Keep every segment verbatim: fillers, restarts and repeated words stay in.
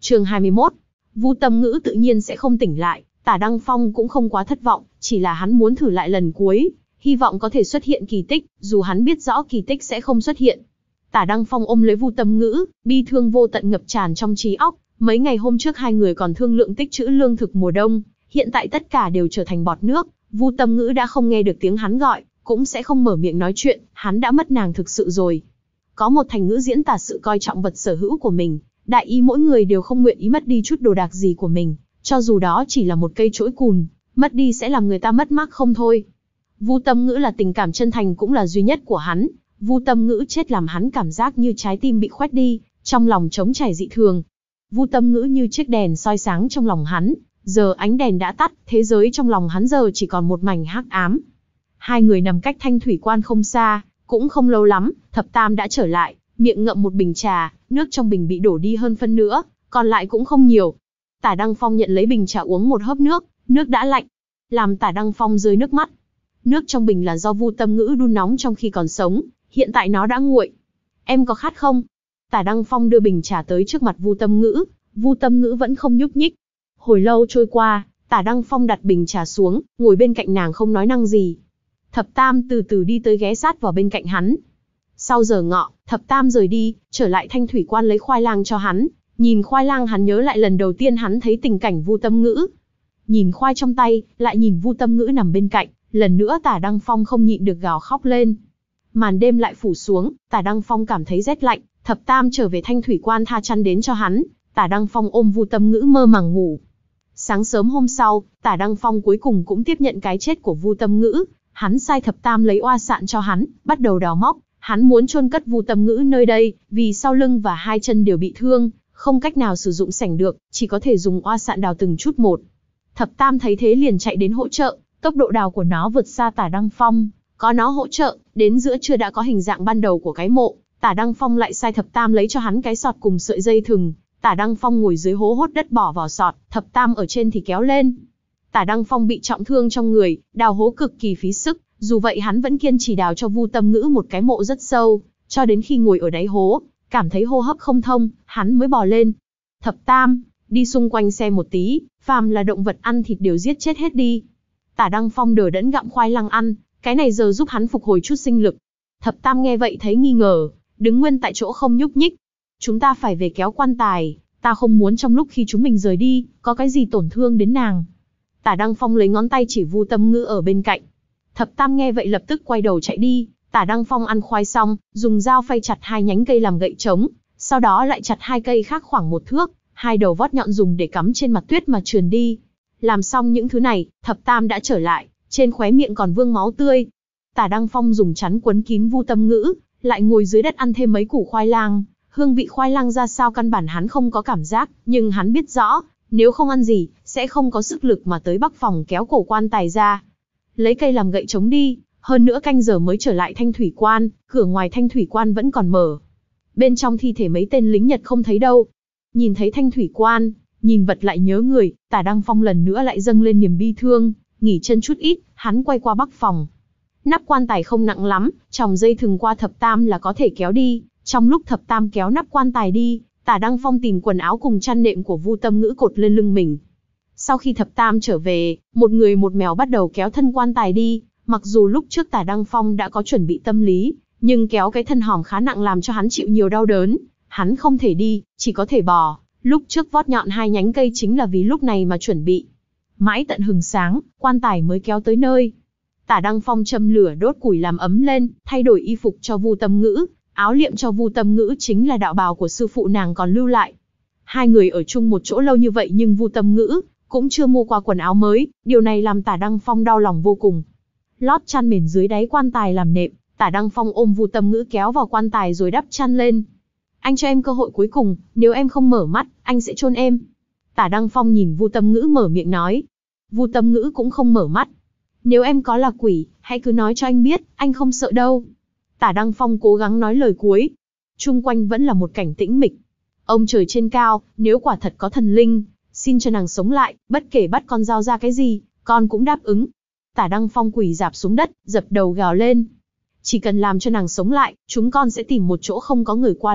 Chương hai mươi mốt. Vu Tâm Ngữ tự nhiên sẽ không tỉnh lại, Tả Đăng Phong cũng không quá thất vọng, chỉ là hắn muốn thử lại lần cuối, hy vọng có thể xuất hiện kỳ tích, dù hắn biết rõ kỳ tích sẽ không xuất hiện. Tả Đăng Phong ôm lấy Vu Tâm Ngữ, bi thương vô tận ngập tràn trong trí óc, mấy ngày hôm trước hai người còn thương lượng tích trữ lương thực mùa đông, hiện tại tất cả đều trở thành bọt nước, Vu Tâm Ngữ đã không nghe được tiếng hắn gọi, cũng sẽ không mở miệng nói chuyện, hắn đã mất nàng thực sự rồi. Có một thành ngữ diễn tả sự coi trọng vật sở hữu của mình, đại ý mỗi người đều không nguyện ý mất đi chút đồ đạc gì của mình, cho dù đó chỉ là một cây chổi cùn, mất đi sẽ làm người ta mất mát không thôi. Vu Tâm Ngữ là tình cảm chân thành cũng là duy nhất của hắn, Vu Tâm Ngữ chết làm hắn cảm giác như trái tim bị khoét đi, trong lòng trống trải dị thường. Vu Tâm Ngữ như chiếc đèn soi sáng trong lòng hắn, giờ ánh đèn đã tắt, thế giới trong lòng hắn giờ chỉ còn một mảnh hắc ám. Hai người nằm cách Thanh Thủy Quan không xa, cũng không lâu lắm, Thập Tam đã trở lại, miệng ngậm một bình trà, nước trong bình bị đổ đi hơn phân nữa, còn lại cũng không nhiều. Tả Đăng Phong nhận lấy bình trà uống một hớp nước, nước đã lạnh, làm Tả Đăng Phong rơi nước mắt. Nước trong bình là do Vu Tâm Ngữ đun nóng trong khi còn sống, hiện tại nó đã nguội. Em có khát không? Tả Đăng Phong đưa bình trà tới trước mặt Vu Tâm Ngữ, Vu Tâm Ngữ vẫn không nhúc nhích. Hồi lâu trôi qua, Tả Đăng Phong đặt bình trà xuống, ngồi bên cạnh nàng không nói năng gì. Thập Tam từ từ đi tới ghé sát vào bên cạnh hắn. Sau giờ ngọ, Thập Tam rời đi, trở lại Thanh Thủy Quan lấy khoai lang cho hắn. Nhìn khoai lang hắn nhớ lại lần đầu tiên hắn thấy tình cảnh Vu Tâm Ngữ. Nhìn khoai trong tay, lại nhìn Vu Tâm Ngữ nằm bên cạnh, lần nữa Tả Đăng Phong không nhịn được gào khóc lên. Màn đêm lại phủ xuống, Tả Đăng Phong cảm thấy rét lạnh, Thập Tam trở về Thanh Thủy Quan tha chăn đến cho hắn, Tả Đăng Phong ôm Vu Tâm Ngữ mơ màng ngủ. Sáng sớm hôm sau, Tả Đăng Phong cuối cùng cũng tiếp nhận cái chết của Vu Tâm Ngữ, hắn sai Thập Tam lấy oa sạn cho hắn, bắt đầu đào móc, hắn muốn chôn cất Vu Tâm Ngữ nơi đây, vì sau lưng và hai chân đều bị thương, không cách nào sử dụng sảnh được, chỉ có thể dùng oa sạn đào từng chút một. Thập Tam thấy thế liền chạy đến hỗ trợ, tốc độ đào của nó vượt xa Tả Đăng Phong, có nó hỗ trợ, đến giữa trưa đã có hình dạng ban đầu của cái mộ. Tả Đăng Phong lại sai Thập Tam lấy cho hắn cái sọt cùng sợi dây thừng. Tả Đăng Phong ngồi dưới hố hốt đất bỏ vào sọt, Thập Tam ở trên thì kéo lên. Tả Đăng Phong bị trọng thương trong người, đào hố cực kỳ phí sức, dù vậy hắn vẫn kiên trì đào cho Vu Tâm Ngữ một cái mộ rất sâu, cho đến khi ngồi ở đáy hố, cảm thấy hô hấp không thông, hắn mới bò lên. Thập Tam, đi xung quanh xem một tí, phàm là động vật ăn thịt đều giết chết hết đi. Tả Đăng Phong đờ đẫn gặm khoai lang ăn, cái này giờ giúp hắn phục hồi chút sinh lực. Thập Tam nghe vậy thấy nghi ngờ, đứng nguyên tại chỗ không nhúc nhích. Chúng ta phải về kéo quan tài, ta không muốn trong lúc khi chúng mình rời đi, có cái gì tổn thương đến nàng. Tả Đăng Phong lấy ngón tay chỉ Vu Tâm Ngữ ở bên cạnh. Thập Tam nghe vậy lập tức quay đầu chạy đi. Tả Đăng Phong ăn khoai xong, dùng dao phay chặt hai nhánh cây làm gậy trống, sau đó lại chặt hai cây khác khoảng một thước, hai đầu vót nhọn dùng để cắm trên mặt tuyết mà trườn đi. Làm xong những thứ này, Thập Tam đã trở lại, trên khóe miệng còn vương máu tươi. Tả Đăng Phong dùng chắn quấn kín Vu Tâm Ngữ, lại ngồi dưới đất ăn thêm mấy củ khoai lang. Hương vị khoai lang ra sao căn bản hắn không có cảm giác, nhưng hắn biết rõ, nếu không ăn gì, sẽ không có sức lực mà tới Bắc Phòng kéo cổ quan tài ra. Lấy cây làm gậy chống đi, hơn nữa canh giờ mới trở lại Thanh Thủy Quan, cửa ngoài Thanh Thủy Quan vẫn còn mở. Bên trong thi thể mấy tên lính Nhật không thấy đâu. Nhìn thấy Thanh Thủy Quan, nhìn vật lại nhớ người, Tả Đăng Phong lần nữa lại dâng lên niềm bi thương, nghỉ chân chút ít, hắn quay qua Bắc Phòng. Nắp quan tài không nặng lắm, tròng dây thừng qua Thập Tam là có thể kéo đi. Trong lúc Thập Tam kéo nắp quan tài đi, Tả Đăng Phong tìm quần áo cùng chăn nệm của Vu Tâm Ngữ cột lên lưng mình. Sau khi Thập Tam trở về, một người một mèo bắt đầu kéo thân quan tài đi. Mặc dù lúc trước Tả Đăng Phong đã có chuẩn bị tâm lý, nhưng kéo cái thân hòm khá nặng làm cho hắn chịu nhiều đau đớn. Hắn không thể đi, chỉ có thể bò. Lúc trước vót nhọn hai nhánh cây chính là vì lúc này mà chuẩn bị. Mãi tận hừng sáng, quan tài mới kéo tới nơi. Tả Đăng Phong châm lửa đốt củi làm ấm lên, thay đổi y phục cho Vu Tâm Ngữ. Áo liệm cho Vu Tâm Ngữ chính là đạo bào của sư phụ nàng còn lưu lại. Hai người ở chung một chỗ lâu như vậy nhưng Vu Tâm Ngữ cũng chưa mua qua quần áo mới, điều này làm Tả Đăng Phong đau lòng vô cùng. Lót chăn mền dưới đáy quan tài làm nệm, Tả Đăng Phong ôm Vu Tâm Ngữ kéo vào quan tài rồi đắp chăn lên. Anh cho em cơ hội cuối cùng, nếu em không mở mắt, anh sẽ chôn em. Tả Đăng Phong nhìn Vu Tâm Ngữ mở miệng nói. Vu Tâm Ngữ cũng không mở mắt. Nếu em có là quỷ, hãy cứ nói cho anh biết, anh không sợ đâu. Tả Đăng Phong cố gắng nói lời cuối. Chung quanh vẫn là một cảnh tĩnh mịch. Ông trời trên cao, nếu quả thật có thần linh, xin cho nàng sống lại, bất kể bắt con dao ra cái gì, con cũng đáp ứng. Tả Đăng Phong quỳ rạp xuống đất, dập đầu gào lên. Chỉ cần làm cho nàng sống lại, chúng con sẽ tìm một chỗ không có người qua lại,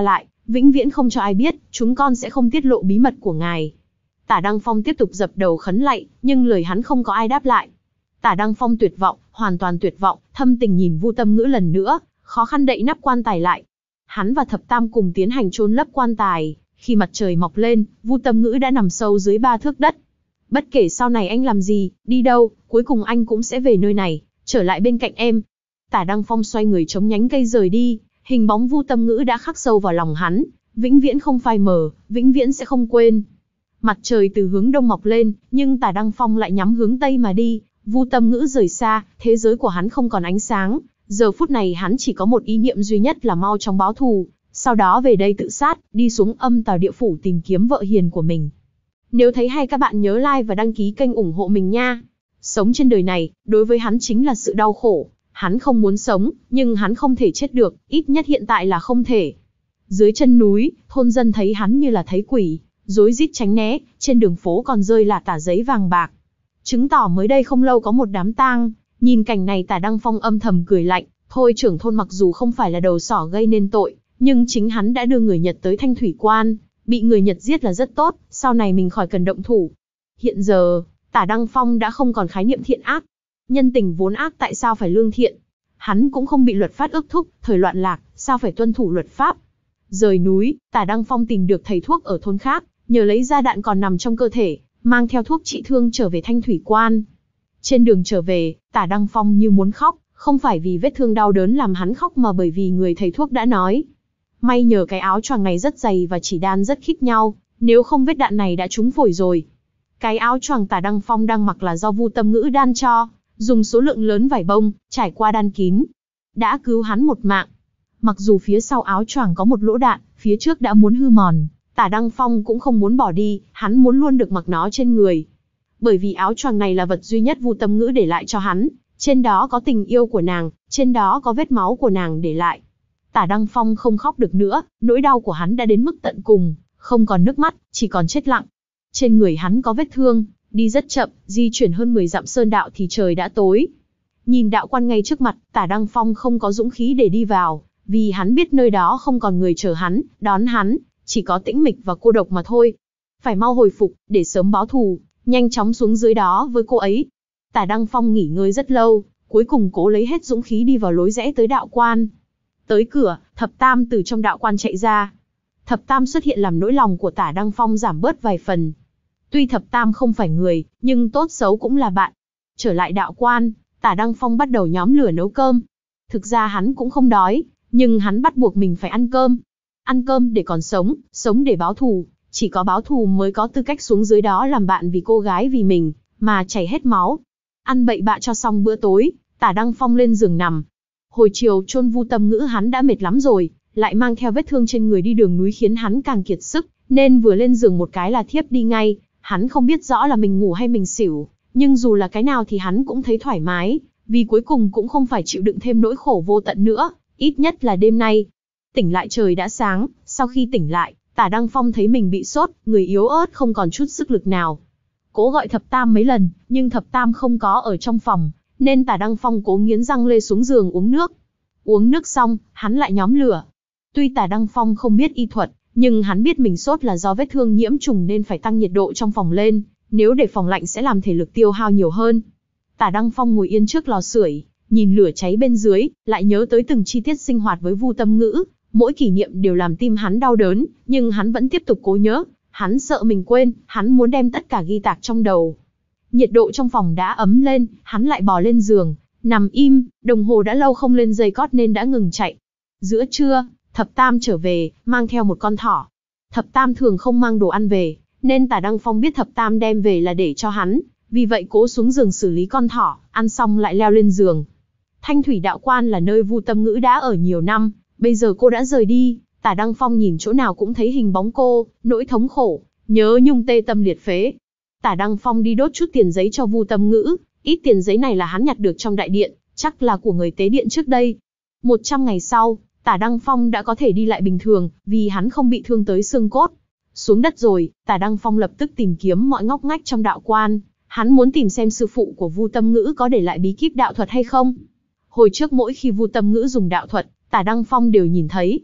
vĩnh viễn không cho ai biết, chúng con sẽ không tiết lộ bí mật của ngài. Tả Đăng Phong tiếp tục dập đầu khấn lạy, nhưng lời hắn không có ai đáp lại. Tả Đăng Phong tuyệt vọng, hoàn toàn tuyệt vọng, thâm tình nhìn Vu Tâm Ngữ lần nữa, khó khăn đậy nắp quan tài lại. Hắn và Thập Tam cùng tiến hành chôn lấp quan tài, khi mặt trời mọc lên, Vu Tâm Ngữ đã nằm sâu dưới ba thước đất. Bất kể sau này anh làm gì, đi đâu, cuối cùng anh cũng sẽ về nơi này, trở lại bên cạnh em. Tả Đăng Phong xoay người chống nhánh cây rời đi, hình bóng Vu Tâm Ngữ đã khắc sâu vào lòng hắn, vĩnh viễn không phai mờ, vĩnh viễn sẽ không quên. Mặt trời từ hướng đông mọc lên, nhưng Tả Đăng Phong lại nhắm hướng tây mà đi. Vu Tâm Ngữ rời xa, thế giới của hắn không còn ánh sáng. Giờ phút này hắn chỉ có một ý niệm duy nhất là mau chóng báo thù, sau đó về đây tự sát, đi xuống âm tào địa phủ tìm kiếm vợ hiền của mình. Nếu thấy hay các bạn nhớ like và đăng ký kênh ủng hộ mình nha. Sống trên đời này, đối với hắn chính là sự đau khổ. Hắn không muốn sống, nhưng hắn không thể chết được, ít nhất hiện tại là không thể. Dưới chân núi, thôn dân thấy hắn như là thấy quỷ, rối rít tránh né, trên đường phố còn rơi là tả giấy vàng bạc. Chứng tỏ mới đây không lâu có một đám tang. Nhìn cảnh này Tả Đăng Phong âm thầm cười lạnh, thôi trưởng thôn mặc dù không phải là đầu sỏ gây nên tội, nhưng chính hắn đã đưa người Nhật tới Thanh Thủy Quan, bị người Nhật giết là rất tốt, sau này mình khỏi cần động thủ. Hiện giờ, Tả Đăng Phong đã không còn khái niệm thiện ác. Nhân tình vốn ác tại sao phải lương thiện? Hắn cũng không bị luật pháp ước thúc, thời loạn lạc, sao phải tuân thủ luật pháp? Rời núi, Tả Đăng Phong tìm được thầy thuốc ở thôn khác, nhờ lấy ra đạn còn nằm trong cơ thể, mang theo thuốc trị thương trở về Thanh Thủy Quan. Trên đường trở về, Tả Đăng Phong như muốn khóc, không phải vì vết thương đau đớn làm hắn khóc mà bởi vì người thầy thuốc đã nói. May nhờ cái áo choàng này rất dày và chỉ đan rất khít nhau, nếu không vết đạn này đã trúng phổi rồi. Cái áo choàng Tả Đăng Phong đang mặc là do Vu Tâm Ngữ đan cho, dùng số lượng lớn vải bông, trải qua đan kín. Đã cứu hắn một mạng. Mặc dù phía sau áo choàng có một lỗ đạn, phía trước đã muốn hư mòn, Tả Đăng Phong cũng không muốn bỏ đi, hắn muốn luôn được mặc nó trên người. Bởi vì áo choàng này là vật duy nhất Vu Tâm Ngữ để lại cho hắn, trên đó có tình yêu của nàng, trên đó có vết máu của nàng để lại. Tả Đăng Phong không khóc được nữa, nỗi đau của hắn đã đến mức tận cùng, không còn nước mắt, chỉ còn chết lặng. Trên người hắn có vết thương, đi rất chậm, di chuyển hơn mười dặm sơn đạo thì trời đã tối. Nhìn đạo quan ngay trước mặt, Tả Đăng Phong không có dũng khí để đi vào, vì hắn biết nơi đó không còn người chờ hắn, đón hắn, chỉ có tĩnh mịch và cô độc mà thôi. Phải mau hồi phục, để sớm báo thù, nhanh chóng xuống dưới đó với cô ấy. Tả Đăng Phong nghỉ ngơi rất lâu, cuối cùng cố lấy hết dũng khí đi vào lối rẽ tới đạo quan. Tới cửa, Thập Tam từ trong đạo quan chạy ra. Thập Tam xuất hiện làm nỗi lòng của Tả Đăng Phong giảm bớt vài phần. Tuy Thập Tam không phải người, nhưng tốt xấu cũng là bạn. Trở lại đạo quan, Tả Đăng Phong bắt đầu nhóm lửa nấu cơm. Thực ra hắn cũng không đói, nhưng hắn bắt buộc mình phải ăn cơm. Ăn cơm để còn sống, sống để báo thù. Chỉ có báo thù mới có tư cách xuống dưới đó làm bạn vì cô gái vì mình, mà chảy hết máu. Ăn bậy bạ cho xong bữa tối, Tả Đăng Phong lên giường nằm. Hồi chiều chôn Vu Tâm Ngữ hắn đã mệt lắm rồi, lại mang theo vết thương trên người đi đường núi khiến hắn càng kiệt sức, nên vừa lên giường một cái là thiếp đi ngay. Hắn không biết rõ là mình ngủ hay mình xỉu, nhưng dù là cái nào thì hắn cũng thấy thoải mái, vì cuối cùng cũng không phải chịu đựng thêm nỗi khổ vô tận nữa, ít nhất là đêm nay. Tỉnh lại trời đã sáng, sau khi tỉnh lại, Tả Đăng Phong thấy mình bị sốt, người yếu ớt không còn chút sức lực nào. Cố gọi Thập Tam mấy lần, nhưng Thập Tam không có ở trong phòng, nên Tả Đăng Phong cố nghiến răng lê xuống giường uống nước. Uống nước xong, hắn lại nhóm lửa. Tuy Tả Đăng Phong không biết y thuật, nhưng hắn biết mình sốt là do vết thương nhiễm trùng nên phải tăng nhiệt độ trong phòng lên, nếu để phòng lạnh sẽ làm thể lực tiêu hao nhiều hơn. Tả Đăng Phong ngồi yên trước lò sưởi, nhìn lửa cháy bên dưới, lại nhớ tới từng chi tiết sinh hoạt với Vu Tâm Ngữ, mỗi kỷ niệm đều làm tim hắn đau đớn, nhưng hắn vẫn tiếp tục cố nhớ, hắn sợ mình quên, hắn muốn đem tất cả ghi tạc trong đầu. Nhiệt độ trong phòng đã ấm lên, hắn lại bò lên giường, nằm im, đồng hồ đã lâu không lên giây cót nên đã ngừng chạy. Giữa trưa, Thập Tam trở về, mang theo một con thỏ. Thập Tam thường không mang đồ ăn về, nên Tả Đăng Phong biết Thập Tam đem về là để cho hắn, vì vậy cố xuống giường xử lý con thỏ, ăn xong lại leo lên giường. Thanh Thủy Đạo Quan là nơi Vu Tâm Ngữ đã ở nhiều năm, bây giờ cô đã rời đi, Tả Đăng Phong nhìn chỗ nào cũng thấy hình bóng cô, nỗi thống khổ, nhớ nhung tê tâm liệt phế. Tả Đăng Phong đi đốt chút tiền giấy cho Vu Tâm Ngữ, ít tiền giấy này là hắn nhặt được trong đại điện, chắc là của người tế điện trước đây. Một trăm ngày sau, Tả Đăng Phong đã có thể đi lại bình thường, vì hắn không bị thương tới xương cốt. Xuống đất rồi, Tả Đăng Phong lập tức tìm kiếm mọi ngóc ngách trong đạo quan, hắn muốn tìm xem sư phụ của Vu Tâm Ngữ có để lại bí kíp đạo thuật hay không. Hồi trước mỗi khi Vu Tâm Ngữ dùng đạo thuật, Tả Đăng Phong đều nhìn thấy.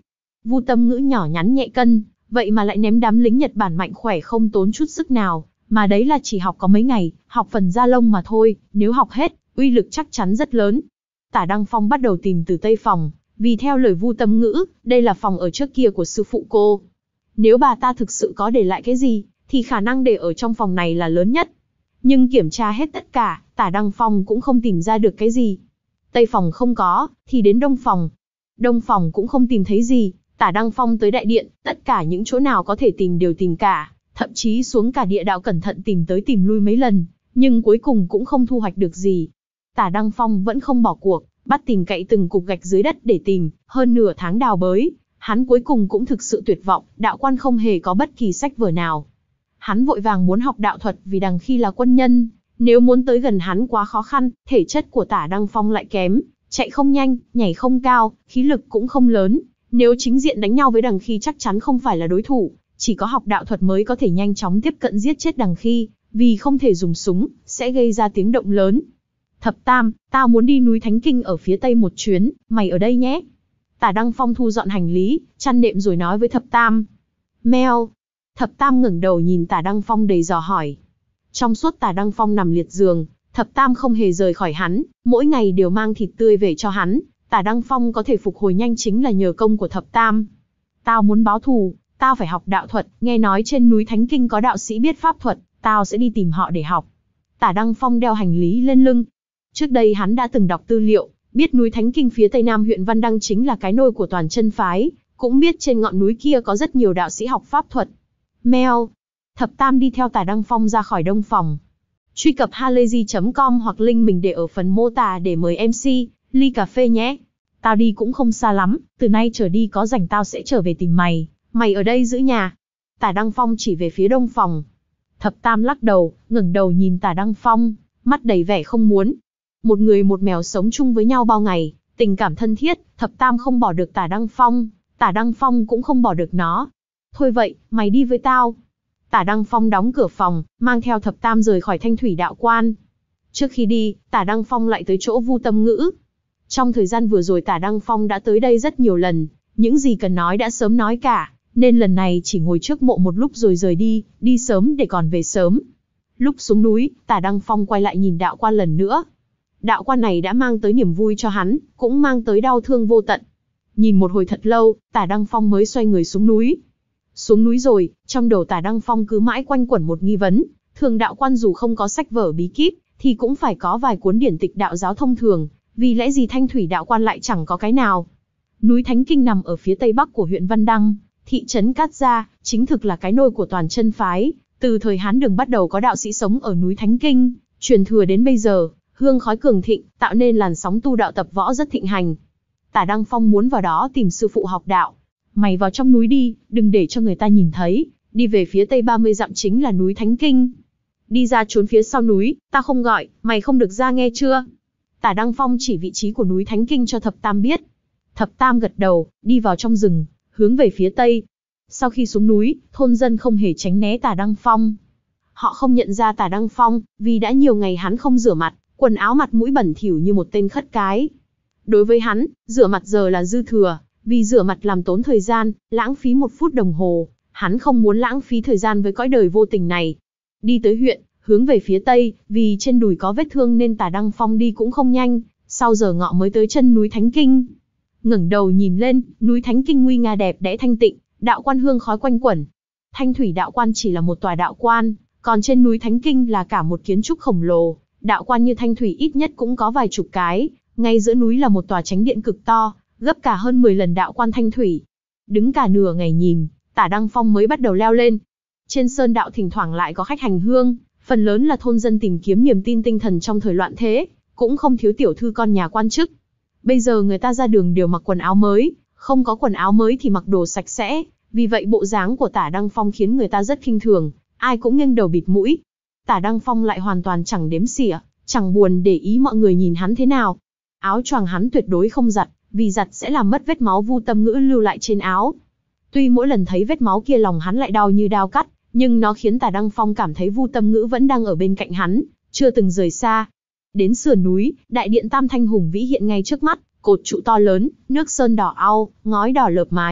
Vu Tâm Ngữ nhỏ nhắn nhẹ cân, vậy mà lại ném đám lính Nhật Bản mạnh khỏe không tốn chút sức nào, mà đấy là chỉ học có mấy ngày, học phần da lông mà thôi, nếu học hết, uy lực chắc chắn rất lớn. Tả Đăng Phong bắt đầu tìm từ tây phòng, vì theo lời Vu Tâm Ngữ, đây là phòng ở trước kia của sư phụ cô. Nếu bà ta thực sự có để lại cái gì, thì khả năng để ở trong phòng này là lớn nhất. Nhưng kiểm tra hết tất cả, Tả Đăng Phong cũng không tìm ra được cái gì. Tây phòng không có, thì đến đông phòng. Đông phòng cũng không tìm thấy gì, Tả Đăng Phong tới đại điện, tất cả những chỗ nào có thể tìm đều tìm cả, thậm chí xuống cả địa đạo cẩn thận tìm tới tìm lui mấy lần, nhưng cuối cùng cũng không thu hoạch được gì. Tả Đăng Phong vẫn không bỏ cuộc, bắt tìm cậy từng cục gạch dưới đất để tìm, hơn nửa tháng đào bới, hắn cuối cùng cũng thực sự tuyệt vọng, đạo quan không hề có bất kỳ sách vở nào. Hắn vội vàng muốn học đạo thuật vì đằng khi là quân nhân, nếu muốn tới gần hắn quá khó khăn, thể chất của Tả Đăng Phong lại kém, chạy không nhanh, nhảy không cao, khí lực cũng không lớn, nếu chính diện đánh nhau với đằng khi chắc chắn không phải là đối thủ, chỉ có học đạo thuật mới có thể nhanh chóng tiếp cận giết chết đằng khi, vì không thể dùng súng, sẽ gây ra tiếng động lớn. Thập Tam, tao muốn đi núi Thánh Kinh ở phía tây một chuyến, mày ở đây nhé. Tả Đăng Phong thu dọn hành lý, chăn nệm rồi nói với Thập Tam. Meo. Thập Tam ngẩng đầu nhìn Tả Đăng Phong đầy dò hỏi. Trong suốt Tả Đăng Phong nằm liệt giường, Thập Tam không hề rời khỏi hắn, mỗi ngày đều mang thịt tươi về cho hắn. Tả Đăng Phong có thể phục hồi nhanh chính là nhờ công của Thập Tam. Tao muốn báo thù, tao phải học đạo thuật, nghe nói trên núi Thánh Kinh có đạo sĩ biết pháp thuật, tao sẽ đi tìm họ để học. Tả Đăng Phong đeo hành lý lên lưng. Trước đây hắn đã từng đọc tư liệu, biết núi Thánh Kinh phía tây nam huyện Văn Đăng chính là cái nôi của toàn chân phái, cũng biết trên ngọn núi kia có rất nhiều đạo sĩ học pháp thuật. Meo. Thập Tam đi theo Tả Đăng Phong ra khỏi đông phòng. Truy cập halayzi chấm com hoặc link mình để ở phần mô tả để mời em xê, ly cà phê nhé. Tao đi cũng không xa lắm, từ nay trở đi có rảnh tao sẽ trở về tìm mày, mày ở đây giữ nhà. Tả Đăng Phong chỉ về phía đông phòng. Thập Tam lắc đầu, ngẩng đầu nhìn Tả Đăng Phong, mắt đầy vẻ không muốn. Một người một mèo sống chung với nhau bao ngày, tình cảm thân thiết, Thập Tam không bỏ được Tả Đăng Phong, Tả Đăng Phong cũng không bỏ được nó. Thôi vậy, mày đi với tao. Tả Đăng Phong đóng cửa phòng, mang theo Thập Tam rời khỏi Thanh Thủy đạo quan. Trước khi đi, Tả Đăng Phong lại tới chỗ Vu Tâm Ngữ. Trong thời gian vừa rồi Tả Đăng Phong đã tới đây rất nhiều lần, những gì cần nói đã sớm nói cả, nên lần này chỉ ngồi trước mộ một lúc rồi rời đi, đi sớm để còn về sớm. Lúc xuống núi, Tả Đăng Phong quay lại nhìn đạo quan lần nữa. Đạo quan này đã mang tới niềm vui cho hắn, cũng mang tới đau thương vô tận. Nhìn một hồi thật lâu, Tả Đăng Phong mới xoay người xuống núi. Xuống núi rồi, trong đầu Tả Đăng Phong cứ mãi quanh quẩn một nghi vấn, thường đạo quan dù không có sách vở bí kíp, thì cũng phải có vài cuốn điển tịch đạo giáo thông thường, vì lẽ gì Thanh Thủy đạo quan lại chẳng có cái nào. Núi Thánh Kinh nằm ở phía tây bắc của huyện Văn Đăng, thị trấn Cát Gia, chính thực là cái nôi của toàn chân phái, từ thời Hán Đường bắt đầu có đạo sĩ sống ở núi Thánh Kinh, truyền thừa đến bây giờ, hương khói cường thịnh, tạo nên làn sóng tu đạo tập võ rất thịnh hành. Tả Đăng Phong muốn vào đó tìm sư phụ học đạo. Mày vào trong núi đi, đừng để cho người ta nhìn thấy, đi về phía tây ba mươi dặm chính là núi Thánh Kinh. Đi ra trốn phía sau núi, ta không gọi, mày không được ra nghe chưa? Tả Đăng Phong chỉ vị trí của núi Thánh Kinh cho Thập Tam biết. Thập Tam gật đầu, đi vào trong rừng, hướng về phía tây. Sau khi xuống núi, thôn dân không hề tránh né Tả Đăng Phong. Họ không nhận ra Tả Đăng Phong, vì đã nhiều ngày hắn không rửa mặt, quần áo mặt mũi bẩn thỉu như một tên khất cái. Đối với hắn, rửa mặt giờ là dư thừa, vì rửa mặt làm tốn thời gian, lãng phí một phút đồng hồ, hắn không muốn lãng phí thời gian với cõi đời vô tình này. Đi tới huyện, hướng về phía tây, vì trên đùi có vết thương nên Tả Đăng Phong đi cũng không nhanh, sau giờ ngọ mới tới chân núi Thánh Kinh. Ngẩng đầu nhìn lên, núi Thánh Kinh nguy nga đẹp đẽ thanh tịnh, đạo quan hương khói quanh quẩn. Thanh Thủy đạo quan chỉ là một tòa đạo quan, còn trên núi Thánh Kinh là cả một kiến trúc khổng lồ. Đạo quan như Thanh Thủy ít nhất cũng có vài chục cái, ngay giữa núi là một tòa chánh điện cực to, gấp cả hơn mười lần đạo quan Thanh Thủy. Đứng cả nửa ngày nhìn, Tả Đăng Phong mới bắt đầu leo lên. Trên sơn đạo thỉnh thoảng lại có khách hành hương, phần lớn là thôn dân tìm kiếm niềm tin tinh thần trong thời loạn thế, cũng không thiếu tiểu thư con nhà quan chức. Bây giờ người ta ra đường đều mặc quần áo mới, không có quần áo mới thì mặc đồ sạch sẽ, vì vậy bộ dáng của Tả Đăng Phong khiến người ta rất khinh thường, ai cũng nghiêng đầu bịt mũi. Tả Đăng Phong lại hoàn toàn chẳng đếm xỉa, chẳng buồn để ý mọi người nhìn hắn thế nào. Áo choàng hắn tuyệt đối không giặt, vì giặt sẽ làm mất vết máu Vu Tâm Ngữ lưu lại trên áo. Tuy mỗi lần thấy vết máu kia lòng hắn lại đau như đao cắt, nhưng nó khiến Tả Đăng Phong cảm thấy Vu Tâm Ngữ vẫn đang ở bên cạnh hắn, chưa từng rời xa. Đến sườn núi, đại điện Tam Thanh hùng vĩ hiện ngay trước mắt, cột trụ to lớn, nước sơn đỏ au, ngói đỏ lợp mái,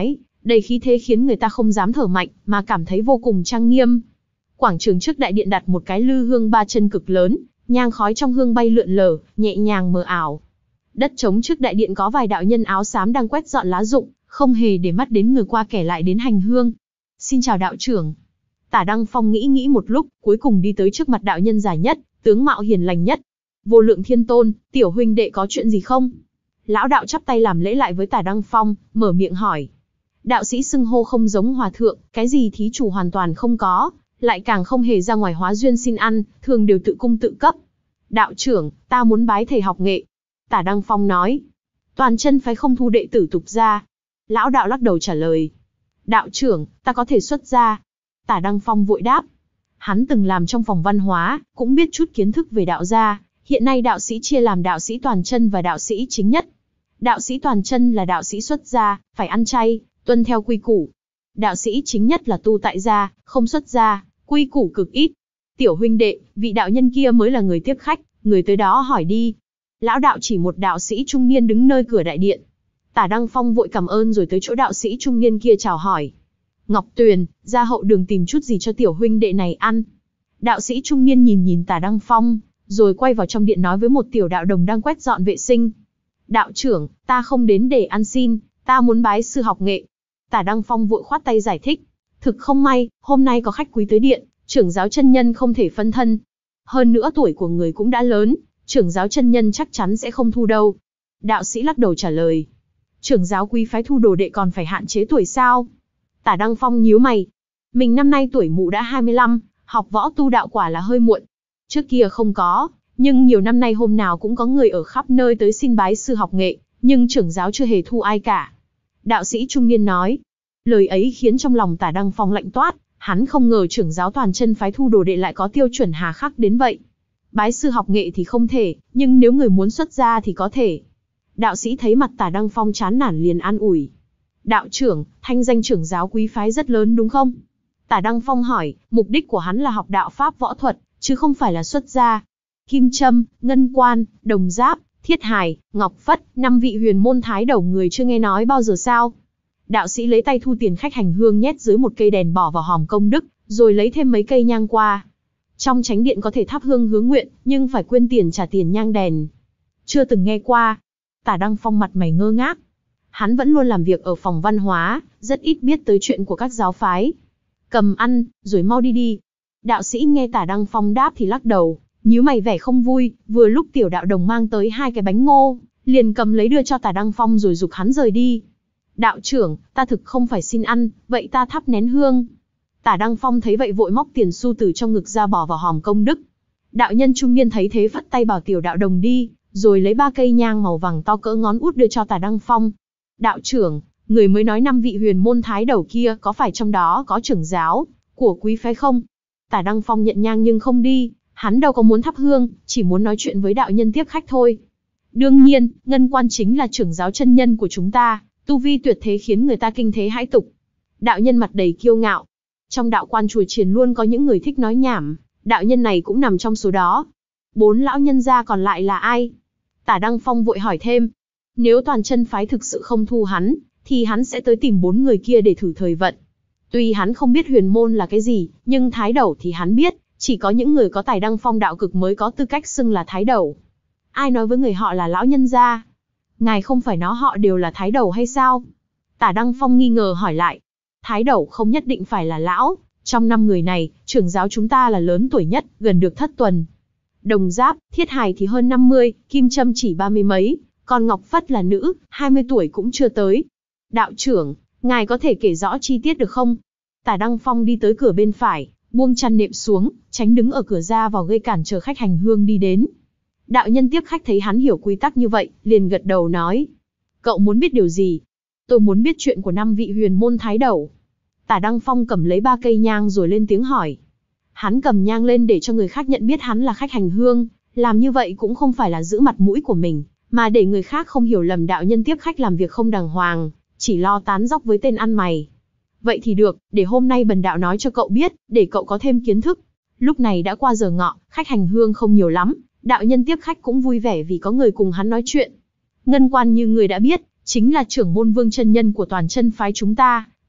Đầy khí thế khiến người ta không dám thở mạnh, mà cảm thấy vô cùng trang nghiêm. Quảng trường trước đại điện đặt một cái lư hương ba chân cực lớn, nhang khói trong hương bay lượn lờ, nhẹ nhàng mờ ảo. Đất trống trước đại điện có vài đạo nhân áo xám đang quét dọn lá rụng, không hề để mắt đến người qua kẻ lại đến hành hương. Xin chào đạo trưởng. Tả Đăng Phong nghĩ nghĩ một lúc, cuối cùng đi tới trước mặt đạo nhân già nhất, tướng mạo hiền lành nhất. Vô Lượng Thiên Tôn, tiểu huynh đệ có chuyện gì không? Lão đạo chắp tay làm lễ lại với Tả Đăng Phong, mở miệng hỏi. Đạo sĩ xưng hô không giống hòa thượng, cái gì thí chủ hoàn toàn không có, lại càng không hề ra ngoài hóa duyên xin ăn, thường đều tự cung tự cấp. Đạo trưởng, ta muốn bái thầy học nghệ. Tả Đăng Phong nói. Toàn chân phái không thu đệ tử tục gia. Lão đạo lắc đầu trả lời. Đạo trưởng, ta có thể xuất gia. Tả Đăng Phong vội đáp. Hắn từng làm trong phòng văn hóa, cũng biết chút kiến thức về đạo gia. Hiện nay đạo sĩ chia làm đạo sĩ toàn chân và đạo sĩ chính nhất. Đạo sĩ toàn chân là đạo sĩ xuất gia, phải ăn chay, tuân theo quy củ. Đạo sĩ chính nhất là tu tại gia, không xuất gia, quy củ cực ít. Tiểu huynh đệ, vị đạo nhân kia mới là người tiếp khách, người tới đó hỏi đi. Lão đạo chỉ một đạo sĩ trung niên đứng nơi cửa đại điện. Tả Đăng Phong vội cảm ơn rồi tới chỗ đạo sĩ trung niên kia chào hỏi. Ngọc Tuyền, ra hậu đường tìm chút gì cho tiểu huynh đệ này ăn. Đạo sĩ trung niên nhìn nhìn Tả Đăng Phong, rồi quay vào trong điện nói với một tiểu đạo đồng đang quét dọn vệ sinh. Đạo trưởng, ta không đến để ăn xin, ta muốn bái sư học nghệ. Tả Đăng Phong vội khoát tay giải thích. Thực không may, hôm nay có khách quý tới điện, trưởng giáo chân nhân không thể phân thân. Hơn nữa tuổi của người cũng đã lớn, trưởng giáo chân nhân chắc chắn sẽ không thu đâu. Đạo sĩ lắc đầu trả lời. Trưởng giáo quý phái thu đồ đệ còn phải hạn chế tuổi sao? Tả Đăng Phong nhíu mày. Mình năm nay tuổi mụ đã hai mươi lăm, học võ tu đạo quả là hơi muộn. Trước kia không có, nhưng nhiều năm nay hôm nào cũng có người ở khắp nơi tới xin bái sư học nghệ, nhưng trưởng giáo chưa hề thu ai cả. Đạo sĩ trung niên nói. Lời ấy khiến trong lòng Tả Đăng Phong lạnh toát, hắn không ngờ trưởng giáo toàn chân phái thu đồ đệ lại có tiêu chuẩn hà khắc đến vậy. Bái sư học nghệ thì không thể, nhưng nếu người muốn xuất gia thì có thể. Đạo sĩ thấy mặt Tả Đăng Phong chán nản liền an ủi. Đạo trưởng, thanh danh trưởng giáo quý phái rất lớn đúng không? Tả Đăng Phong hỏi, mục đích của hắn là học đạo pháp võ thuật, chứ không phải là xuất gia. Kim Châm, Ngân Quan, Đồng Giáp, Thiết Hài, Ngọc Phất, năm vị huyền môn thái đầu người chưa nghe nói bao giờ sao? Đạo sĩ lấy tay thu tiền khách hành hương nhét dưới một cây đèn bỏ vào hòm công đức, rồi lấy thêm mấy cây nhang qua. Trong chánh điện có thể thắp hương hướng nguyện, nhưng phải quyên tiền trả tiền nhang đèn. Chưa từng nghe qua. Tả Đăng Phong mặt mày ngơ ngác. Hắn vẫn luôn làm việc ở phòng văn hóa, rất ít biết tới chuyện của các giáo phái. Cầm ăn, rồi mau đi đi. Đạo sĩ nghe Tả Đăng Phong đáp thì lắc đầu, nhíu mày vẻ không vui, vừa lúc tiểu đạo đồng mang tới hai cái bánh ngô, liền cầm lấy đưa cho Tả Đăng Phong rồi giục hắn rời đi. Đạo trưởng, ta thực không phải xin ăn, vậy ta thắp nén hương. Tả Đăng Phong thấy vậy vội móc tiền xu từ trong ngực ra bỏ vào hòm công đức. Đạo nhân trung niên thấy thế phất tay bảo tiểu đạo đồng đi, rồi lấy ba cây nhang màu vàng to cỡ ngón út đưa cho Tả Đăng Phong. Đạo trưởng, người mới nói năm vị huyền môn thái đầu kia có phải trong đó có trưởng giáo của quý phái không? Tả Đăng Phong nhận nhang nhưng không đi, hắn đâu có muốn thắp hương, chỉ muốn nói chuyện với đạo nhân tiếp khách thôi. Đương nhiên, Ngân Quan chính là trưởng giáo chân nhân của chúng ta, tu vi tuyệt thế khiến người ta kinh thế hãi tục. Đạo nhân mặt đầy kiêu ngạo. Trong đạo quan chùa chiền luôn có những người thích nói nhảm, đạo nhân này cũng nằm trong số đó. Bốn lão nhân gia còn lại là ai? Tả Đăng Phong vội hỏi thêm. Nếu toàn chân phái thực sự không thu hắn, thì hắn sẽ tới tìm bốn người kia để thử thời vận. Tuy hắn không biết huyền môn là cái gì, nhưng thái đầu thì hắn biết, chỉ có những người có tài đăng phong đạo cực mới có tư cách xưng là thái đầu. Ai nói với người họ là lão nhân gia? Ngài không phải nói họ đều là thái đầu hay sao? Tả Đăng Phong nghi ngờ hỏi lại. Thái đầu không nhất định phải là lão, trong năm người này, trưởng giáo chúng ta là lớn tuổi nhất, gần được thất tuần. Đồng Giáp, Thiết Hài thì hơn năm mươi, Kim Châm chỉ ba mươi mấy, còn Ngọc Phất là nữ, hai mươi tuổi cũng chưa tới. Đạo trưởng, ngài có thể kể rõ chi tiết được không? Tả Đăng Phong đi tới cửa bên phải, buông chăn nệm xuống, tránh đứng ở cửa ra vào gây cản trở khách hành hương đi đến. Đạo nhân tiếp khách thấy hắn hiểu quy tắc như vậy, liền gật đầu nói. Cậu muốn biết điều gì? Tôi muốn biết chuyện của năm vị huyền môn thái đầu. Tả Đăng Phong cầm lấy ba cây nhang rồi lên tiếng hỏi. Hắn cầm nhang lên để cho người khác nhận biết hắn là khách hành hương, làm như vậy cũng không phải là giữ mặt mũi của mình, mà để người khác không hiểu lầm đạo nhân tiếp khách làm việc không đàng hoàng, chỉ lo tán dóc với tên ăn mày. Vậy thì được, để hôm nay bần đạo nói cho cậu biết, để cậu có thêm kiến thức. Lúc này đã qua giờ ngọ, khách hành hương không nhiều lắm, đạo nhân tiếp khách cũng vui vẻ vì có người cùng hắn nói chuyện. Ngân Quan như người đã biết, chính là trưởng môn vương chân nhân của toàn chân phái chúng ta,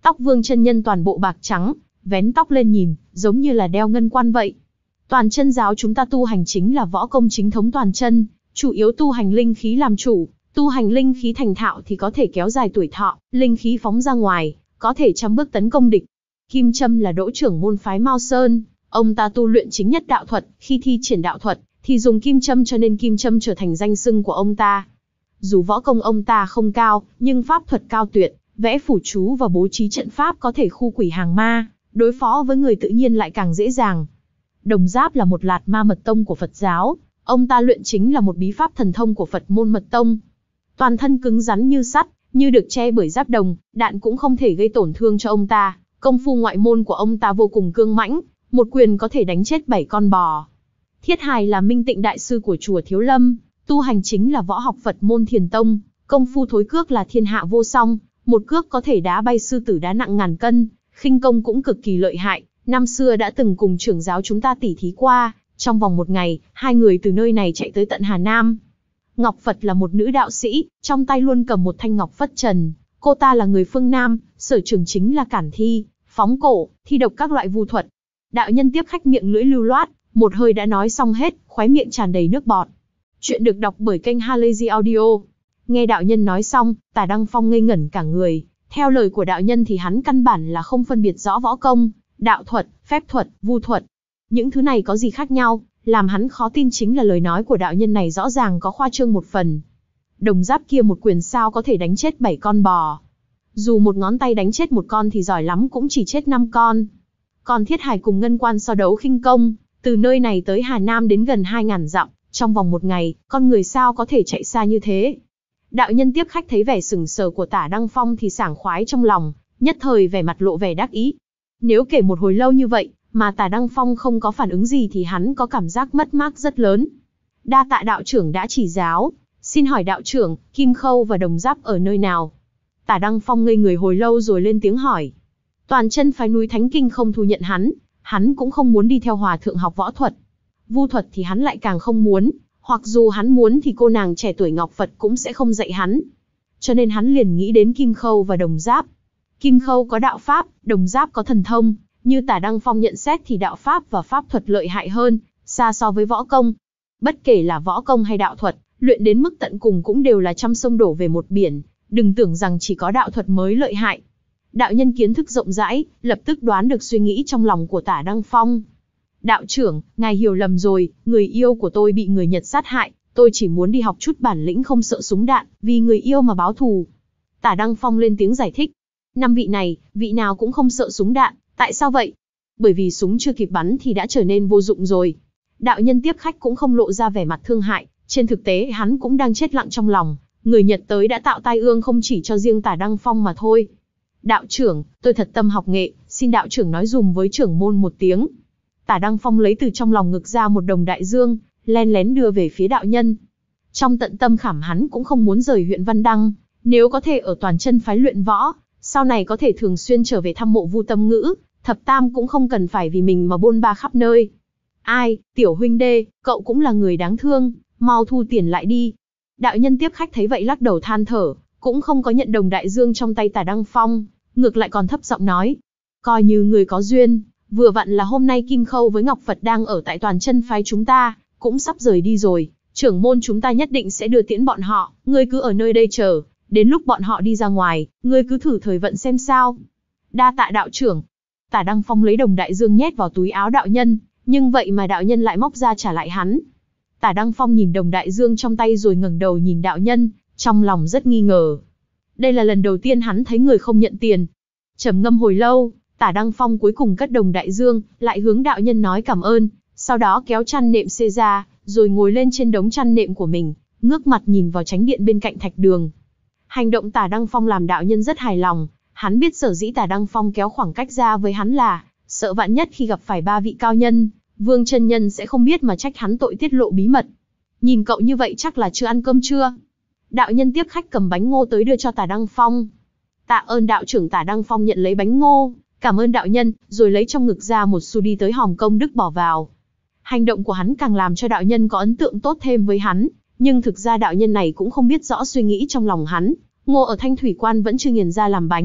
Tóc Vương chân nhân toàn bộ bạc trắng, vén tóc lên nhìn, giống như là đeo ngân quan vậy. Toàn chân giáo chúng ta tu hành chính là võ công chính thống toàn chân, chủ yếu tu hành linh khí làm chủ, tu hành linh khí thành thạo thì có thể kéo dài tuổi thọ, linh khí phóng ra ngoài, có thể trăm bước tấn công địch. Kim Châm là đỗ trưởng môn phái Mao Sơn, ông ta tu luyện chính nhất đạo thuật, khi thi triển đạo thuật thì dùng kim châm, cho nên kim châm trở thành danh xưng của ông ta. Dù võ công ông ta không cao, nhưng pháp thuật cao tuyệt, vẽ phù chú và bố trí trận pháp có thể khu quỷ hàng ma, đối phó với người tự nhiên lại càng dễ dàng. Đồng Giáp là một lạt ma mật tông của Phật giáo, ông ta luyện chính là một bí pháp thần thông của Phật môn mật tông. Toàn thân cứng rắn như sắt, như được che bởi giáp đồng, đạn cũng không thể gây tổn thương cho ông ta. Công phu ngoại môn của ông ta vô cùng cương mãnh, một quyền có thể đánh chết bảy con bò. Thiết Hài là Minh Tịnh đại sư của chùa Thiếu Lâm, tu hành chính là võ học Phật môn Thiền tông, công phu thối cước là thiên hạ vô song, một cước có thể đá bay sư tử đá nặng ngàn cân, khinh công cũng cực kỳ lợi hại, năm xưa đã từng cùng trưởng giáo chúng ta tỉ thí qua, trong vòng một ngày, hai người từ nơi này chạy tới tận Hà Nam. Ngọc Phật là một nữ đạo sĩ, trong tay luôn cầm một thanh ngọc phất trần, cô ta là người phương Nam, sở trường chính là cản thi, phóng cổ, thi độc các loại vu thuật. Đạo nhân tiếp khách miệng lưỡi lưu loát, một hơi đã nói xong hết, khóe miệng tràn đầy nước bọt. Chuyện được đọc bởi kênh Halazy Audio. Nghe đạo nhân nói xong, Tả Đăng Phong ngây ngẩn cả người. Theo lời của đạo nhân thì hắn căn bản là không phân biệt rõ võ công, đạo thuật, phép thuật, vu thuật. Những thứ này có gì khác nhau, làm hắn khó tin chính là lời nói của đạo nhân này rõ ràng có khoa trương một phần. Đồng Giáp kia một quyền sao có thể đánh chết bảy con bò. Dù một ngón tay đánh chết một con thì giỏi lắm cũng chỉ chết năm con. Còn Thiết Hài cùng Ngân Quan so đấu khinh công, từ nơi này tới Hà Nam đến gần hai ngàn dặm, trong vòng một ngày, con người sao có thể chạy xa như thế. Đạo nhân tiếp khách thấy vẻ sừng sờ của Tả Đăng Phong thì sảng khoái trong lòng, nhất thời vẻ mặt lộ vẻ đắc ý. Nếu kể một hồi lâu như vậy, mà Tả Đăng Phong không có phản ứng gì thì hắn có cảm giác mất mát rất lớn. Đa tạ đạo trưởng đã chỉ giáo, xin hỏi đạo trưởng, Kim Khâu và Đồng Giáp ở nơi nào? Tả Đăng Phong ngây người hồi lâu rồi lên tiếng hỏi. Toàn chân phái núi Thánh Kinh không thu nhận hắn, hắn cũng không muốn đi theo hòa thượng học võ thuật. Vu thuật thì hắn lại càng không muốn, hoặc dù hắn muốn thì cô nàng trẻ tuổi Ngọc Phật cũng sẽ không dạy hắn. Cho nên hắn liền nghĩ đến Kim Khâu và Đồng Giáp. Kim Khâu có đạo pháp, Đồng Giáp có thần thông, như Tả Đăng Phong nhận xét thì đạo pháp và pháp thuật lợi hại hơn, xa so với võ công. Bất kể là võ công hay đạo thuật, luyện đến mức tận cùng cũng đều là trăm sông đổ về một biển, đừng tưởng rằng chỉ có đạo thuật mới lợi hại. Đạo nhân kiến thức rộng rãi, lập tức đoán được suy nghĩ trong lòng của Tả Đăng Phong. Đạo trưởng, ngài hiểu lầm rồi, người yêu của tôi bị người Nhật sát hại, tôi chỉ muốn đi học chút bản lĩnh không sợ súng đạn, vì người yêu mà báo thù. Tả Đăng Phong lên tiếng giải thích. Năm vị này, vị nào cũng không sợ súng đạn, tại sao vậy? Bởi vì súng chưa kịp bắn thì đã trở nên vô dụng rồi. Đạo nhân tiếp khách cũng không lộ ra vẻ mặt thương hại, trên thực tế hắn cũng đang chết lặng trong lòng, người Nhật tới đã tạo tai ương không chỉ cho riêng Tả Đăng Phong mà thôi. Đạo trưởng, tôi thật tâm học nghệ, xin đạo trưởng nói dùm với trưởng môn một tiếng. Tả Đăng Phong lấy từ trong lòng ngực ra một đồng đại dương, len lén đưa về phía đạo nhân. Trong tận tâm khảm hắn cũng không muốn rời huyện Văn Đăng, nếu có thể ở toàn chân phái luyện võ, sau này có thể thường xuyên trở về thăm mộ Vu Tâm Ngữ, thập tam cũng không cần phải vì mình mà bôn ba khắp nơi. Ai, tiểu huynh đê, cậu cũng là người đáng thương, mau thu tiền lại đi. Đạo nhân tiếp khách thấy vậy lắc đầu than thở, cũng không có nhận đồng đại dương trong tay Tả Đăng Phong, ngược lại còn thấp giọng nói. Coi như người có duyên, vừa vặn là hôm nay Kim Khâu với Ngọc Phật đang ở tại toàn chân phái chúng ta, cũng sắp rời đi rồi, trưởng môn chúng ta nhất định sẽ đưa tiễn bọn họ, ngươi cứ ở nơi đây chờ, đến lúc bọn họ đi ra ngoài, ngươi cứ thử thời vận xem sao. Đa tạ đạo trưởng. Tả Đăng Phong lấy đồng đại dương nhét vào túi áo đạo nhân, nhưng vậy mà đạo nhân lại móc ra trả lại hắn. Tả Đăng Phong nhìn đồng đại dương trong tay rồi ngẩng đầu nhìn đạo nhân, trong lòng rất nghi ngờ. Đây là lần đầu tiên hắn thấy người không nhận tiền. Trầm ngâm hồi lâu, Tả Đăng Phong cuối cùng cất đồng đại dương, lại hướng đạo nhân nói cảm ơn, sau đó kéo chăn nệm xê ra, rồi ngồi lên trên đống chăn nệm của mình, ngước mặt nhìn vào chánh điện bên cạnh thạch đường. Hành động Tả Đăng Phong làm đạo nhân rất hài lòng, hắn biết sở dĩ Tả Đăng Phong kéo khoảng cách ra với hắn là, sợ vạn nhất khi gặp phải ba vị cao nhân, Vương chân nhân sẽ không biết mà trách hắn tội tiết lộ bí mật. Nhìn cậu như vậy chắc là chưa ăn cơm trưa. Đạo nhân tiếp khách cầm bánh ngô tới đưa cho Tả Đăng Phong. Tạ ơn đạo trưởng. Tả Đăng Phong nhận lấy bánh ngô, cảm ơn đạo nhân, rồi lấy trong ngực ra một xu đi tới hòm công đức bỏ vào. Hành động của hắn càng làm cho đạo nhân có ấn tượng tốt thêm với hắn, nhưng thực ra đạo nhân này cũng không biết rõ suy nghĩ trong lòng hắn. Ngô ở Thanh Thủy Quan vẫn chưa nghiền ra làm bánh,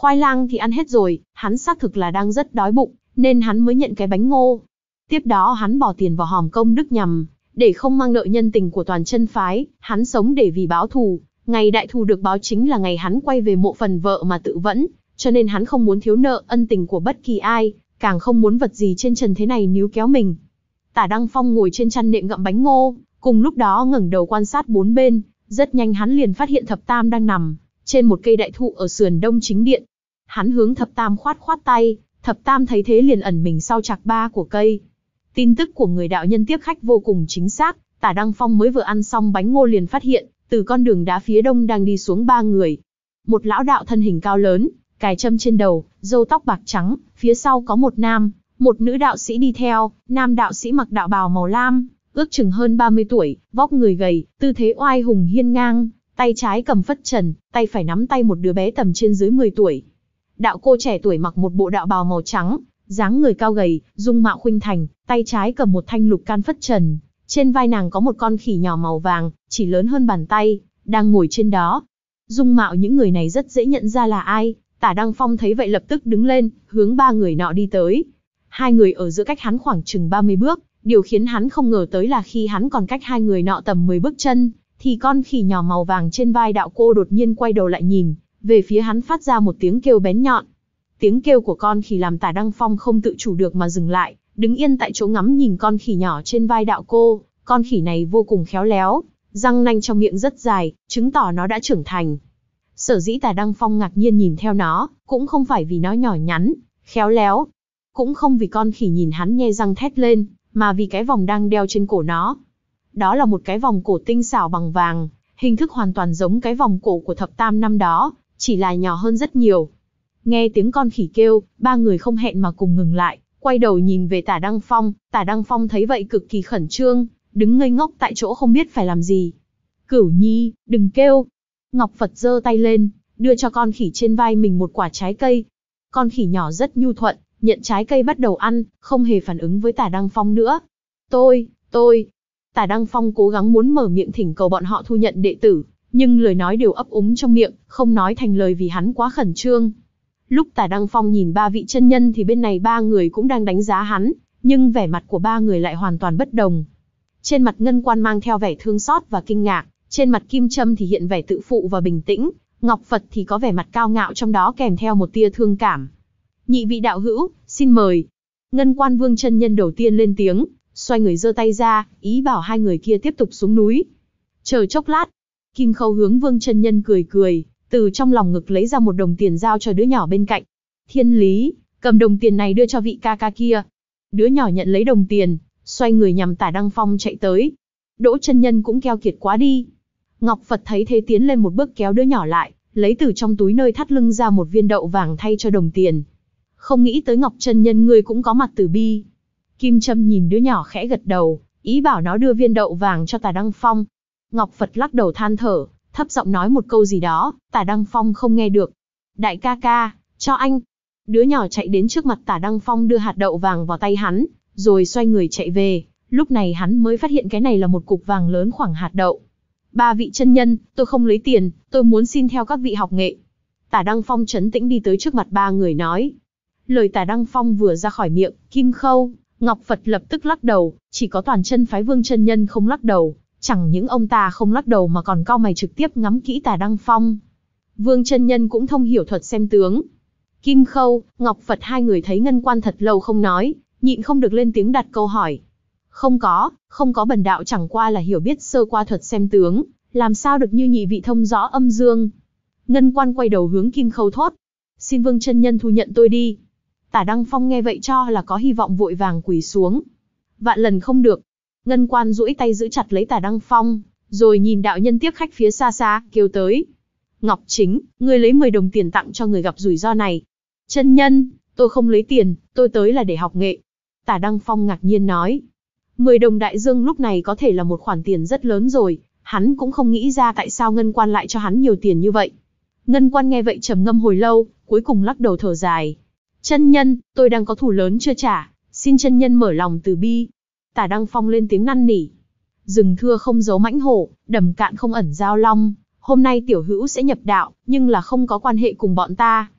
Khoai lang thì ăn hết rồi, hắn xác thực là đang rất đói bụng, nên hắn mới nhận cái bánh ngô. Tiếp đó hắn bỏ tiền vào hòm công đức nhằm, để không mang nợ nhân tình của toàn chân phái, hắn sống để vì báo thù. Ngày đại thù được báo chính là ngày hắn quay về mộ phần vợ mà tự vẫn, cho nên hắn không muốn thiếu nợ ân tình của bất kỳ ai, càng không muốn vật gì trên trần thế này níu kéo mình. Tả Đăng Phong ngồi trên chăn nệm gặm bánh ngô, cùng lúc đó ngẩng đầu quan sát bốn bên, rất nhanh hắn liền phát hiện Thập Tam đang nằm trên một cây đại thụ ở sườn đông chính điện. Hắn hướng Thập Tam khoát khoát tay, Thập Tam thấy thế liền ẩn mình sau chạc ba của cây. Tin tức của người đạo nhân tiếp khách vô cùng chính xác, Tả Đăng Phong mới vừa ăn xong bánh ngô liền phát hiện, từ con đường đá phía đông đang đi xuống ba người. Một lão đạo thân hình cao lớn, cài trâm trên đầu, râu tóc bạc trắng, phía sau có một nam, một nữ đạo sĩ đi theo, nam đạo sĩ mặc đạo bào màu lam, ước chừng hơn ba mươi tuổi, vóc người gầy, tư thế oai hùng hiên ngang, tay trái cầm phất trần, tay phải nắm tay một đứa bé tầm trên dưới mười tuổi. Đạo cô trẻ tuổi mặc một bộ đạo bào màu trắng, dáng người cao gầy, dung mạo khuynh thành, tay trái cầm một thanh lục can phất trần, trên vai nàng có một con khỉ nhỏ màu vàng, chỉ lớn hơn bàn tay, đang ngồi trên đó. Dung mạo những người này rất dễ nhận ra là ai, Tả Đăng Phong thấy vậy lập tức đứng lên, hướng ba người nọ đi tới. Hai người ở giữa cách hắn khoảng chừng ba mươi bước, điều khiến hắn không ngờ tới là khi hắn còn cách hai người nọ tầm mười bước chân, thì con khỉ nhỏ màu vàng trên vai đạo cô đột nhiên quay đầu lại nhìn về phía hắn, phát ra một tiếng kêu bén nhọn. Tiếng kêu của con khỉ làm Tả Đăng Phong không tự chủ được mà dừng lại, đứng yên tại chỗ ngắm nhìn con khỉ nhỏ trên vai đạo cô. Con khỉ này vô cùng khéo léo, răng nanh trong miệng rất dài, chứng tỏ nó đã trưởng thành. Sở dĩ Tả Đăng Phong ngạc nhiên nhìn theo nó, cũng không phải vì nó nhỏ nhắn, khéo léo, cũng không vì con khỉ nhìn hắn nhe răng thét lên, mà vì cái vòng đang đeo trên cổ nó. Đó là một cái vòng cổ tinh xảo bằng vàng, hình thức hoàn toàn giống cái vòng cổ của Thập Tam năm đó, chỉ là nhỏ hơn rất nhiều. Nghe tiếng con khỉ kêu, ba người không hẹn mà cùng ngừng lại, quay đầu nhìn về Tả Đăng Phong. Tả Đăng Phong thấy vậy cực kỳ khẩn trương, đứng ngây ngốc tại chỗ không biết phải làm gì. Cửu Nhi, đừng kêu. Ngọc Phật giơ tay lên, đưa cho con khỉ trên vai mình một quả trái cây. Con khỉ nhỏ rất nhu thuận, nhận trái cây bắt đầu ăn, không hề phản ứng với Tả Đăng Phong nữa. Tôi, tôi. Tả Đăng Phong cố gắng muốn mở miệng thỉnh cầu bọn họ thu nhận đệ tử, nhưng lời nói đều ấp úng trong miệng, không nói thành lời vì hắn quá khẩn trương. Lúc Tả Đăng Phong nhìn ba vị chân nhân thì bên này ba người cũng đang đánh giá hắn, nhưng vẻ mặt của ba người lại hoàn toàn bất đồng. Trên mặt Ngân Quan mang theo vẻ thương xót và kinh ngạc, trên mặt Kim Trâm thì hiện vẻ tự phụ và bình tĩnh, Ngọc Phật thì có vẻ mặt cao ngạo, trong đó kèm theo một tia thương cảm. Nhị vị đạo hữu, xin mời. Ngân Quan Vương chân nhân đầu tiên lên tiếng, xoay người giơ tay ra, ý bảo hai người kia tiếp tục xuống núi. Chờ chốc lát, Kim Khâu hướng Vương chân nhân cười cười, từ trong lòng ngực lấy ra một đồng tiền giao cho đứa nhỏ bên cạnh. Thiên Lý, cầm đồng tiền này đưa cho vị ca ca kia. Đứa nhỏ nhận lấy đồng tiền, xoay người nhằm Tả Đăng Phong chạy tới. Đỗ chân nhân cũng keo kiệt quá đi. Ngọc Phật thấy thế tiến lên một bước kéo đứa nhỏ lại, lấy từ trong túi nơi thắt lưng ra một viên đậu vàng thay cho đồng tiền. Không nghĩ tới Ngọc chân nhân ngươi cũng có mặt từ bi. Kim Trâm nhìn đứa nhỏ khẽ gật đầu, ý bảo nó đưa viên đậu vàng cho Tả Đăng Phong. Ngọc Phật lắc đầu than thở, thấp giọng nói một câu gì đó, Tả Đăng Phong không nghe được. Đại ca ca, cho anh. Đứa nhỏ chạy đến trước mặt Tả Đăng Phong đưa hạt đậu vàng vào tay hắn, rồi xoay người chạy về. Lúc này hắn mới phát hiện cái này là một cục vàng lớn khoảng hạt đậu. Ba vị chân nhân, tôi không lấy tiền, tôi muốn xin theo các vị học nghệ. Tả Đăng Phong trấn tĩnh đi tới trước mặt ba người nói. Lời Tả Đăng Phong vừa ra khỏi miệng, Kim Khâu, Ngọc Phật lập tức lắc đầu, chỉ có toàn chân phái Vương chân nhân không lắc đầu. Chẳng những ông ta không lắc đầu mà còn cau mày trực tiếp ngắm kỹ Tả Đăng Phong. Vương chân nhân cũng thông hiểu thuật xem tướng. Kim Khâu, Ngọc Phật hai người thấy Ngân Quan thật lâu không nói, nhịn không được lên tiếng đặt câu hỏi. Không có, không có, bần đạo chẳng qua là hiểu biết sơ qua thuật xem tướng, làm sao được như nhị vị thông rõ âm dương. Ngân Quan quay đầu hướng Kim Khâu thốt. Xin Vương chân nhân thu nhận tôi đi. Tả Đăng Phong nghe vậy cho là có hy vọng vội vàng quỳ xuống. Vạn lần không được. Ngân Quan duỗi tay giữ chặt lấy Tả Đăng Phong, rồi nhìn đạo nhân tiếp khách phía xa xa, kêu tới. Ngọc Chính, ngươi lấy mười đồng tiền tặng cho người gặp rủi ro này. Chân nhân, tôi không lấy tiền, tôi tới là để học nghệ. Tả Đăng Phong ngạc nhiên nói. mười đồng đại dương lúc này có thể là một khoản tiền rất lớn rồi, hắn cũng không nghĩ ra tại sao Ngân Quan lại cho hắn nhiều tiền như vậy. Ngân Quan nghe vậy trầm ngâm hồi lâu, cuối cùng lắc đầu thở dài. Chân nhân, tôi đang có thù lớn chưa trả, xin chân nhân mở lòng từ bi. Tả Đăng Phong lên tiếng năn nỉ. Rừng thưa không giấu mãnh hổ, đầm cạn không ẩn giao long. Hôm nay tiểu hữu sẽ nhập đạo, nhưng là không có quan hệ cùng bọn ta.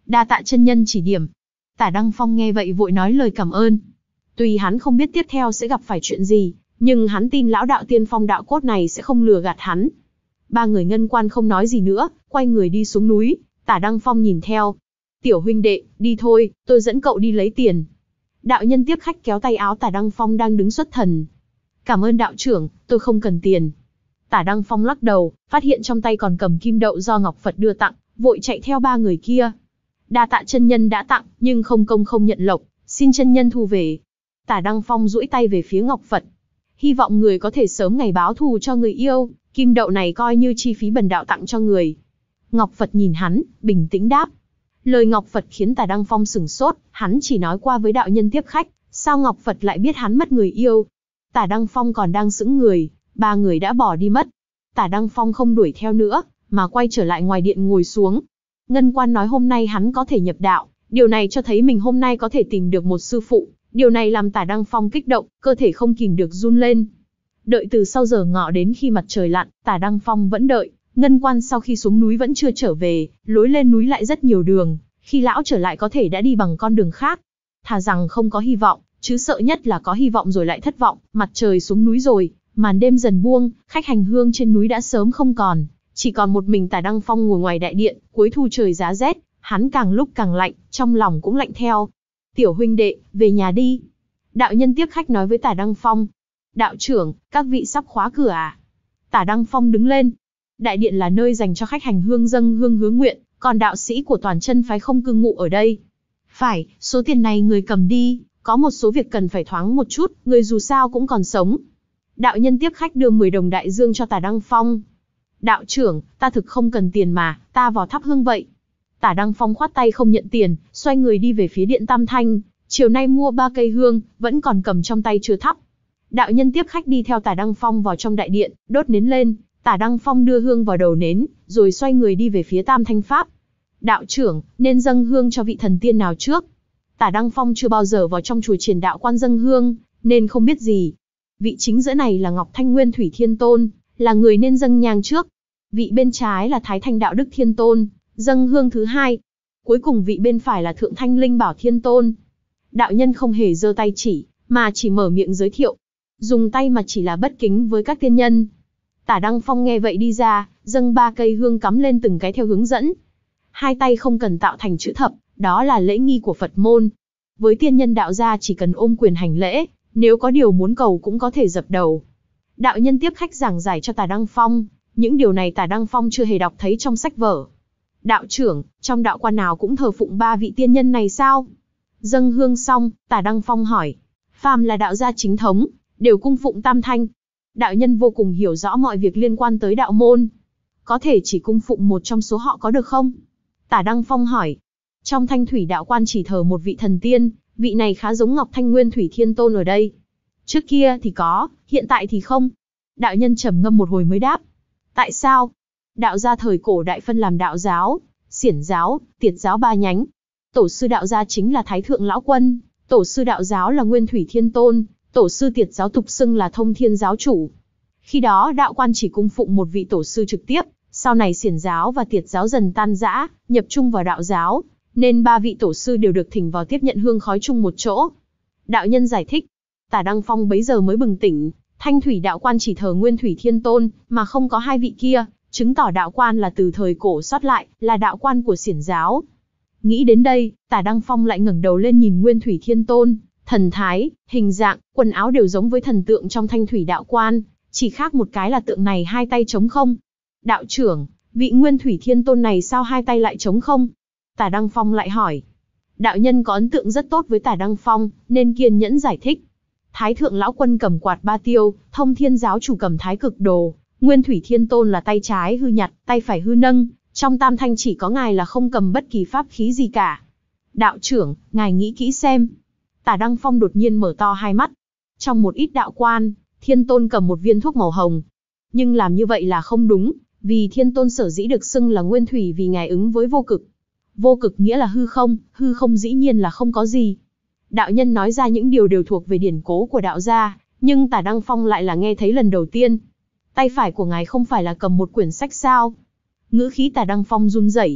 Đa tạ chân nhân chỉ điểm. Tả Đăng Phong nghe vậy vội nói lời cảm ơn. Tuy hắn không biết tiếp theo sẽ gặp phải chuyện gì, nhưng hắn tin lão đạo tiên phong đạo cốt này sẽ không lừa gạt hắn. Ba người ngân quan không nói gì nữa, quay người đi xuống núi. Tả Đăng Phong nhìn theo. Tiểu huynh đệ, đi thôi, tôi dẫn cậu đi lấy tiền. Đạo nhân tiếp khách kéo tay áo Tả Đăng Phong đang đứng xuất thần. Cảm ơn đạo trưởng, tôi không cần tiền. Tả Đăng Phong lắc đầu, phát hiện trong tay còn cầm kim đậu do Ngọc Phật đưa tặng, vội chạy theo ba người kia. Đa tạ chân nhân đã tặng, nhưng không công không nhận lộc, xin chân nhân thu về. Tả Đăng Phong duỗi tay về phía Ngọc Phật. Hy vọng người có thể sớm ngày báo thù cho người yêu, kim đậu này coi như chi phí bần đạo tặng cho người. Ngọc Phật nhìn hắn, bình tĩnh đáp. Lời Ngọc Phật khiến Tả Đăng Phong sửng sốt, hắn chỉ nói qua với đạo nhân tiếp khách, sao Ngọc Phật lại biết hắn mất người yêu. Tả Đăng Phong còn đang sững người, ba người đã bỏ đi mất. Tả Đăng Phong không đuổi theo nữa, mà quay trở lại ngoài điện ngồi xuống. Ngân quan nói hôm nay hắn có thể nhập đạo, điều này cho thấy mình hôm nay có thể tìm được một sư phụ. Điều này làm Tả Đăng Phong kích động, cơ thể không kìm được run lên. Đợi từ sau giờ ngọ đến khi mặt trời lặn, Tả Đăng Phong vẫn đợi. Ngân quan sau khi xuống núi vẫn chưa trở về, lối lên núi lại rất nhiều đường. Khi lão trở lại có thể đã đi bằng con đường khác. Thà rằng không có hy vọng, chứ sợ nhất là có hy vọng rồi lại thất vọng. Mặt trời xuống núi rồi, màn đêm dần buông, khách hành hương trên núi đã sớm không còn. Chỉ còn một mình Tả Đăng Phong ngồi ngoài đại điện, cuối thu trời giá rét, hắn càng lúc càng lạnh, trong lòng cũng lạnh theo. Tiểu huynh đệ, về nhà đi. Đạo nhân tiếp khách nói với Tả Đăng Phong. Đạo trưởng, các vị sắp khóa cửa à? Tả Đăng Phong đứng lên. Đại điện là nơi dành cho khách hành hương dâng hương hướng nguyện, còn đạo sĩ của toàn chân phái không cư ngụ ở đây. Phải, số tiền này người cầm đi, có một số việc cần phải thoáng một chút, người dù sao cũng còn sống. Đạo nhân tiếp khách đưa mười đồng đại dương cho Tả Đăng Phong. Đạo trưởng, ta thực không cần tiền mà, ta vào thắp hương vậy. Tả Đăng Phong khoát tay không nhận tiền, xoay người đi về phía điện Tam Thanh. Chiều nay mua ba cây hương, vẫn còn cầm trong tay chưa thắp. Đạo nhân tiếp khách đi theo Tả Đăng Phong vào trong đại điện, đốt nến lên. Tả Đăng Phong đưa hương vào đầu nến, rồi xoay người đi về phía Tam Thanh Pháp. Đạo trưởng, nên dâng hương cho vị thần tiên nào trước? Tả Đăng Phong chưa bao giờ vào trong chùa Triển Đạo Quan dâng hương, nên không biết gì. Vị chính giữa này là Ngọc Thanh Nguyên Thủy Thiên Tôn, là người nên dâng nhang trước. Vị bên trái là Thái Thanh Đạo Đức Thiên Tôn, dâng hương thứ hai. Cuối cùng vị bên phải là Thượng Thanh Linh Bảo Thiên Tôn. Đạo nhân không hề giơ tay chỉ, mà chỉ mở miệng giới thiệu. Dùng tay mà chỉ là bất kính với các tiên nhân. Tả Đăng Phong nghe vậy đi ra, dâng ba cây hương cắm lên từng cái theo hướng dẫn. Hai tay không cần tạo thành chữ thập, đó là lễ nghi của Phật môn. Với tiên nhân đạo gia chỉ cần ôm quyền hành lễ, nếu có điều muốn cầu cũng có thể dập đầu. Đạo nhân tiếp khách giảng giải cho Tả Đăng Phong, những điều này Tả Đăng Phong chưa hề đọc thấy trong sách vở. Đạo trưởng, trong đạo quan nào cũng thờ phụng ba vị tiên nhân này sao? Dâng hương xong, Tả Đăng Phong hỏi. Phàm là đạo gia chính thống, đều cung phụng Tam Thanh. Đạo nhân vô cùng hiểu rõ mọi việc liên quan tới đạo môn. Có thể chỉ cung phụng một trong số họ có được không? Tả Đăng Phong hỏi. Trong Thanh Thủy đạo quan chỉ thờ một vị thần tiên, vị này khá giống Ngọc Thanh Nguyên Thủy Thiên Tôn ở đây. Trước kia thì có, hiện tại thì không. Đạo nhân trầm ngâm một hồi mới đáp. Tại sao? Đạo gia thời cổ đại phân làm đạo giáo, xiển giáo, tiệt giáo ba nhánh. Tổ sư đạo gia chính là Thái Thượng Lão Quân, tổ sư đạo giáo là Nguyên Thủy Thiên Tôn, tổ sư tiệt giáo tục xưng là Thông Thiên giáo chủ. Khi đó đạo quan chỉ cung phụng một vị tổ sư trực tiếp, sau này xiển giáo và tiệt giáo dần tan rã, nhập chung vào đạo giáo, nên ba vị tổ sư đều được thỉnh vào tiếp nhận hương khói chung một chỗ. Đạo nhân giải thích. Tả Đăng Phong bấy giờ mới bừng tỉnh, Thanh Thủy đạo quan chỉ thờ Nguyên Thủy Thiên Tôn, mà không có hai vị kia, chứng tỏ đạo quan là từ thời cổ sót lại, là đạo quan của xiển giáo. Nghĩ đến đây, Tả Đăng Phong lại ngẩng đầu lên nhìn Nguyên Thủy Thiên Tôn, thần thái, hình dạng, quần áo đều giống với thần tượng trong Thanh Thủy đạo quan, chỉ khác một cái là tượng này hai tay trống không. Đạo trưởng, vị Nguyên Thủy Thiên Tôn này sao hai tay lại trống không? Tả Đăng Phong lại hỏi. Đạo nhân có ấn tượng rất tốt với Tả Đăng Phong, nên kiên nhẫn giải thích. Thái Thượng Lão Quân cầm quạt ba tiêu, Thông Thiên giáo chủ cầm thái cực đồ, Nguyên Thủy Thiên Tôn là tay trái hư nhặt, tay phải hư nâng, trong Tam Thanh chỉ có ngài là không cầm bất kỳ pháp khí gì cả. Đạo trưởng, ngài nghĩ kỹ xem. Tả Đăng Phong đột nhiên mở to hai mắt. Trong một ít đạo quan, Thiên Tôn cầm một viên thuốc màu hồng. Nhưng làm như vậy là không đúng, vì Thiên Tôn sở dĩ được xưng là Nguyên Thủy vì ngài ứng với vô cực. Vô cực nghĩa là hư không, hư không dĩ nhiên là không có gì. Đạo nhân nói ra những điều đều thuộc về điển cố của đạo gia, nhưng Tả Đăng Phong lại là nghe thấy lần đầu tiên. Tay phải của ngài không phải là cầm một quyển sách sao? Ngữ khí Tả Đăng Phong run rẩy.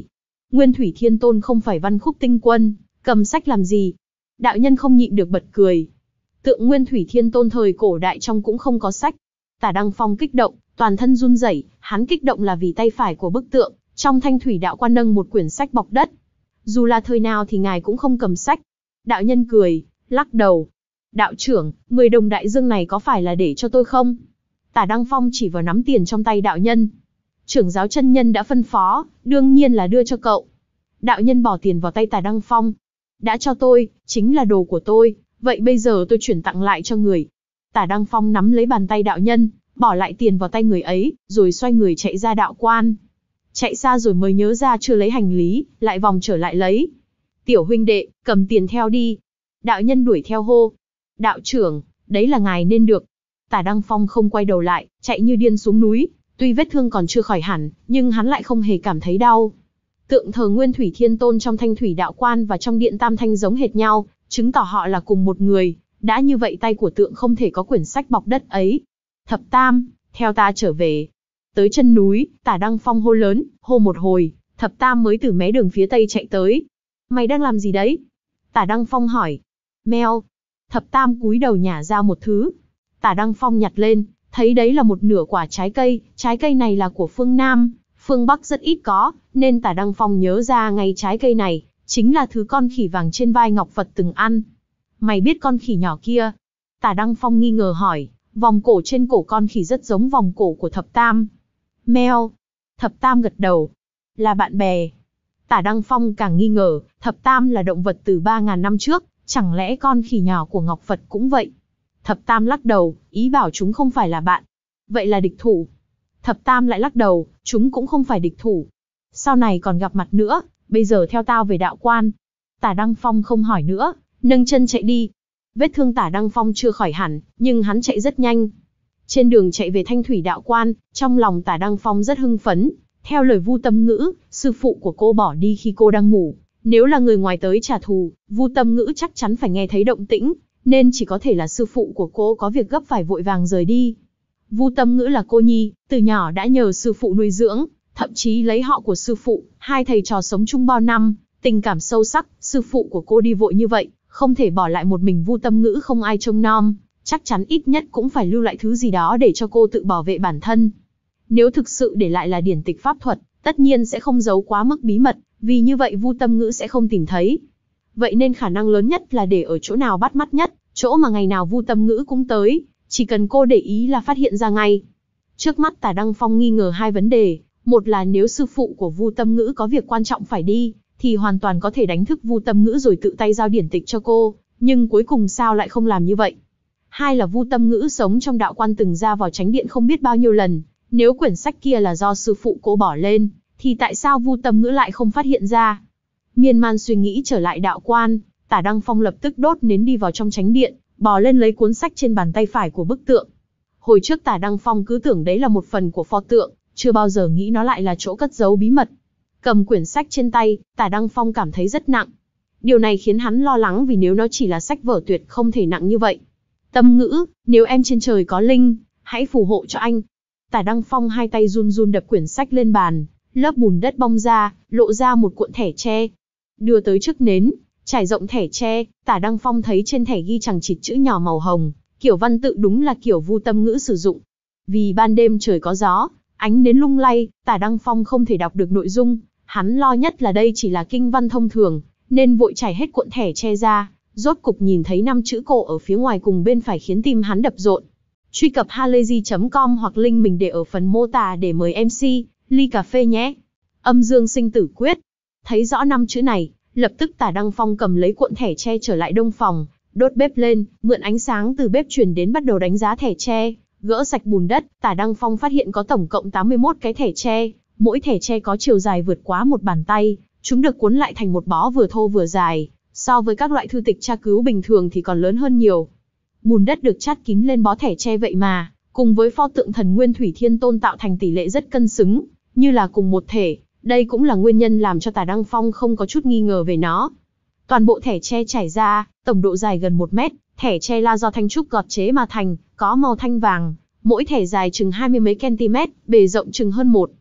Nguyên Thủy Thiên Tôn không phải Văn Khúc Tinh Quân, cầm sách làm gì? Đạo nhân không nhịn được bật cười. Tượng Nguyên Thủy Thiên Tôn thời cổ đại trong cũng không có sách. Tả Đăng Phong kích động, toàn thân run rẩy, hắn kích động là vì tay phải của bức tượng, trong thanh thủy đạo quan nâng một quyển sách bọc đất. Dù là thời nào thì ngài cũng không cầm sách. Đạo nhân cười, lắc đầu. Đạo trưởng, mười đồng đại dương này có phải là để cho tôi không? Tả Đăng Phong chỉ vào nắm tiền trong tay đạo nhân. Trưởng giáo chân nhân đã phân phó, đương nhiên là đưa cho cậu. Đạo nhân bỏ tiền vào tay Tả Đăng Phong. Đã cho tôi, chính là đồ của tôi, vậy bây giờ tôi chuyển tặng lại cho người. Tả Đăng Phong nắm lấy bàn tay đạo nhân, bỏ lại tiền vào tay người ấy, rồi xoay người chạy ra đạo quan. Chạy xa rồi mới nhớ ra chưa lấy hành lý, lại vòng trở lại lấy. Tiểu huynh đệ, cầm tiền theo đi. Đạo nhân đuổi theo hô. Đạo trưởng, đấy là ngài nên được. Tả Đăng Phong không quay đầu lại, chạy như điên xuống núi. Tuy vết thương còn chưa khỏi hẳn, nhưng hắn lại không hề cảm thấy đau. Tượng thờ Nguyên Thủy Thiên Tôn trong thanh thủy đạo quan và trong điện Tam Thanh giống hệt nhau, chứng tỏ họ là cùng một người. Đã như vậy tay của tượng không thể có quyển sách bọc đất ấy. Thập Tam, theo ta trở về. Tới chân núi, Tả Đăng Phong hô lớn, hô một hồi, Thập Tam mới từ mé đường phía tây chạy tới. Mày đang làm gì đấy? Tả Đăng Phong hỏi. Meo. Thập Tam cúi đầu nhả ra một thứ. Tả Đăng Phong nhặt lên, thấy đấy là một nửa quả trái cây, trái cây này là của phương Nam, phương Bắc rất ít có, nên Tả Đăng Phong nhớ ra ngay trái cây này, chính là thứ con khỉ vàng trên vai Ngọc Phật từng ăn. Mày biết con khỉ nhỏ kia? Tả Đăng Phong nghi ngờ hỏi, vòng cổ trên cổ con khỉ rất giống vòng cổ của Thập Tam. Meo. Thập Tam gật đầu. Là bạn bè. Tả Đăng Phong càng nghi ngờ, Thập Tam là động vật từ ba ngàn năm trước, chẳng lẽ con khỉ nhỏ của Ngọc Phật cũng vậy? Thập Tam lắc đầu, ý bảo chúng không phải là bạn. Vậy là địch thủ. Thập Tam lại lắc đầu, chúng cũng không phải địch thủ. Sau này còn gặp mặt nữa, bây giờ theo tao về đạo quan. Tả Đăng Phong không hỏi nữa, nâng chân chạy đi. Vết thương Tả Đăng Phong chưa khỏi hẳn, nhưng hắn chạy rất nhanh. Trên đường chạy về thanh thủy đạo quan, trong lòng Tả Đăng Phong rất hưng phấn. Theo lời Vu Tâm Ngữ, sư phụ của cô bỏ đi khi cô đang ngủ. Nếu là người ngoài tới trả thù, Vu Tâm Ngữ chắc chắn phải nghe thấy động tĩnh, nên chỉ có thể là sư phụ của cô có việc gấp phải vội vàng rời đi. Vu Tâm Ngữ là cô nhi, từ nhỏ đã nhờ sư phụ nuôi dưỡng, thậm chí lấy họ của sư phụ, hai thầy trò sống chung bao năm, tình cảm sâu sắc, sư phụ của cô đi vội như vậy, không thể bỏ lại một mình Vu Tâm Ngữ không ai trông nom, chắc chắn ít nhất cũng phải lưu lại thứ gì đó để cho cô tự bảo vệ bản thân. Nếu thực sự để lại là điển tịch pháp thuật, tất nhiên sẽ không giấu quá mức bí mật, vì như vậy Vu Tâm Ngữ sẽ không tìm thấy. Vậy nên khả năng lớn nhất là để ở chỗ nào bắt mắt nhất, chỗ mà ngày nào Vu Tâm Ngữ cũng tới, chỉ cần cô để ý là phát hiện ra ngay. Trước mắt Tả Đăng Phong nghi ngờ hai vấn đề, một là nếu sư phụ của Vu Tâm Ngữ có việc quan trọng phải đi, thì hoàn toàn có thể đánh thức Vu Tâm Ngữ rồi tự tay giao điển tịch cho cô, nhưng cuối cùng sao lại không làm như vậy? Hai là Vu Tâm Ngữ sống trong đạo quan từng ra vào chánh điện không biết bao nhiêu lần, nếu quyển sách kia là do sư phụ cô bỏ lên, thì tại sao Vu Tâm Ngữ lại không phát hiện ra? Miên man suy nghĩ trở lại đạo quan, Tả Đăng Phong lập tức đốt nến đi vào trong chánh điện, bò lên lấy cuốn sách trên bàn tay phải của bức tượng. Hồi trước Tả Đăng Phong cứ tưởng đấy là một phần của pho tượng, chưa bao giờ nghĩ nó lại là chỗ cất giấu bí mật. Cầm quyển sách trên tay, Tả Đăng Phong cảm thấy rất nặng. Điều này khiến hắn lo lắng vì nếu nó chỉ là sách vở tuyệt không thể nặng như vậy. Tâm Ngữ, nếu em trên trời có linh, hãy phù hộ cho anh. Tả Đăng Phong hai tay run run đập quyển sách lên bàn, lớp bùn đất bong ra, lộ ra một cuộn thẻ tre. Đưa tới trước nến, trải rộng thẻ tre, Tả Đăng Phong thấy trên thẻ ghi chằng chịt chữ nhỏ màu hồng, kiểu văn tự đúng là kiểu Vu Tâm Ngữ sử dụng. Vì ban đêm trời có gió, ánh nến lung lay, Tả Đăng Phong không thể đọc được nội dung, hắn lo nhất là đây chỉ là kinh văn thông thường, nên vội trải hết cuộn thẻ tre ra, rốt cục nhìn thấy năm chữ cổ ở phía ngoài cùng bên phải khiến tim hắn đập rộn. Truy cập halayzi chấm com hoặc link mình để ở phần mô tả để mời em xê, ly cà phê nhé. Âm dương sinh tử quyết. Thấy rõ năm chữ này, lập tức Tả Đăng Phong cầm lấy cuộn thẻ tre trở lại đông phòng, đốt bếp lên, mượn ánh sáng từ bếp truyền đến bắt đầu đánh giá thẻ tre, gỡ sạch bùn đất. Tả Đăng Phong phát hiện có tổng cộng tám mươi mốt cái thẻ tre, mỗi thẻ tre có chiều dài vượt quá một bàn tay, chúng được cuốn lại thành một bó vừa thô vừa dài, so với các loại thư tịch tra cứu bình thường thì còn lớn hơn nhiều. Bùn đất được chát kín lên bó thẻ tre vậy mà, cùng với pho tượng thần Nguyên Thủy Thiên Tôn tạo thành tỷ lệ rất cân xứng, như là cùng một thể. Đây cũng là nguyên nhân làm cho Tả Đăng Phong không có chút nghi ngờ về nó. Toàn bộ thẻ tre trải ra, tổng độ dài gần một mét, thẻ tre là do thanh trúc gọt chế mà thành, có màu thanh vàng, mỗi thẻ dài chừng hai mươi mấy cm, bề rộng chừng hơn một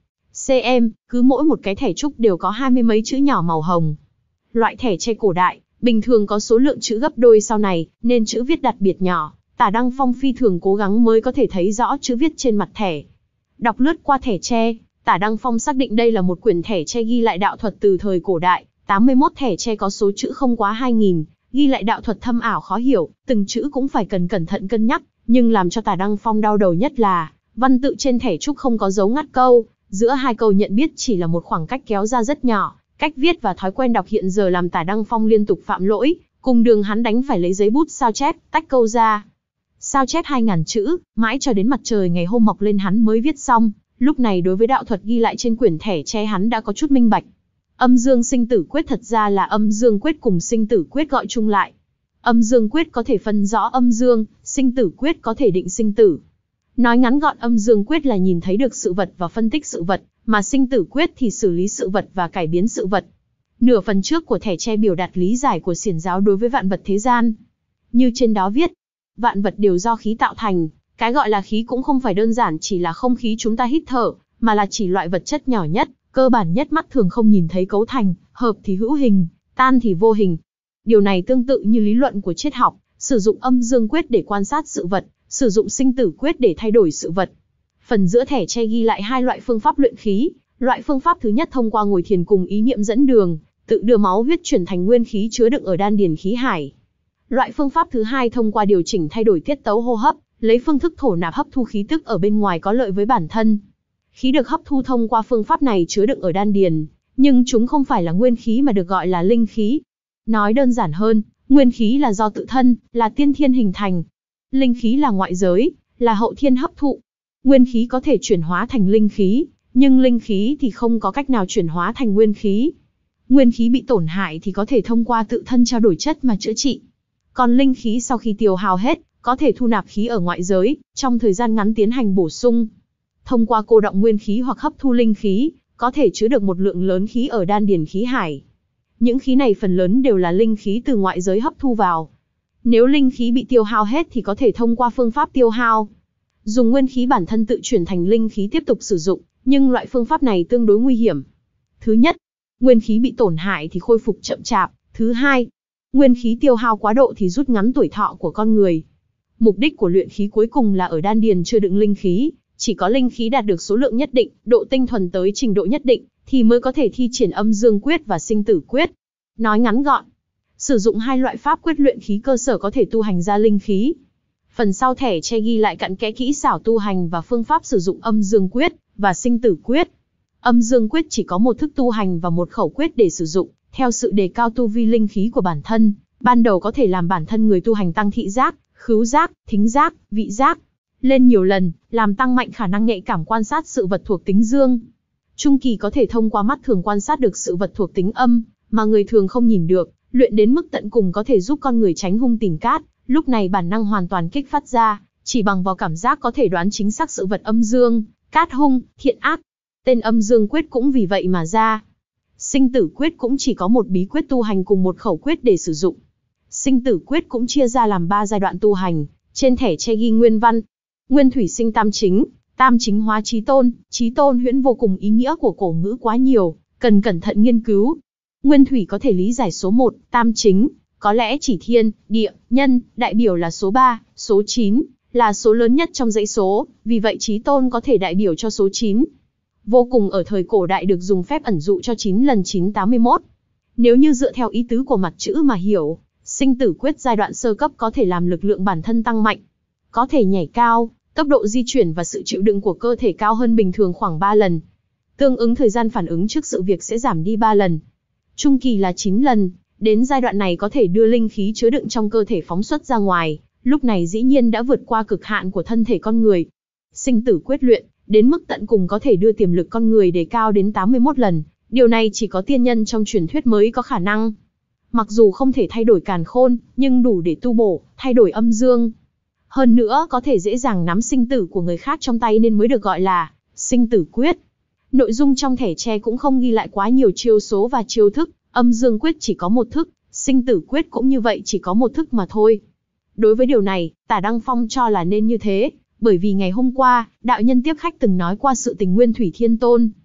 cm, cứ mỗi một cái thẻ trúc đều có hai mươi mấy chữ nhỏ màu hồng. Loại thẻ tre cổ đại, bình thường có số lượng chữ gấp đôi sau này, nên chữ viết đặc biệt nhỏ. Tả Đăng Phong phi thường cố gắng mới có thể thấy rõ chữ viết trên mặt thẻ. Đọc lướt qua thẻ tre, Tả Đăng Phong xác định đây là một quyển thẻ tre ghi lại đạo thuật từ thời cổ đại. tám mươi mốt thẻ tre có số chữ không quá hai nghìn, ghi lại đạo thuật thâm ảo khó hiểu, từng chữ cũng phải cần cẩn thận cân nhắc. Nhưng làm cho Tả Đăng Phong đau đầu nhất là, văn tự trên thẻ trúc không có dấu ngắt câu, giữa hai câu nhận biết chỉ là một khoảng cách kéo ra rất nhỏ. Cách viết và thói quen đọc hiện giờ làm Tả Đăng Phong liên tục phạm lỗi, cùng đường hắn đánh phải lấy giấy bút sao chép, tách câu ra. Sao chép hai ngàn chữ, mãi cho đến mặt trời ngày hôm mọc lên hắn mới viết xong. Lúc này đối với đạo thuật ghi lại trên quyển thẻ tre hắn đã có chút minh bạch. Âm dương sinh tử quyết thật ra là âm dương quyết cùng sinh tử quyết gọi chung lại. Âm dương quyết có thể phân rõ âm dương, sinh tử quyết có thể định sinh tử. Nói ngắn gọn, âm dương quyết là nhìn thấy được sự vật và phân tích sự vật, mà sinh tử quyết thì xử lý sự vật và cải biến sự vật. Nửa phần trước của thẻ tre biểu đạt lý giải của xiển giáo đối với vạn vật thế gian. Như trên đó viết, vạn vật đều do khí tạo thành, cái gọi là khí cũng không phải đơn giản chỉ là không khí chúng ta hít thở, mà là chỉ loại vật chất nhỏ nhất, cơ bản nhất mắt thường không nhìn thấy cấu thành, hợp thì hữu hình, tan thì vô hình. Điều này tương tự như lý luận của triết học, sử dụng âm dương quyết để quan sát sự vật, sử dụng sinh tử quyết để thay đổi sự vật. Phần giữa thẻ tre ghi lại hai loại phương pháp luyện khí. Loại phương pháp thứ nhất thông qua ngồi thiền cùng ý niệm dẫn đường, tự đưa máu huyết chuyển thành nguyên khí chứa đựng ở đan điền khí hải. Loại phương pháp thứ hai thông qua điều chỉnh thay đổi tiết tấu hô hấp, lấy phương thức thổ nạp hấp thu khí tức ở bên ngoài có lợi với bản thân. Khí được hấp thu thông qua phương pháp này chứa đựng ở đan điền, nhưng chúng không phải là nguyên khí mà được gọi là linh khí. Nói đơn giản hơn, nguyên khí là do tự thân, là tiên thiên hình thành. Linh khí là ngoại giới, là hậu thiên hấp thụ. Nguyên khí có thể chuyển hóa thành linh khí, nhưng linh khí thì không có cách nào chuyển hóa thành nguyên khí. Nguyên khí bị tổn hại thì có thể thông qua tự thân trao đổi chất mà chữa trị. Còn linh khí sau khi tiêu hao hết, có thể thu nạp khí ở ngoại giới, trong thời gian ngắn tiến hành bổ sung. Thông qua cô đọng nguyên khí hoặc hấp thu linh khí, có thể chứa được một lượng lớn khí ở đan điền khí hải. Những khí này phần lớn đều là linh khí từ ngoại giới hấp thu vào. Nếu linh khí bị tiêu hao hết thì có thể thông qua phương pháp tiêu hao, dùng nguyên khí bản thân tự chuyển thành linh khí tiếp tục sử dụng, nhưng loại phương pháp này tương đối nguy hiểm. Thứ nhất, nguyên khí bị tổn hại thì khôi phục chậm chạp. Thứ hai, nguyên khí tiêu hao quá độ thì rút ngắn tuổi thọ của con người. Mục đích của luyện khí cuối cùng là ở đan điền chứa đựng linh khí, chỉ có linh khí đạt được số lượng nhất định, độ tinh thuần tới trình độ nhất định, thì mới có thể thi triển âm dương quyết và sinh tử quyết. Nói ngắn gọn, sử dụng hai loại pháp quyết luyện khí cơ sở có thể tu hành ra linh khí. Phần sau thẻ tre ghi lại cặn kẽ kỹ xảo tu hành và phương pháp sử dụng âm dương quyết và sinh tử quyết. Âm dương quyết chỉ có một thức tu hành và một khẩu quyết để sử dụng, theo sự đề cao tu vi linh khí của bản thân. Ban đầu có thể làm bản thân người tu hành tăng thị giác, khứu giác, thính giác, vị giác lên nhiều lần, làm tăng mạnh khả năng nhạy cảm quan sát sự vật thuộc tính dương. Trung kỳ có thể thông qua mắt thường quan sát được sự vật thuộc tính âm, mà người thường không nhìn được. Luyện đến mức tận cùng có thể giúp con người tránh hung tìm cát, lúc này bản năng hoàn toàn kích phát ra, chỉ bằng vào cảm giác có thể đoán chính xác sự vật âm dương, cát hung, thiện ác. Tên âm dương quyết cũng vì vậy mà ra. Sinh tử quyết cũng chỉ có một bí quyết tu hành cùng một khẩu quyết để sử dụng. Sinh tử quyết cũng chia ra làm ba giai đoạn tu hành, trên thẻ tre ghi nguyên văn. Nguyên thủy sinh tam chính, tam chính hóa chí tôn, chí tôn huyễn vô cùng, ý nghĩa của cổ ngữ quá nhiều, cần cẩn thận nghiên cứu. Nguyên thủy có thể lý giải số một, tam chính, có lẽ chỉ thiên, địa, nhân, đại biểu là số ba, số chín, là số lớn nhất trong dãy số, vì vậy chí tôn có thể đại biểu cho số chín. Vô cùng ở thời cổ đại được dùng phép ẩn dụ cho chín lần chín tám mươi mốt. Nếu như dựa theo ý tứ của mặt chữ mà hiểu, sinh tử quyết giai đoạn sơ cấp có thể làm lực lượng bản thân tăng mạnh, có thể nhảy cao, tốc độ di chuyển và sự chịu đựng của cơ thể cao hơn bình thường khoảng ba lần. Tương ứng thời gian phản ứng trước sự việc sẽ giảm đi ba lần. Trung kỳ là chín lần, đến giai đoạn này có thể đưa linh khí chứa đựng trong cơ thể phóng xuất ra ngoài, lúc này dĩ nhiên đã vượt qua cực hạn của thân thể con người. Sinh tử quyết luyện, đến mức tận cùng có thể đưa tiềm lực con người đề cao đến tám mươi mốt lần, điều này chỉ có tiên nhân trong truyền thuyết mới có khả năng. Mặc dù không thể thay đổi càn khôn, nhưng đủ để tu bổ, thay đổi âm dương. Hơn nữa có thể dễ dàng nắm sinh tử của người khác trong tay nên mới được gọi là sinh tử quyết. Nội dung trong thẻ tre cũng không ghi lại quá nhiều chiêu số và chiêu thức, âm dương quyết chỉ có một thức, sinh tử quyết cũng như vậy chỉ có một thức mà thôi. Đối với điều này, Tả Đăng Phong cho là nên như thế, bởi vì ngày hôm qua, đạo nhân tiếp khách từng nói qua sự tình Nguyên Thủy Thiên Tôn.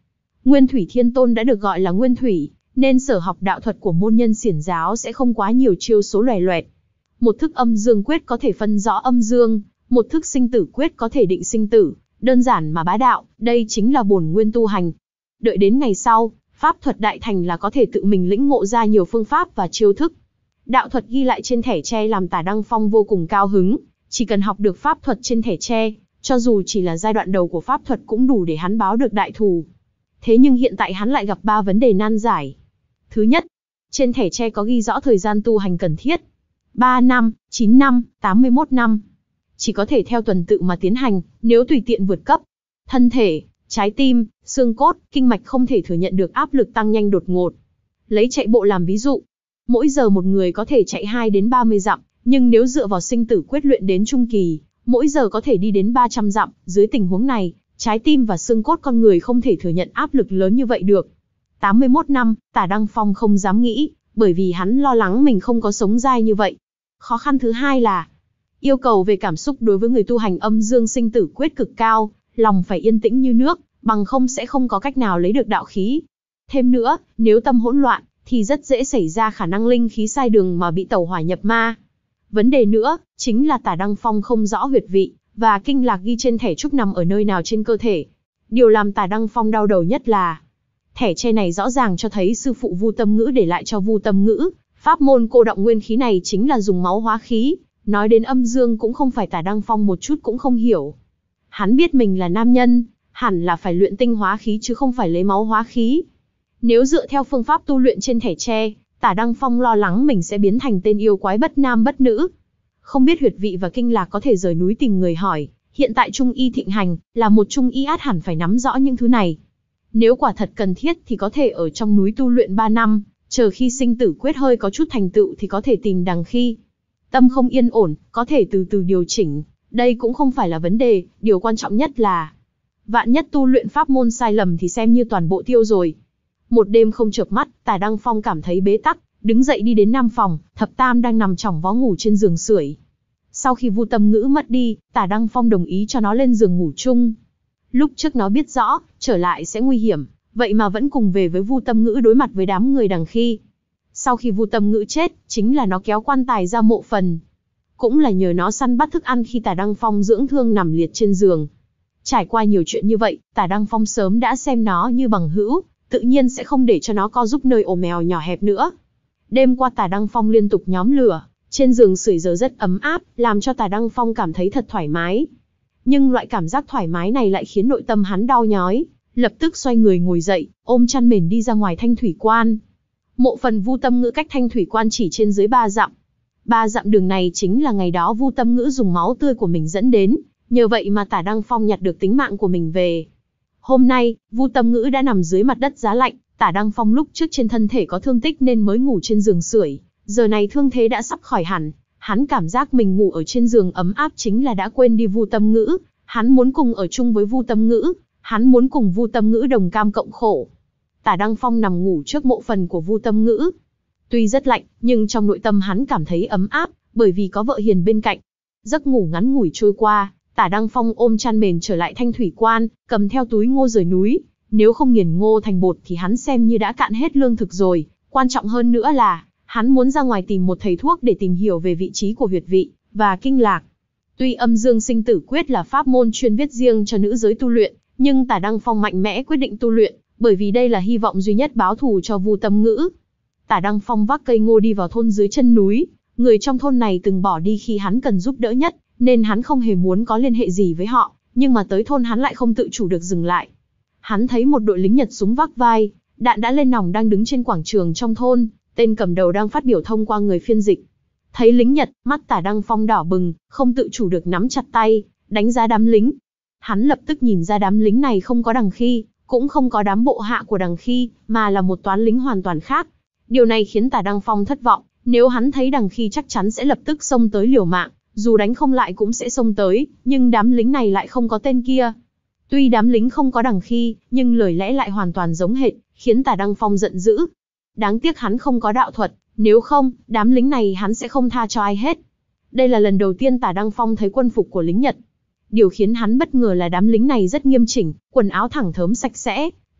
Nguyên Thủy Thiên Tôn đã được gọi là Nguyên Thủy, nên sở học đạo thuật của môn nhân xiển giáo sẽ không quá nhiều chiêu số loè loẹt. Một thức âm dương quyết có thể phân rõ âm dương, một thức sinh tử quyết có thể định sinh tử, đơn giản mà bá đạo, đây chính là bổn nguyên tu hành. Đợi đến ngày sau, pháp thuật đại thành là có thể tự mình lĩnh ngộ ra nhiều phương pháp và chiêu thức. Đạo thuật ghi lại trên thẻ tre làm Tả Đăng Phong vô cùng cao hứng, chỉ cần học được pháp thuật trên thẻ tre, cho dù chỉ là giai đoạn đầu của pháp thuật cũng đủ để hắn báo được đại thù. Thế nhưng hiện tại hắn lại gặp ba vấn đề nan giải. Thứ nhất, trên thẻ tre có ghi rõ thời gian tu hành cần thiết. ba năm, chín năm, tám mươi mốt năm. Chỉ có thể theo tuần tự mà tiến hành, nếu tùy tiện vượt cấp. Thân thể, trái tim, xương cốt, kinh mạch không thể thừa nhận được áp lực tăng nhanh đột ngột. Lấy chạy bộ làm ví dụ. Mỗi giờ một người có thể chạy hai đến ba mươi dặm, nhưng nếu dựa vào sinh tử quyết luyện đến trung kỳ, mỗi giờ có thể đi đến ba trăm dặm, dưới tình huống này, trái tim và xương cốt con người không thể thừa nhận áp lực lớn như vậy được. tám mươi mốt năm, Tả Đăng Phong không dám nghĩ, bởi vì hắn lo lắng mình không có sống dai như vậy. Khó khăn thứ hai là, yêu cầu về cảm xúc đối với người tu hành âm dương sinh tử quyết cực cao, lòng phải yên tĩnh như nước, bằng không sẽ không có cách nào lấy được đạo khí. Thêm nữa, nếu tâm hỗn loạn, thì rất dễ xảy ra khả năng linh khí sai đường mà bị tẩu hỏa nhập ma. Vấn đề nữa, chính là Tả Đăng Phong không rõ huyệt vị, và kinh lạc ghi trên thẻ trúc nằm ở nơi nào trên cơ thể. Điều làm Tả Đăng Phong đau đầu nhất là, thẻ tre này rõ ràng cho thấy sư phụ Vu Tâm Ngữ để lại cho Vu Tâm Ngữ, pháp môn cô đọng nguyên khí này chính là dùng máu hóa khí, nói đến âm dương cũng không phải Tả Đăng Phong một chút cũng không hiểu. Hắn biết mình là nam nhân, hẳn là phải luyện tinh hóa khí chứ không phải lấy máu hóa khí. Nếu dựa theo phương pháp tu luyện trên thẻ tre, Tả Đăng Phong lo lắng mình sẽ biến thành tên yêu quái bất nam bất nữ. Không biết huyệt vị và kinh lạc có thể rời núi tìm người hỏi, hiện tại trung y thịnh hành, là một trung y át hẳn phải nắm rõ những thứ này. Nếu quả thật cần thiết thì có thể ở trong núi tu luyện ba năm, chờ khi sinh tử quyết hơi có chút thành tựu thì có thể tìm đằng khi. Tâm không yên ổn, có thể từ từ điều chỉnh, đây cũng không phải là vấn đề, điều quan trọng nhất là vạn nhất tu luyện pháp môn sai lầm thì xem như toàn bộ tiêu rồi. Một đêm không chợp mắt, Tả Đăng Phong cảm thấy bế tắc, đứng dậy đi đến nam phòng, Thập Tam đang nằm chỏng vó ngủ trên giường sưởi. Sau khi Vu Tâm Ngữ mất đi, Tả Đăng Phong đồng ý cho nó lên giường ngủ chung. Lúc trước nó biết rõ, trở lại sẽ nguy hiểm, vậy mà vẫn cùng về với Vu Tâm Ngữ đối mặt với đám người đằng khi. Sau khi Vu Tâm Ngữ chết, chính là nó kéo quan tài ra mộ phần. Cũng là nhờ nó săn bắt thức ăn khi Tả Đăng Phong dưỡng thương nằm liệt trên giường. Trải qua nhiều chuyện như vậy, Tả Đăng Phong sớm đã xem nó như bằng hữu, tự nhiên sẽ không để cho nó co giúp nơi ổ mèo nhỏ hẹp nữa. Đêm qua Tả Đăng Phong liên tục nhóm lửa, trên giường sưởi giờ rất ấm áp, làm cho Tả Đăng Phong cảm thấy thật thoải mái. Nhưng loại cảm giác thoải mái này lại khiến nội tâm hắn đau nhói, lập tức xoay người ngồi dậy, ôm chăn mền đi ra ngoài Thanh Thủy Quan. Mộ phần Vu Tâm Ngữ cách Thanh Thủy Quan chỉ trên dưới ba dặm. Ba dặm đường này chính là ngày đó Vu Tâm Ngữ dùng máu tươi của mình dẫn đến, nhờ vậy mà Tả Đăng Phong nhặt được tính mạng của mình về. Hôm nay, Vu Tâm Ngữ đã nằm dưới mặt đất giá lạnh, Tả Đăng Phong lúc trước trên thân thể có thương tích nên mới ngủ trên giường sưởi, giờ này thương thế đã sắp khỏi hẳn, hắn cảm giác mình ngủ ở trên giường ấm áp chính là đã quên đi Vu Tâm Ngữ, hắn muốn cùng ở chung với Vu Tâm Ngữ, hắn muốn cùng Vu Tâm Ngữ đồng cam cộng khổ. Tả Đăng Phong nằm ngủ trước mộ phần của Vu Tâm Ngữ. Tuy rất lạnh, nhưng trong nội tâm hắn cảm thấy ấm áp, bởi vì có vợ hiền bên cạnh. Giấc ngủ ngắn ngủi trôi qua, Tả Đăng Phong ôm chăn mền trở lại Thanh Thủy Quan, cầm theo túi ngô rời núi. Nếu không nghiền ngô thành bột thì hắn xem như đã cạn hết lương thực rồi. Quan trọng hơn nữa là, hắn muốn ra ngoài tìm một thầy thuốc để tìm hiểu về vị trí của huyệt vị và kinh lạc. Tuy âm dương sinh tử quyết là pháp môn chuyên viết riêng cho nữ giới tu luyện, nhưng Tả Đăng Phong mạnh mẽ quyết định tu luyện, bởi vì đây là hy vọng duy nhất báo thù cho Vu Tâm Ngữ. Tả Đăng Phong vác cây ngô đi vào thôn dưới chân núi, người trong thôn này từng bỏ đi khi hắn cần giúp đỡ nhất, nên hắn không hề muốn có liên hệ gì với họ, nhưng mà tới thôn hắn lại không tự chủ được dừng lại. Hắn thấy một đội lính Nhật súng vác vai, đạn đã lên nòng đang đứng trên quảng trường trong thôn, tên cầm đầu đang phát biểu thông qua người phiên dịch. Thấy lính Nhật, mắt Tả Đăng Phong đỏ bừng, không tự chủ được nắm chặt tay, đánh giá đám lính. Hắn lập tức nhìn ra đám lính này không có đằng khi, cũng không có đám bộ hạ của đằng khi, mà là một toán lính hoàn toàn khác. Điều này khiến Tả Đăng Phong thất vọng, nếu hắn thấy đằng khi chắc chắn sẽ lập tức xông tới liều mạng, dù đánh không lại cũng sẽ xông tới, nhưng đám lính này lại không có tên kia. Tuy đám lính không có đằng khi, nhưng lời lẽ lại hoàn toàn giống hệt, khiến Tả Đăng Phong giận dữ. Đáng tiếc hắn không có đạo thuật, nếu không, đám lính này hắn sẽ không tha cho ai hết. Đây là lần đầu tiên Tả Đăng Phong thấy quân phục của lính Nhật. Điều khiến hắn bất ngờ là đám lính này rất nghiêm chỉnh, quần áo thẳng thớm sạch sẽ,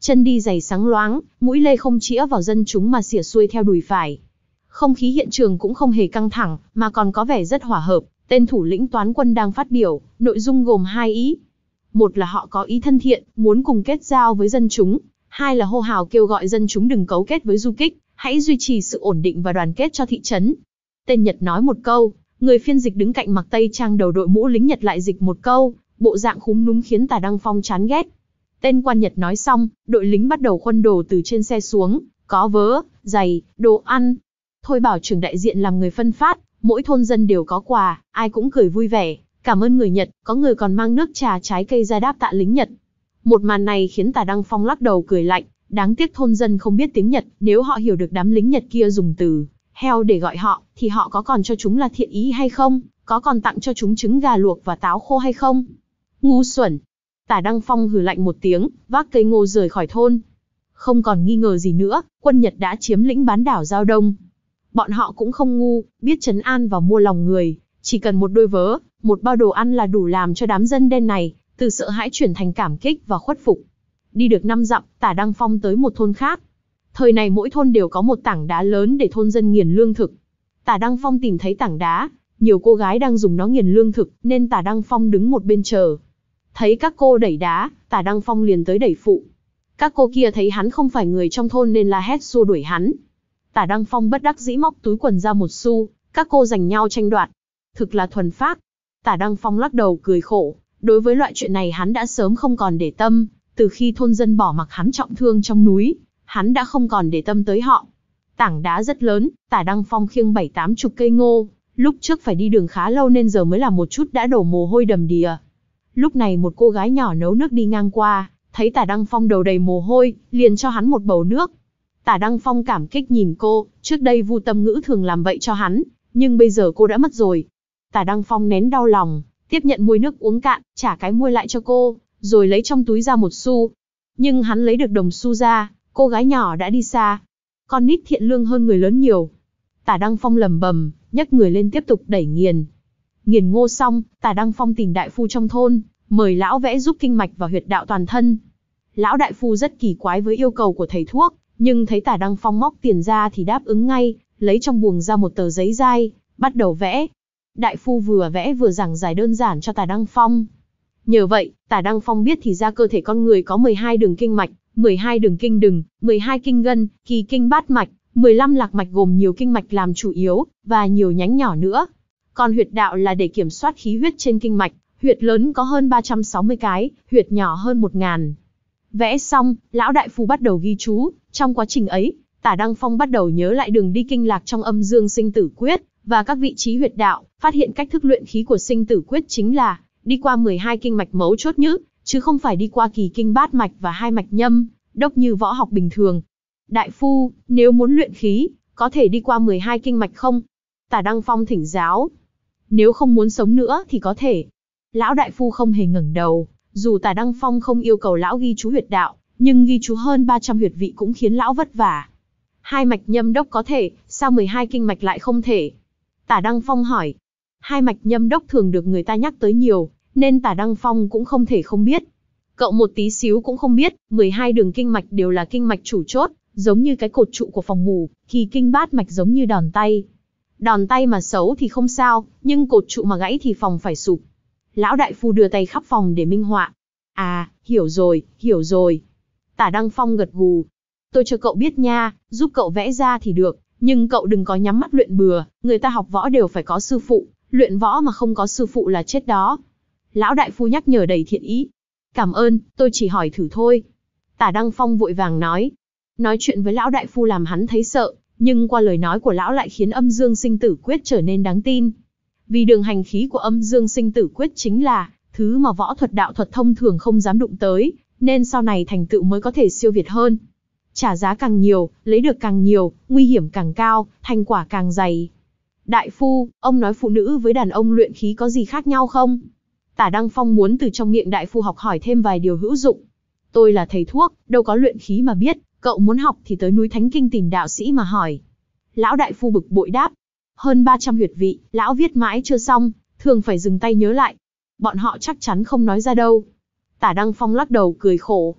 Chân đi giày sáng loáng, mũi lê không chĩa vào dân chúng mà xỉa xuôi theo đùi phải. Không khí hiện trường cũng không hề căng thẳng, mà còn có vẻ rất hòa hợp. Tên thủ lĩnh toán quân đang phát biểu, nội dung gồm hai ý. Một là họ có ý thân thiện, muốn cùng kết giao với dân chúng. Hai là hô hào kêu gọi dân chúng đừng cấu kết với du kích, hãy duy trì sự ổn định và đoàn kết cho thị trấn. Tên Nhật nói một câu, người phiên dịch đứng cạnh mặc tây trang đầu đội mũ lính Nhật lại dịch một câu, bộ dạng khúm núm khiến Tả Đăng Phong chán ghét. Tên quan Nhật nói xong, đội lính bắt đầu khuân đồ từ trên xe xuống, có vớ, giày, đồ ăn. Thôi bảo trưởng đại diện làm người phân phát, mỗi thôn dân đều có quà, ai cũng cười vui vẻ, cảm ơn người Nhật, có người còn mang nước trà trái cây ra đáp tạ lính Nhật. Một màn này khiến Tả Đăng Phong lắc đầu cười lạnh, đáng tiếc thôn dân không biết tiếng Nhật, nếu họ hiểu được đám lính Nhật kia dùng từ heo để gọi họ, thì họ có còn cho chúng là thiện ý hay không, có còn tặng cho chúng trứng gà luộc và táo khô hay không? Ngu xuẩn! Tả Đăng Phong hừ lạnh một tiếng, vác cây ngô rời khỏi thôn. Không còn nghi ngờ gì nữa, quân Nhật đã chiếm lĩnh bán đảo Giao Đông. Bọn họ cũng không ngu, biết trấn an và mua lòng người, chỉ cần một đôi vớ, một bao đồ ăn là đủ làm cho đám dân đen này từ sợ hãi chuyển thành cảm kích và khuất phục. Đi được năm dặm, Tả Đăng Phong tới một thôn khác. Thời này mỗi thôn đều có một tảng đá lớn để thôn dân nghiền lương thực. Tả Đăng Phong tìm thấy tảng đá, nhiều cô gái đang dùng nó nghiền lương thực, nên Tả Đăng Phong đứng một bên chờ. Thấy các cô đẩy đá, Tả Đăng Phong liền tới đẩy phụ. Các cô kia thấy hắn không phải người trong thôn nên la hét xua đuổi hắn. Tả Đăng Phong bất đắc dĩ móc túi quần ra một xu, các cô giành nhau tranh đoạt. Thực là thuần phác. Tả Đăng Phong lắc đầu cười khổ, đối với loại chuyện này hắn đã sớm không còn để tâm, từ khi thôn dân bỏ mặc hắn trọng thương trong núi, hắn đã không còn để tâm tới họ. Tảng đá rất lớn, Tả Đăng Phong khiêng bảy tám chục cây ngô, lúc trước phải đi đường khá lâu nên giờ mới làm một chút đã đổ mồ hôi đầm đìa. Lúc này một cô gái nhỏ nấu nước đi ngang qua, thấy Tả Đăng Phong đầu đầy mồ hôi, liền cho hắn một bầu nước. Tả Đăng Phong cảm kích nhìn cô, trước đây Vu Tâm Ngữ thường làm vậy cho hắn, nhưng bây giờ cô đã mất rồi. Tả Đăng Phong nén đau lòng, tiếp nhận muôi nước uống cạn, trả cái muôi lại cho cô, rồi lấy trong túi ra một xu. Nhưng hắn lấy được đồng xu ra, cô gái nhỏ đã đi xa. Con nít thiện lương hơn người lớn nhiều. Tả Đăng Phong lầm bầm, nhấc người lên tiếp tục đẩy nghiền. Nghiền ngô xong, Tả Đăng Phong tìm đại phu trong thôn, mời lão vẽ giúp kinh mạch và huyệt đạo toàn thân. Lão đại phu rất kỳ quái với yêu cầu của thầy thuốc, nhưng thấy Tả Đăng Phong móc tiền ra thì đáp ứng ngay, lấy trong buồng ra một tờ giấy dai, bắt đầu vẽ. Đại phu vừa vẽ vừa giảng giải đơn giản cho Tả Đăng Phong. Nhờ vậy, Tả Đăng Phong biết thì ra cơ thể con người có mười hai đường kinh mạch, mười hai đường kinh đừng, mười hai kinh gân, kỳ kinh bát mạch, mười lăm lạc mạch gồm nhiều kinh mạch làm chủ yếu, và nhiều nhánh nhỏ nữa. Còn huyệt đạo là để kiểm soát khí huyết trên kinh mạch, huyệt lớn có hơn ba trăm sáu mươi cái, huyệt nhỏ hơn một nghìn. Vẽ xong, lão đại phu bắt đầu ghi chú, trong quá trình ấy, Tả Đăng Phong bắt đầu nhớ lại đường đi kinh lạc trong âm dương sinh tử quyết, và các vị trí huyệt đạo, phát hiện cách thức luyện khí của sinh tử quyết chính là đi qua mười hai kinh mạch mấu chốt nhất, chứ không phải đi qua kỳ kinh bát mạch và hai mạch nhâm, đốc như võ học bình thường. Đại phu, nếu muốn luyện khí, có thể đi qua mười hai kinh mạch không? Tả Đăng Phong thỉnh giáo. Nếu không muốn sống nữa thì có thể. Lão đại phu không hề ngẩng đầu, dù Tả Đăng Phong không yêu cầu lão ghi chú huyệt đạo, nhưng ghi chú hơn ba trăm huyệt vị cũng khiến lão vất vả. Hai mạch nhâm đốc có thể, sao mười hai kinh mạch lại không thể? Tả Đăng Phong hỏi. Hai mạch nhâm đốc thường được người ta nhắc tới nhiều, nên Tả Đăng Phong cũng không thể không biết. Cậu một tí xíu cũng không biết, mười hai đường kinh mạch đều là kinh mạch chủ chốt, giống như cái cột trụ của phòng ngủ, kỳ kinh bát mạch giống như đòn tay. Đòn tay mà xấu thì không sao, nhưng cột trụ mà gãy thì phòng phải sụp. Lão đại phu đưa tay khắp phòng để minh họa. À, hiểu rồi, hiểu rồi. Tả Đăng Phong gật gù. Tôi cho cậu biết nha, giúp cậu vẽ ra thì được, nhưng cậu đừng có nhắm mắt luyện bừa, người ta học võ đều phải có sư phụ, luyện võ mà không có sư phụ là chết đó. Lão đại phu nhắc nhở đầy thiện ý. Cảm ơn, tôi chỉ hỏi thử thôi. Tả Đăng Phong vội vàng nói. Nói chuyện với lão đại phu làm hắn thấy sợ, nhưng qua lời nói của lão lại khiến âm dương sinh tử quyết trở nên đáng tin. Vì đường hành khí của âm dương sinh tử quyết chính là thứ mà võ thuật đạo thuật thông thường không dám đụng tới, nên sau này thành tựu mới có thể siêu việt hơn. Trả giá càng nhiều, lấy được càng nhiều, nguy hiểm càng cao, thành quả càng dày. Đại phu, ông nói phụ nữ với đàn ông luyện khí có gì khác nhau không? Tả Đăng Phong muốn từ trong miệng đại phu học hỏi thêm vài điều hữu dụng. Tôi là thầy thuốc, đâu có luyện khí mà biết, cậu muốn học thì tới núi Thánh Kinh tìm đạo sĩ mà hỏi. Lão đại phu bực bội đáp. Hơn ba trăm huyệt vị, lão viết mãi chưa xong, thường phải dừng tay nhớ lại. Bọn họ chắc chắn không nói ra đâu. Tả Đăng Phong lắc đầu cười khổ.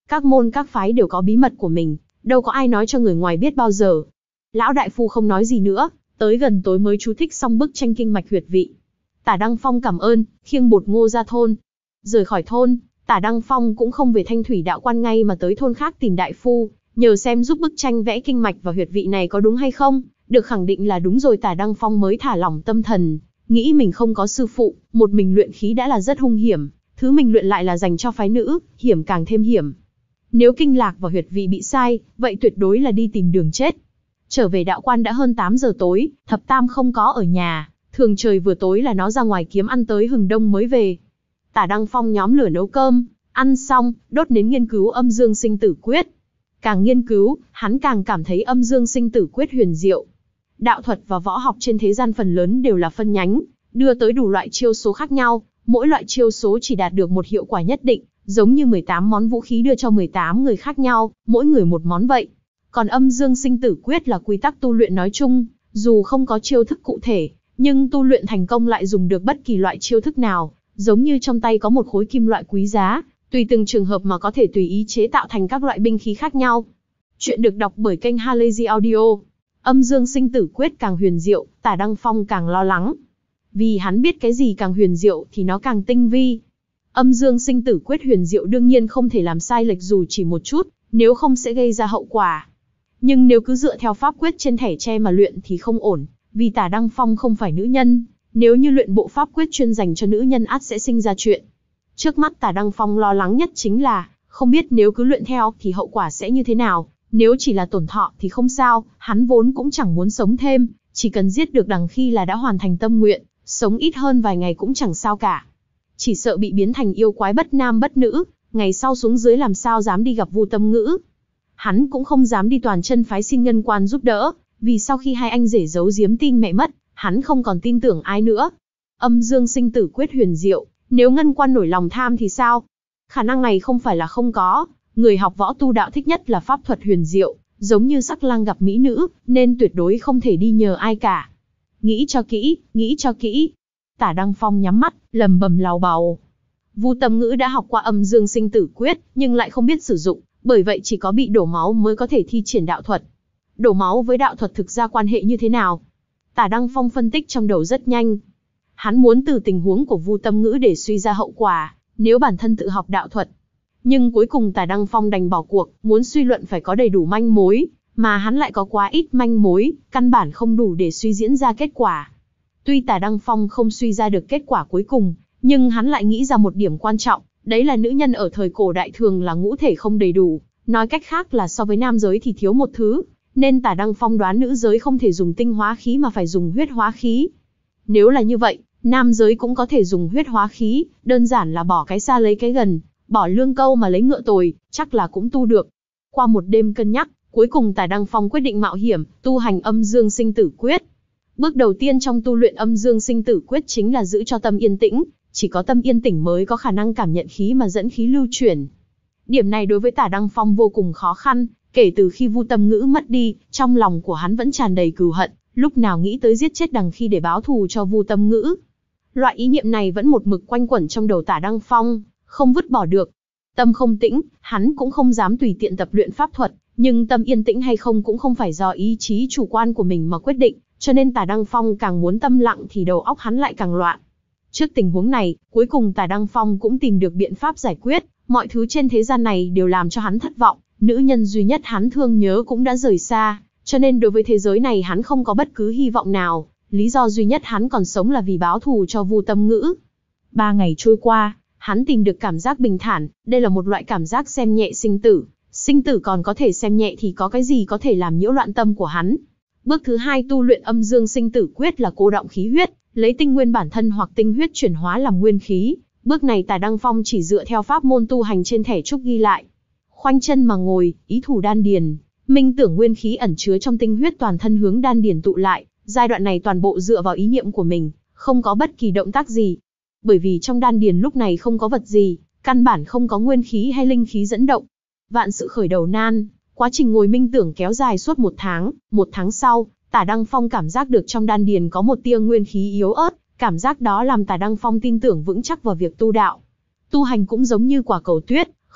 Các môn các phái đều có bí mật của mình, đâu có ai nói cho người ngoài biết bao giờ. Lão đại phu không nói gì nữa, tới gần tối mới chú thích xong bức tranh kinh mạch huyệt vị. Tả Đăng Phong cảm ơn, khiêng bột ngô ra thôn. Rời khỏi thôn, Tả Đăng Phong cũng không về Thanh Thủy đạo quan ngay mà tới thôn khác tìm đại phu, nhờ xem giúp bức tranh vẽ kinh mạch và huyệt vị này có đúng hay không. Được khẳng định là đúng rồi, Tả Đăng Phong mới thả lỏng tâm thần, nghĩ mình không có sư phụ, một mình luyện khí đã là rất hung hiểm, thứ mình luyện lại là dành cho phái nữ, hiểm càng thêm hiểm. Nếu kinh lạc và huyệt vị bị sai, vậy tuyệt đối là đi tìm đường chết. Trở về đạo quan đã hơn tám giờ tối, Thập Tam không có ở nhà, thường trời vừa tối là nó ra ngoài kiếm ăn tới hừng đông mới về. Tả Đăng Phong nhóm lửa nấu cơm, ăn xong, đốt nến nghiên cứu âm dương sinh tử quyết. Càng nghiên cứu, hắn càng cảm thấy âm dương sinh tử quyết huyền diệu. Đạo thuật và võ học trên thế gian phần lớn đều là phân nhánh, đưa tới đủ loại chiêu số khác nhau, mỗi loại chiêu số chỉ đạt được một hiệu quả nhất định, giống như mười tám món vũ khí đưa cho mười tám người khác nhau, mỗi người một món vậy. Còn âm dương sinh tử quyết là quy tắc tu luyện nói chung, dù không có chiêu thức cụ thể, nhưng tu luyện thành công lại dùng được bất kỳ loại chiêu thức nào, giống như trong tay có một khối kim loại quý giá, tùy từng trường hợp mà có thể tùy ý chế tạo thành các loại binh khí khác nhau. Chuyện được đọc bởi kênh Halazy Audio. Âm dương sinh tử quyết càng huyền diệu, Tả Đăng Phong càng lo lắng. Vì hắn biết cái gì càng huyền diệu thì nó càng tinh vi. Âm dương sinh tử quyết huyền diệu đương nhiên không thể làm sai lệch dù chỉ một chút, nếu không sẽ gây ra hậu quả. Nhưng nếu cứ dựa theo pháp quyết trên thẻ tre mà luyện thì không ổn, vì Tả Đăng Phong không phải nữ nhân, nếu như luyện bộ pháp quyết chuyên dành cho nữ nhân ắt sẽ sinh ra chuyện. Trước mắt Tả Đăng Phong lo lắng nhất chính là, không biết nếu cứ luyện theo thì hậu quả sẽ như thế nào. Nếu chỉ là tổn thọ thì không sao, hắn vốn cũng chẳng muốn sống thêm, chỉ cần giết được Đằng Khi là đã hoàn thành tâm nguyện, sống ít hơn vài ngày cũng chẳng sao cả. Chỉ sợ bị biến thành yêu quái bất nam bất nữ, ngày sau xuống dưới làm sao dám đi gặp Vu Tâm Ngữ. Hắn cũng không dám đi toàn chân phái xin Ngân Quan giúp đỡ, vì sau khi hai anh rể giấu giếm tin mẹ mất, hắn không còn tin tưởng ai nữa. Âm dương sinh tử quyết huyền diệu, nếu Ngân Quan nổi lòng tham thì sao? Khả năng này không phải là không có. Người học võ tu đạo thích nhất là pháp thuật huyền diệu, giống như sắc lang gặp mỹ nữ, nên tuyệt đối không thể đi nhờ ai cả. Nghĩ cho kỹ, nghĩ cho kỹ. Tả Đăng Phong nhắm mắt, lầm bầm lào bào. Vu Tâm Ngữ đã học qua âm dương sinh tử quyết, nhưng lại không biết sử dụng, bởi vậy chỉ có bị đổ máu mới có thể thi triển đạo thuật. Đổ máu với đạo thuật thực ra quan hệ như thế nào? Tả Đăng Phong phân tích trong đầu rất nhanh. Hắn muốn từ tình huống của Vu Tâm Ngữ để suy ra hậu quả, nếu bản thân tự học đạo thuật. Nhưng cuối cùng Tả Đăng Phong đành bỏ cuộc, muốn suy luận phải có đầy đủ manh mối, mà hắn lại có quá ít manh mối, căn bản không đủ để suy diễn ra kết quả. Tuy Tả Đăng Phong không suy ra được kết quả cuối cùng, nhưng hắn lại nghĩ ra một điểm quan trọng, đấy là nữ nhân ở thời cổ đại thường là ngũ thể không đầy đủ, nói cách khác là so với nam giới thì thiếu một thứ, nên Tả Đăng Phong đoán nữ giới không thể dùng tinh hóa khí mà phải dùng huyết hóa khí. Nếu là như vậy, nam giới cũng có thể dùng huyết hóa khí, đơn giản là bỏ cái xa lấy cái gần. Bỏ lương câu mà lấy ngựa tồi, chắc là cũng tu được. Qua một đêm cân nhắc, cuối cùng Tả Đăng Phong quyết định mạo hiểm, tu hành âm dương sinh tử quyết. Bước đầu tiên trong tu luyện âm dương sinh tử quyết chính là giữ cho tâm yên tĩnh, chỉ có tâm yên tĩnh mới có khả năng cảm nhận khí mà dẫn khí lưu chuyển. Điểm này đối với Tả Đăng Phong vô cùng khó khăn, kể từ khi Vu Tâm Ngữ mất đi, trong lòng của hắn vẫn tràn đầy cừu hận, lúc nào nghĩ tới giết chết Đằng Khi để báo thù cho Vu Tâm Ngữ. Loại ý niệm này vẫn một mực quanh quẩn trong đầu Tả Đăng Phong, không vứt bỏ được. Tâm không tĩnh, hắn cũng không dám tùy tiện tập luyện pháp thuật, nhưng tâm yên tĩnh hay không cũng không phải do ý chí chủ quan của mình mà quyết định, cho nên Tả Đăng Phong càng muốn tâm lặng thì đầu óc hắn lại càng loạn. Trước tình huống này, cuối cùng Tả Đăng Phong cũng tìm được biện pháp giải quyết, mọi thứ trên thế gian này đều làm cho hắn thất vọng, nữ nhân duy nhất hắn thương nhớ cũng đã rời xa, cho nên đối với thế giới này hắn không có bất cứ hy vọng nào, lý do duy nhất hắn còn sống là vì báo thù cho Vu Tâm Ngữ. Ba ngày trôi qua, hắn tìm được cảm giác bình thản, đây là một loại cảm giác xem nhẹ sinh tử, sinh tử còn có thể xem nhẹ thì có cái gì có thể làm nhiễu loạn tâm của hắn. Bước thứ hai tu luyện âm dương sinh tử quyết là cô đọng khí huyết, lấy tinh nguyên bản thân hoặc tinh huyết chuyển hóa làm nguyên khí. Bước này Tả Đăng Phong chỉ dựa theo pháp môn tu hành trên thẻ trúc ghi lại. Khoanh chân mà ngồi, ý thủ đan điền, minh tưởng nguyên khí ẩn chứa trong tinh huyết toàn thân hướng đan điền tụ lại, giai đoạn này toàn bộ dựa vào ý niệm của mình, không có bất kỳ động tác gì. Bởi vì trong đan điền lúc này không có vật gì, căn bản không có nguyên khí hay linh khí dẫn động. Vạn sự khởi đầu nan, quá trình ngồi minh tưởng kéo dài suốt một tháng, một tháng sau, Tả Đăng Phong cảm giác được trong đan điền có một tia nguyên khí yếu ớt, cảm giác đó làm Tả Đăng Phong tin tưởng vững chắc vào việc tu đạo. Tu hành cũng giống như quả cầu tuyết,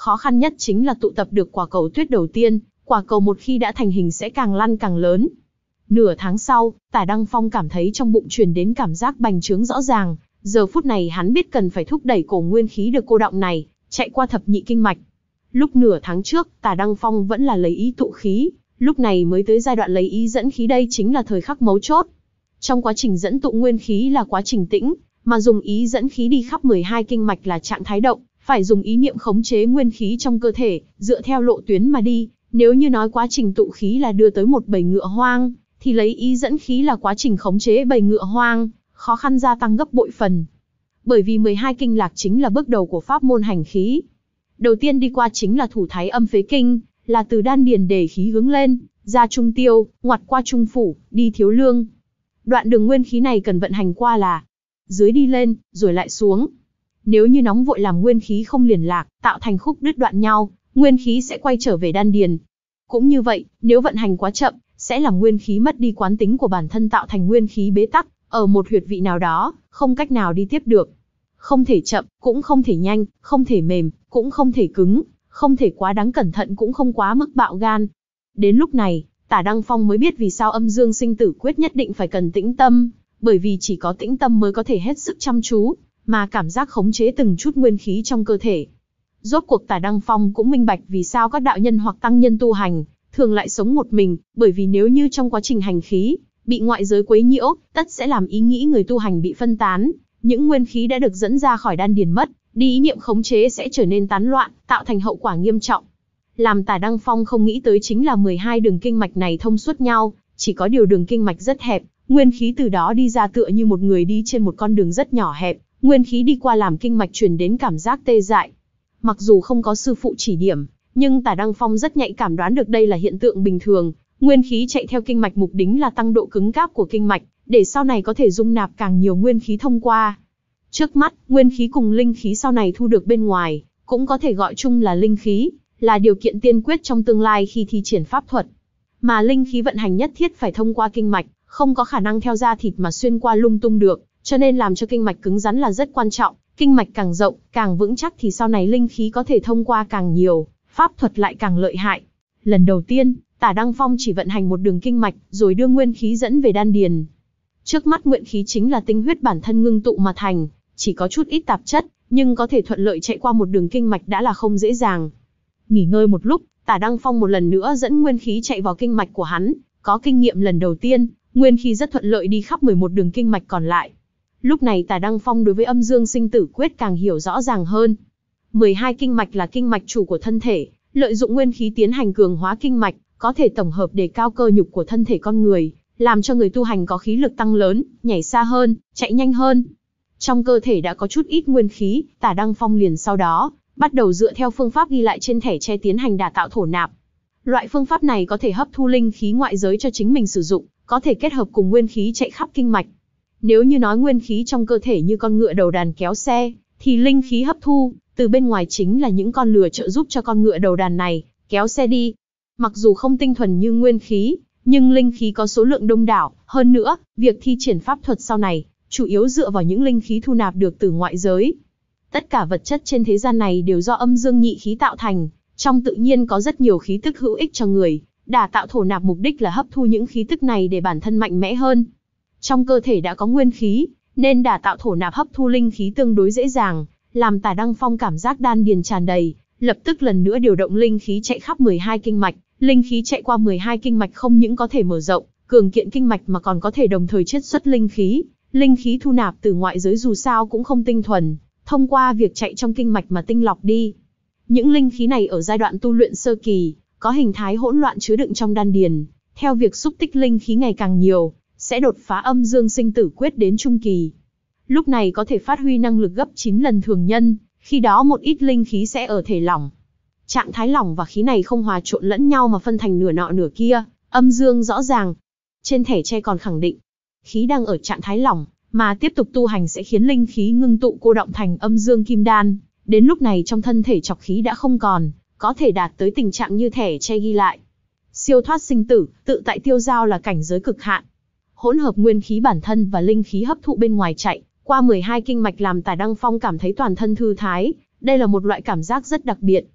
Khó khăn nhất chính là tụ tập được quả cầu tuyết đầu tiên, quả cầu một khi đã thành hình sẽ càng lăn càng lớn. Nửa tháng sau, Tả Đăng Phong cảm thấy trong bụng truyền đến cảm giác bành trướng rõ ràng, giờ phút này hắn biết cần phải thúc đẩy cổ nguyên khí được cô đọng này, chạy qua thập nhị kinh mạch. Lúc nửa tháng trước, Tả Đăng Phong vẫn là lấy ý tụ khí, lúc này mới tới giai đoạn lấy ý dẫn khí, đây chính là thời khắc mấu chốt. Trong quá trình dẫn tụ nguyên khí là quá trình tĩnh, mà dùng ý dẫn khí đi khắp mười hai kinh mạch là trạng thái động, phải dùng ý niệm khống chế nguyên khí trong cơ thể, dựa theo lộ tuyến mà đi. Nếu như nói quá trình tụ khí là đưa tới một bầy ngựa hoang, thì lấy ý dẫn khí là quá trình khống chế bầy ngựa hoang, khó khăn gia tăng gấp bội phần. Bởi vì mười hai kinh lạc chính là bước đầu của pháp môn hành khí. Đầu tiên đi qua chính là thủ thái âm phế kinh, là từ đan điền để khí hướng lên, ra trung tiêu, ngoặt qua trung phủ, đi thiếu lương. Đoạn đường nguyên khí này cần vận hành qua là dưới đi lên, rồi lại xuống. Nếu như nóng vội làm nguyên khí không liền lạc, tạo thành khúc đứt đoạn nhau, nguyên khí sẽ quay trở về đan điền. Cũng như vậy, nếu vận hành quá chậm, sẽ làm nguyên khí mất đi quán tính của bản thân, tạo thành nguyên khí bế tắc, ở một huyệt vị nào đó, không cách nào đi tiếp được. Không thể chậm, cũng không thể nhanh, không thể mềm, cũng không thể cứng, không thể quá đáng cẩn thận, cũng không quá mức bạo gan. Đến lúc này, Tả Đăng Phong mới biết vì sao âm dương sinh tử quyết nhất định phải cần tĩnh tâm, bởi vì chỉ có tĩnh tâm mới có thể hết sức chăm chú, mà cảm giác khống chế từng chút nguyên khí trong cơ thể. Rốt cuộc Tả Đăng Phong cũng minh bạch vì sao các đạo nhân hoặc tăng nhân tu hành thường lại sống một mình, bởi vì nếu như trong quá trình hành khí bị ngoại giới quấy nhiễu, tất sẽ làm ý nghĩ người tu hành bị phân tán, những nguyên khí đã được dẫn ra khỏi đan điền mất, đi ý niệm khống chế sẽ trở nên tán loạn, tạo thành hậu quả nghiêm trọng. Làm Tả Đăng Phong không nghĩ tới chính là mười hai đường kinh mạch này thông suốt nhau, chỉ có điều đường kinh mạch rất hẹp, nguyên khí từ đó đi ra tựa như một người đi trên một con đường rất nhỏ hẹp, nguyên khí đi qua làm kinh mạch truyền đến cảm giác tê dại. Mặc dù không có sư phụ chỉ điểm, nhưng Tả Đăng Phong rất nhạy cảm đoán được đây là hiện tượng bình thường, nguyên khí chạy theo kinh mạch mục đích là tăng độ cứng cáp của kinh mạch, để sau này có thể dung nạp càng nhiều nguyên khí thông qua. Trước mắt, nguyên khí cùng linh khí sau này thu được bên ngoài, cũng có thể gọi chung là linh khí, là điều kiện tiên quyết trong tương lai khi thi triển pháp thuật. Mà linh khí vận hành nhất thiết phải thông qua kinh mạch, không có khả năng theo da thịt mà xuyên qua lung tung được, cho nên làm cho kinh mạch cứng rắn là rất quan trọng. Kinh mạch càng rộng, càng vững chắc thì sau này linh khí có thể thông qua càng nhiều, pháp thuật lại càng lợi hại. Lần đầu tiên, Tả Đăng Phong chỉ vận hành một đường kinh mạch, rồi đưa nguyên khí dẫn về đan điền. Trước mắt nguyên khí chính là tinh huyết bản thân ngưng tụ mà thành, chỉ có chút ít tạp chất, nhưng có thể thuận lợi chạy qua một đường kinh mạch đã là không dễ dàng. Nghỉ ngơi một lúc, Tả Đăng Phong một lần nữa dẫn nguyên khí chạy vào kinh mạch của hắn, có kinh nghiệm lần đầu tiên, nguyên khí rất thuận lợi đi khắp mười một đường kinh mạch còn lại. Lúc này Tả Đăng Phong đối với âm dương sinh tử quyết càng hiểu rõ ràng hơn. mười hai kinh mạch là kinh mạch chủ của thân thể, lợi dụng nguyên khí tiến hành cường hóa kinh mạch, có thể tổng hợp đề cao cơ nhục của thân thể con người, làm cho người tu hành có khí lực tăng lớn, nhảy xa hơn, chạy nhanh hơn. Trong cơ thể đã có chút ít nguyên khí, Tả Đăng Phong liền sau đó bắt đầu dựa theo phương pháp ghi lại trên thẻ tre tiến hành đả tạo thổ nạp. Loại phương pháp này có thể hấp thu linh khí ngoại giới cho chính mình sử dụng, có thể kết hợp cùng nguyên khí chạy khắp kinh mạch. Nếu như nói nguyên khí trong cơ thể như con ngựa đầu đàn kéo xe, thì linh khí hấp thu từ bên ngoài chính là những con lừa trợ giúp cho con ngựa đầu đàn này kéo xe đi. Mặc dù không tinh thuần như nguyên khí, nhưng linh khí có số lượng đông đảo, hơn nữa, việc thi triển pháp thuật sau này chủ yếu dựa vào những linh khí thu nạp được từ ngoại giới. Tất cả vật chất trên thế gian này đều do âm dương nhị khí tạo thành, trong tự nhiên có rất nhiều khí tức hữu ích cho người, đả tạo thổ nạp mục đích là hấp thu những khí tức này để bản thân mạnh mẽ hơn. Trong cơ thể đã có nguyên khí, nên đả tạo thổ nạp hấp thu linh khí tương đối dễ dàng, làm Tả Đăng Phong cảm giác đan điền tràn đầy, lập tức lần nữa điều động linh khí chạy khắp mười hai kinh mạch, linh khí chạy qua mười hai kinh mạch không những có thể mở rộng, cường kiện kinh mạch mà còn có thể đồng thời chiết xuất linh khí. Linh khí thu nạp từ ngoại giới dù sao cũng không tinh thuần, thông qua việc chạy trong kinh mạch mà tinh lọc đi. Những linh khí này ở giai đoạn tu luyện sơ kỳ, có hình thái hỗn loạn chứa đựng trong đan điền, theo việc xúc tích linh khí ngày càng nhiều, sẽ đột phá âm dương sinh tử quyết đến trung kỳ. Lúc này có thể phát huy năng lực gấp chín lần thường nhân, khi đó một ít linh khí sẽ ở thể lỏng. Trạng thái lỏng và khí này không hòa trộn lẫn nhau mà phân thành nửa nọ nửa kia, âm dương rõ ràng. Trên thẻ tre còn khẳng định, khí đang ở trạng thái lỏng, mà tiếp tục tu hành sẽ khiến linh khí ngưng tụ cô đọng thành âm dương kim đan. Đến lúc này trong thân thể trọc khí đã không còn, có thể đạt tới tình trạng như thẻ tre ghi lại. Siêu thoát sinh tử, tự tại tiêu dao là cảnh giới cực hạn. Hỗn hợp nguyên khí bản thân và linh khí hấp thụ bên ngoài chạy qua mười hai kinh mạch làm Tả Đăng Phong cảm thấy toàn thân thư thái, đây là một loại cảm giác rất đặc biệt.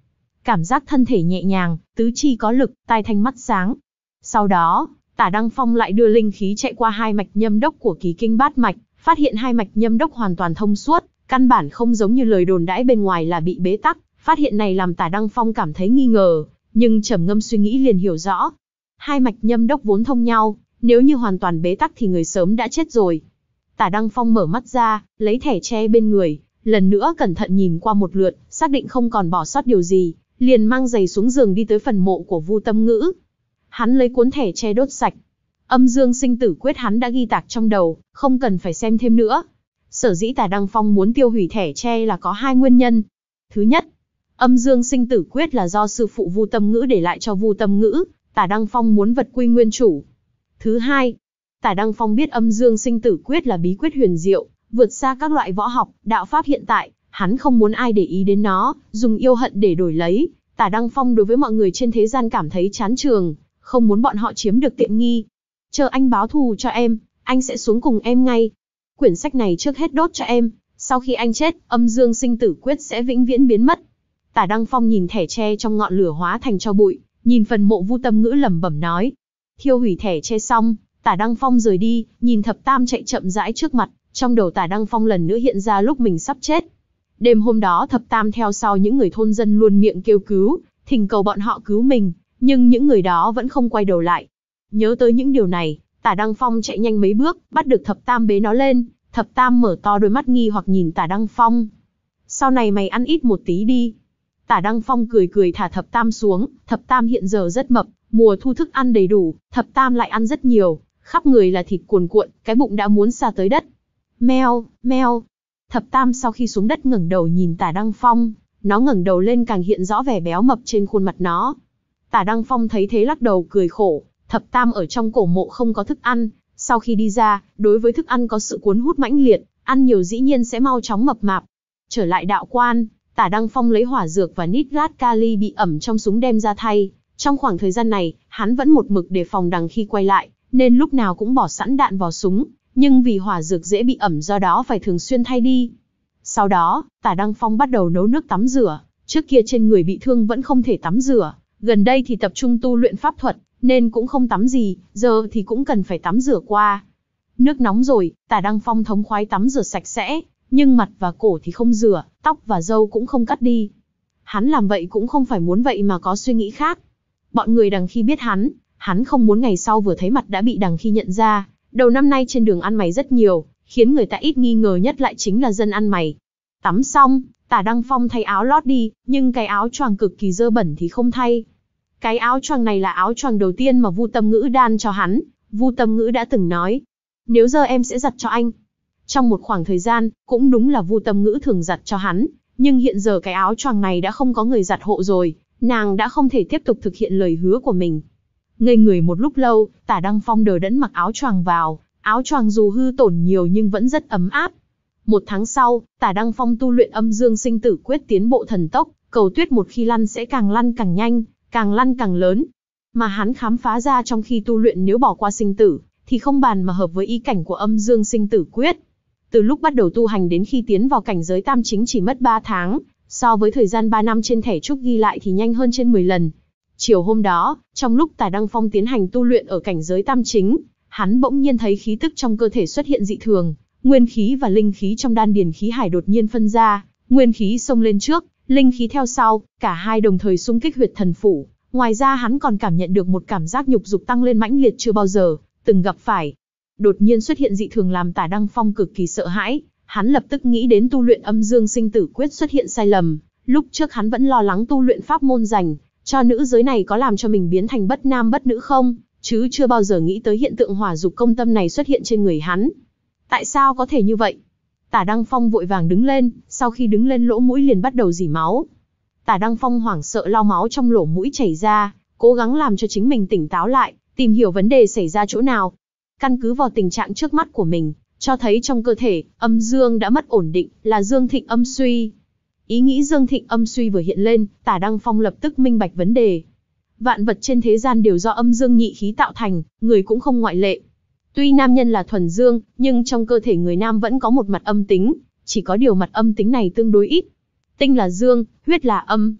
cảm giác thân thể nhẹ nhàng, tứ chi có lực, tai thanh mắt sáng. Sau đó, Tả Đăng Phong lại đưa linh khí chạy qua hai mạch nhâm đốc của kỳ kinh bát mạch, phát hiện hai mạch nhâm đốc hoàn toàn thông suốt, căn bản không giống như lời đồn đãi bên ngoài là bị bế tắc. Phát hiện này làm Tả Đăng Phong cảm thấy nghi ngờ, nhưng trầm ngâm suy nghĩ liền hiểu rõ. Hai mạch nhâm đốc vốn thông nhau, nếu như hoàn toàn bế tắc thì người sớm đã chết rồi. Tả Đăng Phong mở mắt ra, lấy thẻ tre bên người, lần nữa cẩn thận nhìn qua một lượt, xác định không còn bỏ sót điều gì, liền mang giày xuống giường đi tới phần mộ của Vu Tâm Ngữ. Hắn lấy cuốn thẻ tre đốt sạch. Âm dương sinh tử quyết hắn đã ghi tạc trong đầu, không cần phải xem thêm nữa. Sở dĩ Tả Đăng Phong muốn tiêu hủy thẻ tre là có hai nguyên nhân. Thứ nhất, âm dương sinh tử quyết là do sư phụ Vu Tâm Ngữ để lại cho Vu Tâm Ngữ, Tả Đăng Phong muốn vật quy nguyên chủ. Thứ hai, Tả Đăng Phong biết âm dương sinh tử quyết là bí quyết huyền diệu, vượt xa các loại võ học, đạo pháp hiện tại, hắn không muốn ai để ý đến nó, dùng yêu hận để đổi lấy. Tả Đăng Phong đối với mọi người trên thế gian cảm thấy chán trường, không muốn bọn họ chiếm được tiện nghi. Chờ anh báo thù cho em, anh sẽ xuống cùng em ngay. Quyển sách này trước hết đốt cho em, sau khi anh chết, âm dương sinh tử quyết sẽ vĩnh viễn biến mất. Tả Đăng Phong nhìn thẻ tre trong ngọn lửa hóa thành tro bụi, nhìn phần mộ Vu Tâm Ngữ lẩm bẩm nói. Thiêu hủy thẻ tre xong, Tả Đăng Phong rời đi, nhìn Thập Tam chạy chậm rãi trước mặt, trong đầu Tả Đăng Phong lần nữa hiện ra lúc mình sắp chết. Đêm hôm đó Thập Tam theo sau những người thôn dân luôn miệng kêu cứu, thỉnh cầu bọn họ cứu mình, nhưng những người đó vẫn không quay đầu lại. Nhớ tới những điều này, Tả Đăng Phong chạy nhanh mấy bước, bắt được Thập Tam bế nó lên. Thập Tam mở to đôi mắt nghi hoặc nhìn Tả Đăng Phong. Sau này mày ăn ít một tí đi. Tả Đăng Phong cười cười thả Thập Tam xuống. Thập Tam hiện giờ rất mập, mùa thu thức ăn đầy đủ, Thập Tam lại ăn rất nhiều, khắp người là thịt cuồn cuộn, cái bụng đã muốn sa tới đất. Meo, meo. Thập Tam sau khi xuống đất ngẩng đầu nhìn Tả Đăng Phong, nó ngẩng đầu lên càng hiện rõ vẻ béo mập trên khuôn mặt nó. Tả Đăng Phong thấy thế lắc đầu cười khổ, Thập Tam ở trong cổ mộ không có thức ăn, sau khi đi ra, đối với thức ăn có sự cuốn hút mãnh liệt, ăn nhiều dĩ nhiên sẽ mau chóng mập mạp. Trở lại đạo quan, Tả Đăng Phong lấy hỏa dược và nít lát kali bị ẩm trong súng đem ra thay. Trong khoảng thời gian này, hắn vẫn một mực đề phòng đằng khi quay lại, nên lúc nào cũng bỏ sẵn đạn vào súng, nhưng vì hỏa dược dễ bị ẩm do đó phải thường xuyên thay đi. Sau đó, Tả Đăng Phong bắt đầu nấu nước tắm rửa, trước kia trên người bị thương vẫn không thể tắm rửa, gần đây thì tập trung tu luyện pháp thuật, nên cũng không tắm gì, giờ thì cũng cần phải tắm rửa qua. Nước nóng rồi, Tả Đăng Phong thống khoái tắm rửa sạch sẽ, nhưng mặt và cổ thì không rửa, tóc và râu cũng không cắt đi. Hắn làm vậy cũng không phải muốn vậy mà có suy nghĩ khác. Bọn người đằng khi biết hắn, hắn không muốn ngày sau vừa thấy mặt đã bị đằng khi nhận ra. Đầu năm nay trên đường ăn mày rất nhiều, khiến người ta ít nghi ngờ nhất lại chính là dân ăn mày. Tắm xong, Tả Đăng Phong thay áo lót đi, nhưng cái áo choàng cực kỳ dơ bẩn thì không thay. Cái áo choàng này là áo choàng đầu tiên mà Vu Tâm Ngữ đan cho hắn. Vu Tâm Ngữ đã từng nói, nếu giờ em sẽ giặt cho anh. Trong một khoảng thời gian, cũng đúng là Vu Tâm Ngữ thường giặt cho hắn, nhưng hiện giờ cái áo choàng này đã không có người giặt hộ rồi, nàng đã không thể tiếp tục thực hiện lời hứa của mình. Ngây người một lúc lâu, Tả Đăng Phong đờ đẫn mặc áo choàng vào, áo choàng dù hư tổn nhiều nhưng vẫn rất ấm áp. Một tháng sau, Tả Đăng Phong tu luyện âm dương sinh tử quyết tiến bộ thần tốc, cầu tuyết một khi lăn sẽ càng lăn càng nhanh, càng lăn càng lớn. Mà hắn khám phá ra trong khi tu luyện nếu bỏ qua sinh tử, thì không bàn mà hợp với ý cảnh của âm dương sinh tử quyết. Từ lúc bắt đầu tu hành đến khi tiến vào cảnh giới tam chính chỉ mất ba tháng, so với thời gian ba năm trên thẻ trúc ghi lại thì nhanh hơn trên mười lần. Chiều hôm đó, trong lúc Tả Đăng Phong tiến hành tu luyện ở cảnh giới tam chính, hắn bỗng nhiên thấy khí tức trong cơ thể xuất hiện dị thường, nguyên khí và linh khí trong đan điền khí hải đột nhiên phân ra, nguyên khí xông lên trước, linh khí theo sau, cả hai đồng thời xung kích huyệt thần phủ. Ngoài ra hắn còn cảm nhận được một cảm giác nhục dục tăng lên mãnh liệt chưa bao giờ từng gặp phải. Đột nhiên xuất hiện dị thường làm Tả Đăng Phong cực kỳ sợ hãi, hắn lập tức nghĩ đến tu luyện âm dương sinh tử quyết xuất hiện sai lầm. Lúc trước hắn vẫn lo lắng tu luyện pháp môn dành cho nữ giới này có làm cho mình biến thành bất nam bất nữ không, chứ chưa bao giờ nghĩ tới hiện tượng hỏa dục công tâm này xuất hiện trên người hắn. Tại sao có thể như vậy? Tả Đăng Phong vội vàng đứng lên, sau khi đứng lên lỗ mũi liền bắt đầu rỉ máu. Tả Đăng Phong hoảng sợ lau máu trong lỗ mũi chảy ra, cố gắng làm cho chính mình tỉnh táo lại, tìm hiểu vấn đề xảy ra chỗ nào. Căn cứ vào tình trạng trước mắt của mình, cho thấy trong cơ thể, âm dương đã mất ổn định, là dương thịnh âm suy. Ý nghĩ dương thịnh âm suy vừa hiện lên, Tả Đăng Phong lập tức minh bạch vấn đề. Vạn vật trên thế gian đều do âm dương nhị khí tạo thành, người cũng không ngoại lệ. Tuy nam nhân là thuần dương, nhưng trong cơ thể người nam vẫn có một mặt âm tính, chỉ có điều mặt âm tính này tương đối ít. Tinh là dương, huyết là âm.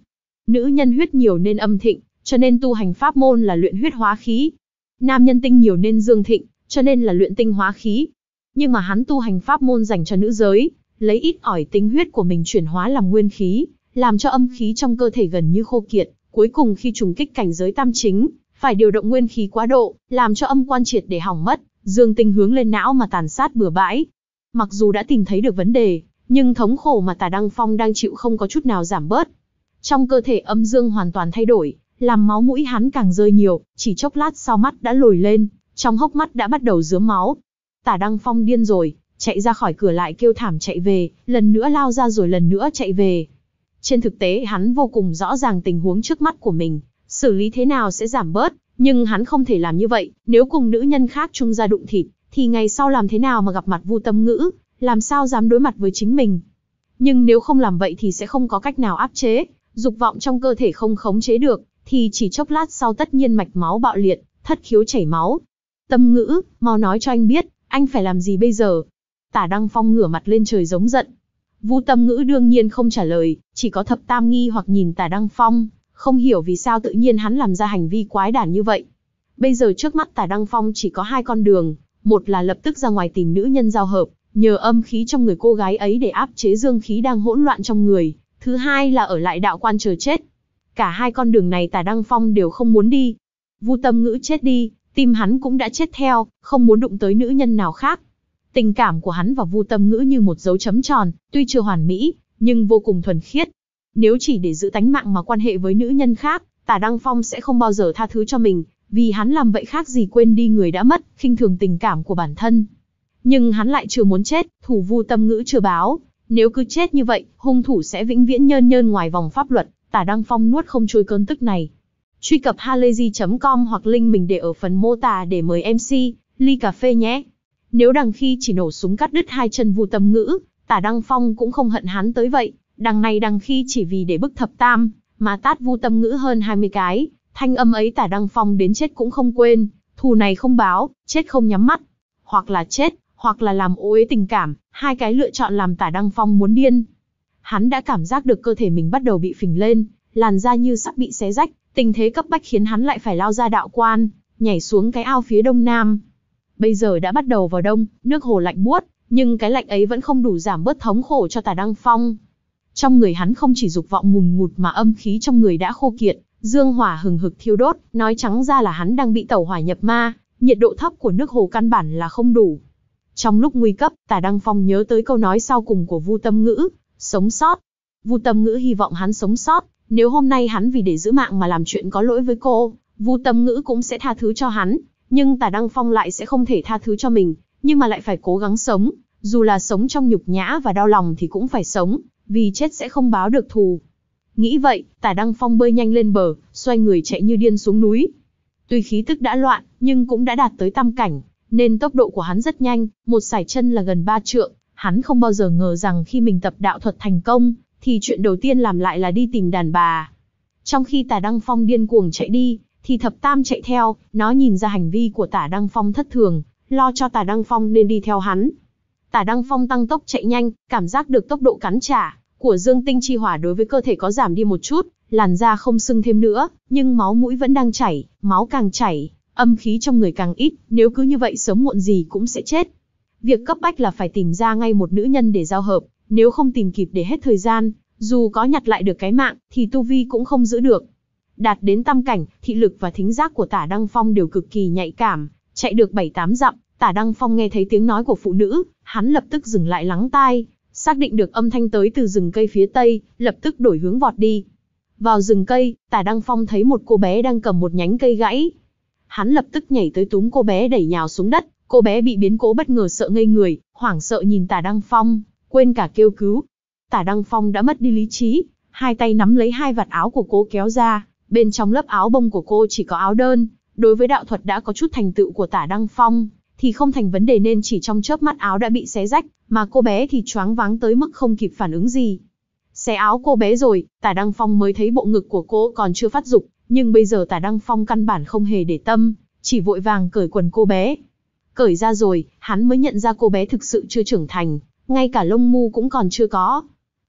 Nữ nhân huyết nhiều nên âm thịnh, cho nên tu hành pháp môn là luyện huyết hóa khí. Nam nhân tinh nhiều nên dương thịnh, cho nên là luyện tinh hóa khí. Nhưng mà hắn tu hành pháp môn dành cho nữ giới, lấy ít ỏi tinh huyết của mình chuyển hóa làm nguyên khí, làm cho âm khí trong cơ thể gần như khô kiệt, cuối cùng khi trùng kích cảnh giới tam chính, phải điều động nguyên khí quá độ, làm cho âm quan triệt để hỏng mất, dương tinh hướng lên não mà tàn sát bừa bãi. Mặc dù đã tìm thấy được vấn đề, nhưng thống khổ mà Tả Đăng Phong đang chịu không có chút nào giảm bớt. Trong cơ thể âm dương hoàn toàn thay đổi, làm máu mũi hắn càng rơi nhiều, chỉ chốc lát sau mắt đã lồi lên, trong hốc mắt đã bắt đầu rớm máu. Tả Đăng Phong điên rồi, chạy ra khỏi cửa lại kêu thảm chạy về, lần nữa lao ra rồi lần nữa chạy về. Trên thực tế hắn vô cùng rõ ràng tình huống trước mắt của mình, xử lý thế nào sẽ giảm bớt, nhưng hắn không thể làm như vậy, nếu cùng nữ nhân khác chung ra đụng thịt, thì ngày sau làm thế nào mà gặp mặt Vu Tâm Ngữ, làm sao dám đối mặt với chính mình. Nhưng nếu không làm vậy thì sẽ không có cách nào áp chế, dục vọng trong cơ thể không khống chế được, thì chỉ chốc lát sau tất nhiên mạch máu bạo liệt, thất khiếu chảy máu. Tâm Ngữ, mau nói cho anh biết, anh phải làm gì bây giờ? Tả Đăng Phong ngửa mặt lên trời giống giận. Vu Tâm Ngữ đương nhiên không trả lời, chỉ có Thập Tam nghi hoặc nhìn Tả Đăng Phong, không hiểu vì sao tự nhiên hắn làm ra hành vi quái đản như vậy. Bây giờ trước mắt Tả Đăng Phong chỉ có hai con đường, một là lập tức ra ngoài tìm nữ nhân giao hợp, nhờ âm khí trong người cô gái ấy để áp chế dương khí đang hỗn loạn trong người, thứ hai là ở lại đạo quan chờ chết. Cả hai con đường này Tả Đăng Phong đều không muốn đi. Vu Tâm Ngữ chết đi, tim hắn cũng đã chết theo, không muốn đụng tới nữ nhân nào khác. Tình cảm của hắn và Vu Tâm Ngữ như một dấu chấm tròn, tuy chưa hoàn mỹ, nhưng vô cùng thuần khiết. Nếu chỉ để giữ tánh mạng mà quan hệ với nữ nhân khác, Tả Đăng Phong sẽ không bao giờ tha thứ cho mình, vì hắn làm vậy khác gì quên đi người đã mất, khinh thường tình cảm của bản thân. Nhưng hắn lại chưa muốn chết, thủ Vu Tâm Ngữ chưa báo, nếu cứ chết như vậy, hung thủ sẽ vĩnh viễn nhơn nhơn ngoài vòng pháp luật. Tả Đăng Phong nuốt không trôi cơn tức này. Truy cập halayzi chấm com hoặc link mình để ở phần mô tả để mời em xê ly cà phê nhé. Nếu đằng khi chỉ nổ súng cắt đứt hai chân Vu Tâm Ngữ, Tả Đăng Phong cũng không hận hắn tới vậy. Đằng này đằng khi chỉ vì để bức Thập Tam, mà tát Vu Tâm Ngữ hơn hai mươi cái, thanh âm ấy Tả Đăng Phong đến chết cũng không quên, thù này không báo, chết không nhắm mắt. Hoặc là chết, hoặc là làm ô uế tình cảm, hai cái lựa chọn làm Tả Đăng Phong muốn điên. Hắn đã cảm giác được cơ thể mình bắt đầu bị phình lên, làn da như sắp bị xé rách, tình thế cấp bách khiến hắn lại phải lao ra đạo quan, nhảy xuống cái ao phía đông nam. Bây giờ đã bắt đầu vào đông, nước hồ lạnh buốt, nhưng cái lạnh ấy vẫn không đủ giảm bớt thống khổ cho Tả Đăng Phong. Trong người hắn không chỉ dục vọng ngùn ngụt mà âm khí trong người đã khô kiệt, dương hỏa hừng hực thiêu đốt, nói trắng ra là hắn đang bị tẩu hỏa nhập ma, nhiệt độ thấp của nước hồ căn bản là không đủ. Trong lúc nguy cấp, Tả Đăng Phong nhớ tới câu nói sau cùng của Vu Tâm Ngữ, sống sót. Vu Tâm Ngữ hy vọng hắn sống sót, nếu hôm nay hắn vì để giữ mạng mà làm chuyện có lỗi với cô, Vu Tâm Ngữ cũng sẽ tha thứ cho hắn, nhưng Tả Đăng Phong lại sẽ không thể tha thứ cho mình, nhưng mà lại phải cố gắng sống, dù là sống trong nhục nhã và đau lòng thì cũng phải sống, vì chết sẽ không báo được thù. Nghĩ vậy, Tả Đăng Phong bơi nhanh lên bờ, xoay người chạy như điên xuống núi. Tuy khí tức đã loạn, nhưng cũng đã đạt tới tam cảnh, nên tốc độ của hắn rất nhanh, một sải chân là gần ba trượng. Hắn không bao giờ ngờ rằng khi mình tập đạo thuật thành công, thì chuyện đầu tiên làm lại là đi tìm đàn bà. Trong khi Tả Đăng Phong điên cuồng chạy đi, thì Thập Tam chạy theo, nó nhìn ra hành vi của Tả Đăng Phong thất thường, lo cho Tả Đăng Phong nên đi theo hắn. Tả Đăng Phong tăng tốc chạy nhanh, cảm giác được tốc độ cắn trả của dương tinh chi hỏa đối với cơ thể có giảm đi một chút, làn da không sưng thêm nữa, nhưng máu mũi vẫn đang chảy, máu càng chảy, âm khí trong người càng ít, nếu cứ như vậy sớm muộn gì cũng sẽ chết. Việc cấp bách là phải tìm ra ngay một nữ nhân để giao hợp, nếu không tìm kịp để hết thời gian, dù có nhặt lại được cái mạng, thì tu vi cũng không giữ được. Đạt đến tam cảnh, thị lực và thính giác của Tả Đăng Phong đều cực kỳ nhạy cảm, chạy được bảy tám dặm, Tả Đăng Phong nghe thấy tiếng nói của phụ nữ, hắn lập tức dừng lại lắng tai, xác định được âm thanh tới từ rừng cây phía tây, lập tức đổi hướng vọt đi. Vào rừng cây, Tả Đăng Phong thấy một cô bé đang cầm một nhánh cây gãy. Hắn lập tức nhảy tới túm cô bé đẩy nhào xuống đất, cô bé bị biến cố bất ngờ sợ ngây người, hoảng sợ nhìn Tả Đăng Phong, quên cả kêu cứu. Tả Đăng Phong đã mất đi lý trí, hai tay nắm lấy hai vạt áo của cô kéo ra, bên trong lớp áo bông của cô chỉ có áo đơn. Đối với đạo thuật đã có chút thành tựu của Tả Đăng Phong, thì không thành vấn đề nên chỉ trong chớp mắt áo đã bị xé rách, mà cô bé thì choáng váng tới mức không kịp phản ứng gì. Xé áo cô bé rồi, Tả Đăng Phong mới thấy bộ ngực của cô còn chưa phát dục, nhưng bây giờ Tả Đăng Phong căn bản không hề để tâm, chỉ vội vàng cởi quần cô bé. Cởi ra rồi, hắn mới nhận ra cô bé thực sự chưa trưởng thành, ngay cả lông mu cũng còn chưa có.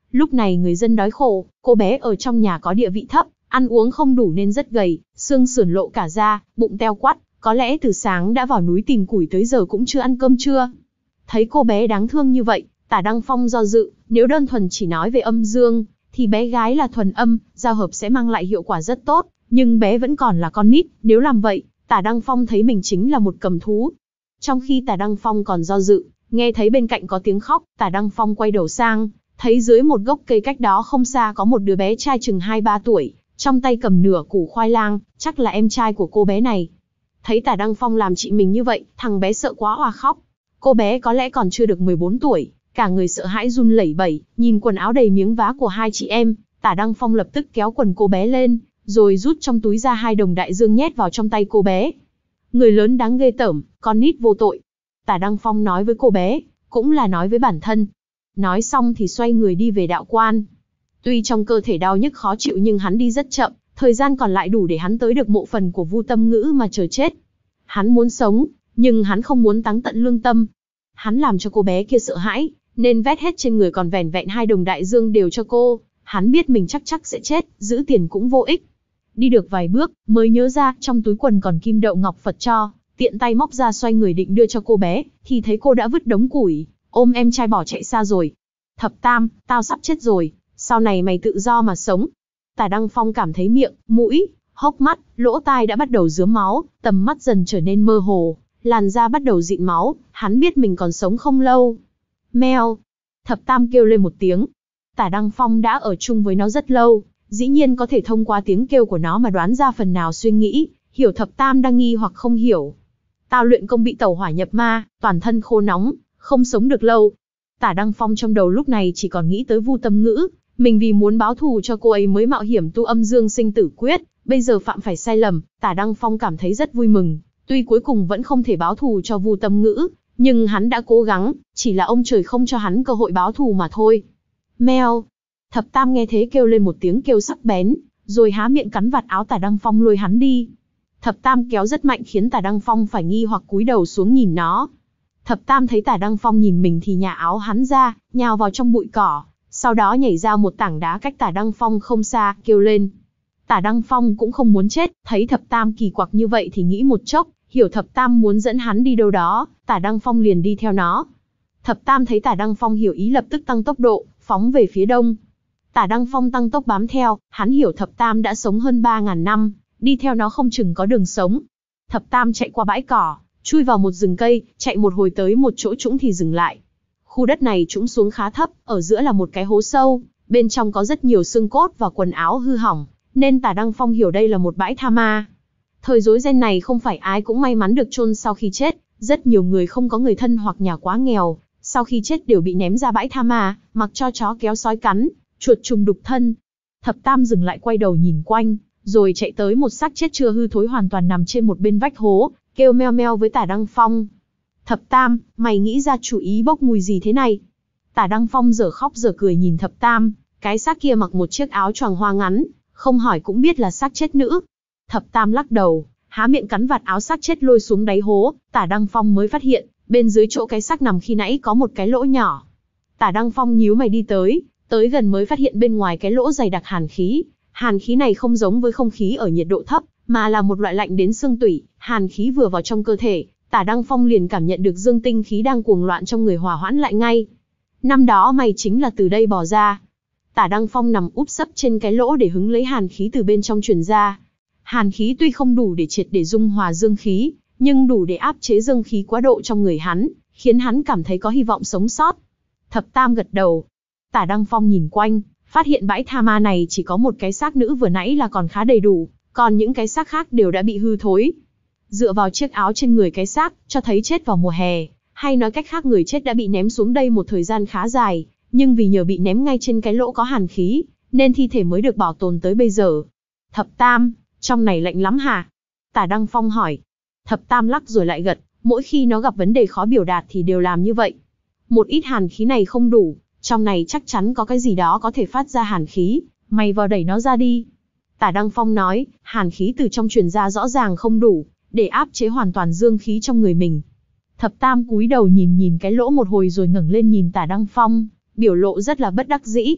Lúc này người dân đói khổ, cô bé ở trong nhà có địa vị thấp, ăn uống không đủ nên rất gầy, xương sườn lộ cả da, bụng teo quắt, có lẽ từ sáng đã vào núi tìm củi tới giờ cũng chưa ăn cơm trưa. Thấy cô bé đáng thương như vậy, Tả Đăng Phong do dự, nếu đơn thuần chỉ nói về âm dương, thì bé gái là thuần âm, giao hợp sẽ mang lại hiệu quả rất tốt, nhưng bé vẫn còn là con nít, nếu làm vậy, Tả Đăng Phong thấy mình chính là một cầm thú. Trong khi Tả Đăng Phong còn do dự, nghe thấy bên cạnh có tiếng khóc, Tả Đăng Phong quay đầu sang, thấy dưới một gốc cây cách đó không xa có một đứa bé trai chừng hai ba tuổi, trong tay cầm nửa củ khoai lang, chắc là em trai của cô bé này. Thấy Tả Đăng Phong làm chị mình như vậy, thằng bé sợ quá òa khóc. Cô bé có lẽ còn chưa được mười bốn tuổi, cả người sợ hãi run lẩy bẩy, nhìn quần áo đầy miếng vá của hai chị em, Tả Đăng Phong lập tức kéo quần cô bé lên, rồi rút trong túi ra hai đồng đại dương nhét vào trong tay cô bé. Người lớn đáng ghê tởm, con nít vô tội. Tả Đăng Phong nói với cô bé, cũng là nói với bản thân. Nói xong thì xoay người đi về đạo quan. Tuy trong cơ thể đau nhức khó chịu nhưng hắn đi rất chậm, thời gian còn lại đủ để hắn tới được mộ phần của Vu Tâm Ngữ mà chờ chết. Hắn muốn sống, nhưng hắn không muốn táng tận lương tâm. Hắn làm cho cô bé kia sợ hãi, nên vét hết trên người còn vẻn vẹn hai đồng đại dương đều cho cô. Hắn biết mình chắc chắc sẽ chết, giữ tiền cũng vô ích. Đi được vài bước, mới nhớ ra trong túi quần còn kim đậu ngọc Phật cho, tiện tay móc ra xoay người định đưa cho cô bé, thì thấy cô đã vứt đống củi, ôm em trai bỏ chạy xa rồi. Thập Tam, tao sắp chết rồi, sau này mày tự do mà sống. Tả Đăng Phong cảm thấy miệng, mũi, hốc mắt, lỗ tai đã bắt đầu rớm máu, tầm mắt dần trở nên mơ hồ, làn da bắt đầu dịn máu, hắn biết mình còn sống không lâu. Meo! Thập Tam kêu lên một tiếng. Tả Đăng Phong đã ở chung với nó rất lâu, dĩ nhiên có thể thông qua tiếng kêu của nó mà đoán ra phần nào suy nghĩ, hiểu Thập Tam đang nghi hoặc không hiểu. Tao luyện công bị tẩu hỏa nhập ma, toàn thân khô nóng, không sống được lâu. Tả Đăng Phong trong đầu lúc này chỉ còn nghĩ tới Vu Tâm Ngữ, mình vì muốn báo thù cho cô ấy mới mạo hiểm tu âm dương sinh tử quyết, bây giờ phạm phải sai lầm, Tả Đăng Phong cảm thấy rất vui mừng, tuy cuối cùng vẫn không thể báo thù cho Vu Tâm Ngữ, nhưng hắn đã cố gắng, chỉ là ông trời không cho hắn cơ hội báo thù mà thôi. Meo! Thập Tam nghe thế kêu lên một tiếng kêu sắc bén, rồi há miệng cắn vạt áo Tả Đăng Phong lôi hắn đi. Thập Tam kéo rất mạnh khiến Tả Đăng Phong phải nghi hoặc cúi đầu xuống nhìn nó. Thập Tam thấy Tả Đăng Phong nhìn mình thì nhả áo hắn ra, nhào vào trong bụi cỏ, sau đó nhảy ra một tảng đá cách Tả Đăng Phong không xa, kêu lên. Tả Đăng Phong cũng không muốn chết, thấy Thập Tam kỳ quặc như vậy thì nghĩ một chốc, hiểu Thập Tam muốn dẫn hắn đi đâu đó, Tả Đăng Phong liền đi theo nó. Thập Tam thấy Tả Đăng Phong hiểu ý lập tức tăng tốc độ, phóng về phía đông. Tả Đăng Phong tăng tốc bám theo, hắn hiểu Thập Tam đã sống hơn ba ngàn năm, đi theo nó không chừng có đường sống. Thập Tam chạy qua bãi cỏ, chui vào một rừng cây, chạy một hồi tới một chỗ trũng thì dừng lại. Khu đất này trũng xuống khá thấp, ở giữa là một cái hố sâu, bên trong có rất nhiều xương cốt và quần áo hư hỏng, nên Tả Đăng Phong hiểu đây là một bãi tha ma. Thời rối ren này không phải ai cũng may mắn được chôn sau khi chết, rất nhiều người không có người thân hoặc nhà quá nghèo, sau khi chết đều bị ném ra bãi tha ma, mặc cho chó kéo sói cắn, chuột trùng đục thân. Thập Tam dừng lại quay đầu nhìn quanh, rồi chạy tới một xác chết chưa hư thối hoàn toàn nằm trên một bên vách hố, kêu meo meo với Tả Đăng Phong. Thập Tam, mày nghĩ ra chủ ý bốc mùi gì thế này? Tả Đăng Phong dở khóc dở cười nhìn Thập Tam, cái xác kia mặc một chiếc áo choàng hoa ngắn, không hỏi cũng biết là xác chết nữ. Thập Tam lắc đầu, há miệng cắn vạt áo xác chết lôi xuống đáy hố, Tả Đăng Phong mới phát hiện, bên dưới chỗ cái xác nằm khi nãy có một cái lỗ nhỏ. Tả Đăng Phong nhíu mày đi tới, tới gần mới phát hiện bên ngoài cái lỗ dày đặc hàn khí. Hàn khí này không giống với không khí ở nhiệt độ thấp, mà là một loại lạnh đến xương tủy, hàn khí vừa vào trong cơ thể, Tả Đăng Phong liền cảm nhận được dương tinh khí đang cuồng loạn trong người hòa hoãn lại ngay. Năm đó mày chính là từ đây bò ra. Tả Đăng Phong nằm úp sấp trên cái lỗ để hứng lấy hàn khí từ bên trong truyền ra. Hàn khí tuy không đủ để triệt để dung hòa dương khí, nhưng đủ để áp chế dương khí quá độ trong người hắn, khiến hắn cảm thấy có hy vọng sống sót. Thập Tam gật đầu. Tả Đăng Phong nhìn quanh, phát hiện bãi tha ma này chỉ có một cái xác nữ vừa nãy là còn khá đầy đủ, còn những cái xác khác đều đã bị hư thối. Dựa vào chiếc áo trên người cái xác, cho thấy chết vào mùa hè, hay nói cách khác người chết đã bị ném xuống đây một thời gian khá dài, nhưng vì nhờ bị ném ngay trên cái lỗ có hàn khí, nên thi thể mới được bảo tồn tới bây giờ. Thập Tam, trong này lạnh lắm hả? Tả Đăng Phong hỏi. Thập Tam lắc rồi lại gật, mỗi khi nó gặp vấn đề khó biểu đạt thì đều làm như vậy. Một ít hàn khí này không đủ, trong này chắc chắn có cái gì đó có thể phát ra hàn khí, mày vào đẩy nó ra đi. Tả Đăng Phong nói, hàn khí từ trong truyền ra rõ ràng không đủ, để áp chế hoàn toàn dương khí trong người mình. Thập Tam cúi đầu nhìn nhìn cái lỗ một hồi rồi ngẩng lên nhìn Tả Đăng Phong, biểu lộ rất là bất đắc dĩ.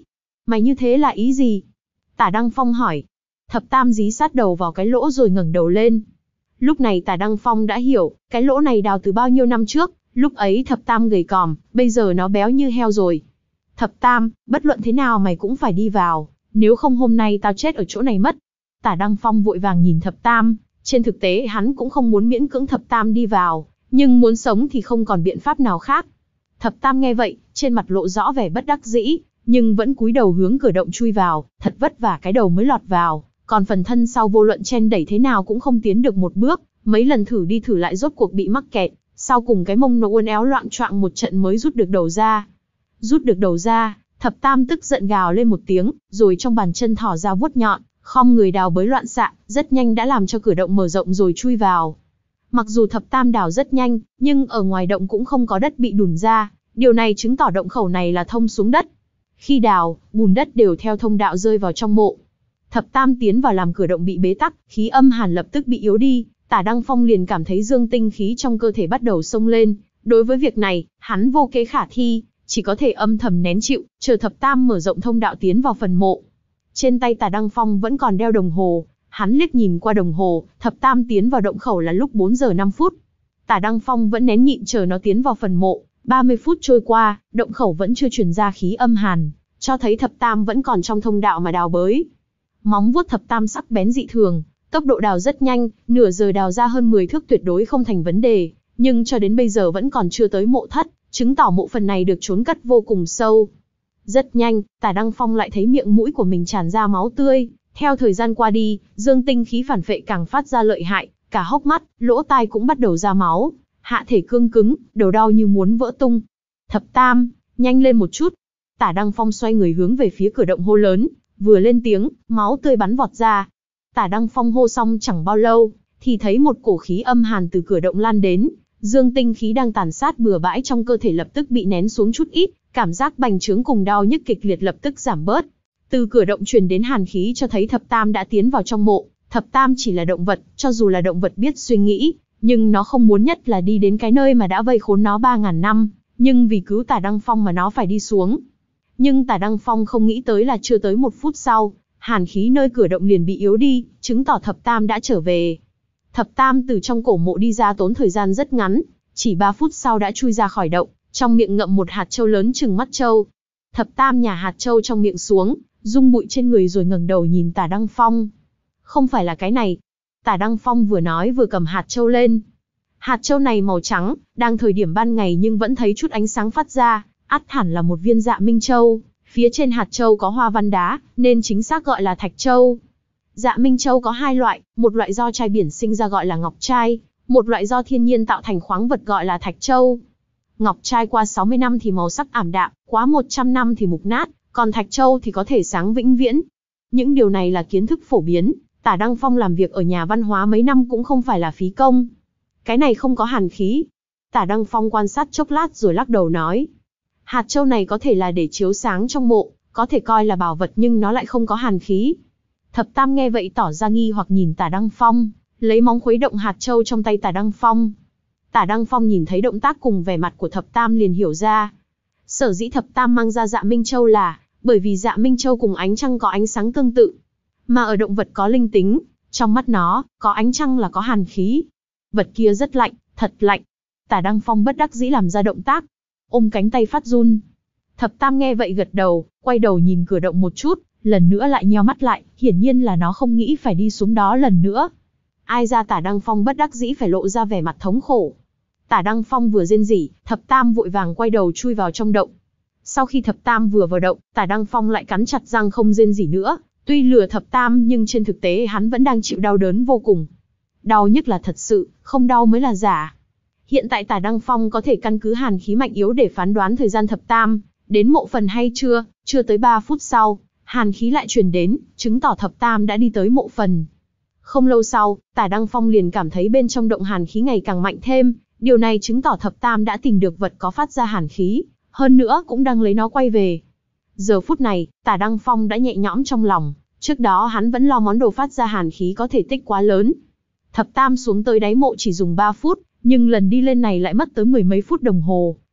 Mày như thế là ý gì? Tả Đăng Phong hỏi. Thập Tam dí sát đầu vào cái lỗ rồi ngẩng đầu lên. Lúc này Tả Đăng Phong đã hiểu, cái lỗ này đào từ bao nhiêu năm trước, lúc ấy Thập Tam gầy còm, bây giờ nó béo như heo rồi. Thập Tam, bất luận thế nào mày cũng phải đi vào, nếu không hôm nay tao chết ở chỗ này mất. Tả Đăng Phong vội vàng nhìn Thập Tam, trên thực tế hắn cũng không muốn miễn cưỡng Thập Tam đi vào, nhưng muốn sống thì không còn biện pháp nào khác. Thập Tam nghe vậy, trên mặt lộ rõ vẻ bất đắc dĩ, nhưng vẫn cúi đầu hướng cửa động chui vào, thật vất vả cái đầu mới lọt vào, còn phần thân sau vô luận chen đẩy thế nào cũng không tiến được một bước, mấy lần thử đi thử lại rốt cuộc bị mắc kẹt, sau cùng cái mông nó uốn éo loạng choạng một trận mới rút được đầu ra. Rút được đầu ra, Thập Tam tức giận gào lên một tiếng, rồi trong bàn chân thỏ ra vuốt nhọn, khom người đào bới loạn xạ, rất nhanh đã làm cho cửa động mở rộng rồi chui vào. Mặc dù Thập Tam đào rất nhanh, nhưng ở ngoài động cũng không có đất bị đùn ra, điều này chứng tỏ động khẩu này là thông xuống đất. Khi đào, bùn đất đều theo thông đạo rơi vào trong mộ. Thập Tam tiến vào làm cửa động bị bế tắc, khí âm hàn lập tức bị yếu đi, Tả Đăng Phong liền cảm thấy dương tinh khí trong cơ thể bắt đầu xông lên. Đối với việc này, hắn vô kế khả thi, chỉ có thể âm thầm nén chịu, chờ Thập Tam mở rộng thông đạo tiến vào phần mộ. Trên tay Tả Đăng Phong vẫn còn đeo đồng hồ, hắn liếc nhìn qua đồng hồ, Thập Tam tiến vào động khẩu là lúc bốn giờ năm phút. Tả Đăng Phong vẫn nén nhịn chờ nó tiến vào phần mộ, ba mươi phút trôi qua, động khẩu vẫn chưa truyền ra khí âm hàn, cho thấy Thập Tam vẫn còn trong thông đạo mà đào bới. Móng vuốt Thập Tam sắc bén dị thường, tốc độ đào rất nhanh, nửa giờ đào ra hơn mười thước tuyệt đối không thành vấn đề, nhưng cho đến bây giờ vẫn còn chưa tới mộ thất, chứng tỏ mộ phần này được chôn cất vô cùng sâu. Rất nhanh, Tả Đăng Phong lại thấy miệng mũi của mình tràn ra máu tươi, theo thời gian qua đi, dương tinh khí phản phệ càng phát ra lợi hại, cả hốc mắt, lỗ tai cũng bắt đầu ra máu, hạ thể cương cứng, đầu đau như muốn vỡ tung. Thập Tam, nhanh lên một chút. Tả Đăng Phong xoay người hướng về phía cửa động hô lớn, vừa lên tiếng, máu tươi bắn vọt ra. Tả Đăng Phong hô xong chẳng bao lâu, thì thấy một cổ khí âm hàn từ cửa động lan đến, dương tinh khí đang tàn sát bừa bãi trong cơ thể lập tức bị nén xuống chút ít, cảm giác bành trướng cùng đau nhức kịch liệt lập tức giảm bớt. Từ cửa động truyền đến hàn khí cho thấy Thập Tam đã tiến vào trong mộ. Thập Tam chỉ là động vật, cho dù là động vật biết suy nghĩ, nhưng nó không muốn nhất là đi đến cái nơi mà đã vây khốn nó ba ngàn năm, nhưng vì cứu Tả Đăng Phong mà nó phải đi xuống. Nhưng Tả Đăng Phong không nghĩ tới là chưa tới một phút sau, hàn khí nơi cửa động liền bị yếu đi, chứng tỏ Thập Tam đã trở về. Thập Tam từ trong cổ mộ đi ra tốn thời gian rất ngắn, chỉ ba phút sau đã chui ra khỏi động, trong miệng ngậm một hạt châu lớn chừng mắt trâu. Thập Tam nhả hạt châu trong miệng xuống, rung bụi trên người rồi ngẩng đầu nhìn Tả Đăng Phong. Không phải là cái này. Tả Đăng Phong vừa nói vừa cầm hạt châu lên. Hạt châu này màu trắng, đang thời điểm ban ngày nhưng vẫn thấy chút ánh sáng phát ra, ắt hẳn là một viên Dạ Minh Châu. Phía trên hạt châu có hoa văn đá, nên chính xác gọi là thạch châu. Dạ Minh Châu có hai loại, một loại do trai biển sinh ra gọi là ngọc trai, một loại do thiên nhiên tạo thành khoáng vật gọi là thạch châu. Ngọc trai qua sáu mươi năm thì màu sắc ảm đạm, quá một trăm năm thì mục nát, còn thạch châu thì có thể sáng vĩnh viễn. Những điều này là kiến thức phổ biến, Tả Đăng Phong làm việc ở nhà văn hóa mấy năm cũng không phải là phí công. Cái này không có hàn khí. Tả Đăng Phong quan sát chốc lát rồi lắc đầu nói. Hạt châu này có thể là để chiếu sáng trong mộ, có thể coi là bảo vật nhưng nó lại không có hàn khí. Thập Tam nghe vậy tỏ ra nghi hoặc nhìn Tả Đăng Phong, lấy móng khuấy động hạt châu trong tay Tả Đăng Phong. Tả Đăng Phong nhìn thấy động tác cùng vẻ mặt của Thập Tam liền hiểu ra. Sở dĩ Thập Tam mang ra Dạ Minh Châu là bởi vì Dạ Minh Châu cùng ánh trăng có ánh sáng tương tự. Mà ở động vật có linh tính, trong mắt nó, có ánh trăng là có hàn khí. Vật kia rất lạnh, thật lạnh. Tả Đăng Phong bất đắc dĩ làm ra động tác, ôm cánh tay phát run. Thập Tam nghe vậy gật đầu, quay đầu nhìn cửa động một chút, lần nữa lại nheo mắt lại, hiển nhiên là nó không nghĩ phải đi xuống đó lần nữa. Ai ra Tả Đăng Phong bất đắc dĩ phải lộ ra vẻ mặt thống khổ. Tả Đăng Phong vừa rên rỉ, Thập Tam vội vàng quay đầu chui vào trong động. Sau khi Thập Tam vừa vào động, Tả Đăng Phong lại cắn chặt răng không rên rỉ nữa. Tuy lừa Thập Tam nhưng trên thực tế hắn vẫn đang chịu đau đớn vô cùng. Đau nhức là thật sự, không đau mới là giả. Hiện tại Tả Đăng Phong có thể căn cứ hàn khí mạnh yếu để phán đoán thời gian Thập Tam đến mộ phần hay chưa. Chưa tới ba phút sau, hàn khí lại truyền đến, chứng tỏ Thập Tam đã đi tới mộ phần. Không lâu sau, Tả Đăng Phong liền cảm thấy bên trong động hàn khí ngày càng mạnh thêm. Điều này chứng tỏ Thập Tam đã tìm được vật có phát ra hàn khí, hơn nữa cũng đang lấy nó quay về. Giờ phút này, Tả Đăng Phong đã nhẹ nhõm trong lòng, trước đó hắn vẫn lo món đồ phát ra hàn khí có thể tích quá lớn. Thập Tam xuống tới đáy mộ chỉ dùng ba phút, nhưng lần đi lên này lại mất tới mười mấy phút đồng hồ,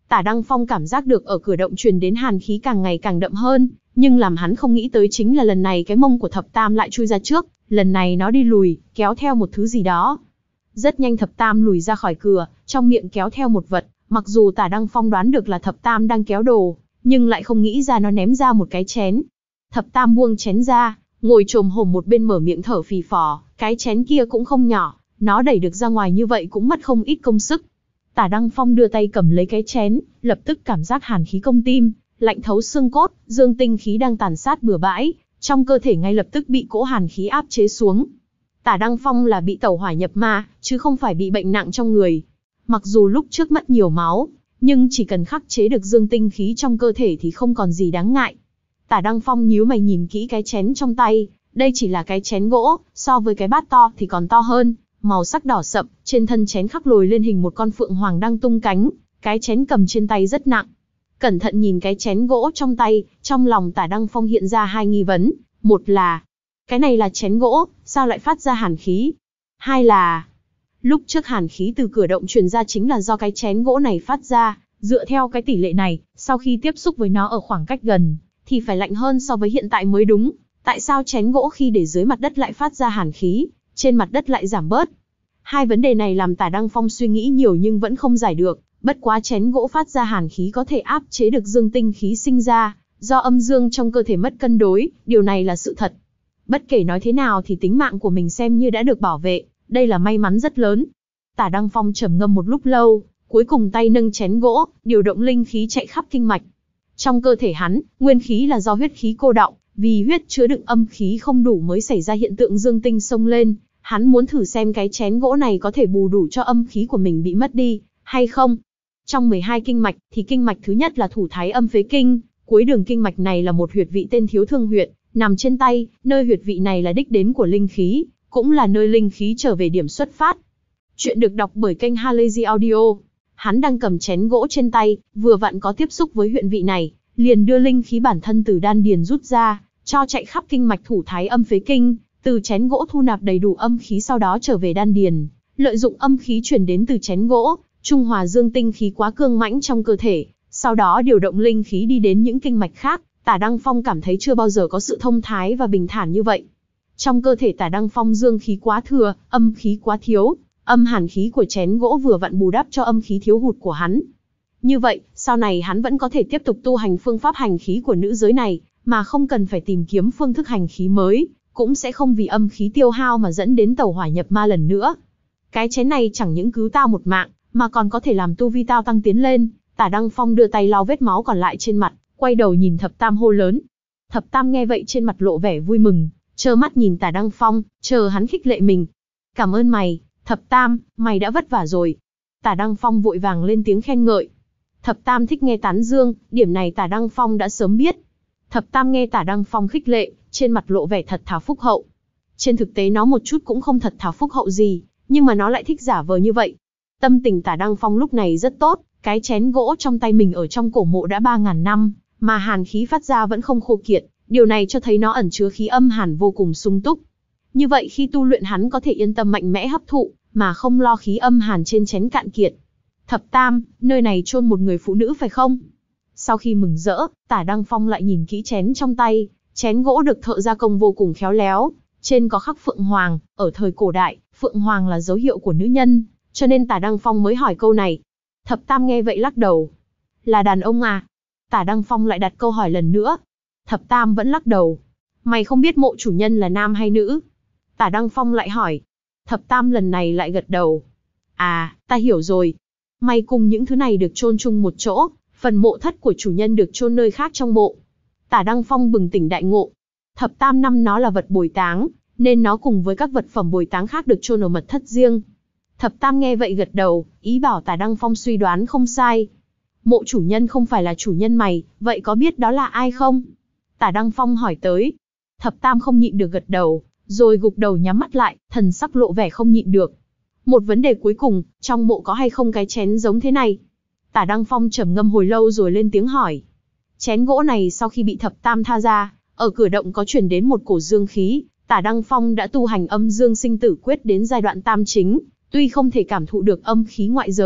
Tả Đăng Phong cảm giác được ở cửa động truyền đến hàn khí càng ngày càng đậm hơn, nhưng làm hắn không nghĩ tới chính là lần này cái mông của Thập Tam lại chui ra trước, lần này nó đi lùi, kéo theo một thứ gì đó. Rất nhanh Thập Tam lùi ra khỏi cửa, trong miệng kéo theo một vật, mặc dù Tả Đăng Phong đoán được là Thập Tam đang kéo đồ, nhưng lại không nghĩ ra nó ném ra một cái chén. Thập Tam buông chén ra, ngồi chồm hổm một bên mở miệng thở phì phò, cái chén kia cũng không nhỏ, nó đẩy được ra ngoài như vậy cũng mất không ít công sức. Tả Đăng Phong đưa tay cầm lấy cái chén, lập tức cảm giác hàn khí công tim, lạnh thấu xương cốt, dương tinh khí đang tàn sát bừa bãi, trong cơ thể ngay lập tức bị cỗ hàn khí áp chế xuống. Tả Đăng Phong là bị tẩu hỏa nhập ma, chứ không phải bị bệnh nặng trong người. Mặc dù lúc trước mất nhiều máu, nhưng chỉ cần khắc chế được dương tinh khí trong cơ thể thì không còn gì đáng ngại. Tả Đăng Phong nhíu mày nhìn kỹ cái chén trong tay, đây chỉ là cái chén gỗ, so với cái bát to thì còn to hơn, màu sắc đỏ sậm, trên thân chén khắc lồi lên hình một con phượng hoàng đang tung cánh, cái chén cầm trên tay rất nặng. Cẩn thận nhìn cái chén gỗ trong tay, trong lòng Tả Đăng Phong hiện ra hai nghi vấn, một là, cái này là chén gỗ, sao lại phát ra hàn khí? Hai là, lúc trước hàn khí từ cửa động truyền ra chính là do cái chén gỗ này phát ra, dựa theo cái tỷ lệ này, sau khi tiếp xúc với nó ở khoảng cách gần, thì phải lạnh hơn so với hiện tại mới đúng. Tại sao chén gỗ khi để dưới mặt đất lại phát ra hàn khí, trên mặt đất lại giảm bớt? Hai vấn đề này làm Tả Đăng Phong suy nghĩ nhiều nhưng vẫn không giải được, bất quá chén gỗ phát ra hàn khí có thể áp chế được dương tinh khí sinh ra, do âm dương trong cơ thể mất cân đối, điều này là sự thật. Bất kể nói thế nào thì tính mạng của mình xem như đã được bảo vệ, đây là may mắn rất lớn. Tả Đăng Phong trầm ngâm một lúc lâu, cuối cùng tay nâng chén gỗ, điều động linh khí chạy khắp kinh mạch. Trong cơ thể hắn, nguyên khí là do huyết khí cô đọng, vì huyết chứa đựng âm khí không đủ mới xảy ra hiện tượng dương tinh xông lên. Hắn muốn thử xem cái chén gỗ này có thể bù đủ cho âm khí của mình bị mất đi, hay không. Trong mười hai kinh mạch, thì kinh mạch thứ nhất là thủ thái âm phế kinh, cuối đường kinh mạch này là một huyệt vị tên thiếu thương huyệt, nằm trên tay, nơi huyệt vị này là đích đến của linh khí, cũng là nơi linh khí trở về điểm xuất phát. Chuyện được đọc bởi kênh Halazy Audio. Hắn đang cầm chén gỗ trên tay, vừa vặn có tiếp xúc với huyệt vị này, liền đưa linh khí bản thân từ đan điền rút ra, cho chạy khắp kinh mạch thủ thái âm phế kinh, từ chén gỗ thu nạp đầy đủ âm khí sau đó trở về đan điền, lợi dụng âm khí truyền đến từ chén gỗ, trung hòa dương tinh khí quá cương mãnh trong cơ thể, sau đó điều động linh khí đi đến những kinh mạch khác. Tả Đăng Phong cảm thấy chưa bao giờ có sự thông thái và bình thản như vậy. Trong cơ thể Tả Đăng Phong dương khí quá thừa, âm khí quá thiếu, âm hàn khí của chén gỗ vừa vặn bù đắp cho âm khí thiếu hụt của hắn. Như vậy, sau này hắn vẫn có thể tiếp tục tu hành phương pháp hành khí của nữ giới này, mà không cần phải tìm kiếm phương thức hành khí mới, cũng sẽ không vì âm khí tiêu hao mà dẫn đến tẩu hỏa nhập ma lần nữa. Cái chén này chẳng những cứu tao một mạng, mà còn có thể làm tu vi tao tăng tiến lên. Tả Đăng Phong đưa tay lau vết máu còn lại trên mặt, quay đầu nhìn Thập Tam hô lớn. Thập Tam nghe vậy trên mặt lộ vẻ vui mừng, trơ mắt nhìn Tả Đăng Phong, chờ hắn khích lệ mình. Cảm ơn mày, Thập Tam, mày đã vất vả rồi. Tả Đăng Phong vội vàng lên tiếng khen ngợi. Thập Tam thích nghe tán dương, điểm này Tả Đăng Phong đã sớm biết. Thập Tam nghe Tả Đăng Phong khích lệ, trên mặt lộ vẻ thật thà phúc hậu. Trên thực tế nó một chút cũng không thật thà phúc hậu gì, nhưng mà nó lại thích giả vờ như vậy. Tâm tình Tả Đăng Phong lúc này rất tốt, cái chén gỗ trong tay mình ở trong cổ mộ đã ba ngàn năm, mà hàn khí phát ra vẫn không khô kiệt, điều này cho thấy nó ẩn chứa khí âm hàn vô cùng sung túc. Như vậy khi tu luyện hắn có thể yên tâm mạnh mẽ hấp thụ, mà không lo khí âm hàn trên chén cạn kiệt. Thập Tam, nơi này chôn một người phụ nữ phải không? Sau khi mừng rỡ, Tả Đăng Phong lại nhìn kỹ chén trong tay, chén gỗ được thợ gia công vô cùng khéo léo, trên có khắc phượng hoàng, ở thời cổ đại, phượng hoàng là dấu hiệu của nữ nhân, cho nên Tả Đăng Phong mới hỏi câu này. Thập Tam nghe vậy lắc đầu. Là đàn ông à? Tả Đăng Phong lại đặt câu hỏi lần nữa. Thập Tam vẫn lắc đầu. Mày không biết mộ chủ nhân là nam hay nữ? Tả Đăng Phong lại hỏi. Thập Tam lần này lại gật đầu. À, ta hiểu rồi. Mày cùng những thứ này được chôn chung một chỗ, phần mộ thất của chủ nhân được chôn nơi khác trong mộ. Tả Đăng Phong bừng tỉnh đại ngộ. Thập Tam năm nó là vật bồi táng, nên nó cùng với các vật phẩm bồi táng khác được chôn ở mật thất riêng. Thập Tam nghe vậy gật đầu, ý bảo Tả Đăng Phong suy đoán không sai. Mộ chủ nhân không phải là chủ nhân mày, vậy có biết đó là ai không? Tả Đăng Phong hỏi tới. Thập Tam không nhịn được gật đầu, rồi gục đầu nhắm mắt lại, thần sắc lộ vẻ không nhịn được. Một vấn đề cuối cùng, trong mộ có hay không cái chén giống thế này? Tả Đăng Phong trầm ngâm hồi lâu rồi lên tiếng hỏi. Chén gỗ này sau khi bị Thập Tam tha ra, ở cửa động có truyền đến một cổ dương khí. Tả Đăng Phong đã tu hành âm dương sinh tử quyết đến giai đoạn tam chính, tuy không thể cảm thụ được âm khí ngoại giới,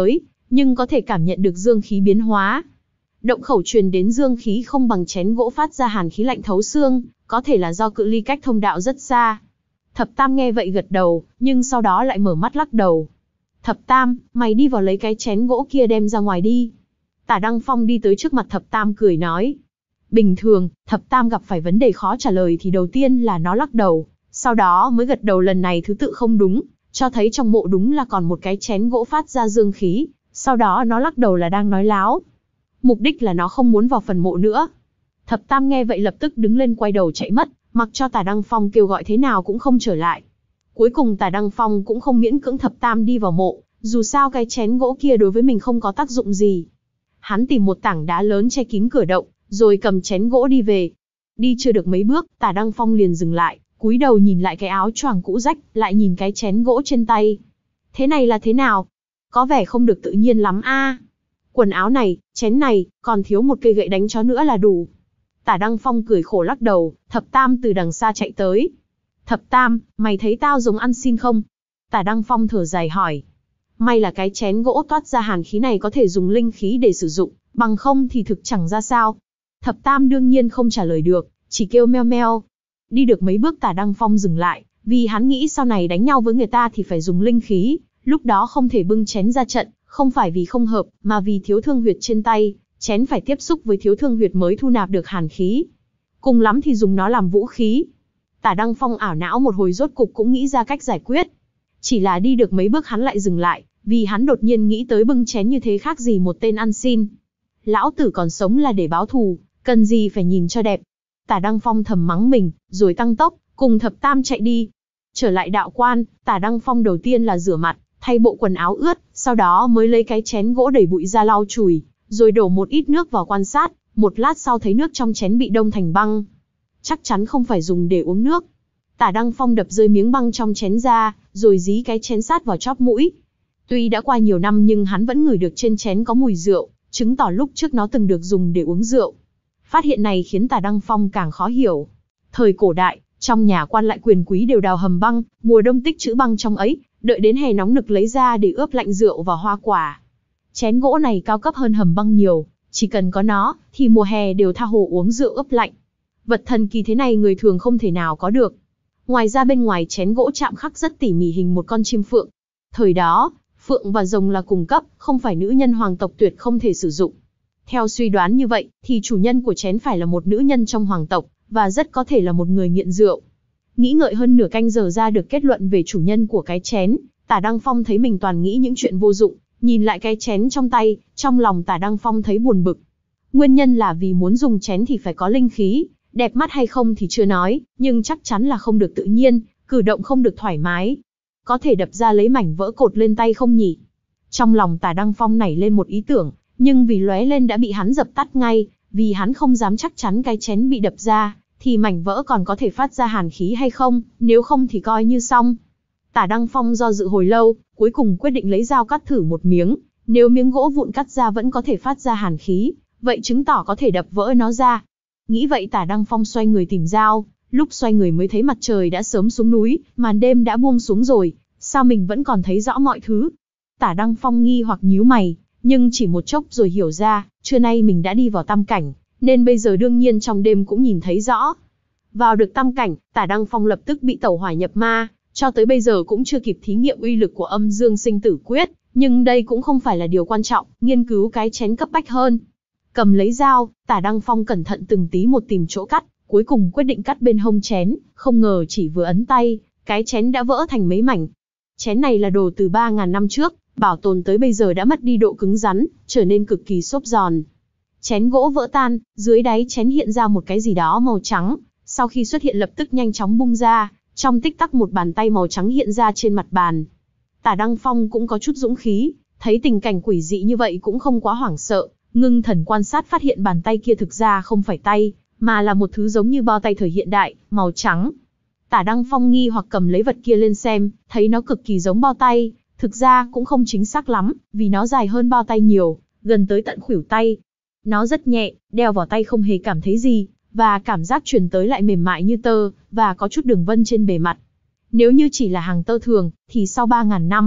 nhưng có thể cảm nhận được dương khí biến hóa. Động khẩu truyền đến dương khí không bằng chén gỗ phát ra hàn khí lạnh thấu xương, có thể là do cự ly cách thông đạo rất xa. Thập Tam nghe vậy gật đầu, nhưng sau đó lại mở mắt lắc đầu. Thập Tam, mày đi vào lấy cái chén gỗ kia đem ra ngoài đi. Tả Đăng Phong đi tới trước mặt Thập Tam cười nói. Bình thường, Thập Tam gặp phải vấn đề khó trả lời thì đầu tiên là nó lắc đầu, sau đó mới gật đầu. Lần này thứ tự không đúng, cho thấy trong mộ đúng là còn một cái chén gỗ phát ra dương khí, sau đó nó lắc đầu là đang nói láo. Mục đích là nó không muốn vào phần mộ nữa. Thập Tam nghe vậy lập tức đứng lên quay đầu chạy mất, mặc cho Tả Đăng Phong kêu gọi thế nào cũng không trở lại. Cuối cùng Tả Đăng Phong cũng không miễn cưỡng Thập Tam đi vào mộ, dù sao cái chén gỗ kia đối với mình không có tác dụng gì. Hắn tìm một tảng đá lớn che kín cửa động, rồi cầm chén gỗ đi về. Đi chưa được mấy bước, Tả Đăng Phong liền dừng lại, cúi đầu nhìn lại cái áo choàng cũ rách, lại nhìn cái chén gỗ trên tay. Thế này là thế nào? Có vẻ không được tự nhiên lắm a. Quần áo này, chén này, còn thiếu một cây gậy đánh chó nữa là đủ. Tả Đăng Phong cười khổ lắc đầu. Thập Tam từ đằng xa chạy tới. Thập Tam, mày thấy tao giống ăn xin không? Tả Đăng Phong thở dài hỏi. May là cái chén gỗ toát ra hàn khí này có thể dùng linh khí để sử dụng, bằng không thì thực chẳng ra sao. Thập Tam đương nhiên không trả lời được, chỉ kêu meo meo. Đi được mấy bước Tả Đăng Phong dừng lại, vì hắn nghĩ sau này đánh nhau với người ta thì phải dùng linh khí, lúc đó không thể bưng chén ra trận, không phải vì không hợp, mà vì thiếu thương huyệt trên tay, chén phải tiếp xúc với thiếu thương huyệt mới thu nạp được hàn khí. Cùng lắm thì dùng nó làm vũ khí. Tả Đăng Phong ảo não một hồi rốt cục cũng nghĩ ra cách giải quyết. Chỉ là đi được mấy bước hắn lại dừng lại, vì hắn đột nhiên nghĩ tới bưng chén như thế khác gì một tên ăn xin. Lão tử còn sống là để báo thù, cần gì phải nhìn cho đẹp. Tả Đăng Phong thầm mắng mình, rồi tăng tốc, cùng Thập Tam chạy đi. Trở lại đạo quan, Tả Đăng Phong đầu tiên là rửa mặt, thay bộ quần áo ướt, sau đó mới lấy cái chén gỗ đầy bụi ra lau chùi, rồi đổ một ít nước vào quan sát, một lát sau thấy nước trong chén bị đông thành băng. Chắc chắn không phải dùng để uống nước. Tả Đăng Phong đập rơi miếng băng trong chén ra, rồi dí cái chén sát vào chóp mũi. Tuy đã qua nhiều năm nhưng hắn vẫn ngửi được trên chén có mùi rượu, chứng tỏ lúc trước nó từng được dùng để uống rượu. Phát hiện này khiến Tả Đăng Phong càng khó hiểu. Thời cổ đại, trong nhà quan lại quyền quý đều đào hầm băng, mùa đông tích trữ băng trong ấy, đợi đến hè nóng nực lấy ra để ướp lạnh rượu và hoa quả. Chén gỗ này cao cấp hơn hầm băng nhiều, chỉ cần có nó, thì mùa hè đều tha hồ uống rượu ướp lạnh. Vật thần kỳ thế này người thường không thể nào có được. Ngoài ra bên ngoài chén gỗ chạm khắc rất tỉ mỉ hình một con chim phượng. Thời đó, phượng và rồng là cùng cấp, không phải nữ nhân hoàng tộc tuyệt không thể sử dụng. Theo suy đoán như vậy, thì chủ nhân của chén phải là một nữ nhân trong hoàng tộc, và rất có thể là một người nghiện rượu. Nghĩ ngợi hơn nửa canh giờ ra được kết luận về chủ nhân của cái chén, Tả Đăng Phong thấy mình toàn nghĩ những chuyện vô dụng, nhìn lại cái chén trong tay, trong lòng Tả Đăng Phong thấy buồn bực. Nguyên nhân là vì muốn dùng chén thì phải có linh khí, đẹp mắt hay không thì chưa nói, nhưng chắc chắn là không được tự nhiên, cử động không được thoải mái. Có thể đập ra lấy mảnh vỡ cột lên tay không nhỉ? Trong lòng Tả Đăng Phong nảy lên một ý tưởng, nhưng vì lóe lên đã bị hắn dập tắt ngay, vì hắn không dám chắc chắn cái chén bị đập ra, thì mảnh vỡ còn có thể phát ra hàn khí hay không, nếu không thì coi như xong. Tả Đăng Phong do dự hồi lâu, cuối cùng quyết định lấy dao cắt thử một miếng, nếu miếng gỗ vụn cắt ra vẫn có thể phát ra hàn khí, vậy chứng tỏ có thể đập vỡ nó ra. Nghĩ vậy Tả Đăng Phong xoay người tìm dao, lúc xoay người mới thấy mặt trời đã sớm xuống núi, màn đêm đã buông xuống rồi, sao mình vẫn còn thấy rõ mọi thứ? Tả Đăng Phong nghi hoặc nhíu mày, nhưng chỉ một chốc rồi hiểu ra, trưa nay mình đã đi vào tam cảnh, nên bây giờ đương nhiên trong đêm cũng nhìn thấy rõ. Vào được tam cảnh, Tả Đăng Phong lập tức bị tẩu hỏa nhập ma, cho tới bây giờ cũng chưa kịp thí nghiệm uy lực của âm dương sinh tử quyết, nhưng đây cũng không phải là điều quan trọng, nghiên cứu cái chén cấp bách hơn. Cầm lấy dao, Tả Đăng Phong cẩn thận từng tí một tìm chỗ cắt, cuối cùng quyết định cắt bên hông chén, không ngờ chỉ vừa ấn tay, cái chén đã vỡ thành mấy mảnh. Chén này là đồ từ ba ngàn năm trước, bảo tồn tới bây giờ đã mất đi độ cứng rắn, trở nên cực kỳ xốp giòn. Chén gỗ vỡ tan, dưới đáy chén hiện ra một cái gì đó màu trắng, sau khi xuất hiện lập tức nhanh chóng bung ra, trong tích tắc một bàn tay màu trắng hiện ra trên mặt bàn. Tả Đăng Phong cũng có chút dũng khí, thấy tình cảnh quỷ dị như vậy cũng không quá hoảng sợ, ngưng thần quan sát phát hiện bàn tay kia thực ra không phải tay, mà là một thứ giống như bao tay thời hiện đại, màu trắng. Tả Đăng Phong nghi hoặc cầm lấy vật kia lên xem, thấy nó cực kỳ giống bao tay, thực ra cũng không chính xác lắm, vì nó dài hơn bao tay nhiều, gần tới tận khuỷu tay. Nó rất nhẹ, đeo vào tay không hề cảm thấy gì, và cảm giác truyền tới lại mềm mại như tơ, và có chút đường vân trên bề mặt. Nếu như chỉ là hàng tơ thường, thì sau ba ngàn năm,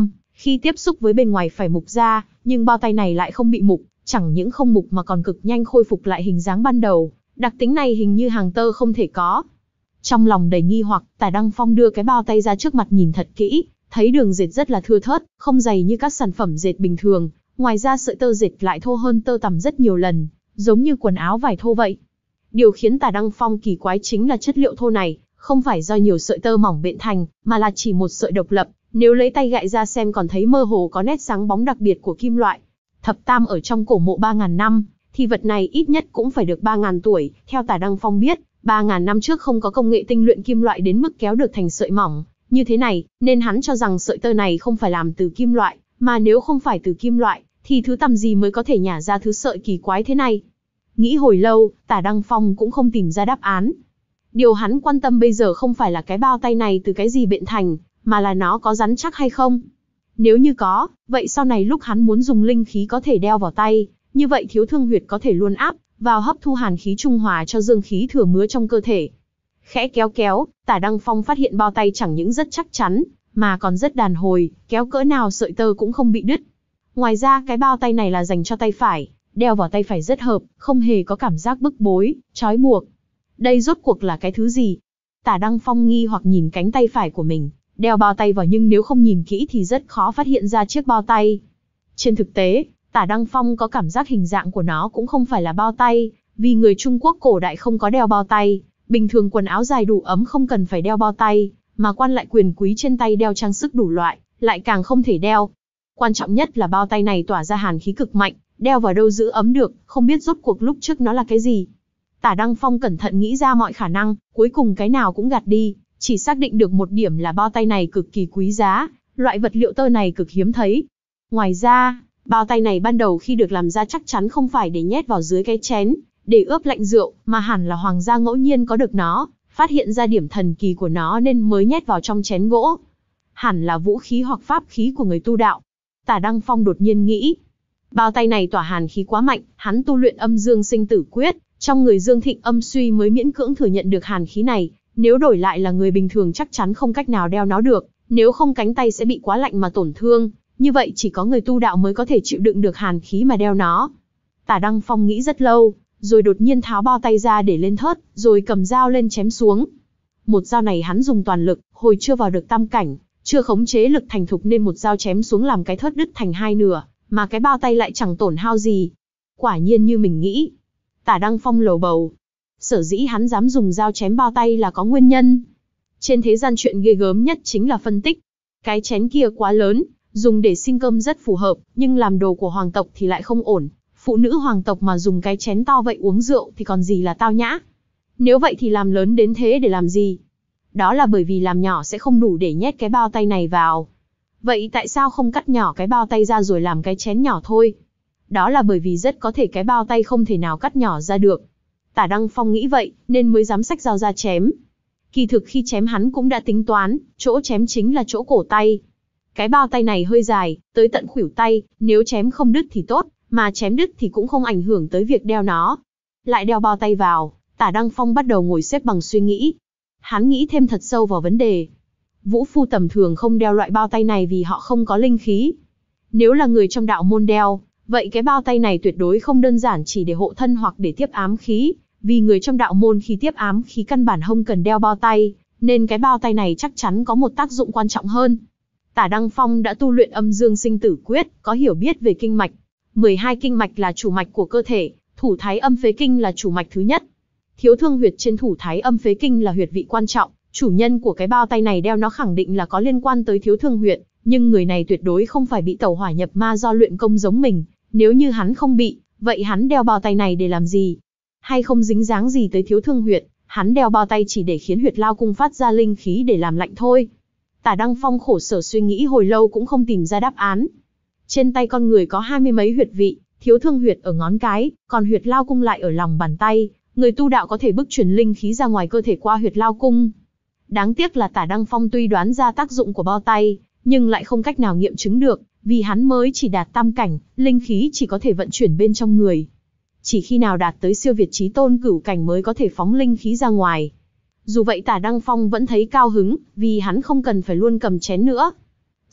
Khi tiếp xúc với bên ngoài phải mục ra, nhưng bao tay này lại không bị mục, chẳng những không mục mà còn cực nhanh khôi phục lại hình dáng ban đầu. Đặc tính này hình như hàng tơ không thể có. Trong lòng đầy nghi hoặc, Tả Đăng Phong đưa cái bao tay ra trước mặt nhìn thật kỹ, thấy đường dệt rất là thưa thớt, không dày như các sản phẩm dệt bình thường. Ngoài ra sợi tơ dệt lại thô hơn tơ tằm rất nhiều lần, giống như quần áo vải thô vậy. Điều khiến Tả Đăng Phong kỳ quái chính là chất liệu thô này, không phải do nhiều sợi tơ mỏng bện thành, mà là chỉ một sợi độc lập. Nếu lấy tay gại ra xem còn thấy mơ hồ có nét sáng bóng đặc biệt của kim loại. Thập tam ở trong cổ mộ ba ngàn năm, thì vật này ít nhất cũng phải được ba ngàn tuổi. Theo Tả Đăng Phong biết, ba ngàn năm trước không có công nghệ tinh luyện kim loại đến mức kéo được thành sợi mỏng như thế này, nên hắn cho rằng sợi tơ này không phải làm từ kim loại, mà nếu không phải từ kim loại, thì thứ tằm gì mới có thể nhả ra thứ sợi kỳ quái thế này. Nghĩ hồi lâu, Tả Đăng Phong cũng không tìm ra đáp án. Điều hắn quan tâm bây giờ không phải là cái bao tay này từ cái gì bện thành, mà là nó có rắn chắc hay không. Nếu như có, vậy sau này lúc hắn muốn dùng linh khí có thể đeo vào tay, như vậy Thiếu Thương Huyệt có thể luôn áp vào hấp thu hàn khí trung hòa cho dương khí thừa mứa trong cơ thể. Khẽ kéo kéo, Tả Đăng Phong phát hiện bao tay chẳng những rất chắc chắn, mà còn rất đàn hồi, kéo cỡ nào sợi tơ cũng không bị đứt. Ngoài ra cái bao tay này là dành cho tay phải, đeo vào tay phải rất hợp, không hề có cảm giác bức bối, trói buộc. Đây rốt cuộc là cái thứ gì? Tả Đăng Phong nghi hoặc nhìn cánh tay phải của mình, đeo bao tay vào nhưng nếu không nhìn kỹ thì rất khó phát hiện ra chiếc bao tay. Trên thực tế, Tả Đăng Phong có cảm giác hình dạng của nó cũng không phải là bao tay, vì người Trung Quốc cổ đại không có đeo bao tay, bình thường quần áo dài đủ ấm không cần phải đeo bao tay, mà quan lại quyền quý trên tay đeo trang sức đủ loại, lại càng không thể đeo. Quan trọng nhất là bao tay này tỏa ra hàn khí cực mạnh, đeo vào đâu giữ ấm được, không biết rốt cuộc lúc trước nó là cái gì. Tả Đăng Phong cẩn thận nghĩ ra mọi khả năng, cuối cùng cái nào cũng gạt đi, chỉ xác định được một điểm là bao tay này cực kỳ quý giá, loại vật liệu tơ này cực hiếm thấy. Ngoài ra, bao tay này ban đầu khi được làm ra chắc chắn không phải để nhét vào dưới cái chén, để ướp lạnh rượu, mà hẳn là hoàng gia ngẫu nhiên có được nó, phát hiện ra điểm thần kỳ của nó nên mới nhét vào trong chén gỗ. Hẳn là vũ khí hoặc pháp khí của người tu đạo. Tả Đăng Phong đột nhiên nghĩ, bao tay này tỏa hàn khí quá mạnh, hắn tu luyện âm dương sinh tử quyết, trong người dương thịnh âm suy mới miễn cưỡng thừa nhận được hàn khí này, nếu đổi lại là người bình thường chắc chắn không cách nào đeo nó được, nếu không cánh tay sẽ bị quá lạnh mà tổn thương, như vậy chỉ có người tu đạo mới có thể chịu đựng được hàn khí mà đeo nó. Tả Đăng Phong nghĩ rất lâu, rồi đột nhiên tháo bao tay ra để lên thớt, rồi cầm dao lên chém xuống. Một dao này hắn dùng toàn lực, hồi chưa vào được tam cảnh, chưa khống chế lực thành thục nên một dao chém xuống làm cái thớt đứt thành hai nửa, mà cái bao tay lại chẳng tổn hao gì. Quả nhiên như mình nghĩ. Tả Đăng Phong lầu bầu. Sở dĩ hắn dám dùng dao chém bao tay là có nguyên nhân. Trên thế gian chuyện ghê gớm nhất chính là phân tích. Cái chén kia quá lớn, dùng để xin cơm rất phù hợp, nhưng làm đồ của hoàng tộc thì lại không ổn. Phụ nữ hoàng tộc mà dùng cái chén to vậy uống rượu thì còn gì là tao nhã. Nếu vậy thì làm lớn đến thế để làm gì? Đó là bởi vì làm nhỏ sẽ không đủ để nhét cái bao tay này vào. Vậy tại sao không cắt nhỏ cái bao tay ra rồi làm cái chén nhỏ thôi? Đó là bởi vì rất có thể cái bao tay không thể nào cắt nhỏ ra được. Tả Đăng Phong nghĩ vậy, nên mới dám xách dao ra chém. Kỳ thực khi chém hắn cũng đã tính toán, chỗ chém chính là chỗ cổ tay. Cái bao tay này hơi dài, tới tận khuỷu tay, nếu chém không đứt thì tốt, mà chém đứt thì cũng không ảnh hưởng tới việc đeo nó. Lại đeo bao tay vào, Tả Đăng Phong bắt đầu ngồi xếp bằng suy nghĩ. Hắn nghĩ thêm thật sâu vào vấn đề. Vũ phu tầm thường không đeo loại bao tay này vì họ không có linh khí. Nếu là người trong đạo môn đeo, vậy cái bao tay này tuyệt đối không đơn giản chỉ để hộ thân hoặc để tiếp ám khí, vì người trong đạo môn khi tiếp ám khí căn bản không cần đeo bao tay, nên cái bao tay này chắc chắn có một tác dụng quan trọng hơn. Tả Đăng Phong đã tu luyện âm dương sinh tử quyết, có hiểu biết về kinh mạch. mười hai kinh mạch là chủ mạch của cơ thể, thủ thái âm phế kinh là chủ mạch thứ nhất. Thiếu thương huyệt trên thủ thái âm phế kinh là huyệt vị quan trọng, chủ nhân của cái bao tay này đeo nó khẳng định là có liên quan tới thiếu thương huyệt, nhưng người này tuyệt đối không phải bị tẩu hỏa nhập ma do luyện công giống mình, nếu như hắn không bị, vậy hắn đeo bao tay này để làm gì? Hay không dính dáng gì tới thiếu thương huyệt, hắn đeo bao tay chỉ để khiến huyệt lao cung phát ra linh khí để làm lạnh thôi. Tả Đăng Phong khổ sở suy nghĩ hồi lâu cũng không tìm ra đáp án. Trên tay con người có hai mươi mấy huyệt vị, thiếu thương huyệt ở ngón cái, còn huyệt lao cung lại ở lòng bàn tay, người tu đạo có thể bức truyền linh khí ra ngoài cơ thể qua huyệt lao cung. Đáng tiếc là Tả Đăng Phong tuy đoán ra tác dụng của bao tay, nhưng lại không cách nào nghiệm chứng được, vì hắn mới chỉ đạt tam cảnh, linh khí chỉ có thể vận chuyển bên trong người. Chỉ khi nào đạt tới siêu việt chí tôn cửu cảnh mới có thể phóng linh khí ra ngoài. Dù vậy Tả Đăng Phong vẫn thấy cao hứng, vì hắn không cần phải luôn cầm chén nữa.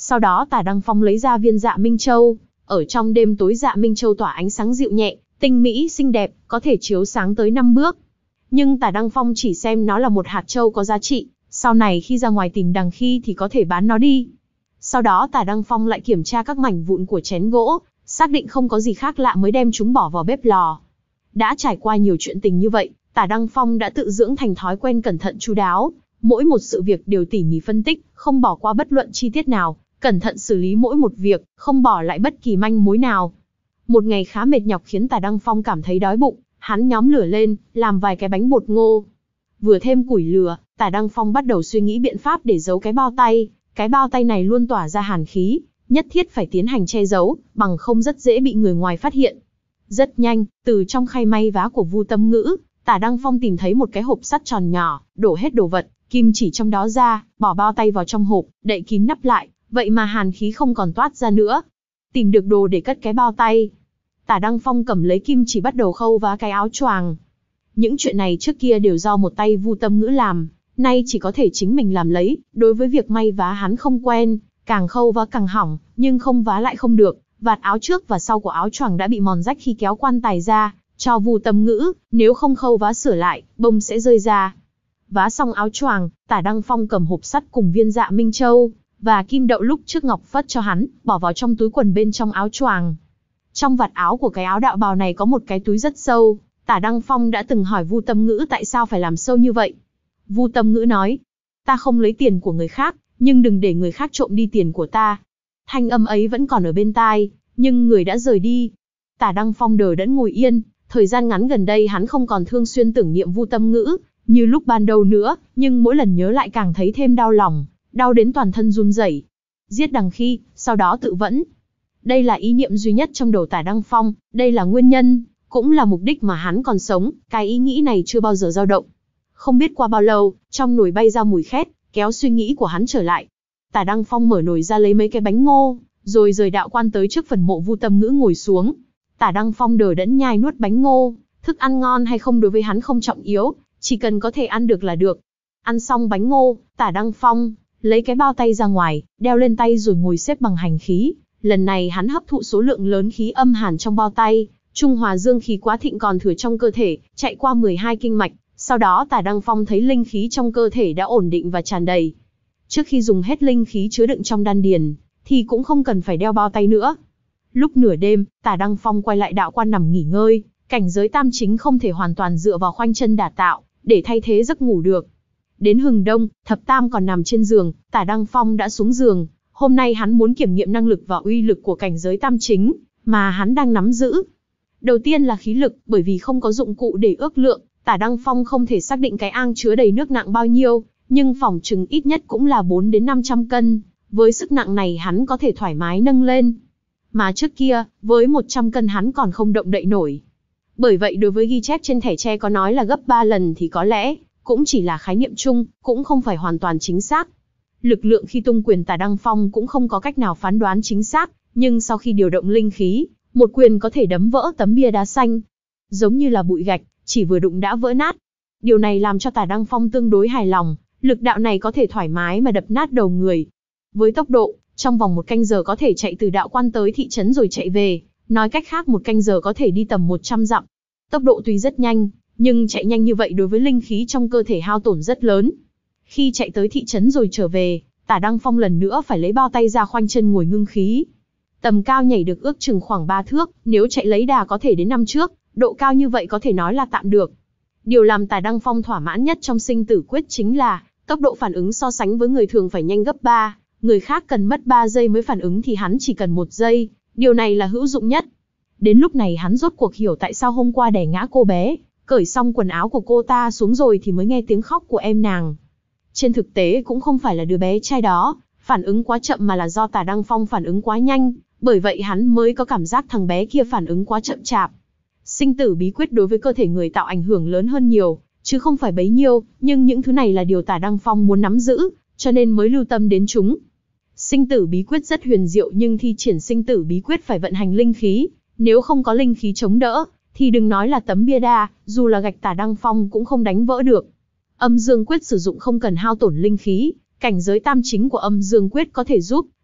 Sau đó Tả Đăng Phong lấy ra viên Dạ Minh Châu, ở trong đêm tối Dạ Minh Châu tỏa ánh sáng dịu nhẹ, tinh mỹ xinh đẹp, có thể chiếu sáng tới năm bước. Nhưng Tả Đăng Phong chỉ xem nó là một hạt châu có giá trị, sau này khi ra ngoài tìm đằng khi thì có thể bán nó đi. Sau đó Tả Đăng Phong lại kiểm tra các mảnh vụn của chén gỗ, xác định không có gì khác lạ mới đem chúng bỏ vào bếp lò. Đã trải qua nhiều chuyện tình như vậy, Tả Đăng Phong đã tự dưỡng thành thói quen cẩn thận chu đáo, mỗi một sự việc đều tỉ mỉ phân tích, không bỏ qua bất luận chi tiết nào, cẩn thận xử lý mỗi một việc, không bỏ lại bất kỳ manh mối nào. Một ngày khá mệt nhọc khiến Tả Đăng Phong cảm thấy đói bụng, hắn nhóm lửa lên, làm vài cái bánh bột ngô. Vừa thêm củi lửa, Tả Đăng Phong bắt đầu suy nghĩ biện pháp để giấu cái bao tay. Cái bao tay này luôn tỏa ra hàn khí, nhất thiết phải tiến hành che giấu, bằng không rất dễ bị người ngoài phát hiện. Rất nhanh, từ trong khay may vá của Vu Tâm Ngữ, Tả Đăng Phong tìm thấy một cái hộp sắt tròn nhỏ, đổ hết đồ vật, kim chỉ trong đó ra, bỏ bao tay vào trong hộp, đậy kín nắp lại, vậy mà hàn khí không còn toát ra nữa. Tìm được đồ để cất cái bao tay, Tả Đăng Phong cầm lấy kim chỉ bắt đầu khâu vá cái áo choàng. Những chuyện này trước kia đều do một tay Vu Tâm Ngữ làm, nay chỉ có thể chính mình làm lấy, đối với việc may vá hắn không quen, càng khâu vá càng hỏng, nhưng không vá lại không được, vạt áo trước và sau của áo choàng đã bị mòn rách khi kéo quan tài ra, cho Vu Tâm Ngữ, nếu không khâu vá sửa lại, bông sẽ rơi ra. Vá xong áo choàng, Tả Đăng Phong cầm hộp sắt cùng viên Dạ Minh Châu và kim đậu lúc trước Ngọc Phất cho hắn, bỏ vào trong túi quần bên trong áo choàng. Trong vạt áo của cái áo đạo bào này có một cái túi rất sâu, Tả Đăng Phong đã từng hỏi Vu Tâm Ngữ tại sao phải làm sâu như vậy. Vu Tâm Ngữ nói, ta không lấy tiền của người khác, nhưng đừng để người khác trộm đi tiền của ta. Thanh âm ấy vẫn còn ở bên tai, nhưng người đã rời đi. Tả Đăng Phong đờ đẫn ngồi yên, thời gian ngắn gần đây hắn không còn thường xuyên tưởng niệm Vu Tâm Ngữ như lúc ban đầu nữa, nhưng mỗi lần nhớ lại càng thấy thêm đau lòng, đau đến toàn thân run rẩy. Giết đằng khi, sau đó tự vẫn. Đây là ý niệm duy nhất trong đầu Tả Đăng Phong, đây là nguyên nhân, cũng là mục đích mà hắn còn sống, cái ý nghĩ này chưa bao giờ dao động. Không biết qua bao lâu, trong nồi bay ra mùi khét, kéo suy nghĩ của hắn trở lại. Tả Đăng Phong mở nồi ra lấy mấy cái bánh ngô, rồi rời đạo quan tới trước phần mộ Vu Tâm Ngữ ngồi xuống. Tả Đăng Phong đờ đẫn nhai nuốt bánh ngô, thức ăn ngon hay không đối với hắn không trọng yếu, chỉ cần có thể ăn được là được. Ăn xong bánh ngô, Tả Đăng Phong lấy cái bao tay ra ngoài, đeo lên tay rồi ngồi xếp bằng hành khí. Lần này hắn hấp thụ số lượng lớn khí âm hàn trong bao tay, trung hòa dương khí quá thịnh còn thừa trong cơ thể, chạy qua mười hai kinh mạch. Sau đó Tả Đăng Phong thấy linh khí trong cơ thể đã ổn định và tràn đầy. Trước khi dùng hết linh khí chứa đựng trong đan điền, thì cũng không cần phải đeo bao tay nữa. Lúc nửa đêm, Tả Đăng Phong quay lại đạo quan nằm nghỉ ngơi, cảnh giới tam chính không thể hoàn toàn dựa vào khoanh chân đả tạo, để thay thế giấc ngủ được. Đến hừng đông, Thập Tam còn nằm trên giường, Tả Đăng Phong đã xuống giường. Hôm nay hắn muốn kiểm nghiệm năng lực và uy lực của cảnh giới tam chính, mà hắn đang nắm giữ. Đầu tiên là khí lực, bởi vì không có dụng cụ để ước lượng, Tả Đăng Phong không thể xác định cái ang chứa đầy nước nặng bao nhiêu, nhưng phỏng chừng ít nhất cũng là bốn đến năm trăm cân, với sức nặng này hắn có thể thoải mái nâng lên. Mà trước kia, với một trăm cân hắn còn không động đậy nổi. Bởi vậy đối với ghi chép trên thẻ tre có nói là gấp ba lần thì có lẽ, cũng chỉ là khái niệm chung, cũng không phải hoàn toàn chính xác. Lực lượng khi tung quyền Tả Đăng Phong cũng không có cách nào phán đoán chính xác, nhưng sau khi điều động linh khí, một quyền có thể đấm vỡ tấm bia đá xanh. Giống như là bụi gạch, chỉ vừa đụng đã vỡ nát. Điều này làm cho Tả Đăng Phong tương đối hài lòng, lực đạo này có thể thoải mái mà đập nát đầu người. Với tốc độ, trong vòng một canh giờ có thể chạy từ đạo quan tới thị trấn rồi chạy về, nói cách khác một canh giờ có thể đi tầm một trăm dặm. Tốc độ tuy rất nhanh, nhưng chạy nhanh như vậy đối với linh khí trong cơ thể hao tổn rất lớn. Khi chạy tới thị trấn rồi trở về, Tả Đăng Phong lần nữa phải lấy bao tay ra khoanh chân ngồi ngưng khí. Tầm cao nhảy được ước chừng khoảng ba thước, nếu chạy lấy đà có thể đến năm trước, độ cao như vậy có thể nói là tạm được. Điều làm Tả Đăng Phong thỏa mãn nhất trong sinh tử quyết chính là, tốc độ phản ứng so sánh với người thường phải nhanh gấp ba, người khác cần mất ba giây mới phản ứng thì hắn chỉ cần một giây, điều này là hữu dụng nhất. Đến lúc này hắn rốt cuộc hiểu tại sao hôm qua đè ngã cô bé, cởi xong quần áo của cô ta xuống rồi thì mới nghe tiếng khóc của em nàng. Trên thực tế cũng không phải là đứa bé trai đó phản ứng quá chậm mà là do Tả Đăng Phong phản ứng quá nhanh, bởi vậy hắn mới có cảm giác thằng bé kia phản ứng quá chậm chạp. Sinh tử bí quyết đối với cơ thể người tạo ảnh hưởng lớn hơn nhiều, chứ không phải bấy nhiêu, nhưng những thứ này là điều Tả Đăng Phong muốn nắm giữ, cho nên mới lưu tâm đến chúng. Sinh tử bí quyết rất huyền diệu nhưng thi triển sinh tử bí quyết phải vận hành linh khí, nếu không có linh khí chống đỡ, thì đừng nói là tấm bia đá, dù là gạch Tả Đăng Phong cũng không đánh vỡ được. Âm dương quyết sử dụng không cần hao tổn linh khí, cảnh giới tam chính của âm dương quyết có thể giúp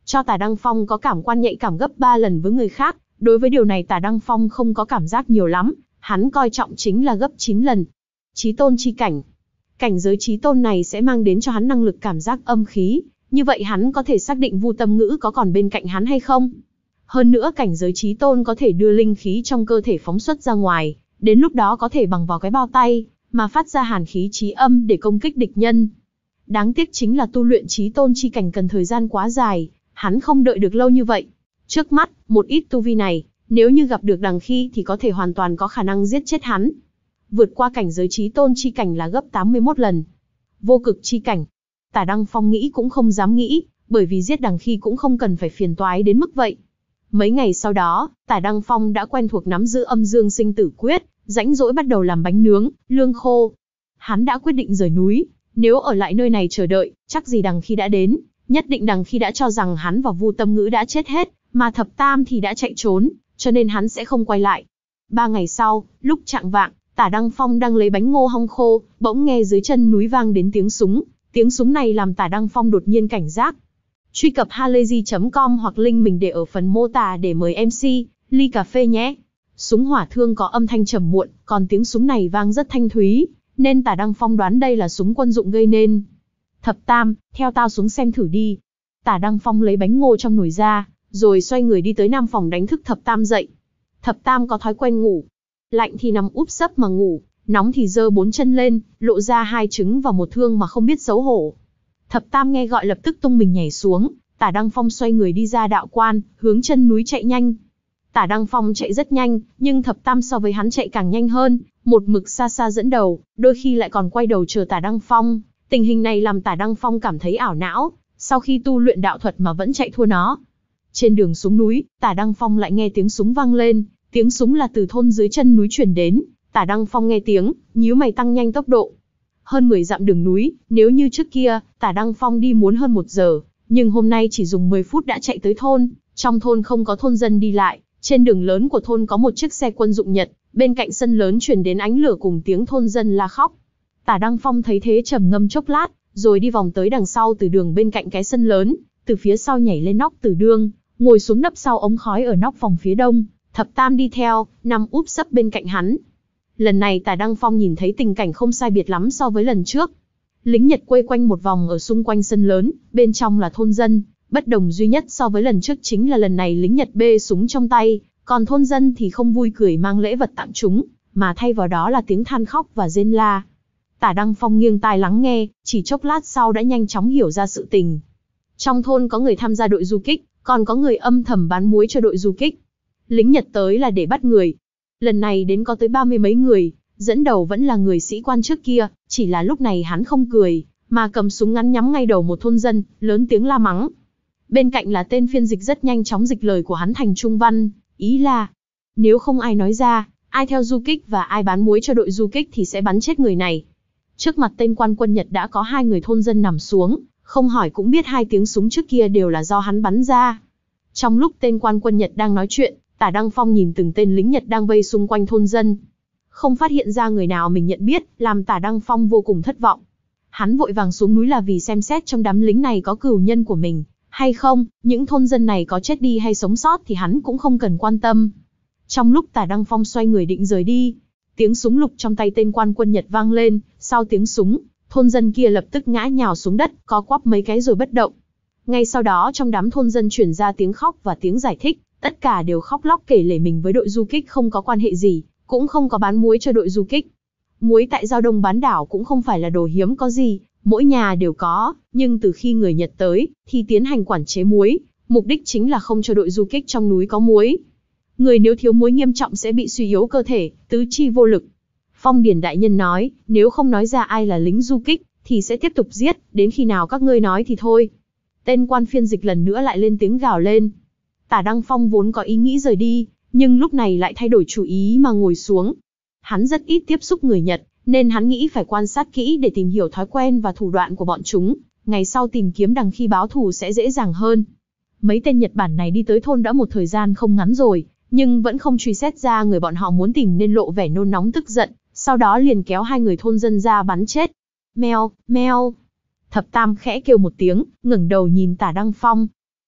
cho Tả Đăng Phong có cảm quan nhạy cảm gấp ba lần với người khác. Đối với điều này Tả Đăng Phong không có cảm giác nhiều lắm, hắn coi trọng chính là gấp chín lần. Chí tôn chi cảnh. Cảnh giới chí tôn này sẽ mang đến cho hắn năng lực cảm giác âm khí, như vậy hắn có thể xác định Vu Tâm Ngữ có còn bên cạnh hắn hay không. Hơn nữa cảnh giới chí tôn có thể đưa linh khí trong cơ thể phóng xuất ra ngoài, đến lúc đó có thể bằng vào cái bao tay, mà phát ra hàn khí chí âm để công kích địch nhân. Đáng tiếc chính là tu luyện chí tôn chi cảnh cần thời gian quá dài, hắn không đợi được lâu như vậy. Trước mắt, một ít tu vi này, nếu như gặp được đằng khi thì có thể hoàn toàn có khả năng giết chết hắn. Vượt qua cảnh giới chí tôn chi cảnh là gấp tám mươi mốt lần. Vô cực chi cảnh. Tả Đăng Phong nghĩ cũng không dám nghĩ, bởi vì giết đằng khi cũng không cần phải phiền toái đến mức vậy. Mấy ngày sau đó, Tả Đăng Phong đã quen thuộc nắm giữ âm dương sinh tử quyết, rãnh rỗi bắt đầu làm bánh nướng, lương khô. Hắn đã quyết định rời núi, nếu ở lại nơi này chờ đợi, chắc gì đằng khi đã đến, nhất định đằng khi đã cho rằng hắn và Vu Tâm Ngữ đã chết hết, mà Thập Tam thì đã chạy trốn, cho nên hắn sẽ không quay lại. Ba ngày sau, lúc chạng vạng, Tả Đăng Phong đang lấy bánh ngô hong khô, bỗng nghe dưới chân núi vang đến tiếng súng. Tiếng súng này làm Tả Đăng Phong đột nhiên cảnh giác. Truy cập halayzi chấm com hoặc link mình để ở phần mô tả để mời em xê, ly cà phê nhé. Súng hỏa thương có âm thanh trầm muộn, còn tiếng súng này vang rất thanh thúy, nên Tả Đăng Phong đoán đây là súng quân dụng gây nên. Thập Tam, theo tao xuống xem thử đi. Tả Đăng Phong lấy bánh ngô trong nồi ra, rồi xoay người đi tới nam phòng đánh thức Thập Tam dậy. Thập Tam có thói quen ngủ. Lạnh thì nằm úp sấp mà ngủ, nóng thì giơ bốn chân lên, lộ ra hai trứng và một thương mà không biết xấu hổ. Thập Tam nghe gọi lập tức tung mình nhảy xuống, Tả Đăng Phong xoay người đi ra đạo quan, hướng chân núi chạy nhanh. Tả Đăng Phong chạy rất nhanh, nhưng Thập Tam so với hắn chạy càng nhanh hơn, một mực xa xa dẫn đầu, đôi khi lại còn quay đầu chờ Tả Đăng Phong. Tình hình này làm Tả Đăng Phong cảm thấy ảo não, sau khi tu luyện đạo thuật mà vẫn chạy thua nó. Trên đường xuống núi, Tả Đăng Phong lại nghe tiếng súng vang lên, tiếng súng là từ thôn dưới chân núi truyền đến. Tả Đăng Phong nghe tiếng, nhíu mày tăng nhanh tốc độ. Hơn mười dặm đường núi, nếu như trước kia, Tả Đăng Phong đi muốn hơn một giờ, nhưng hôm nay chỉ dùng mười phút đã chạy tới thôn. Trong thôn không có thôn dân đi lại, trên đường lớn của thôn có một chiếc xe quân dụng Nhật, bên cạnh sân lớn truyền đến ánh lửa cùng tiếng thôn dân la khóc. Tả Đăng Phong thấy thế trầm ngâm chốc lát, rồi đi vòng tới đằng sau từ đường bên cạnh cái sân lớn, từ phía sau nhảy lên nóc từ đường, ngồi xuống nấp sau ống khói ở nóc phòng phía đông. Thập Tam đi theo, nằm úp sấp bên cạnh hắn. Lần này Tả Đăng Phong nhìn thấy tình cảnh không sai biệt lắm so với lần trước. Lính Nhật quây quanh một vòng ở xung quanh sân lớn, bên trong là thôn dân. Bất đồng duy nhất so với lần trước chính là lần này lính Nhật bê súng trong tay, còn thôn dân thì không vui cười mang lễ vật tặng chúng, mà thay vào đó là tiếng than khóc và rên la. Tả Đăng Phong nghiêng tai lắng nghe, chỉ chốc lát sau đã nhanh chóng hiểu ra sự tình. Trong thôn có người tham gia đội du kích, còn có người âm thầm bán muối cho đội du kích. Lính Nhật tới là để bắt người. Lần này đến có tới ba mươi mấy người, dẫn đầu vẫn là người sĩ quan trước kia, chỉ là lúc này hắn không cười, mà cầm súng ngắn nhắm ngay đầu một thôn dân, lớn tiếng la mắng. Bên cạnh là tên phiên dịch rất nhanh chóng dịch lời của hắn thành Trung văn, ý là, nếu không ai nói ra, ai theo du kích và ai bán muối cho đội du kích thì sẽ bắn chết người này. Trước mặt tên quan quân Nhật đã có hai người thôn dân nằm xuống, không hỏi cũng biết hai tiếng súng trước kia đều là do hắn bắn ra. Trong lúc tên quan quân Nhật đang nói chuyện, Tả Đăng Phong nhìn từng tên lính Nhật đang vây xung quanh thôn dân. Không phát hiện ra người nào mình nhận biết, làm Tả Đăng Phong vô cùng thất vọng. Hắn vội vàng xuống núi là vì xem xét trong đám lính này có cửu nhân của mình, hay không, những thôn dân này có chết đi hay sống sót thì hắn cũng không cần quan tâm. Trong lúc Tả Đăng Phong xoay người định rời đi, tiếng súng lục trong tay tên quan quân Nhật vang lên, sau tiếng súng, thôn dân kia lập tức ngã nhào xuống đất, co quắp mấy cái rồi bất động. Ngay sau đó trong đám thôn dân truyền ra tiếng khóc và tiếng giải thích, tất cả đều khóc lóc kể lể mình với đội du kích không có quan hệ gì, cũng không có bán muối cho đội du kích. Muối tại Giao Đông bán đảo cũng không phải là đồ hiếm có gì, mỗi nhà đều có, nhưng từ khi người Nhật tới, thì tiến hành quản chế muối, mục đích chính là không cho đội du kích trong núi có muối. Người nếu thiếu muối nghiêm trọng sẽ bị suy yếu cơ thể, tứ chi vô lực. Phong Điền đại nhân nói, nếu không nói ra ai là lính du kích, thì sẽ tiếp tục giết, đến khi nào các ngươi nói thì thôi. Tên quan phiên dịch lần nữa lại lên tiếng gào lên. Tả Đăng Phong vốn có ý nghĩ rời đi, nhưng lúc này lại thay đổi chủ ý mà ngồi xuống. Hắn rất ít tiếp xúc người Nhật, nên hắn nghĩ phải quan sát kỹ để tìm hiểu thói quen và thủ đoạn của bọn chúng, ngày sau tìm kiếm đằng khi báo thù sẽ dễ dàng hơn. Mấy tên Nhật Bản này đi tới thôn đã một thời gian không ngắn rồi, nhưng vẫn không truy xét ra người bọn họ muốn tìm nên lộ vẻ nôn nóng tức giận, sau đó liền kéo hai người thôn dân ra bắn chết. Meo, meo. Thập Tam khẽ kêu một tiếng, ngẩng đầu nhìn Tả Đăng Phong.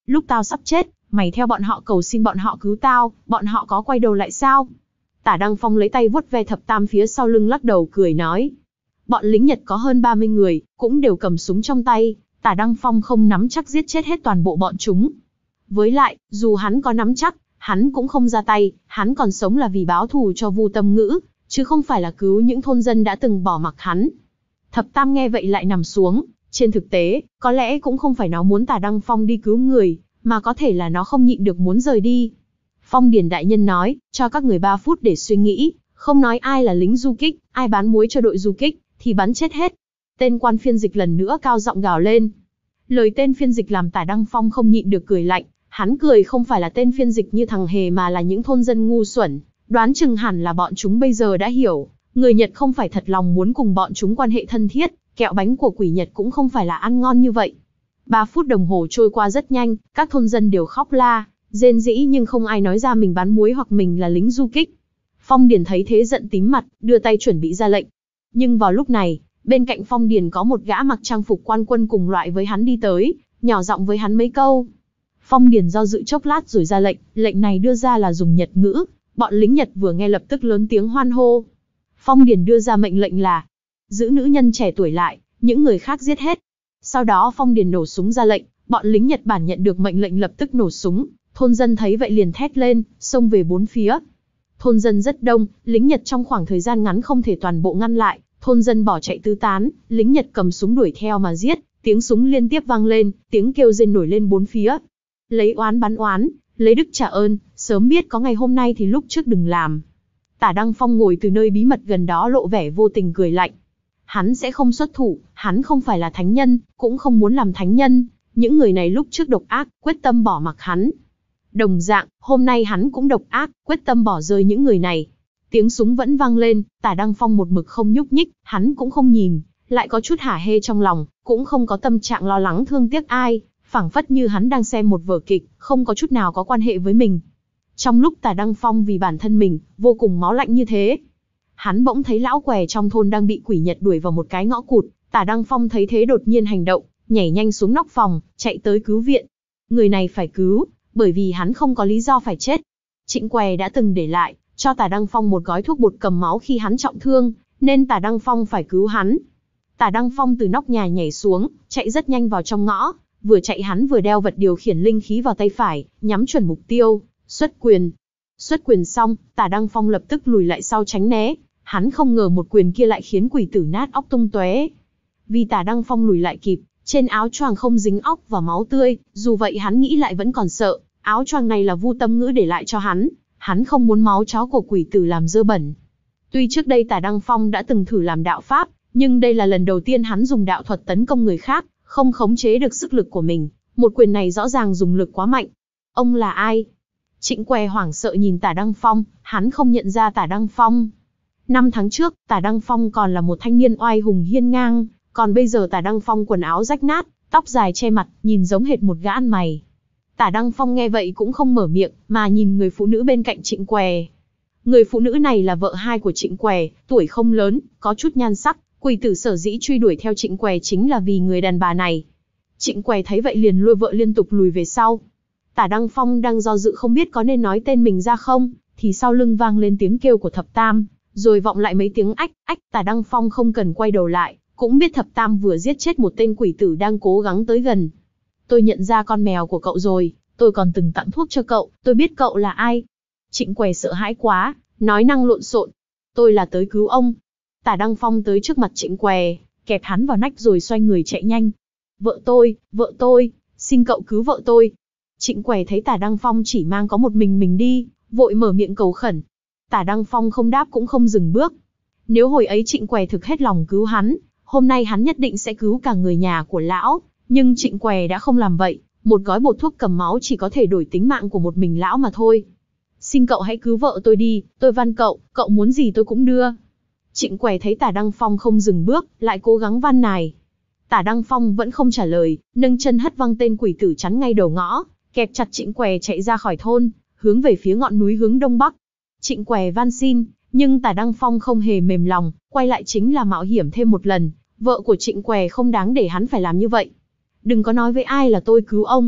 Lúc tao sắp chết, mày theo bọn họ cầu xin bọn họ cứu tao, bọn họ có quay đầu lại sao? Tả Đăng Phong lấy tay vuốt ve thập tam phía sau lưng lắc đầu cười nói. Bọn lính Nhật có hơn ba mươi người, cũng đều cầm súng trong tay, Tả Đăng Phong không nắm chắc giết chết hết toàn bộ bọn chúng. Với lại, dù hắn có nắm chắc, hắn cũng không ra tay, hắn còn sống là vì báo thù cho Vu Tâm Ngữ, chứ không phải là cứu những thôn dân đã từng bỏ mặc hắn. Thập Tam nghe vậy lại nằm xuống, trên thực tế, có lẽ cũng không phải nó muốn Tả Đăng Phong đi cứu người, mà có thể là nó không nhịn được muốn rời đi. Phong Điền đại nhân nói, cho các người ba phút để suy nghĩ, không nói ai là lính du kích, ai bán muối cho đội du kích, thì bắn chết hết. Tên quan phiên dịch lần nữa cao giọng gào lên. Lời tên phiên dịch làm Tả Đăng Phong không nhịn được cười lạnh, hắn cười không phải là tên phiên dịch như thằng Hề mà là những thôn dân ngu xuẩn, đoán chừng hẳn là bọn chúng bây giờ đã hiểu, người Nhật không phải thật lòng muốn cùng bọn chúng quan hệ thân thiết, kẹo bánh của quỷ Nhật cũng không phải là ăn ngon như vậy. Ba phút đồng hồ trôi qua rất nhanh, các thôn dân đều khóc la, rên rỉ nhưng không ai nói ra mình bán muối hoặc mình là lính du kích. Phong Điền thấy thế giận tím mặt, đưa tay chuẩn bị ra lệnh. Nhưng vào lúc này, bên cạnh Phong Điền có một gã mặc trang phục quan quân cùng loại với hắn đi tới, nhỏ giọng với hắn mấy câu. Phong Điền do dự chốc lát rồi ra lệnh, lệnh này đưa ra là dùng Nhật ngữ, bọn lính Nhật vừa nghe lập tức lớn tiếng hoan hô. Phong Điền đưa ra mệnh lệnh là, giữ nữ nhân trẻ tuổi lại, những người khác giết hết. Sau đó Phong Điền nổ súng ra lệnh, bọn lính Nhật Bản nhận được mệnh lệnh lập tức nổ súng, thôn dân thấy vậy liền thét lên, xông về bốn phía. Thôn dân rất đông, lính Nhật trong khoảng thời gian ngắn không thể toàn bộ ngăn lại, thôn dân bỏ chạy tứ tán, lính Nhật cầm súng đuổi theo mà giết, tiếng súng liên tiếp vang lên, tiếng kêu rên nổi lên bốn phía. Lấy oán bắn oán, lấy đức trả ơn, sớm biết có ngày hôm nay thì lúc trước đừng làm. Tả Đăng Phong ngồi từ nơi bí mật gần đó lộ vẻ vô tình cười lạnh. Hắn sẽ không xuất thủ, hắn không phải là thánh nhân, cũng không muốn làm thánh nhân, những người này lúc trước độc ác, quyết tâm bỏ mặc hắn. Đồng dạng, hôm nay hắn cũng độc ác, quyết tâm bỏ rơi những người này. Tiếng súng vẫn vang lên, Tả Đăng Phong một mực không nhúc nhích, hắn cũng không nhìn, lại có chút hả hê trong lòng, cũng không có tâm trạng lo lắng thương tiếc ai, phảng phất như hắn đang xem một vở kịch, không có chút nào có quan hệ với mình. Trong lúc Tả Đăng Phong vì bản thân mình, vô cùng máu lạnh như thế, hắn bỗng thấy lão què trong thôn đang bị quỷ Nhật đuổi vào một cái ngõ cụt, Tả Đăng Phong thấy thế đột nhiên hành động, nhảy nhanh xuống nóc phòng, chạy tới cứu viện. Người này phải cứu, bởi vì hắn không có lý do phải chết. Trịnh Què đã từng để lại cho Tả Đăng Phong một gói thuốc bột cầm máu khi hắn trọng thương, nên Tả Đăng Phong phải cứu hắn. Tả Đăng Phong từ nóc nhà nhảy xuống, chạy rất nhanh vào trong ngõ, vừa chạy hắn vừa đeo vật điều khiển linh khí vào tay phải, nhắm chuẩn mục tiêu, xuất quyền. Xuất quyền xong, Tả Đăng Phong lập tức lùi lại sau tránh né, hắn không ngờ một quyền kia lại khiến quỷ tử nát óc tung tóe. Vì Tả Đăng Phong lùi lại kịp, trên áo choàng không dính óc và máu tươi, dù vậy hắn nghĩ lại vẫn còn sợ, áo choàng này là Vu Tâm Ngữ để lại cho hắn, hắn không muốn máu chó của quỷ tử làm dơ bẩn. Tuy trước đây Tả Đăng Phong đã từng thử làm đạo pháp, nhưng đây là lần đầu tiên hắn dùng đạo thuật tấn công người khác, không khống chế được sức lực của mình, một quyền này rõ ràng dùng lực quá mạnh. Ông là ai? Trịnh Què hoảng sợ nhìn Tả Đăng Phong, hắn không nhận ra Tả Đăng Phong. Năm tháng trước, Tả Đăng Phong còn là một thanh niên oai hùng hiên ngang, còn bây giờ Tả Đăng Phong quần áo rách nát, tóc dài che mặt, nhìn giống hệt một gã ăn mày. Tả Đăng Phong nghe vậy cũng không mở miệng, mà nhìn người phụ nữ bên cạnh Trịnh Què. Người phụ nữ này là vợ hai của Trịnh Què, tuổi không lớn, có chút nhan sắc, quỷ tử sở dĩ truy đuổi theo Trịnh Què chính là vì người đàn bà này. Trịnh Què thấy vậy liền lôi vợ liên tục lùi về sau. Tả Đăng Phong đang do dự không biết có nên nói tên mình ra không, thì sau lưng vang lên tiếng kêu của Thập Tam, rồi vọng lại mấy tiếng ách, ách. Tả Đăng Phong không cần quay đầu lại, cũng biết Thập Tam vừa giết chết một tên quỷ tử đang cố gắng tới gần. Tôi nhận ra con mèo của cậu rồi, tôi còn từng tặng thuốc cho cậu, tôi biết cậu là ai. Trịnh Què sợ hãi quá, nói năng lộn xộn. Tôi là tới cứu ông. Tả Đăng Phong tới trước mặt Trịnh Què, kẹp hắn vào nách rồi xoay người chạy nhanh. Vợ tôi, vợ tôi, xin cậu cứu vợ tôi. Trịnh Què thấy Tả Đăng Phong chỉ mang có một mình mình đi, vội mở miệng cầu khẩn. Tả Đăng Phong không đáp cũng không dừng bước. Nếu hồi ấy Trịnh Què thực hết lòng cứu hắn, hôm nay hắn nhất định sẽ cứu cả người nhà của lão, nhưng Trịnh Què đã không làm vậy, một gói bột thuốc cầm máu chỉ có thể đổi tính mạng của một mình lão mà thôi. Xin cậu hãy cứu vợ tôi đi, tôi van cậu, cậu muốn gì tôi cũng đưa. Trịnh Què thấy Tả Đăng Phong không dừng bước, lại cố gắng van nài. Tả Đăng Phong vẫn không trả lời, nâng chân hất văng tên quỷ tử chắn ngay đầu ngõ, kẹp chặt Trịnh Què chạy ra khỏi thôn, hướng về phía ngọn núi hướng đông bắc. Trịnh Què van xin, nhưng Tả Đăng Phong không hề mềm lòng, quay lại chính là mạo hiểm thêm một lần, vợ của Trịnh Què không đáng để hắn phải làm như vậy. Đừng có nói với ai là tôi cứu ông.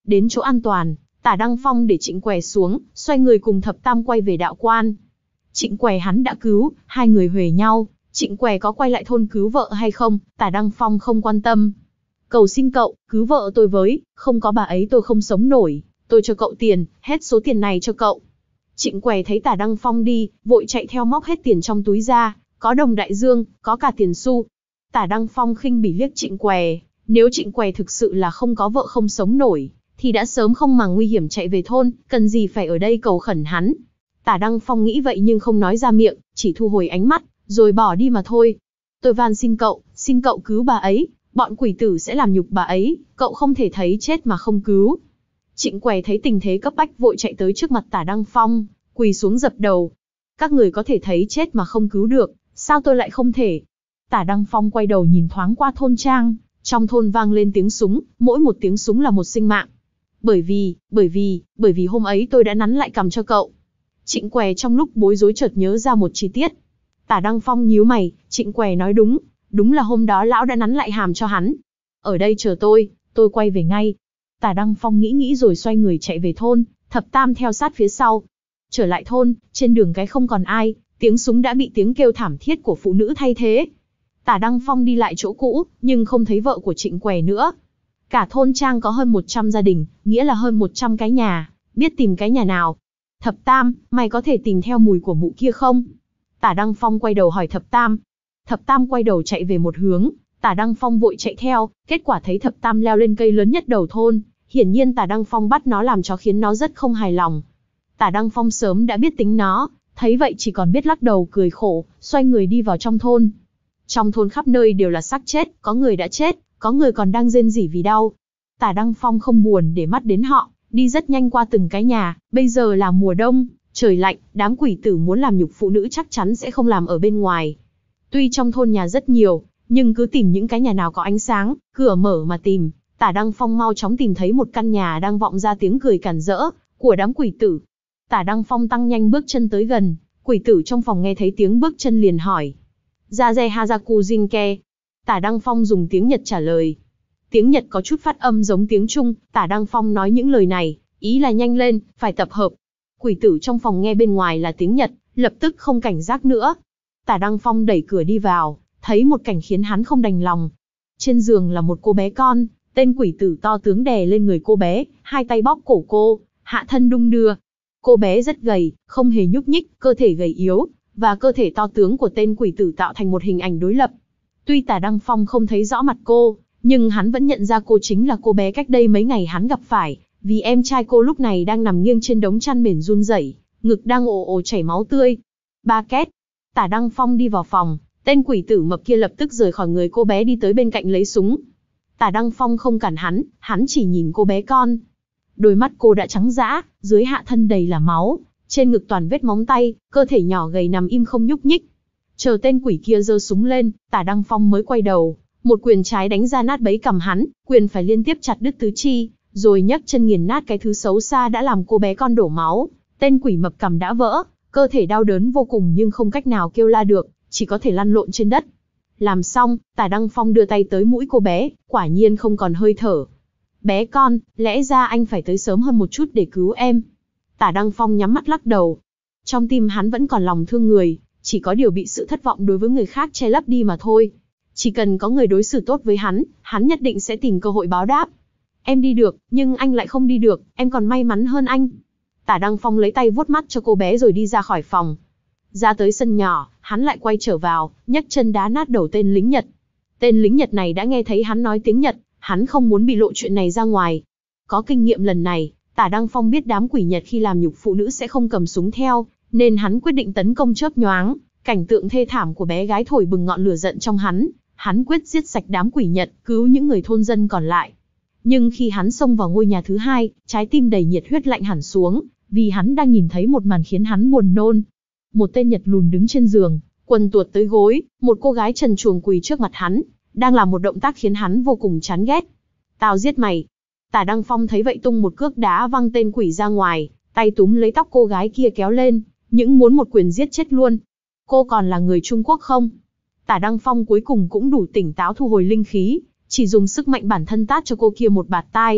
Đến chỗ an toàn, Tả Đăng Phong để Trịnh Què xuống, xoay người cùng Thập Tam quay về đạo quan. Trịnh Què hắn đã cứu, hai người huề nhau, Trịnh Què có quay lại thôn cứu vợ hay không, Tả Đăng Phong không quan tâm. Cầu xin cậu, cứu vợ tôi với, không có bà ấy tôi không sống nổi, tôi cho cậu tiền, hết số tiền này cho cậu. Trịnh Què thấy Tả Đăng Phong đi, vội chạy theo móc hết tiền trong túi ra, có đồng đại dương, có cả tiền xu. Tả Đăng Phong khinh bỉ liếc Trịnh Què, nếu Trịnh Què thực sự là không có vợ không sống nổi, thì đã sớm không màng nguy hiểm chạy về thôn, cần gì phải ở đây cầu khẩn hắn. Tả Đăng Phong nghĩ vậy nhưng không nói ra miệng, chỉ thu hồi ánh mắt, rồi bỏ đi mà thôi. Tôi van xin cậu, xin cậu cứu bà ấy, bọn quỷ tử sẽ làm nhục bà ấy, cậu không thể thấy chết mà không cứu. Trịnh Què thấy tình thế cấp bách vội chạy tới trước mặt Tả Đăng Phong, quỳ xuống dập đầu. Các người có thể thấy chết mà không cứu được, sao tôi lại không thể? Tả Đăng Phong quay đầu nhìn thoáng qua thôn trang, trong thôn vang lên tiếng súng, mỗi một tiếng súng là một sinh mạng. Bởi vì, bởi vì, bởi vì hôm ấy tôi đã nắn lại cằm cho cậu. Trịnh Què trong lúc bối rối chợt nhớ ra một chi tiết. Tả Đăng Phong nhíu mày, Trịnh Què nói đúng, đúng là hôm đó lão đã nắn lại hàm cho hắn. Ở đây chờ tôi, tôi quay về ngay. Tả Đăng Phong nghĩ nghĩ rồi xoay người chạy về thôn, Thập Tam theo sát phía sau. Trở lại thôn, trên đường cái không còn ai, tiếng súng đã bị tiếng kêu thảm thiết của phụ nữ thay thế. Tả Đăng Phong đi lại chỗ cũ, nhưng không thấy vợ của Trịnh Què nữa. Cả thôn trang có hơn một trăm gia đình, nghĩa là hơn một trăm cái nhà, biết tìm cái nhà nào. Thập Tam, mày có thể tìm theo mùi của mụ kia không? Tả Đăng Phong quay đầu hỏi Thập Tam. Thập Tam quay đầu chạy về một hướng, Tả Đăng Phong vội chạy theo, kết quả thấy Thập Tam leo lên cây lớn nhất đầu thôn. Hiển nhiên Tả Đăng Phong bắt nó làm cho khiến nó rất không hài lòng. Tả Đăng Phong sớm đã biết tính nó, thấy vậy chỉ còn biết lắc đầu cười khổ, xoay người đi vào trong thôn. Trong thôn khắp nơi đều là xác chết, có người đã chết, có người còn đang rên rỉ vì đau. Tả Đăng Phong không buồn để mắt đến họ, đi rất nhanh qua từng cái nhà, bây giờ là mùa đông, trời lạnh, đám quỷ tử muốn làm nhục phụ nữ chắc chắn sẽ không làm ở bên ngoài. Tuy trong thôn nhà rất nhiều, nhưng cứ tìm những cái nhà nào có ánh sáng, cửa mở mà tìm. Tả Đăng Phong mau chóng tìm thấy một căn nhà đang vọng ra tiếng cười càn rỡ của đám quỷ tử. Tả Đăng Phong tăng nhanh bước chân tới gần, quỷ tử trong phòng nghe thấy tiếng bước chân liền hỏi. Zaze Hazaku Jinke. Tả Đăng Phong dùng tiếng Nhật trả lời. Tiếng Nhật có chút phát âm giống tiếng Trung, Tả Đăng Phong nói những lời này, ý là nhanh lên, phải tập hợp. Quỷ tử trong phòng nghe bên ngoài là tiếng Nhật, lập tức không cảnh giác nữa. Tả Đăng Phong đẩy cửa đi vào, thấy một cảnh khiến hắn không đành lòng. Trên giường là một cô bé con, tên quỷ tử to tướng đè lên người cô bé, hai tay bóp cổ cô, hạ thân đung đưa. Cô bé rất gầy, không hề nhúc nhích, cơ thể gầy yếu, và cơ thể to tướng của tên quỷ tử tạo thành một hình ảnh đối lập. Tuy Tả Đăng Phong không thấy rõ mặt cô, nhưng hắn vẫn nhận ra cô chính là cô bé cách đây mấy ngày hắn gặp phải, vì em trai cô lúc này đang nằm nghiêng trên đống chăn mền run rẩy, ngực đang ồ ồ chảy máu tươi. Ba két. Tả Đăng Phong đi vào phòng, tên quỷ tử mập kia lập tức rời khỏi người cô bé đi tới bên cạnh lấy súng. Tả Đăng Phong không cản hắn, hắn chỉ nhìn cô bé con. Đôi mắt cô đã trắng dã, dưới hạ thân đầy là máu, trên ngực toàn vết móng tay, cơ thể nhỏ gầy nằm im không nhúc nhích. Chờ tên quỷ kia giơ súng lên, Tả Đăng Phong mới quay đầu, một quyền trái đánh ra nát bấy cằm hắn, quyền phải liên tiếp chặt đứt tứ chi, rồi nhấc chân nghiền nát cái thứ xấu xa đã làm cô bé con đổ máu. Tên quỷ mập cằm đã vỡ, cơ thể đau đớn vô cùng nhưng không cách nào kêu la được, chỉ có thể lăn lộn trên đất. Làm xong, Tả Đăng Phong đưa tay tới mũi cô bé, quả nhiên không còn hơi thở. Bé con, lẽ ra anh phải tới sớm hơn một chút để cứu em. Tả Đăng Phong nhắm mắt lắc đầu. Trong tim hắn vẫn còn lòng thương người, chỉ có điều bị sự thất vọng đối với người khác che lấp đi mà thôi. Chỉ cần có người đối xử tốt với hắn, hắn nhất định sẽ tìm cơ hội báo đáp. Em đi được, nhưng anh lại không đi được, em còn may mắn hơn anh. Tả Đăng Phong lấy tay vuốt mắt cho cô bé rồi đi ra khỏi phòng. Ra tới sân nhỏ, hắn lại quay trở vào, nhấc chân đá nát đầu tên lính Nhật. Tên lính Nhật này đã nghe thấy hắn nói tiếng Nhật, hắn không muốn bị lộ chuyện này ra ngoài. Có kinh nghiệm lần này, Tả Đăng Phong biết đám quỷ Nhật khi làm nhục phụ nữ sẽ không cầm súng theo, nên hắn quyết định tấn công chớp nhoáng. Cảnh tượng thê thảm của bé gái thổi bừng ngọn lửa giận trong hắn, hắn quyết giết sạch đám quỷ Nhật, cứu những người thôn dân còn lại. Nhưng khi hắn xông vào ngôi nhà thứ hai, trái tim đầy nhiệt huyết lạnh hẳn xuống, vì hắn đang nhìn thấy một màn khiến hắn buồn nôn. Một tên Nhật lùn đứng trên giường, quần tuột tới gối, một cô gái trần truồng quỳ trước mặt hắn, đang làm một động tác khiến hắn vô cùng chán ghét. Tao giết mày. Tả Đăng Phong thấy vậy tung một cước đá văng tên quỷ ra ngoài, tay túm lấy tóc cô gái kia kéo lên, những muốn một quyền giết chết luôn. Cô còn là người Trung Quốc không? Tả Đăng Phong cuối cùng cũng đủ tỉnh táo thu hồi linh khí, chỉ dùng sức mạnh bản thân tát cho cô kia một bạt tai.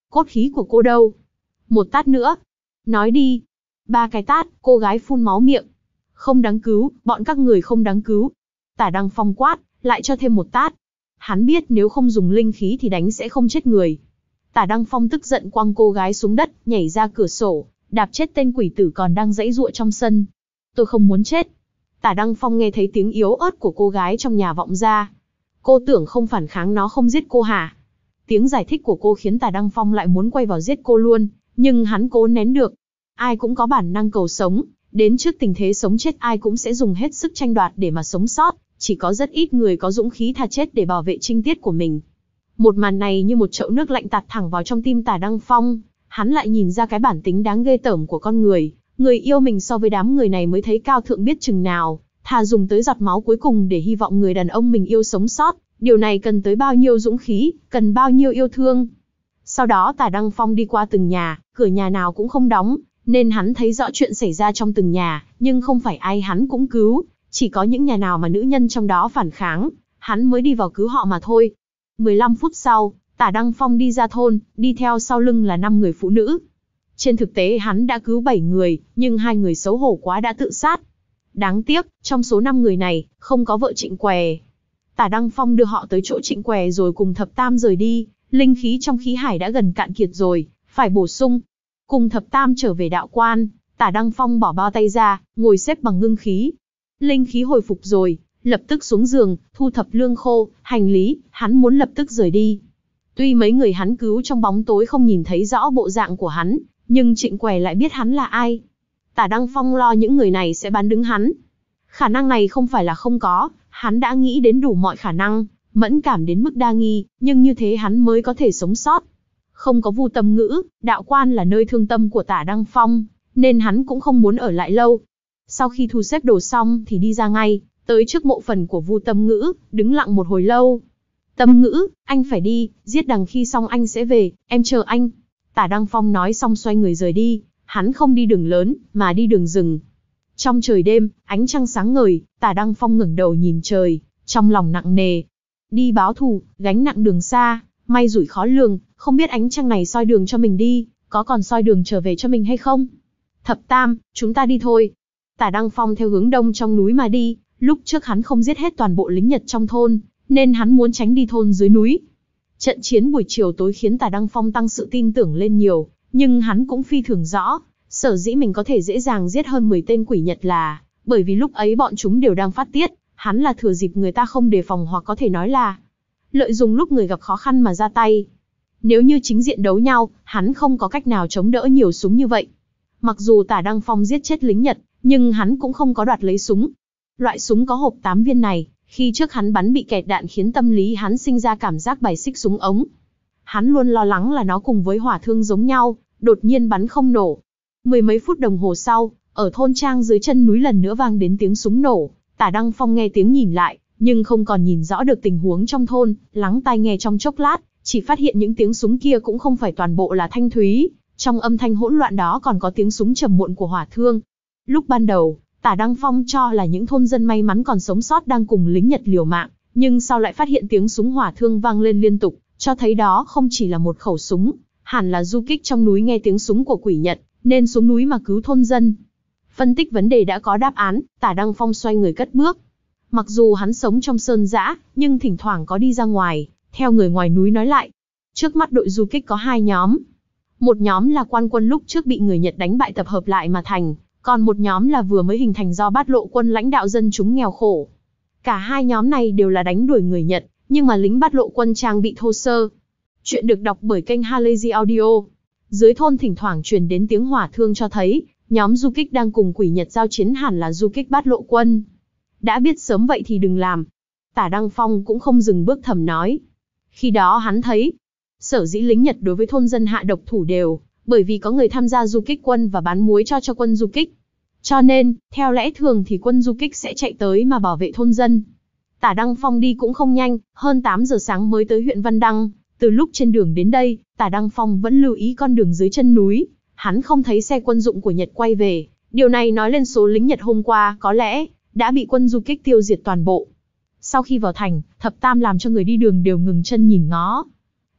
Cốt khí của cô đâu? Một tát nữa. Nói đi. Ba cái tát, cô gái phun máu miệng. Không đáng cứu, bọn các người không đáng cứu. Tả Đăng Phong quát, lại cho thêm một tát. Hắn biết nếu không dùng linh khí thì đánh sẽ không chết người. Tả Đăng Phong tức giận quăng cô gái xuống đất, nhảy ra cửa sổ, đạp chết tên quỷ tử còn đang giãy giụa trong sân. Tôi không muốn chết. Tả Đăng Phong nghe thấy tiếng yếu ớt của cô gái trong nhà vọng ra. Cô tưởng không phản kháng nó không giết cô hả? Tiếng giải thích của cô khiến Tả Đăng Phong lại muốn quay vào giết cô luôn, nhưng hắn cố nén được. Ai cũng có bản năng cầu sống, đến trước tình thế sống chết ai cũng sẽ dùng hết sức tranh đoạt để mà sống sót, chỉ có rất ít người có dũng khí tha chết để bảo vệ trinh tiết của mình. Một màn này như một chậu nước lạnh tạt thẳng vào trong tim Tả Đăng Phong, hắn lại nhìn ra cái bản tính đáng ghê tởm của con người, người yêu mình so với đám người này mới thấy cao thượng biết chừng nào, thà dùng tới giọt máu cuối cùng để hy vọng người đàn ông mình yêu sống sót, điều này cần tới bao nhiêu dũng khí, cần bao nhiêu yêu thương. Sau đó Tả Đăng Phong đi qua từng nhà, cửa nhà nào cũng không đóng, nên hắn thấy rõ chuyện xảy ra trong từng nhà, nhưng không phải ai hắn cũng cứu, chỉ có những nhà nào mà nữ nhân trong đó phản kháng, hắn mới đi vào cứu họ mà thôi. mười lăm phút sau, Tả Đăng Phong đi ra thôn, đi theo sau lưng là năm người phụ nữ. Trên thực tế hắn đã cứu bảy người, nhưng hai người xấu hổ quá đã tự sát. Đáng tiếc, trong số năm người này, không có vợ Trịnh Què. Tả Đăng Phong đưa họ tới chỗ Trịnh Què rồi cùng Thập Tam rời đi, linh khí trong khí hải đã gần cạn kiệt rồi, phải bổ sung. Cùng Thập Tam trở về đạo quan, Tả Đăng Phong bỏ bao tay ra, ngồi xếp bằng ngưng khí. Linh khí hồi phục rồi, lập tức xuống giường, thu thập lương khô, hành lý, hắn muốn lập tức rời đi. Tuy mấy người hắn cứu trong bóng tối không nhìn thấy rõ bộ dạng của hắn, nhưng Trịnh Què lại biết hắn là ai. Tả Đăng Phong lo những người này sẽ bán đứng hắn. Khả năng này không phải là không có, hắn đã nghĩ đến đủ mọi khả năng, mẫn cảm đến mức đa nghi, nhưng như thế hắn mới có thể sống sót. Không có Vu Tâm Ngữ, đạo quan là nơi thương tâm của Tả Đăng Phong, nên hắn cũng không muốn ở lại lâu. Sau khi thu xếp đồ xong thì đi ra ngay, tới trước mộ phần của Vu Tâm Ngữ, đứng lặng một hồi lâu. Tâm Ngữ, anh phải đi, giết đằng khi xong anh sẽ về, em chờ anh. Tả Đăng Phong nói xong xoay người rời đi, hắn không đi đường lớn, mà đi đường rừng. Trong trời đêm, ánh trăng sáng ngời, Tả Đăng Phong ngẩng đầu nhìn trời, trong lòng nặng nề. Đi báo thù, gánh nặng đường xa, may rủi khó lường, không biết ánh trăng này soi đường cho mình đi, có còn soi đường trở về cho mình hay không? Thập Tam, chúng ta đi thôi. Tả Đăng Phong theo hướng đông trong núi mà đi, lúc trước hắn không giết hết toàn bộ lính Nhật trong thôn, nên hắn muốn tránh đi thôn dưới núi. Trận chiến buổi chiều tối khiến Tả Đăng Phong tăng sự tin tưởng lên nhiều, nhưng hắn cũng phi thường rõ, sở dĩ mình có thể dễ dàng giết hơn mười tên quỷ Nhật là, bởi vì lúc ấy bọn chúng đều đang phát tiết, hắn là thừa dịp người ta không đề phòng hoặc có thể nói là lợi dụng lúc người gặp khó khăn mà ra tay. Nếu như chính diện đấu nhau, hắn không có cách nào chống đỡ nhiều súng như vậy. Mặc dù Tả Đăng Phong giết chết lính Nhật, nhưng hắn cũng không có đoạt lấy súng. Loại súng có hộp tám viên này, khi trước hắn bắn bị kẹt đạn khiến tâm lý hắn sinh ra cảm giác bài xích súng ống. Hắn luôn lo lắng là nó cùng với hỏa thương giống nhau, đột nhiên bắn không nổ. Mười mấy phút đồng hồ sau, ở thôn trang dưới chân núi lần nữa vang đến tiếng súng nổ. Tả Đăng Phong nghe tiếng nhìn lại, nhưng không còn nhìn rõ được tình huống trong thôn, lắng tai nghe trong chốc lát, chỉ phát hiện những tiếng súng kia cũng không phải toàn bộ là thanh thúy, trong âm thanh hỗn loạn đó còn có tiếng súng trầm muộn của hỏa thương. Lúc ban đầu, Tả Đăng Phong cho là những thôn dân may mắn còn sống sót đang cùng lính Nhật liều mạng, nhưng sau lại phát hiện tiếng súng hỏa thương vang lên liên tục, cho thấy đó không chỉ là một khẩu súng, hẳn là du kích trong núi nghe tiếng súng của quỷ Nhật, nên xuống núi mà cứu thôn dân. Phân tích vấn đề đã có đáp án, Tả Đăng Phong xoay người cất bước. Mặc dù hắn sống trong sơn dã, nhưng thỉnh thoảng có đi ra ngoài, theo người ngoài núi nói lại. Trước mắt đội du kích có hai nhóm. Một nhóm là quan quân lúc trước bị người Nhật đánh bại tập hợp lại mà thành, còn một nhóm là vừa mới hình thành do Bát Lộ quân lãnh đạo dân chúng nghèo khổ. Cả hai nhóm này đều là đánh đuổi người Nhật, nhưng mà lính Bát Lộ quân trang bị thô sơ. Chuyện được đọc bởi kênh Halazy Audio. Dưới thôn thỉnh thoảng truyền đến tiếng hỏa thương cho thấy, nhóm du kích đang cùng quỷ Nhật giao chiến hẳn là du kích Bát Lộ quân. Đã biết sớm vậy thì đừng làm. Tả Đăng Phong cũng không dừng bước thầm nói. Khi đó hắn thấy, sở dĩ lính Nhật đối với thôn dân hạ độc thủ đều, bởi vì có người tham gia du kích quân và bán muối cho cho quân du kích. Cho nên, theo lẽ thường thì quân du kích sẽ chạy tới mà bảo vệ thôn dân. Tả Đăng Phong đi cũng không nhanh, hơn tám giờ sáng mới tới huyện Văn Đăng. Từ lúc trên đường đến đây, Tả Đăng Phong vẫn lưu ý con đường dưới chân núi. Hắn không thấy xe quân dụng của Nhật quay về. Điều này nói lên số lính Nhật hôm qua có lẽ đã bị quân du kích tiêu diệt toàn bộ. Sau khi vào thành, Thập Tam làm cho người đi đường đều ngừng chân nhìn ngó.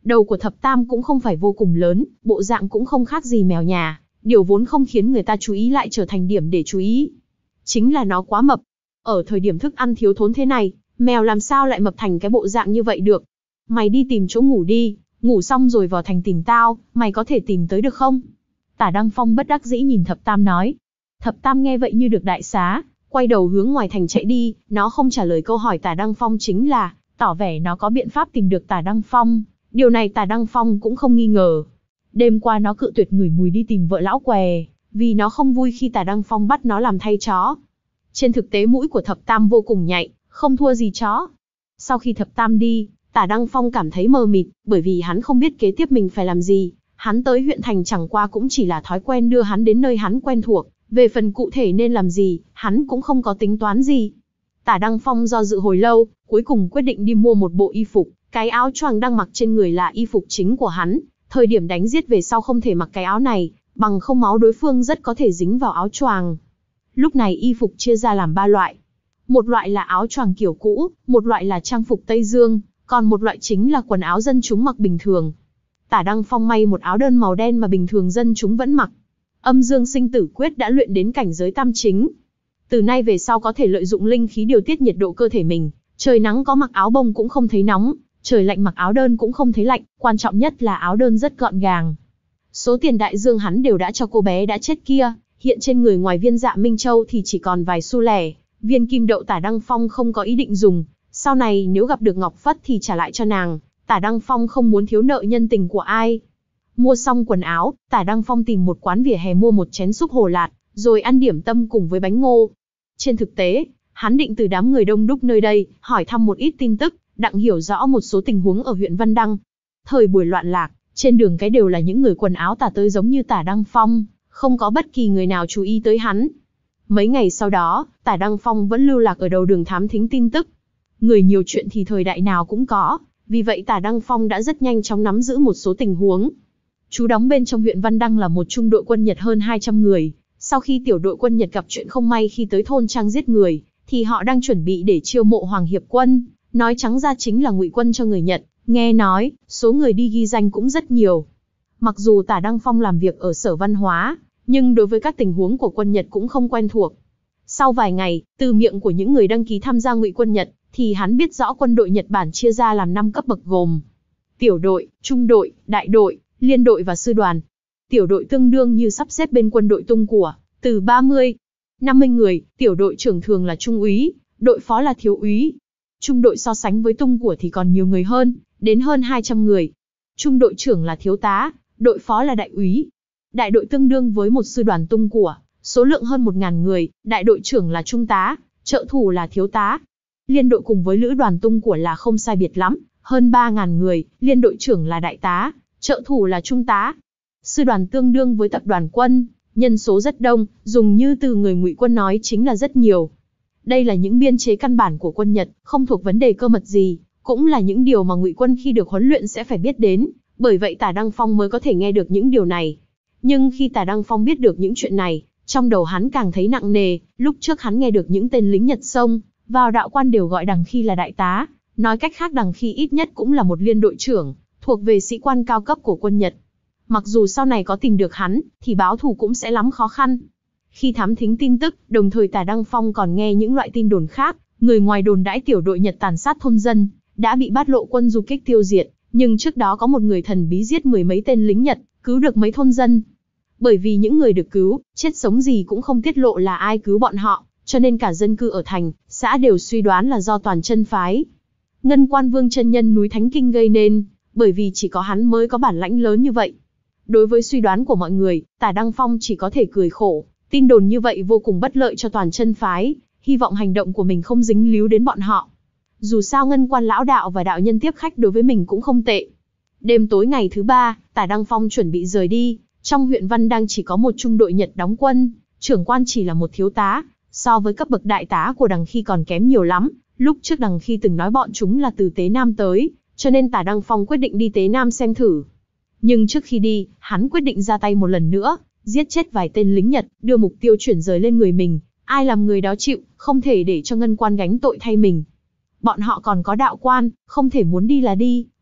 Đầu của thập tam cũng không phải vô cùng lớn, bộ dạng cũng không khác gì mèo nhà, điều vốn không khiến người ta chú ý lại trở thành điểm để chú ý. Chính là nó quá mập. Ở thời điểm thức ăn thiếu thốn thế này, mèo làm sao lại mập thành cái bộ dạng như vậy được? Mày đi tìm chỗ ngủ đi, ngủ xong rồi vào thành tìm tao, mày có thể tìm tới được không? Tả Đăng Phong bất đắc dĩ nhìn thập tam nói. Thập tam nghe vậy như được đại xá, quay đầu hướng ngoài thành chạy đi, nó không trả lời câu hỏi Tả Đăng Phong chính là, tỏ vẻ nó có biện pháp tìm được Tả Đăng Phong. Điều này Tả Đăng Phong cũng không nghi ngờ. Đêm qua nó cự tuyệt ngửi mùi đi tìm vợ lão què, vì nó không vui khi Tả Đăng Phong bắt nó làm thay chó. Trên thực tế mũi của thập tam vô cùng nhạy, không thua gì chó. Sau khi thập tam đi, Tả Đăng Phong cảm thấy mờ mịt, bởi vì hắn không biết kế tiếp mình phải làm gì. Hắn tới huyện thành chẳng qua cũng chỉ là thói quen đưa hắn đến nơi hắn quen thuộc, về phần cụ thể nên làm gì, hắn cũng không có tính toán gì. Tả Đăng Phong do dự hồi lâu, cuối cùng quyết định đi mua một bộ y phục, cái áo choàng đang mặc trên người là y phục chính của hắn, thời điểm đánh giết về sau không thể mặc cái áo này, bằng không máu đối phương rất có thể dính vào áo choàng. Lúc này y phục chia ra làm ba loại. Một loại là áo choàng kiểu cũ, một loại là trang phục Tây Dương, còn một loại chính là quần áo dân chúng mặc bình thường. Tả Đăng Phong may một áo đơn màu đen mà bình thường dân chúng vẫn mặc. Âm Dương Sinh Tử Quyết đã luyện đến cảnh giới tam chính. Từ nay về sau có thể lợi dụng linh khí điều tiết nhiệt độ cơ thể mình, trời nắng có mặc áo bông cũng không thấy nóng, trời lạnh mặc áo đơn cũng không thấy lạnh, quan trọng nhất là áo đơn rất gọn gàng. Số tiền đại dương hắn đều đã cho cô bé đã chết kia, hiện trên người ngoài viên Dạ Minh Châu thì chỉ còn vài xu lẻ, viên kim đậu Tả Đăng Phong không có ý định dùng, sau này nếu gặp được Ngọc Phất thì trả lại cho nàng, Tả Đăng Phong không muốn thiếu nợ nhân tình của ai. Mua xong quần áo, Tả Đăng Phong tìm một quán vỉa hè mua một chén súp hồ lạt, rồi ăn điểm tâm cùng với bánh ngô. Trên thực tế, hắn định từ đám người đông đúc nơi đây, hỏi thăm một ít tin tức, đặng hiểu rõ một số tình huống ở huyện Văn Đăng. Thời buổi loạn lạc, trên đường cái đều là những người quần áo tả tơi giống như Tả Đăng Phong, không có bất kỳ người nào chú ý tới hắn. Mấy ngày sau đó, Tả Đăng Phong vẫn lưu lạc ở đầu đường thám thính tin tức. Người nhiều chuyện thì thời đại nào cũng có, vì vậy Tả Đăng Phong đã rất nhanh chóng nắm giữ một số tình huống. Chú đóng bên trong huyện Văn Đăng là một trung đội quân Nhật hơn hai trăm người. Sau khi tiểu đội quân Nhật gặp chuyện không may khi tới thôn trang giết người, thì họ đang chuẩn bị để chiêu mộ Hoàng Hiệp quân, nói trắng ra chính là ngụy quân cho người Nhật. Nghe nói, số người đi ghi danh cũng rất nhiều. Mặc dù Tả Đăng Phong làm việc ở Sở Văn hóa, nhưng đối với các tình huống của quân Nhật cũng không quen thuộc. Sau vài ngày, từ miệng của những người đăng ký tham gia ngụy quân Nhật, thì hắn biết rõ quân đội Nhật Bản chia ra làm năm cấp bậc gồm tiểu đội, trung đội, đại đội, liên đội và sư đoàn. Tiểu đội tương đương như sắp xếp bên quân đội tung của, từ ba mươi, năm mươi người, tiểu đội trưởng thường là trung úy, đội phó là thiếu úy. Trung đội so sánh với tung của thì còn nhiều người hơn, đến hơn hai trăm người. Trung đội trưởng là thiếu tá, đội phó là đại úy. Đại đội tương đương với một sư đoàn tung của, số lượng hơn một nghìn người, đại đội trưởng là trung tá, trợ thủ là thiếu tá. Liên đội cùng với lữ đoàn tung của là không sai biệt lắm, hơn ba nghìn người, liên đội trưởng là đại tá, trợ thủ là trung tá. Sư đoàn tương đương với tập đoàn quân, nhân số rất đông, dùng như từ người ngụy quân nói chính là rất nhiều. Đây là những biên chế căn bản của quân Nhật, không thuộc vấn đề cơ mật gì, cũng là những điều mà ngụy quân khi được huấn luyện sẽ phải biết đến, bởi vậy Tả Đăng Phong mới có thể nghe được những điều này. Nhưng khi Tả Đăng Phong biết được những chuyện này, trong đầu hắn càng thấy nặng nề. Lúc trước hắn nghe được những tên lính Nhật xông vào đạo quan đều gọi Đằng Khi là đại tá, nói cách khác Đằng Khi ít nhất cũng là một liên đội trưởng, thuộc về sĩ quan cao cấp của quân Nhật. Mặc dù sau này có tìm được hắn, thì báo thù cũng sẽ lắm khó khăn. Khi thám thính tin tức, đồng thời Tả Đăng Phong còn nghe những loại tin đồn khác, người ngoài đồn đãi tiểu đội Nhật tàn sát thôn dân, đã bị bát lộ quân du kích tiêu diệt, nhưng trước đó có một người thần bí giết mười mấy tên lính Nhật, cứu được mấy thôn dân. Bởi vì những người được cứu, chết sống gì cũng không tiết lộ là ai cứu bọn họ, cho nên cả dân cư ở thành, xã đều suy đoán là do Toàn Chân phái Ngân Quan Vương chân nhân núi Thánh Kinh gây nên, bởi vì chỉ có hắn mới có bản lãnh lớn như vậy. Đối với suy đoán của mọi người, Tả Đăng Phong chỉ có thể cười khổ, tin đồn như vậy vô cùng bất lợi cho Toàn Chân phái, hy vọng hành động của mình không dính líu đến bọn họ. Dù sao Ngân Quan lão đạo và đạo nhân tiếp khách đối với mình cũng không tệ. Đêm tối ngày thứ ba, Tả Đăng Phong chuẩn bị rời đi, trong huyện Văn Đăng chỉ có một trung đội Nhật đóng quân, trưởng quan chỉ là một thiếu tá, so với cấp bậc đại tá của Đằng Khi còn kém nhiều lắm. Lúc trước Đằng Khi từng nói bọn chúng là từ Tế Nam tới, cho nên Tả Đăng Phong quyết định đi Tế Nam xem thử. Nhưng trước khi đi, hắn quyết định ra tay một lần nữa, giết chết vài tên lính Nhật, đưa mục tiêu chuyển rời lên người mình, ai làm người đó chịu, không thể để cho Ngân Quan gánh tội thay mình. Bọn họ còn có đạo quan, không thể muốn đi là đi,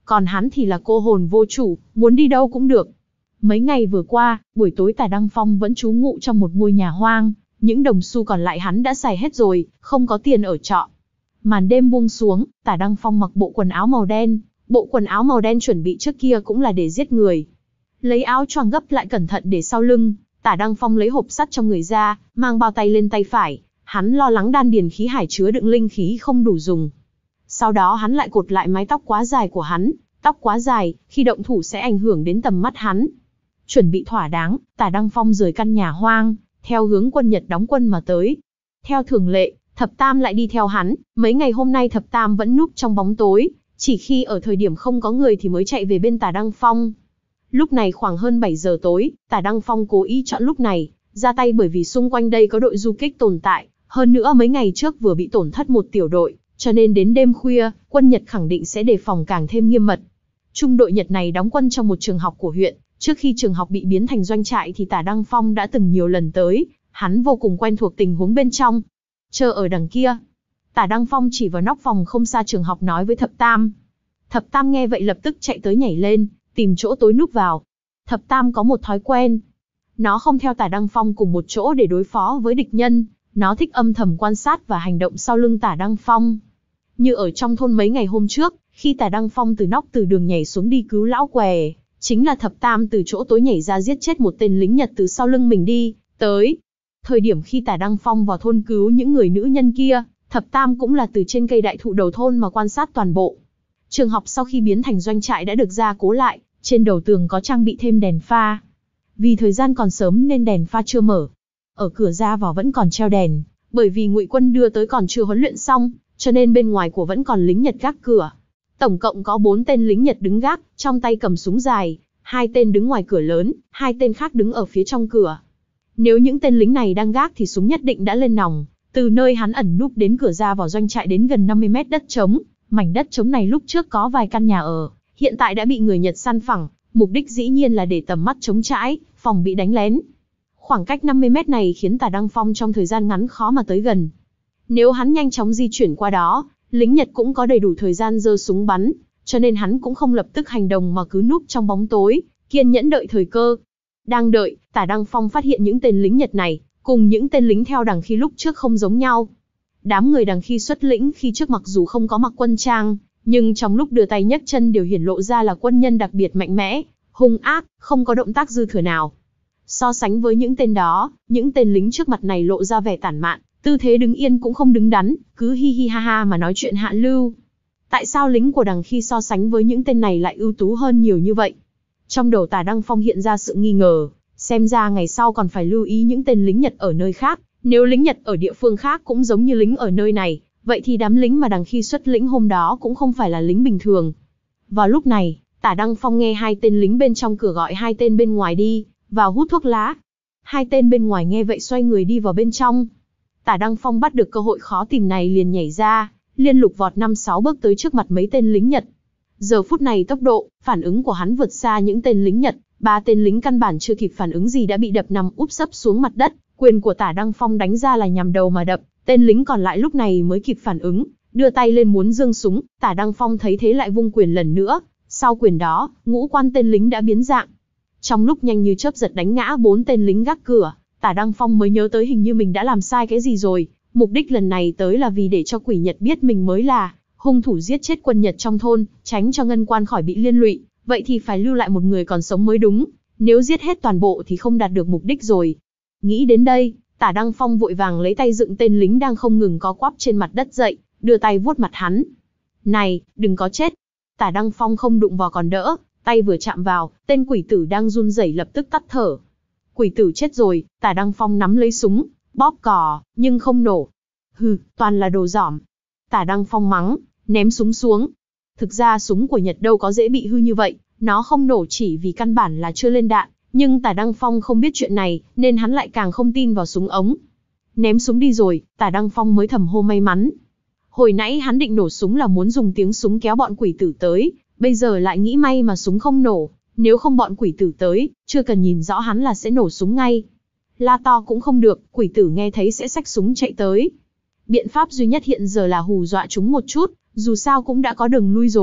còn hắn thì là cô hồn vô chủ, muốn đi đâu cũng được. Mấy ngày vừa qua, buổi tối Tả Đăng Phong vẫn trú ngụ trong một ngôi nhà hoang, những đồng xu còn lại hắn đã xài hết rồi, không có tiền ở trọ. Màn đêm buông xuống, Tả Đăng Phong mặc bộ quần áo màu đen, bộ quần áo màu đen chuẩn bị trước kia cũng là để giết người. Lấy áo choàng gấp lại cẩn thận để sau lưng, Tả Đăng Phong lấy hộp sắt trong người ra, mang bao tay lên tay phải, hắn lo lắng đan điền khí hải chứa đựng linh khí không đủ dùng. Sau đó hắn lại cột lại mái tóc quá dài của hắn, tóc quá dài, khi động thủ sẽ ảnh hưởng đến tầm mắt hắn. Chuẩn bị thỏa đáng, Tả Đăng Phong rời căn nhà hoang, theo hướng quân Nhật đóng quân mà tới. Theo thường lệ, Thập Tam lại đi theo hắn, mấy ngày hôm nay Thập Tam vẫn núp trong bóng tối, chỉ khi ở thời điểm không có người thì mới chạy về bên Tả Đăng Phong. Lúc này khoảng hơn bảy giờ tối, Tả Đăng Phong cố ý chọn lúc này, ra tay bởi vì xung quanh đây có đội du kích tồn tại, hơn nữa mấy ngày trước vừa bị tổn thất một tiểu đội, cho nên đến đêm khuya, quân Nhật khẳng định sẽ đề phòng càng thêm nghiêm mật. Trung đội Nhật này đóng quân trong một trường học của huyện, trước khi trường học bị biến thành doanh trại thì Tả Đăng Phong đã từng nhiều lần tới, hắn vô cùng quen thuộc tình huống bên trong. Chờ ở đằng kia. Tả Đăng Phong chỉ vào nóc phòng không xa trường học nói với Thập Tam. Thập Tam nghe vậy lập tức chạy tới nhảy lên, tìm chỗ tối núp vào. Thập Tam có một thói quen. Nó không theo Tả Đăng Phong cùng một chỗ để đối phó với địch nhân, nó thích âm thầm quan sát và hành động sau lưng Tả Đăng Phong. Như ở trong thôn mấy ngày hôm trước, khi Tả Đăng Phong từ nóc từ đường nhảy xuống đi cứu lão què, chính là Thập Tam từ chỗ tối nhảy ra giết chết một tên lính Nhật từ sau lưng mình đi tới. Thời điểm khi Tả Đăng Phong vào thôn cứu những người nữ nhân kia, Thập Tam cũng là từ trên cây đại thụ đầu thôn mà quan sát toàn bộ. Trường học sau khi biến thành doanh trại đã được gia cố lại, trên đầu tường có trang bị thêm đèn pha. Vì thời gian còn sớm nên đèn pha chưa mở. Ở cửa ra vào vẫn còn treo đèn, bởi vì Ngụy Quân đưa tới còn chưa huấn luyện xong, cho nên bên ngoài của vẫn còn lính Nhật gác cửa. Tổng cộng có bốn tên lính Nhật đứng gác, trong tay cầm súng dài, hai tên đứng ngoài cửa lớn, hai tên khác đứng ở phía trong cửa. Nếu những tên lính này đang gác thì súng nhất định đã lên nòng. Từ nơi hắn ẩn núp đến cửa ra vào doanh trại đến gần năm mươi mét đất trống, mảnh đất trống này lúc trước có vài căn nhà ở, hiện tại đã bị người Nhật săn phẳng, mục đích dĩ nhiên là để tầm mắt chống trãi, phòng bị đánh lén. Khoảng cách năm mươi mét này khiến Tả Đăng Phong trong thời gian ngắn khó mà tới gần. Nếu hắn nhanh chóng di chuyển qua đó, lính Nhật cũng có đầy đủ thời gian giơ súng bắn, cho nên hắn cũng không lập tức hành động mà cứ núp trong bóng tối, kiên nhẫn đợi thời cơ. Đang đợi, Tả Đăng Phong phát hiện những tên lính Nhật này, cùng những tên lính theo đằng khi lúc trước không giống nhau. Đám người đằng khi xuất lĩnh khi trước mặc dù không có mặc quân trang, nhưng trong lúc đưa tay nhấc chân đều hiển lộ ra là quân nhân đặc biệt mạnh mẽ, hung ác, không có động tác dư thừa nào. So sánh với những tên đó, những tên lính trước mặt này lộ ra vẻ tản mạn, tư thế đứng yên cũng không đứng đắn, cứ hi hi ha ha mà nói chuyện hạ lưu. Tại sao lính của đằng khi so sánh với những tên này lại ưu tú hơn nhiều như vậy? Trong đầu Tả Đăng Phong hiện ra sự nghi ngờ, xem ra ngày sau còn phải lưu ý những tên lính Nhật ở nơi khác. Nếu lính Nhật ở địa phương khác cũng giống như lính ở nơi này, vậy thì đám lính mà đằng khi xuất lĩnh hôm đó cũng không phải là lính bình thường. Vào lúc này, Tả Đăng Phong nghe hai tên lính bên trong cửa gọi hai tên bên ngoài đi vào hút thuốc lá. Hai tên bên ngoài nghe vậy xoay người đi vào bên trong. Tả Đăng Phong bắt được cơ hội khó tìm này liền nhảy ra, liên lục vọt năm sáu bước tới trước mặt mấy tên lính Nhật. Giờ phút này tốc độ, phản ứng của hắn vượt xa những tên lính Nhật, ba tên lính căn bản chưa kịp phản ứng gì đã bị đập nằm úp sấp xuống mặt đất, quyền của Tả Đăng Phong đánh ra là nhằm đầu mà đập, tên lính còn lại lúc này mới kịp phản ứng, đưa tay lên muốn giương súng, Tả Đăng Phong thấy thế lại vung quyền lần nữa, sau quyền đó, ngũ quan tên lính đã biến dạng. Trong lúc nhanh như chớp giật đánh ngã bốn tên lính gác cửa, Tả Đăng Phong mới nhớ tới hình như mình đã làm sai cái gì rồi, mục đích lần này tới là vì để cho quỷ Nhật biết mình mới là hung thủ giết chết quân Nhật trong thôn, tránh cho ngân quan khỏi bị liên lụy, vậy thì phải lưu lại một người còn sống mới đúng, nếu giết hết toàn bộ thì không đạt được mục đích rồi. Nghĩ đến đây, Tả Đăng Phong vội vàng lấy tay dựng tên lính đang không ngừng co quắp trên mặt đất dậy, đưa tay vuốt mặt hắn. Này, đừng có chết. Tả Đăng Phong không đụng vào còn đỡ, tay vừa chạm vào, tên quỷ tử đang run rẩy lập tức tắt thở. Quỷ tử chết rồi, Tả Đăng Phong nắm lấy súng, bóp cò, nhưng không nổ. Hừ, toàn là đồ dỏm. Tả Đăng Phong mắng, ném súng xuống. Thực ra súng của Nhật đâu có dễ bị hư như vậy, nó không nổ chỉ vì căn bản là chưa lên đạn, nhưng Tả Đăng Phong không biết chuyện này, nên hắn lại càng không tin vào súng ống. Ném súng đi rồi, Tả Đăng Phong mới thầm hô may mắn. Hồi nãy hắn định nổ súng là muốn dùng tiếng súng kéo bọn quỷ tử tới, bây giờ lại nghĩ may mà súng không nổ, nếu không bọn quỷ tử tới, chưa cần nhìn rõ hắn là sẽ nổ súng ngay. La to cũng không được, quỷ tử nghe thấy sẽ xách súng chạy tới. Biện pháp duy nhất hiện giờ là hù dọa chúng một chút, dù sao cũng đã có đường lui rồi,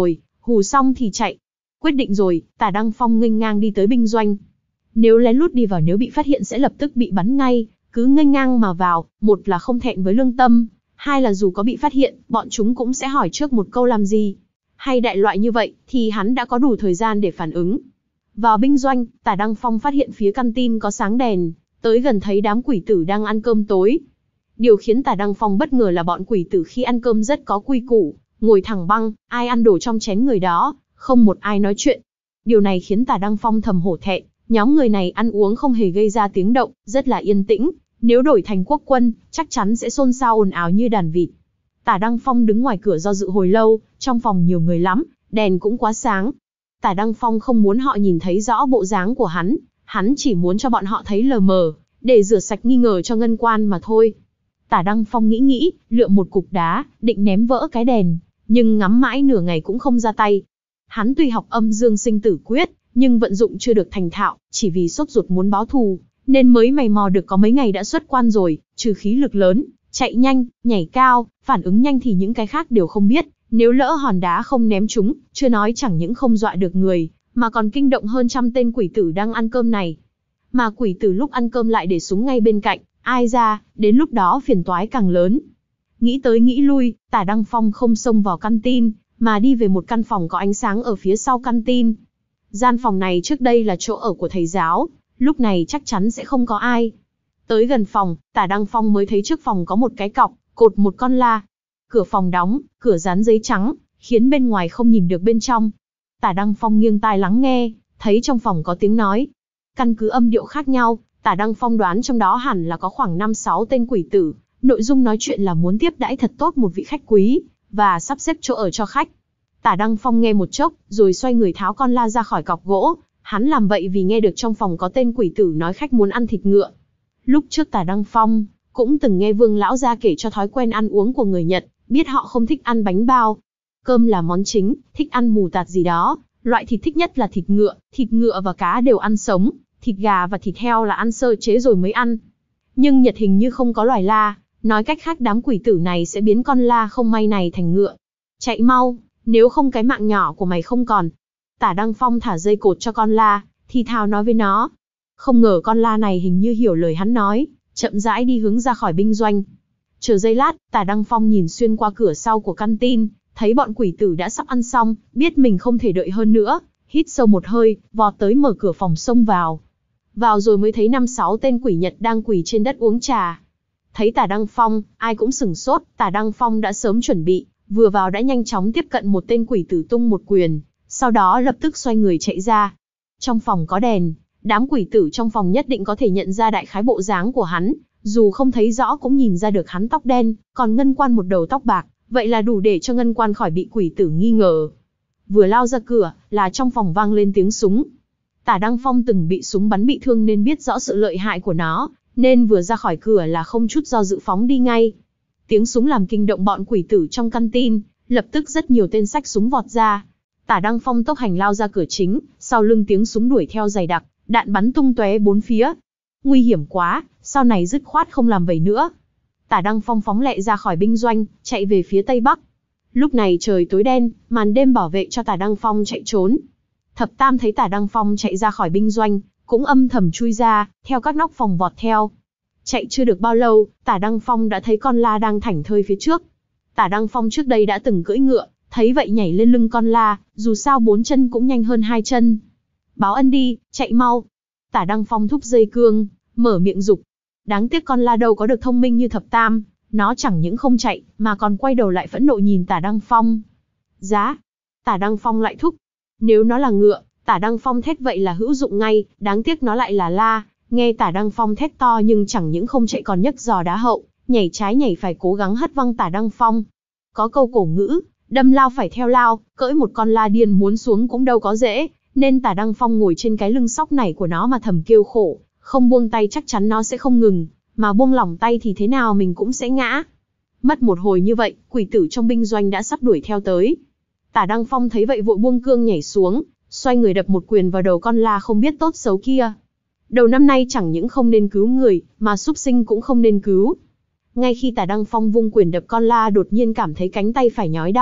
hù xong thì chạy. Quyết định rồi, Tả Đăng Phong nghênh ngang đi tới binh doanh. Nếu lén lút đi vào nếu bị phát hiện sẽ lập tức bị bắn ngay, cứ nghênh ngang mà vào, một là không thẹn với lương tâm, hai là dù có bị phát hiện, bọn chúng cũng sẽ hỏi trước một câu làm gì. Hay đại loại như vậy, thì hắn đã có đủ thời gian để phản ứng. Vào binh doanh, Tả Đăng Phong phát hiện phía căn tin có sáng đèn, tới gần thấy đám quỷ tử đang ăn cơm tối. Điều khiến Tả Đăng Phong bất ngờ là bọn quỷ tử khi ăn cơm rất có quy củ, ngồi thẳng băng, ai ăn đổ trong chén người đó, không một ai nói chuyện. Điều này khiến Tả Đăng Phong thầm hổ thẹn, nhóm người này ăn uống không hề gây ra tiếng động, rất là yên tĩnh, nếu đổi thành quốc quân, chắc chắn sẽ xôn xao ồn ào như đàn vịt. Tả Đăng Phong đứng ngoài cửa do dự hồi lâu, trong phòng nhiều người lắm, đèn cũng quá sáng. Tả Đăng Phong không muốn họ nhìn thấy rõ bộ dáng của hắn, hắn chỉ muốn cho bọn họ thấy lờ mờ, để rửa sạch nghi ngờ cho ngân quan mà thôi. Tả Đăng Phong nghĩ nghĩ, lượm một cục đá, định ném vỡ cái đèn, nhưng ngắm mãi nửa ngày cũng không ra tay. Hắn tuy học âm dương sinh tử quyết, nhưng vận dụng chưa được thành thạo, chỉ vì sốt ruột muốn báo thù, nên mới mày mò được có mấy ngày đã xuất quan rồi, trừ khí lực lớn, chạy nhanh, nhảy cao, phản ứng nhanh thì những cái khác đều không biết. Nếu lỡ hòn đá không ném chúng, chưa nói chẳng những không dọa được người, mà còn kinh động hơn trăm tên quỷ tử đang ăn cơm này. Mà quỷ tử lúc ăn cơm lại để súng ngay bên cạnh, ai ra, đến lúc đó phiền toái càng lớn. Nghĩ tới nghĩ lui, Tả Đăng Phong không xông vào căn tin, mà đi về một căn phòng có ánh sáng ở phía sau căn tin. Gian phòng này trước đây là chỗ ở của thầy giáo, lúc này chắc chắn sẽ không có ai. Tới gần phòng, Tả Đăng Phong mới thấy trước phòng có một cái cọc, cột một con la. Cửa phòng đóng, cửa dán giấy trắng, khiến bên ngoài không nhìn được bên trong. Tả Đăng Phong nghiêng tai lắng nghe, thấy trong phòng có tiếng nói. Căn cứ âm điệu khác nhau, Tả Đăng Phong đoán trong đó hẳn là có khoảng năm sáu tên quỷ tử. Nội dung nói chuyện là muốn tiếp đãi thật tốt một vị khách quý, và sắp xếp chỗ ở cho khách. Tả Đăng Phong nghe một chốc, rồi xoay người tháo con la ra khỏi cọc gỗ. Hắn làm vậy vì nghe được trong phòng có tên quỷ tử nói khách muốn ăn thịt ngựa. Lúc trước Tả Đăng Phong cũng từng nghe Vương lão gia kể cho thói quen ăn uống của người Nhật, biết họ không thích ăn bánh bao. Cơm là món chính, thích ăn mù tạt gì đó, loại thịt thích nhất là thịt ngựa, thịt ngựa và cá đều ăn sống, thịt gà và thịt heo là ăn sơ chế rồi mới ăn. Nhưng Nhật hình như không có loài la, nói cách khác đám quỷ tử này sẽ biến con la không may này thành ngựa. Chạy mau, nếu không cái mạng nhỏ của mày không còn. Tả Đăng Phong thả dây cột cho con la, thì thào nói với nó. Không ngờ con la này hình như hiểu lời hắn nói, chậm rãi đi hướng ra khỏi binh doanh. Chờ giây lát, Tả Đăng Phong nhìn xuyên qua cửa sau của căn tin, thấy bọn quỷ tử đã sắp ăn xong, biết mình không thể đợi hơn nữa, hít sâu một hơi, vọt tới mở cửa phòng xông vào. Vào rồi mới thấy năm sáu tên quỷ Nhật đang quỳ trên đất uống trà. Thấy Tả Đăng Phong, ai cũng sửng sốt, Tả Đăng Phong đã sớm chuẩn bị, vừa vào đã nhanh chóng tiếp cận một tên quỷ tử tung một quyền, sau đó lập tức xoay người chạy ra. Trong phòng có đèn, đám quỷ tử trong phòng nhất định có thể nhận ra đại khái bộ dáng của hắn, dù không thấy rõ cũng nhìn ra được hắn tóc đen, còn ngân quan một đầu tóc bạc, vậy là đủ để cho ngân quan khỏi bị quỷ tử nghi ngờ. Vừa lao ra cửa, là trong phòng vang lên tiếng súng. Tả Đăng Phong từng bị súng bắn bị thương nên biết rõ sự lợi hại của nó, nên vừa ra khỏi cửa là không chút do dự phóng đi ngay. Tiếng súng làm kinh động bọn quỷ tử trong căn tin, lập tức rất nhiều tên xách súng vọt ra. Tả Đăng Phong tốc hành lao ra cửa chính, sau lưng tiếng súng đuổi theo dày đặc, đạn bắn tung tóe bốn phía. Nguy hiểm quá, sau này dứt khoát không làm vậy nữa. Tả Đăng Phong phóng lẹ ra khỏi binh doanh, chạy về phía tây bắc. Lúc này trời tối đen, màn đêm bảo vệ cho Tả Đăng Phong chạy trốn. Thập Tam thấy Tả Đăng Phong chạy ra khỏi binh doanh, cũng âm thầm chui ra, theo các nóc phòng vọt theo. Chạy chưa được bao lâu, Tả Đăng Phong đã thấy con la đang thảnh thơi phía trước. Tả Đăng Phong trước đây đã từng cưỡi ngựa, thấy vậy nhảy lên lưng con la, dù sao bốn chân cũng nhanh hơn hai chân. Báo ân đi, chạy mau. Tả Đăng Phong thúc dây cương, mở miệng dục. Đáng tiếc con la đâu có được thông minh như Thập Tam, nó chẳng những không chạy, mà còn quay đầu lại phẫn nộ nhìn Tả Đăng Phong. Giá! Tả Đăng Phong lại thúc. Nếu nó là ngựa, Tả Đăng Phong thét vậy là hữu dụng ngay, đáng tiếc nó lại là la. Nghe Tả Đăng Phong thét to nhưng chẳng những không chạy còn nhấc giò đá hậu, nhảy trái nhảy phải cố gắng hất văng Tả Đăng Phong. Có câu cổ ngữ, đâm lao phải theo lao, cưỡi một con la điên muốn xuống cũng đâu có dễ, nên Tả Đăng Phong ngồi trên cái lưng sóc này của nó mà thầm kêu khổ, không buông tay chắc chắn nó sẽ không ngừng, mà buông lỏng tay thì thế nào mình cũng sẽ ngã. Mất một hồi như vậy, quỷ tử trong binh doanh đã sắp đuổi theo tới. Tả Đăng Phong thấy vậy vội buông cương nhảy xuống, xoay người đập một quyền vào đầu con la không biết tốt xấu kia. Đầu năm nay chẳng những không nên cứu người, mà súc sinh cũng không nên cứu. Ngay khi Tả Đăng Phong vung quyền đập con la đột nhiên cảm thấy cánh tay phải nhói đau,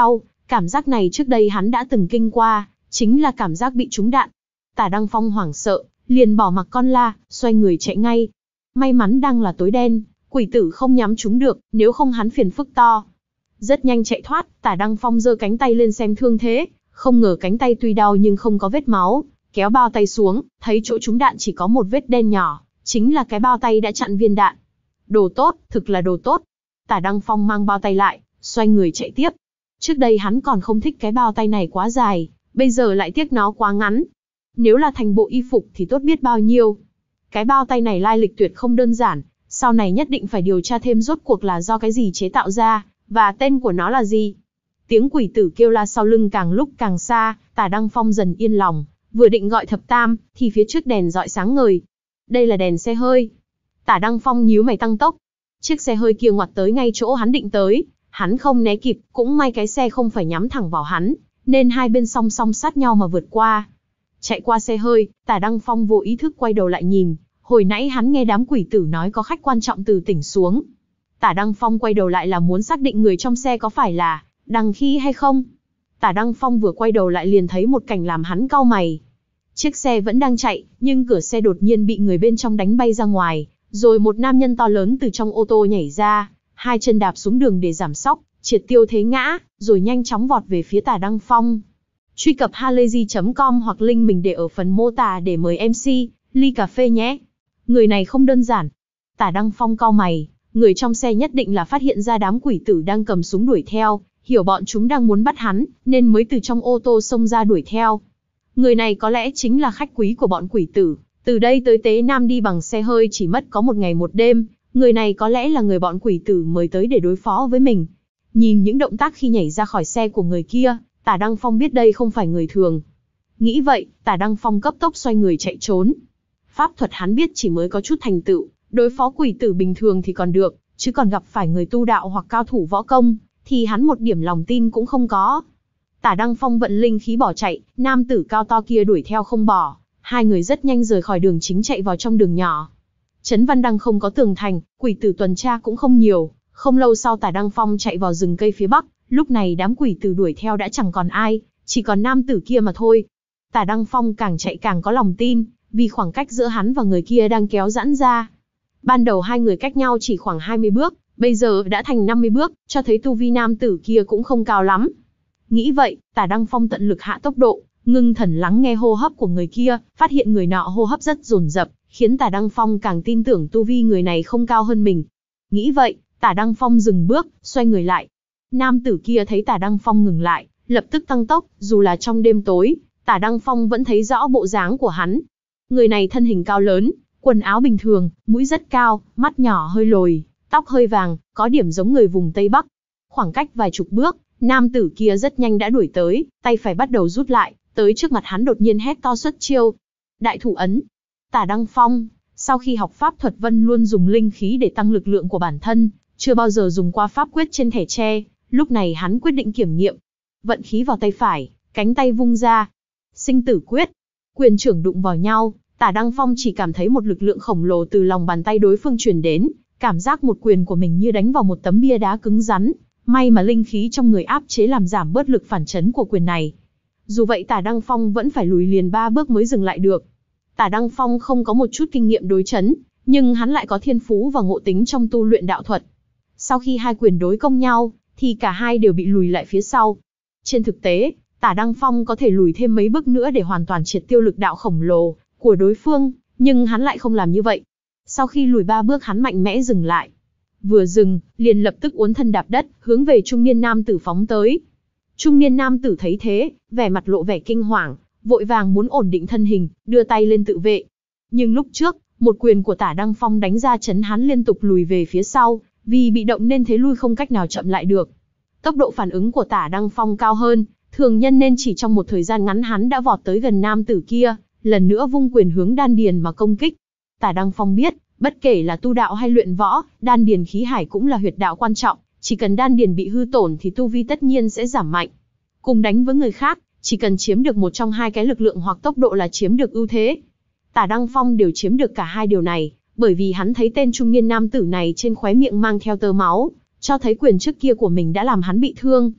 Cảm giác này trước đây hắn đã từng kinh qua, chính là cảm giác bị trúng đạn. Tả Đăng Phong hoảng sợ, liền bỏ mặc con la, xoay người chạy ngay. May mắn đang là tối đen, quỷ tử không nhắm trúng được, nếu không hắn phiền phức to. Rất nhanh chạy thoát, Tả Đăng Phong giơ cánh tay lên xem thương thế, không ngờ cánh tay tuy đau nhưng không có vết máu, kéo bao tay xuống, thấy chỗ trúng đạn chỉ có một vết đen nhỏ, chính là cái bao tay đã chặn viên đạn. Đồ tốt, thực là đồ tốt. Tả Đăng Phong mang bao tay lại, xoay người chạy tiếp. Trước đây hắn còn không thích cái bao tay này quá dài, bây giờ lại tiếc nó quá ngắn. Nếu là thành bộ y phục thì tốt biết bao nhiêu. Cái bao tay này lai lịch tuyệt không đơn giản, sau này nhất định phải điều tra thêm rốt cuộc là do cái gì chế tạo ra, và tên của nó là gì. Tiếng quỷ tử kêu la sau lưng càng lúc càng xa, Tả Đăng Phong dần yên lòng, vừa định gọi thập tam, thì phía trước đèn rọi sáng ngời. Đây là đèn xe hơi. Tả Đăng Phong nhíu mày tăng tốc. Chiếc xe hơi kia ngoặt tới ngay chỗ hắn định tới, hắn không né kịp, cũng may cái xe không phải nhắm thẳng vào hắn, nên hai bên song song sát nhau mà vượt qua. Chạy qua xe hơi, Tả Đăng Phong vô ý thức quay đầu lại nhìn, hồi nãy hắn nghe đám quỷ tử nói có khách quan trọng từ tỉnh xuống. Tả Đăng Phong quay đầu lại là muốn xác định người trong xe có phải là Đằng Khi hay không. Tả Đăng Phong vừa quay đầu lại liền thấy một cảnh làm hắn cau mày. Chiếc xe vẫn đang chạy, nhưng cửa xe đột nhiên bị người bên trong đánh bay ra ngoài, rồi một nam nhân to lớn từ trong ô tô nhảy ra, hai chân đạp xuống đường để giảm sóc, triệt tiêu thế ngã, rồi nhanh chóng vọt về phía Tả Đăng Phong. Truy cập halayzi chấm com hoặc link mình để ở phần mô tả để mời em xê, ly cà phê nhé. Người này không đơn giản. Tả Đăng Phong cau mày, người trong xe nhất định là phát hiện ra đám quỷ tử đang cầm súng đuổi theo, hiểu bọn chúng đang muốn bắt hắn, nên mới từ trong ô tô xông ra đuổi theo. Người này có lẽ chính là khách quý của bọn quỷ tử, từ đây tới Tế Nam đi bằng xe hơi chỉ mất có một ngày một đêm, người này có lẽ là người bọn quỷ tử mời tới để đối phó với mình. Nhìn những động tác khi nhảy ra khỏi xe của người kia, Tả Đăng Phong biết đây không phải người thường. Nghĩ vậy, Tả Đăng Phong cấp tốc xoay người chạy trốn. Pháp thuật hắn biết chỉ mới có chút thành tựu, đối phó quỷ tử bình thường thì còn được, chứ còn gặp phải người tu đạo hoặc cao thủ võ công, thì hắn một điểm lòng tin cũng không có. Tả Đăng Phong vận linh khí bỏ chạy, nam tử cao to kia đuổi theo không bỏ, hai người rất nhanh rời khỏi đường chính chạy vào trong đường nhỏ. Trấn Văn Đăng không có tường thành, quỷ tử tuần tra cũng không nhiều, không lâu sau Tả Đăng Phong chạy vào rừng cây phía bắc, lúc này đám quỷ tử đuổi theo đã chẳng còn ai, chỉ còn nam tử kia mà thôi. Tả Đăng Phong càng chạy càng có lòng tin, vì khoảng cách giữa hắn và người kia đang kéo giãn ra. Ban đầu hai người cách nhau chỉ khoảng hai mươi bước, bây giờ đã thành năm mươi bước, cho thấy tu vi nam tử kia cũng không cao lắm. Nghĩ vậy, Tả Đăng Phong tận lực hạ tốc độ, ngưng thần lắng nghe hô hấp của người kia, phát hiện người nọ hô hấp rất dồn dập, khiến Tả Đăng Phong càng tin tưởng tu vi người này không cao hơn mình. Nghĩ vậy, Tả Đăng Phong dừng bước, xoay người lại. Nam tử kia thấy Tả Đăng Phong ngừng lại, lập tức tăng tốc, dù là trong đêm tối, Tả Đăng Phong vẫn thấy rõ bộ dáng của hắn. Người này thân hình cao lớn, quần áo bình thường, mũi rất cao, mắt nhỏ hơi lồi, tóc hơi vàng, có điểm giống người vùng Tây Bắc. Khoảng cách vài chục bước, nam tử kia rất nhanh đã đuổi tới, tay phải bắt đầu rút lại, tới trước mặt hắn đột nhiên hét to xuất chiêu. Đại thủ ấn. Tả Đăng Phong, sau khi học pháp thuật Vân luôn dùng linh khí để tăng lực lượng của bản thân, chưa bao giờ dùng qua pháp quyết trên thẻ tre, lúc này hắn quyết định kiểm nghiệm. Vận khí vào tay phải, cánh tay vung ra. Sinh tử quyết. Quyền trưởng đụng vào nhau, Tả Đăng Phong chỉ cảm thấy một lực lượng khổng lồ từ lòng bàn tay đối phương truyền đến, cảm giác một quyền của mình như đánh vào một tấm bia đá cứng rắn, may mà linh khí trong người áp chế làm giảm bớt lực phản chấn của quyền này. Dù vậy Tả Đăng Phong vẫn phải lùi liền ba bước mới dừng lại được. Tả Đăng Phong không có một chút kinh nghiệm đối chấn, nhưng hắn lại có thiên phú và ngộ tính trong tu luyện đạo thuật. Sau khi hai quyền đối công nhau, thì cả hai đều bị lùi lại phía sau. Trên thực tế, Tả Đăng Phong có thể lùi thêm mấy bước nữa để hoàn toàn triệt tiêu lực đạo khổng lồ của đối phương, nhưng hắn lại không làm như vậy. Sau khi lùi ba bước hắn mạnh mẽ dừng lại. Vừa dừng, liền lập tức uốn thân đạp đất, hướng về trung niên nam tử phóng tới. Trung niên nam tử thấy thế, vẻ mặt lộ vẻ kinh hoàng, vội vàng muốn ổn định thân hình, đưa tay lên tự vệ. Nhưng lúc trước, một quyền của Tả Đăng Phong đánh ra chấn hắn liên tục lùi về phía sau, vì bị động nên thế lui không cách nào chậm lại được. Tốc độ phản ứng của Tả Đăng Phong cao hơn thường nhân nên chỉ trong một thời gian ngắn hắn đã vọt tới gần nam tử kia, lần nữa vung quyền hướng đan điền mà công kích. Tả Đăng Phong biết, bất kể là tu đạo hay luyện võ, đan điền khí hải cũng là huyệt đạo quan trọng, chỉ cần đan điền bị hư tổn thì tu vi tất nhiên sẽ giảm mạnh. Cùng đánh với người khác, chỉ cần chiếm được một trong hai cái lực lượng hoặc tốc độ là chiếm được ưu thế. Tả Đăng Phong đều chiếm được cả hai điều này, bởi vì hắn thấy tên trung niên nam tử này trên khóe miệng mang theo tơ máu, cho thấy quyền trước kia của mình đã làm hắn bị thương.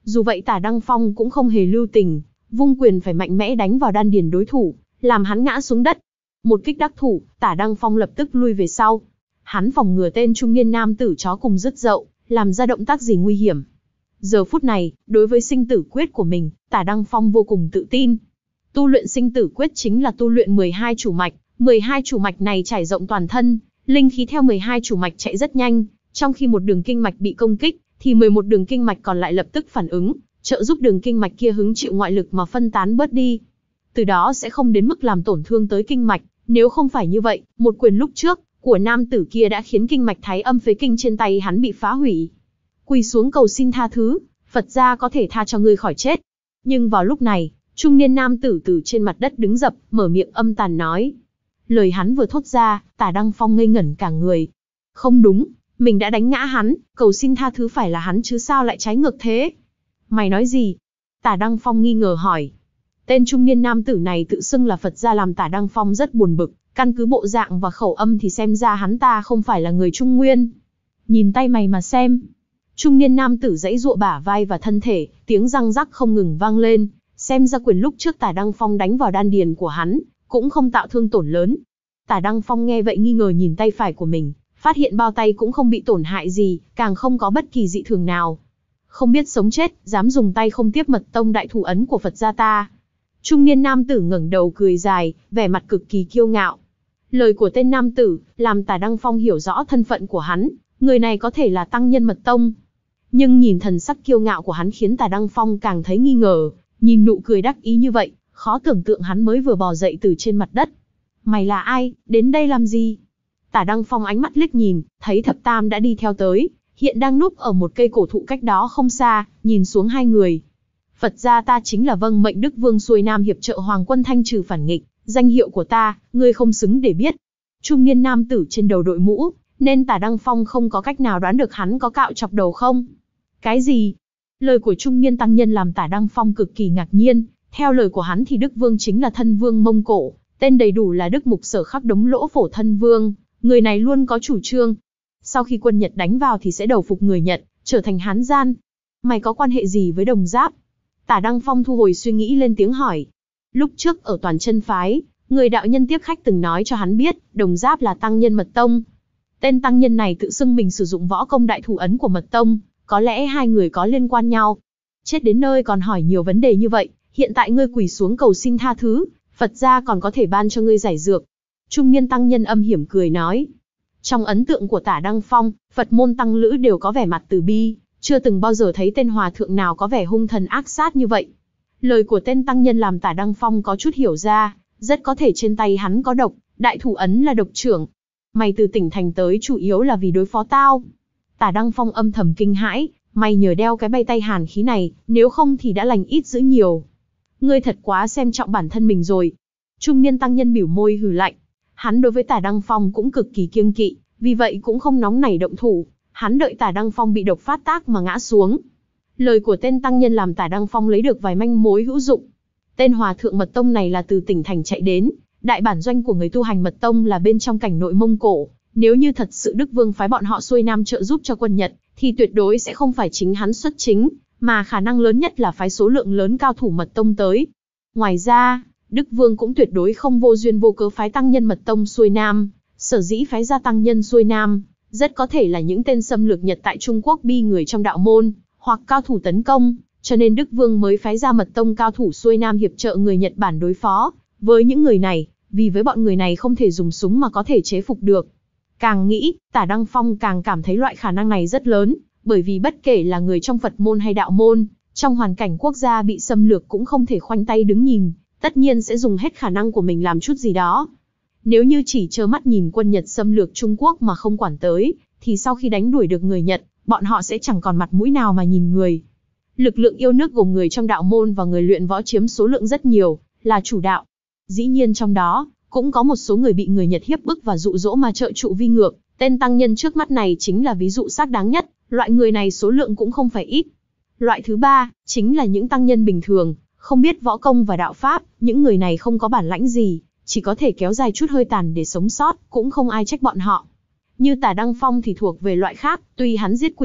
Dù vậy Tả Đăng Phong cũng không hề lưu tình, vung quyền phải mạnh mẽ đánh vào đan điền đối thủ, làm hắn ngã xuống đất. Một kích đắc thủ, Tả Đăng Phong lập tức lui về sau. Hắn phòng ngừa tên trung niên nam tử chó cùng dứt dậu, làm ra động tác gì nguy hiểm. Giờ phút này, đối với sinh tử quyết của mình, Tả Đăng Phong vô cùng tự tin. Tu luyện sinh tử quyết chính là tu luyện mười hai chủ mạch, mười hai chủ mạch này trải rộng toàn thân, linh khí theo mười hai chủ mạch chạy rất nhanh, trong khi một đường kinh mạch bị công kích, thì mười một đường kinh mạch còn lại lập tức phản ứng, trợ giúp đường kinh mạch kia hứng chịu ngoại lực mà phân tán bớt đi. Từ đó sẽ không đến mức làm tổn thương tới kinh mạch, nếu không phải như vậy, một quyền lúc trước của nam tử kia đã khiến kinh mạch thái âm phế kinh trên tay hắn bị phá hủy. Quỳ xuống cầu xin tha thứ, Phật gia có thể tha cho ngươi khỏi chết. Nhưng vào lúc này, trung niên nam tử từ trên mặt đất đứng dập, mở miệng âm tàn nói. Lời hắn vừa thốt ra, Tả Đăng Phong ngây ngẩn cả người. Không đúng, mình đã đánh ngã hắn, cầu xin tha thứ phải là hắn chứ sao lại trái ngược thế? Mày nói gì? Tả Đăng Phong nghi ngờ hỏi. Tên trung niên nam tử này tự xưng là Phật gia làm Tả Đăng Phong rất buồn bực, căn cứ bộ dạng và khẩu âm thì xem ra hắn ta không phải là người Trung Nguyên. Nhìn tay mày mà xem. Trung niên nam tử giãy giụa bả vai và thân thể, tiếng răng rắc không ngừng vang lên, xem ra quyền lúc trước Tả Đăng Phong đánh vào đan điền của hắn, cũng không tạo thương tổn lớn. Tả Đăng Phong nghe vậy nghi ngờ nhìn tay phải của mình, phát hiện bao tay cũng không bị tổn hại gì, càng không có bất kỳ dị thường nào. Không biết sống chết, dám dùng tay không tiếp mật tông đại thủ ấn của Phật gia ta. Trung niên nam tử ngẩng đầu cười dài, vẻ mặt cực kỳ kiêu ngạo. Lời của tên nam tử, làm Tả Đăng Phong hiểu rõ thân phận của hắn, người này có thể là tăng nhân mật tông. Nhưng nhìn thần sắc kiêu ngạo của hắn khiến Tả Đăng Phong càng thấy nghi ngờ, nhìn nụ cười đắc ý như vậy, khó tưởng tượng hắn mới vừa bò dậy từ trên mặt đất. Mày là ai, đến đây làm gì? Tả Đăng Phong ánh mắt liếc nhìn, thấy Thập Tam đã đi theo tới, hiện đang núp ở một cây cổ thụ cách đó không xa, nhìn xuống hai người. Phật gia ta chính là vâng mệnh Đức Vương xuôi Nam hiệp trợ Hoàng quân thanh trừ phản nghịch, danh hiệu của ta, ngươi không xứng để biết. Trung niên nam tử trên đầu đội mũ, nên Tả Đăng Phong không có cách nào đoán được hắn có cạo chọc đầu không. Cái gì? Lời của trung niên tăng nhân làm Tả Đăng Phong cực kỳ ngạc nhiên, theo lời của hắn thì Đức Vương chính là thân vương Mông Cổ, tên đầy đủ là Đức Mục Sở Khắc Đống Lỗ Phổ thân vương, người này luôn có chủ trương. Sau khi quân Nhật đánh vào thì sẽ đầu phục người Nhật, trở thành Hán gian. Mày có quan hệ gì với Đồng Giáp? Tả Đăng Phong thu hồi suy nghĩ lên tiếng hỏi. Lúc trước ở Toàn Chân phái, người đạo nhân tiếp khách từng nói cho hắn biết, Đồng Giáp là tăng nhân mật tông. Tên tăng nhân này tự xưng mình sử dụng võ công đại thủ ấn của mật tông, có lẽ hai người có liên quan nhau. Chết đến nơi còn hỏi nhiều vấn đề như vậy, hiện tại ngươi quỳ xuống cầu xin tha thứ, Phật gia còn có thể ban cho ngươi giải dược. Trung niên tăng nhân âm hiểm cười nói. Trong ấn tượng của Tả Đăng Phong, Phật môn tăng lữ đều có vẻ mặt từ bi, chưa từng bao giờ thấy tên hòa thượng nào có vẻ hung thần ác sát như vậy. Lời của tên tăng nhân làm Tả Đăng Phong có chút hiểu ra, rất có thể trên tay hắn có độc, đại thủ ấn là độc trưởng. Mày từ tỉnh thành tới chủ yếu là vì đối phó tao. Tả Đăng Phong âm thầm kinh hãi, mày nhờ đeo cái bay tay hàn khí này, nếu không thì đã lành ít dữ nhiều. Ngươi thật quá xem trọng bản thân mình rồi. Trung niên tăng nhân bĩu môi hừ lạnh. Hắn đối với Tả Đăng Phong cũng cực kỳ kiêng kỵ, vì vậy cũng không nóng nảy động thủ. Hắn đợi Tả Đăng Phong bị độc phát tác mà ngã xuống. Lời của tên tăng nhân làm Tả Đăng Phong lấy được vài manh mối hữu dụng. Tên hòa thượng mật tông này là từ tỉnh thành chạy đến, đại bản doanh của người tu hành mật tông là bên trong cảnh nội Mông Cổ. Nếu như thật sự Đức Vương phái bọn họ xuôi Nam trợ giúp cho quân Nhật, thì tuyệt đối sẽ không phải chính hắn xuất chính, mà khả năng lớn nhất là phái số lượng lớn cao thủ mật tông tới. Ngoài ra, Đức Vương cũng tuyệt đối không vô duyên vô cớ phái tăng nhân mật tông xuôi Nam, sở dĩ phái gia tăng nhân xuôi Nam, rất có thể là những tên xâm lược Nhật tại Trung Quốc bi người trong đạo môn, hoặc cao thủ tấn công, cho nên Đức Vương mới phái ra mật tông cao thủ xuôi Nam hiệp trợ người Nhật Bản đối phó với những người này, vì với bọn người này không thể dùng súng mà có thể chế phục được. Càng nghĩ, Tả Đăng Phong càng cảm thấy loại khả năng này rất lớn, bởi vì bất kể là người trong Phật môn hay đạo môn, trong hoàn cảnh quốc gia bị xâm lược cũng không thể khoanh tay đứng nhìn, tất nhiên sẽ dùng hết khả năng của mình làm chút gì đó. Nếu như chỉ trơ mắt nhìn quân Nhật xâm lược Trung Quốc mà không quản tới, thì sau khi đánh đuổi được người Nhật, bọn họ sẽ chẳng còn mặt mũi nào mà nhìn người. Lực lượng yêu nước gồm người trong đạo môn và người luyện võ chiếm số lượng rất nhiều, là chủ đạo. Dĩ nhiên trong đó, cũng có một số người bị người Nhật hiếp bức và dụ dỗ mà trợ trụ vi ngược, tên tăng nhân trước mắt này chính là ví dụ xác đáng nhất, loại người này số lượng cũng không phải ít. Loại thứ ba, chính là những tăng nhân bình thường, không biết võ công và đạo pháp, những người này không có bản lãnh gì, chỉ có thể kéo dài chút hơi tàn để sống sót, cũng không ai trách bọn họ. Như Tả Đăng Phong thì thuộc về loại khác, tuy hắn giết quỷ Nhật,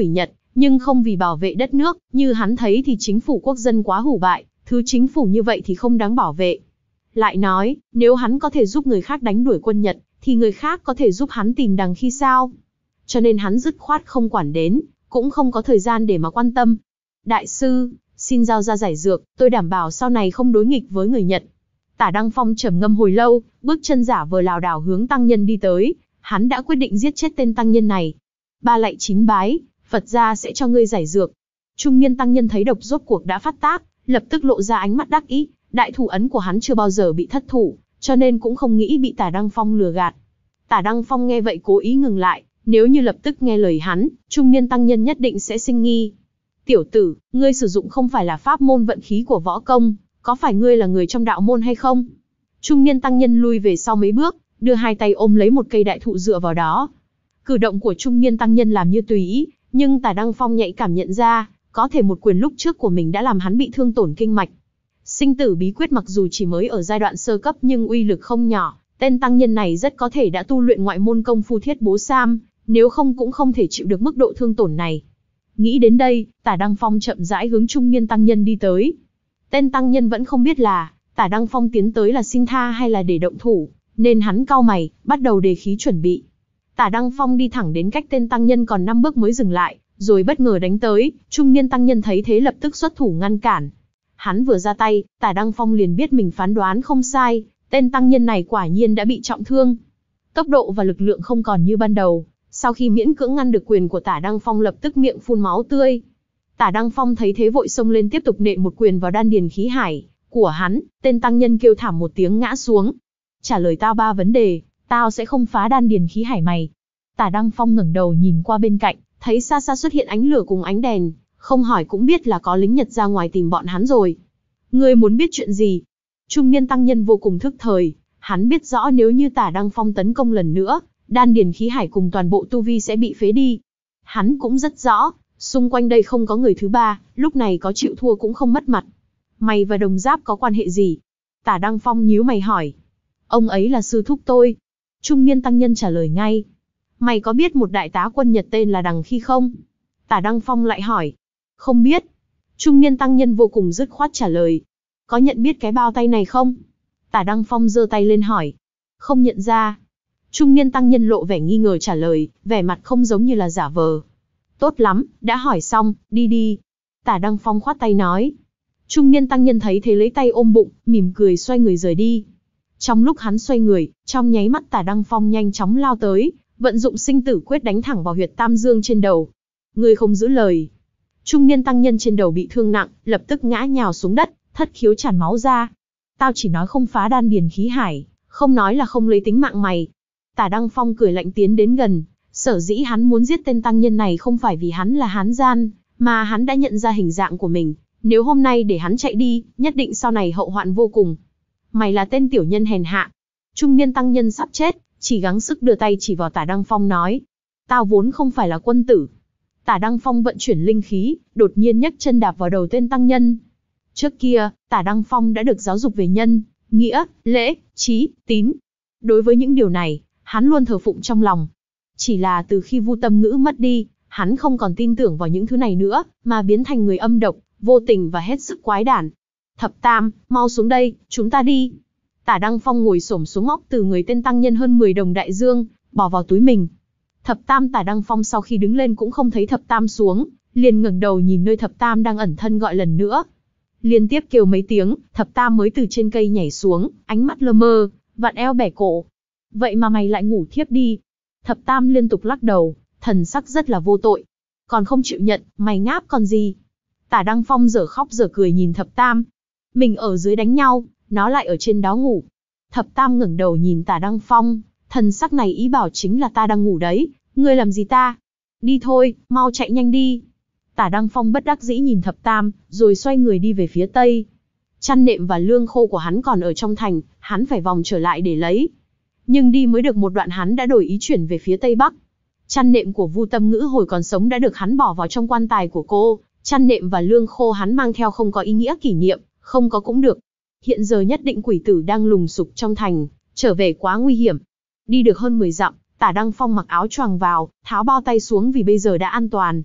nhưng không vì bảo vệ đất nước, như hắn thấy thì chính phủ quốc dân quá hủ bại, thứ chính phủ như vậy thì không đáng bảo vệ. Lại nói, nếu hắn có thể giúp người khác đánh đuổi quân Nhật, thì người khác có thể giúp hắn tìm đằng khi sao? Cho nên hắn dứt khoát không quản đến, cũng không có thời gian để mà quan tâm. Đại sư, xin giao ra giải dược, tôi đảm bảo sau này không đối nghịch với người Nhật. Tả Đăng Phong trầm ngâm hồi lâu, bước chân giả vờ lảo đảo hướng tăng nhân đi tới, hắn đã quyết định giết chết tên tăng nhân này. Ba lạy chín bái, Phật gia sẽ cho ngươi giải dược. Trung niên tăng nhân thấy độc rốt cuộc đã phát tác, lập tức lộ ra ánh mắt đắc ý, đại thủ ấn của hắn chưa bao giờ bị thất thủ, cho nên cũng không nghĩ bị Tả Đăng Phong lừa gạt. Tả Đăng Phong nghe vậy cố ý ngừng lại, nếu như lập tức nghe lời hắn, trung niên tăng nhân nhất định sẽ sinh nghi. Tiểu tử, ngươi sử dụng không phải là pháp môn vận khí của võ công, có phải ngươi là người trong đạo môn hay không? Trung niên tăng nhân lui về sau mấy bước, đưa hai tay ôm lấy một cây đại thụ dựa vào đó. Cử động của trung niên tăng nhân làm như tùy ý, nhưng Tả Đăng Phong nhạy cảm nhận ra, có thể một quyền lúc trước của mình đã làm hắn bị thương tổn kinh mạch. Sinh tử bí quyết mặc dù chỉ mới ở giai đoạn sơ cấp nhưng uy lực không nhỏ, tên tăng nhân này rất có thể đã tu luyện ngoại môn công phu thiết bố sam, nếu không cũng không thể chịu được mức độ thương tổn này. Nghĩ đến đây, Tả Đăng Phong chậm rãi hướng trung niên tăng nhân đi tới. Tên tăng nhân vẫn không biết là, Tả Đăng Phong tiến tới là xin tha hay là để động thủ, nên hắn cau mày, bắt đầu đề khí chuẩn bị. Tả Đăng Phong đi thẳng đến cách tên tăng nhân còn năm bước mới dừng lại, rồi bất ngờ đánh tới, trung niên tăng nhân thấy thế lập tức xuất thủ ngăn cản. Hắn vừa ra tay, Tả Đăng Phong liền biết mình phán đoán không sai, tên tăng nhân này quả nhiên đã bị trọng thương. Tốc độ và lực lượng không còn như ban đầu, sau khi miễn cưỡng ngăn được quyền của Tả Đăng Phong lập tức miệng phun máu tươi. Tả Đăng Phong thấy thế vội xông lên tiếp tục nện một quyền vào đan điền khí hải của hắn, tên tăng nhân kêu thảm một tiếng ngã xuống. Trả lời tao ba vấn đề, tao sẽ không phá đan điền khí hải mày. Tả Đăng Phong ngẩng đầu nhìn qua bên cạnh, thấy xa xa xuất hiện ánh lửa cùng ánh đèn, không hỏi cũng biết là có lính Nhật ra ngoài tìm bọn hắn rồi. Ngươi muốn biết chuyện gì? Trung niên tăng nhân vô cùng thức thời, hắn biết rõ nếu như Tả Đăng Phong tấn công lần nữa, đan điền khí hải cùng toàn bộ tu vi sẽ bị phế đi. Hắn cũng rất rõ, xung quanh đây không có người thứ ba, lúc này có chịu thua cũng không mất mặt. Mày và Đồng Giáp có quan hệ gì? Tả Đăng Phong nhíu mày hỏi. Ông ấy là sư thúc tôi. Trung niên tăng nhân trả lời ngay. Mày có biết một đại tá quân Nhật tên là Đằng Khi không? Tả Đăng Phong lại hỏi. Không biết. Trung niên tăng nhân vô cùng dứt khoát trả lời. Có nhận biết cái bao tay này không? Tả Đăng Phong giơ tay lên hỏi. Không nhận ra. Trung niên tăng nhân lộ vẻ nghi ngờ trả lời, vẻ mặt không giống như là giả vờ. Tốt lắm, đã hỏi xong, đi đi. Tả Đăng Phong khoát tay nói. Trung niên tăng nhân thấy thế lấy tay ôm bụng, mỉm cười xoay người rời đi. Trong lúc hắn xoay người, trong nháy mắt Tả Đăng Phong nhanh chóng lao tới, vận dụng sinh tử quyết đánh thẳng vào huyệt tam dương trên đầu. Ngươi không giữ lời. Trung niên tăng nhân trên đầu bị thương nặng, lập tức ngã nhào xuống đất, thất khiếu tràn máu ra. Tao chỉ nói không phá đan điền khí hải, không nói là không lấy tính mạng mày. Tả Đăng Phong cười lạnh tiến đến gần, sở dĩ hắn muốn giết tên tăng nhân này không phải vì hắn là hán gian, mà hắn đã nhận ra hình dạng của mình. Nếu hôm nay để hắn chạy đi, nhất định sau này hậu hoạn vô cùng. Mày là tên tiểu nhân hèn hạ. Trung niên tăng nhân sắp chết, chỉ gắng sức đưa tay chỉ vào Tả Đăng Phong nói. Tao vốn không phải là quân tử. Tả Đăng Phong vận chuyển linh khí, đột nhiên nhấc chân đạp vào đầu tên tăng nhân. Trước kia, Tả Đăng Phong đã được giáo dục về nhân, nghĩa, lễ, trí, tín. Đối với những điều này, hắn luôn thờ phụng trong lòng. Chỉ là từ khi Vu Tâm Ngữ mất đi, hắn không còn tin tưởng vào những thứ này nữa, mà biến thành người âm độc, vô tình và hết sức quái đản. Thập Tam, mau xuống đây, chúng ta đi. Tả Đăng Phong ngồi xổm xuống móc từ người tên tăng nhân hơn mười đồng đại dương, bỏ vào túi mình. Thập Tam Tả Đăng Phong sau khi đứng lên cũng không thấy Thập Tam xuống, liền ngẩng đầu nhìn nơi Thập Tam đang ẩn thân gọi lần nữa. Liên tiếp kêu mấy tiếng, Thập Tam mới từ trên cây nhảy xuống, ánh mắt lơ mơ, vặn eo bẻ cổ. Vậy mà mày lại ngủ thiếp đi. Thập Tam liên tục lắc đầu, thần sắc rất là vô tội. Còn không chịu nhận, mày ngáp còn gì. Tả Đăng Phong dở khóc dở cười nhìn Thập Tam. Mình ở dưới đánh nhau, nó lại ở trên đó ngủ. Thập Tam ngẩng đầu nhìn Tả Đăng Phong, thần sắc này ý bảo chính là ta đang ngủ đấy, ngươi làm gì ta? Đi thôi, mau chạy nhanh đi. Tả Đăng Phong bất đắc dĩ nhìn Thập Tam, rồi xoay người đi về phía tây. Chăn nệm và lương khô của hắn còn ở trong thành, hắn phải vòng trở lại để lấy. Nhưng đi mới được một đoạn hắn đã đổi ý chuyển về phía tây bắc. Chăn nệm của Vu Tâm Ngữ hồi còn sống đã được hắn bỏ vào trong quan tài của cô, chăn nệm và lương khô hắn mang theo không có ý nghĩa kỷ niệm, không có cũng được. Hiện giờ nhất định quỷ tử đang lùng sục trong thành, trở về quá nguy hiểm. Đi được hơn mười dặm, Tả Đăng Phong mặc áo choàng vào, tháo bao tay xuống vì bây giờ đã an toàn.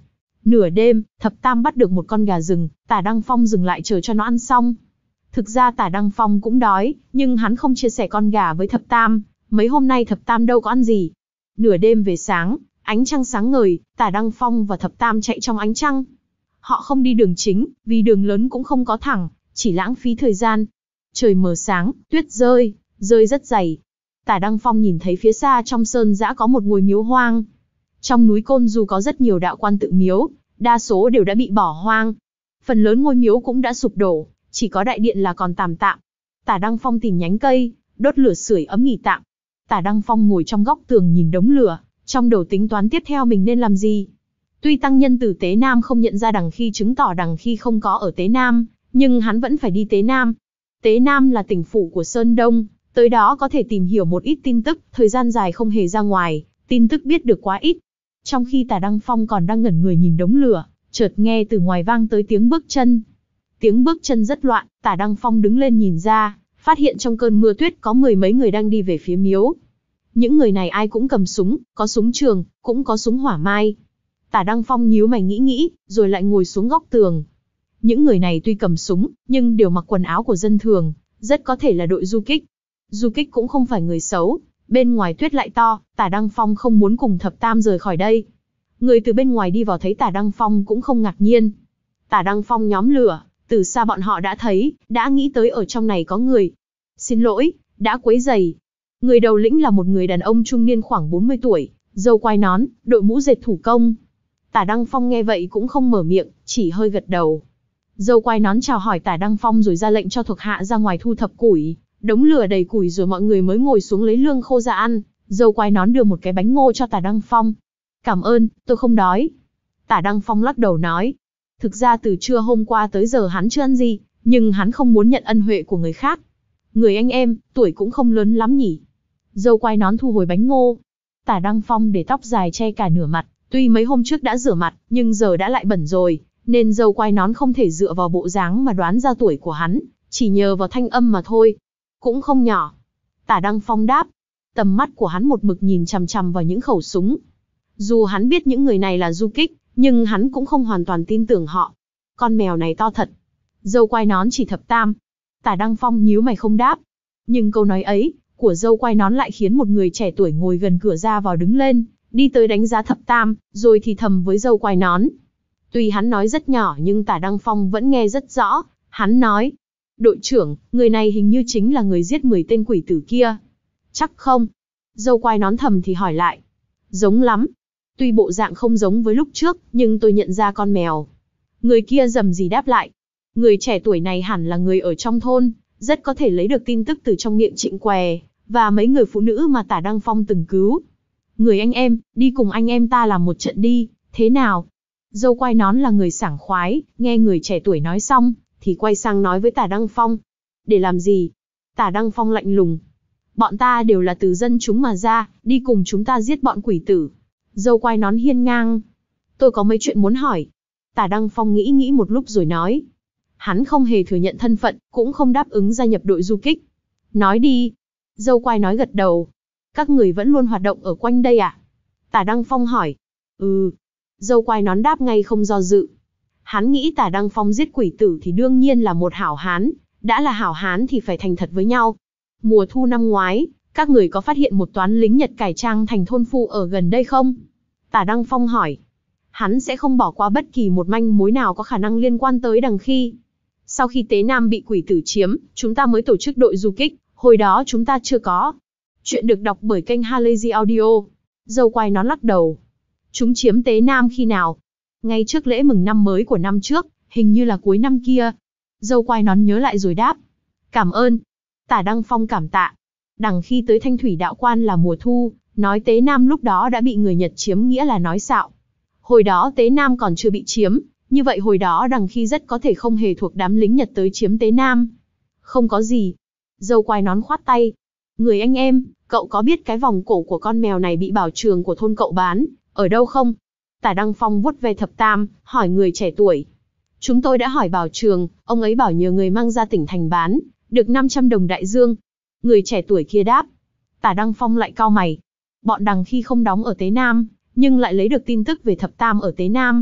Nửa đêm, Thập Tam bắt được một con gà rừng, Tả Đăng Phong dừng lại chờ cho nó ăn xong. Thực ra Tả Đăng Phong cũng đói, nhưng hắn không chia sẻ con gà với Thập Tam, mấy hôm nay Thập Tam đâu có ăn gì. Nửa đêm về sáng, ánh trăng sáng ngời, Tả Đăng Phong và Thập Tam chạy trong ánh trăng. Họ không đi đường chính, vì đường lớn cũng không có thẳng, chỉ lãng phí thời gian. Trời mờ sáng, tuyết rơi, rơi rất dày. Tả Đăng Phong nhìn thấy phía xa trong sơn dã có một ngôi miếu hoang. Trong núi Côn Du có rất nhiều đạo quan tự miếu, đa số đều đã bị bỏ hoang. Phần lớn ngôi miếu cũng đã sụp đổ, chỉ có đại điện là còn tạm tạm. Tả Đăng Phong tìm nhánh cây, đốt lửa sưởi ấm nghỉ tạm. Tả Đăng Phong ngồi trong góc tường nhìn đống lửa, trong đầu tính toán tiếp theo mình nên làm gì. Tuy tăng nhân từ Tế Nam không nhận ra Đằng Khi chứng tỏ Đằng Khi không có ở Tế Nam, nhưng hắn vẫn phải đi Tế Nam. Tế Nam là tỉnh phủ của Sơn Đông, tới đó có thể tìm hiểu một ít tin tức, thời gian dài không hề ra ngoài, tin tức biết được quá ít. Trong khi Tả Đăng Phong còn đang ngẩn người nhìn đống lửa, chợt nghe từ ngoài vang tới tiếng bước chân. Tiếng bước chân rất loạn, Tả Đăng Phong đứng lên nhìn ra, phát hiện trong cơn mưa tuyết có mười mấy người đang đi về phía miếu. Những người này ai cũng cầm súng, có súng trường, cũng có súng hỏa mai. Tả Đăng Phong nhíu mày nghĩ nghĩ, rồi lại ngồi xuống góc tường. Những người này tuy cầm súng, nhưng đều mặc quần áo của dân thường, rất có thể là đội du kích. Du kích cũng không phải người xấu, bên ngoài tuyết lại to, Tả Đăng Phong không muốn cùng Thập Tam rời khỏi đây. Người từ bên ngoài đi vào thấy Tả Đăng Phong cũng không ngạc nhiên. Tả Đăng Phong nhóm lửa, từ xa bọn họ đã thấy, đã nghĩ tới ở trong này có người. Xin lỗi, đã quấy rầy. Người đầu lĩnh là một người đàn ông trung niên khoảng bốn mươi tuổi, râu quai nón, đội mũ dệt thủ công. Tả Đăng Phong nghe vậy cũng không mở miệng, chỉ hơi gật đầu. Râu quai nón chào hỏi Tả Đăng Phong rồi ra lệnh cho thuộc hạ ra ngoài thu thập củi. Đống lửa đầy củi rồi mọi người mới ngồi xuống lấy lương khô ra ăn. Râu quai nón đưa một cái bánh ngô cho Tả Đăng Phong. Cảm ơn, tôi không đói. Tả Đăng Phong lắc đầu nói. Thực ra từ trưa hôm qua tới giờ hắn chưa ăn gì, nhưng hắn không muốn nhận ân huệ của người khác. Người anh em, tuổi cũng không lớn lắm nhỉ. Râu quai nón thu hồi bánh ngô. Tả Đăng Phong để tóc dài che cả nửa mặt, tuy mấy hôm trước đã rửa mặt, nhưng giờ đã lại bẩn rồi, nên râu quai nón không thể dựa vào bộ dáng mà đoán ra tuổi của hắn, chỉ nhờ vào thanh âm mà thôi. Cũng không nhỏ. Tả Đăng Phong đáp. Tầm mắt của hắn một mực nhìn chằm chằm vào những khẩu súng. Dù hắn biết những người này là du kích, nhưng hắn cũng không hoàn toàn tin tưởng họ. Con mèo này to thật. Râu quai nón chỉ Thập Tam. Tả Đăng Phong nhíu mày không đáp. Nhưng câu nói ấy, của râu quai nón lại khiến một người trẻ tuổi ngồi gần cửa ra vào đứng lên, đi tới đánh giá Thập Tam, rồi thì thầm với râu quai nón. Tuy hắn nói rất nhỏ nhưng Tả Đăng Phong vẫn nghe rất rõ. Hắn nói. Đội trưởng, người này hình như chính là người giết mười tên quỷ tử kia. Chắc không? Râu quai nón thầm thì hỏi lại. Giống lắm. Tuy bộ dạng không giống với lúc trước, nhưng tôi nhận ra con mèo. Người kia rầm rì đáp lại. Người trẻ tuổi này hẳn là người ở trong thôn, rất có thể lấy được tin tức từ trong miệng Trịnh Què, và mấy người phụ nữ mà Tả Đăng Phong từng cứu. Người anh em, đi cùng anh em ta làm một trận đi, thế nào? Râu quai nón là người sảng khoái, nghe người trẻ tuổi nói xong, thì quay sang nói với Tả Đăng Phong. Để làm gì? Tả Đăng Phong lạnh lùng. Bọn ta đều là từ dân chúng mà ra, đi cùng chúng ta giết bọn quỷ tử. Râu quai nón hiên ngang. Tôi có mấy chuyện muốn hỏi. Tả Đăng Phong nghĩ nghĩ một lúc rồi nói. Hắn không hề thừa nhận thân phận, cũng không đáp ứng gia nhập đội du kích. Nói đi. Râu quai nói gật đầu. Các người vẫn luôn hoạt động ở quanh đây à? Tả Đăng Phong hỏi. Ừ. Râu quai nón đáp ngay không do dự. Hắn nghĩ Tả Đăng Phong giết quỷ tử thì đương nhiên là một hảo hán. Đã là hảo hán thì phải thành thật với nhau. Mùa thu năm ngoái, các người có phát hiện một toán lính Nhật cải trang thành thôn phu ở gần đây không? Tả Đăng Phong hỏi. Hắn sẽ không bỏ qua bất kỳ một manh mối nào có khả năng liên quan tới Đằng Khi. Sau khi Tế Nam bị quỷ tử chiếm, chúng ta mới tổ chức đội du kích, hồi đó chúng ta chưa có. Chuyện được đọc bởi kênh Halazy Audio. Râu quai nón lắc đầu. Chúng chiếm Tế Nam khi nào? Ngay trước lễ mừng năm mới của năm trước, hình như là cuối năm kia. Râu quai nón nhớ lại rồi đáp. Cảm ơn. Tả Đăng Phong cảm tạ. Đằng Khi tới Thanh Thủy Đạo Quan là mùa thu, nói Tế Nam lúc đó đã bị người Nhật chiếm nghĩa là nói xạo. Hồi đó Tế Nam còn chưa bị chiếm, như vậy hồi đó Đằng Khi rất có thể không hề thuộc đám lính Nhật tới chiếm Tế Nam. Không có gì. Râu quai nón khoát tay. Người anh em, cậu có biết cái vòng cổ của con mèo này bị bảo trường của thôn cậu bán, ở đâu không? Tả Đăng Phong vuốt ve Thập Tam, hỏi người trẻ tuổi. Chúng tôi đã hỏi bảo trường, ông ấy bảo nhờ người mang ra tỉnh thành bán, được năm trăm đồng đại dương. Người trẻ tuổi kia đáp. Tả Đăng Phong lại cau mày. Bọn Đằng Khi không đóng ở Tế Nam, nhưng lại lấy được tin tức về Thập Tam ở Tế Nam,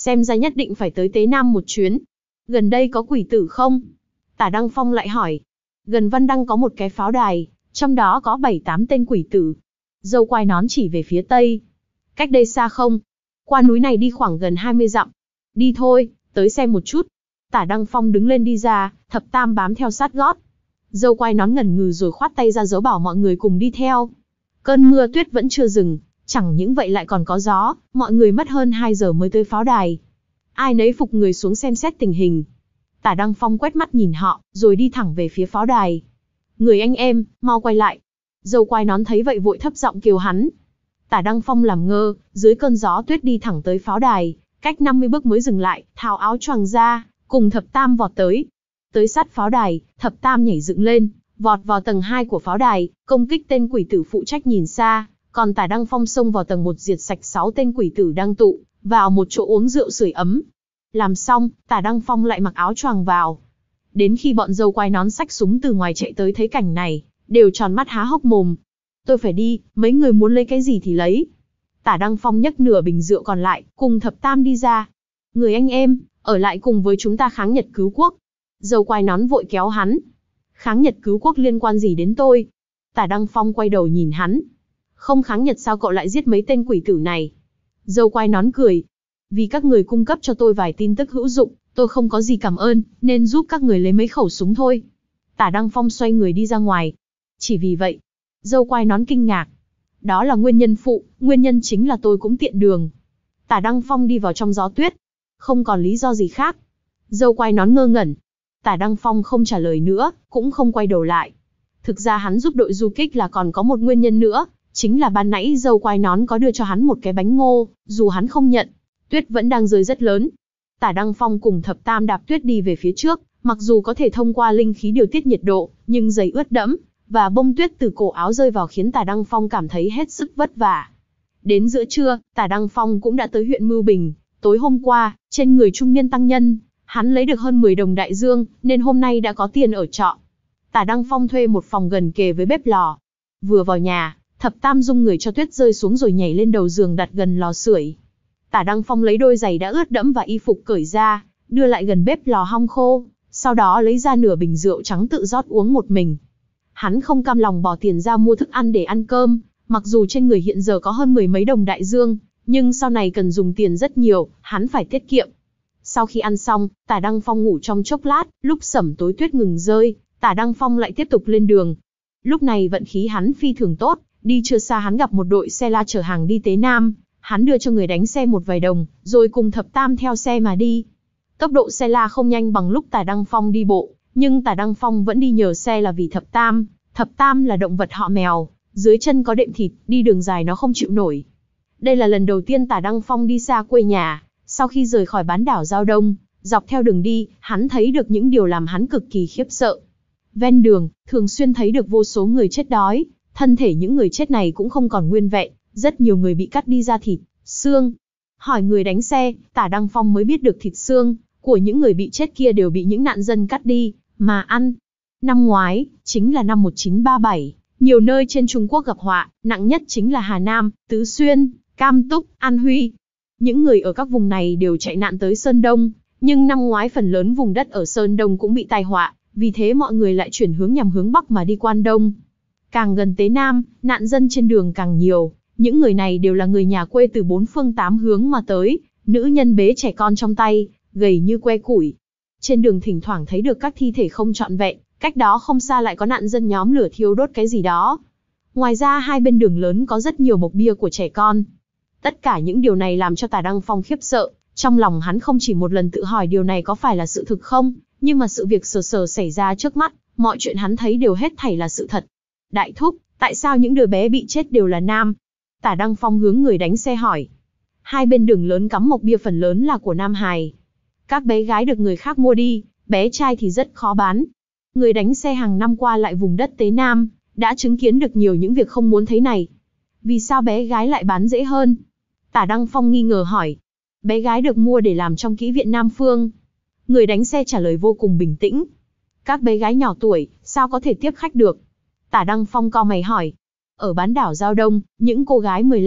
xem ra nhất định phải tới Tế Nam một chuyến. Gần đây có quỷ tử không? Tả Đăng Phong lại hỏi. Gần Văn Đăng có một cái pháo đài, trong đó có bảy tám tên quỷ tử. Dâu quai nón chỉ về phía tây. Cách đây xa không? Qua núi này đi khoảng gần hai mươi dặm. Đi thôi, tới xem một chút. Tả Đăng Phong đứng lên đi ra, Thập Tam bám theo sát gót. Dâu quai nón ngẩn ngừ rồi khoát tay ra dấu bảo mọi người cùng đi theo. Cơn mưa tuyết vẫn chưa dừng, chẳng những vậy lại còn có gió, mọi người mất hơn hai giờ mới tới pháo đài. Ai nấy phục người xuống xem xét tình hình. Tả Đăng Phong quét mắt nhìn họ, rồi đi thẳng về phía pháo đài. Người anh em, mau quay lại. Dâu quai nón thấy vậy vội thấp giọng kêu hắn. Tả Đăng Phong làm ngơ, dưới cơn gió tuyết đi thẳng tới pháo đài, cách năm mươi bước mới dừng lại, tháo áo choàng ra, cùng Thập Tam vọt tới. Tới sát pháo đài, Thập Tam nhảy dựng lên, vọt vào tầng hai của pháo đài, công kích tên quỷ tử phụ trách nhìn xa, còn Tả Đăng Phong xông vào tầng một diệt sạch sáu tên quỷ tử đang tụ vào một chỗ uống rượu sưởi ấm. Làm xong, Tả Đăng Phong lại mặc áo choàng vào. Đến khi bọn dâu quai nón xách súng từ ngoài chạy tới thấy cảnh này, đều tròn mắt há hốc mồm. Tôi phải đi, mấy người muốn lấy cái gì thì lấy. Tả Đăng Phong nhấc nửa bình rượu còn lại, cùng Thập Tam đi ra. Người anh em, ở lại cùng với chúng ta kháng Nhật cứu quốc. Dâu quai nón vội kéo hắn. Kháng Nhật cứu quốc liên quan gì đến tôi? Tả Đăng Phong quay đầu nhìn hắn. Không kháng Nhật sao cậu lại giết mấy tên quỷ tử này? Dâu quai nón cười. Vì các người cung cấp cho tôi vài tin tức hữu dụng, tôi không có gì cảm ơn, nên giúp các người lấy mấy khẩu súng thôi. Tả Đăng Phong xoay người đi ra ngoài. Chỉ vì vậy? Dâu quai nón kinh ngạc. Đó là nguyên nhân phụ, nguyên nhân chính là tôi cũng tiện đường. Tả Đăng Phong đi vào trong gió tuyết. Không còn lý do gì khác. Dâu quai nón ngơ ngẩn. Tả Đăng Phong không trả lời nữa, cũng không quay đầu lại. Thực ra hắn giúp đội du kích là còn có một nguyên nhân nữa, chính là ban nãy dâu quai nón có đưa cho hắn một cái bánh ngô, dù hắn không nhận. Tuyết vẫn đang rơi rất lớn. Tả Đăng Phong cùng Thập Tam đạp tuyết đi về phía trước, mặc dù có thể thông qua linh khí điều tiết nhiệt độ, nhưng giày ướt đẫm, và bông tuyết từ cổ áo rơi vào khiến Tả Đăng Phong cảm thấy hết sức vất vả. Đến giữa trưa, Tả Đăng Phong cũng đã tới huyện Mưu Bình. Tối hôm qua, trên người trung niên tăng nhân, hắn lấy được hơn mười đồng đại dương, nên hôm nay đã có tiền ở trọ. Tả Đăng Phong thuê một phòng gần kề với bếp lò. Vừa vào nhà, Thập Tam rung người cho tuyết rơi xuống rồi nhảy lên đầu giường đặt gần lò sưởi. Tả Đăng Phong lấy đôi giày đã ướt đẫm và y phục cởi ra, đưa lại gần bếp lò hong khô, sau đó lấy ra nửa bình rượu trắng tự rót uống một mình. Hắn không cam lòng bỏ tiền ra mua thức ăn để ăn cơm, mặc dù trên người hiện giờ có hơn mười mấy đồng đại dương, nhưng sau này cần dùng tiền rất nhiều, hắn phải tiết kiệm. Sau khi ăn xong, Tả Đăng Phong ngủ trong chốc lát, lúc sẩm tối tuyết ngừng rơi, Tả Đăng Phong lại tiếp tục lên đường. Lúc này vận khí hắn phi thường tốt, đi chưa xa hắn gặp một đội xe la chở hàng đi Tế Nam, hắn đưa cho người đánh xe một vài đồng, rồi cùng Thập Tam theo xe mà đi. Tốc độ xe la không nhanh bằng lúc Tả Đăng Phong đi bộ, nhưng Tả Đăng Phong vẫn đi nhờ xe là vì Thập Tam. Thập Tam là động vật họ mèo, dưới chân có đệm thịt, đi đường dài nó không chịu nổi. Đây là lần đầu tiên Tả Đăng Phong đi xa quê nhà, sau khi rời khỏi bán đảo Giao Đông, dọc theo đường đi, hắn thấy được những điều làm hắn cực kỳ khiếp sợ. Ven đường, thường xuyên thấy được vô số người chết đói, thân thể những người chết này cũng không còn nguyên vẹn, rất nhiều người bị cắt đi da thịt, xương. Hỏi người đánh xe, Tả Đăng Phong mới biết được thịt xương của những người bị chết kia đều bị những nạn dân cắt đi, mà ăn. Năm ngoái, chính là năm một nghìn chín trăm ba mươi bảy, nhiều nơi trên Trung Quốc gặp họa, nặng nhất chính là Hà Nam, Tứ Xuyên, Cam Túc, An Huy. Những người ở các vùng này đều chạy nạn tới Sơn Đông, nhưng năm ngoái phần lớn vùng đất ở Sơn Đông cũng bị tai họa, vì thế mọi người lại chuyển hướng nhằm hướng Bắc mà đi Quan Đông. Càng gần Tế Nam, nạn dân trên đường càng nhiều, những người này đều là người nhà quê từ bốn phương tám hướng mà tới, nữ nhân bế trẻ con trong tay, gầy như que củi. Trên đường thỉnh thoảng thấy được các thi thể không trọn vẹn, cách đó không xa lại có nạn dân nhóm lửa thiêu đốt cái gì đó. Ngoài ra hai bên đường lớn có rất nhiều mộc bia của trẻ con. Tất cả những điều này làm cho Tả Đăng Phong khiếp sợ, trong lòng hắn không chỉ một lần tự hỏi điều này có phải là sự thực không, nhưng mà sự việc sờ sờ xảy ra trước mắt, mọi chuyện hắn thấy đều hết thảy là sự thật. Đại thúc, tại sao những đứa bé bị chết đều là nam? Tả Đăng Phong hướng người đánh xe hỏi. Hai bên đường lớn cắm mộc bia phần lớn là của nam hài. Các bé gái được người khác mua đi, bé trai thì rất khó bán. Người đánh xe hàng năm qua lại vùng đất Tế Nam, đã chứng kiến được nhiều những việc không muốn thấy này. Vì sao bé gái lại bán dễ hơn? Tả Đăng Phong nghi ngờ hỏi. Bé gái được mua để làm trong kỹ viện Nam Phương. Người đánh xe trả lời vô cùng bình tĩnh. Các bé gái nhỏ tuổi, sao có thể tiếp khách được? Tả Đăng Phong cau mày hỏi. Ở bán đảo Giao Đông, những cô gái mười lăm,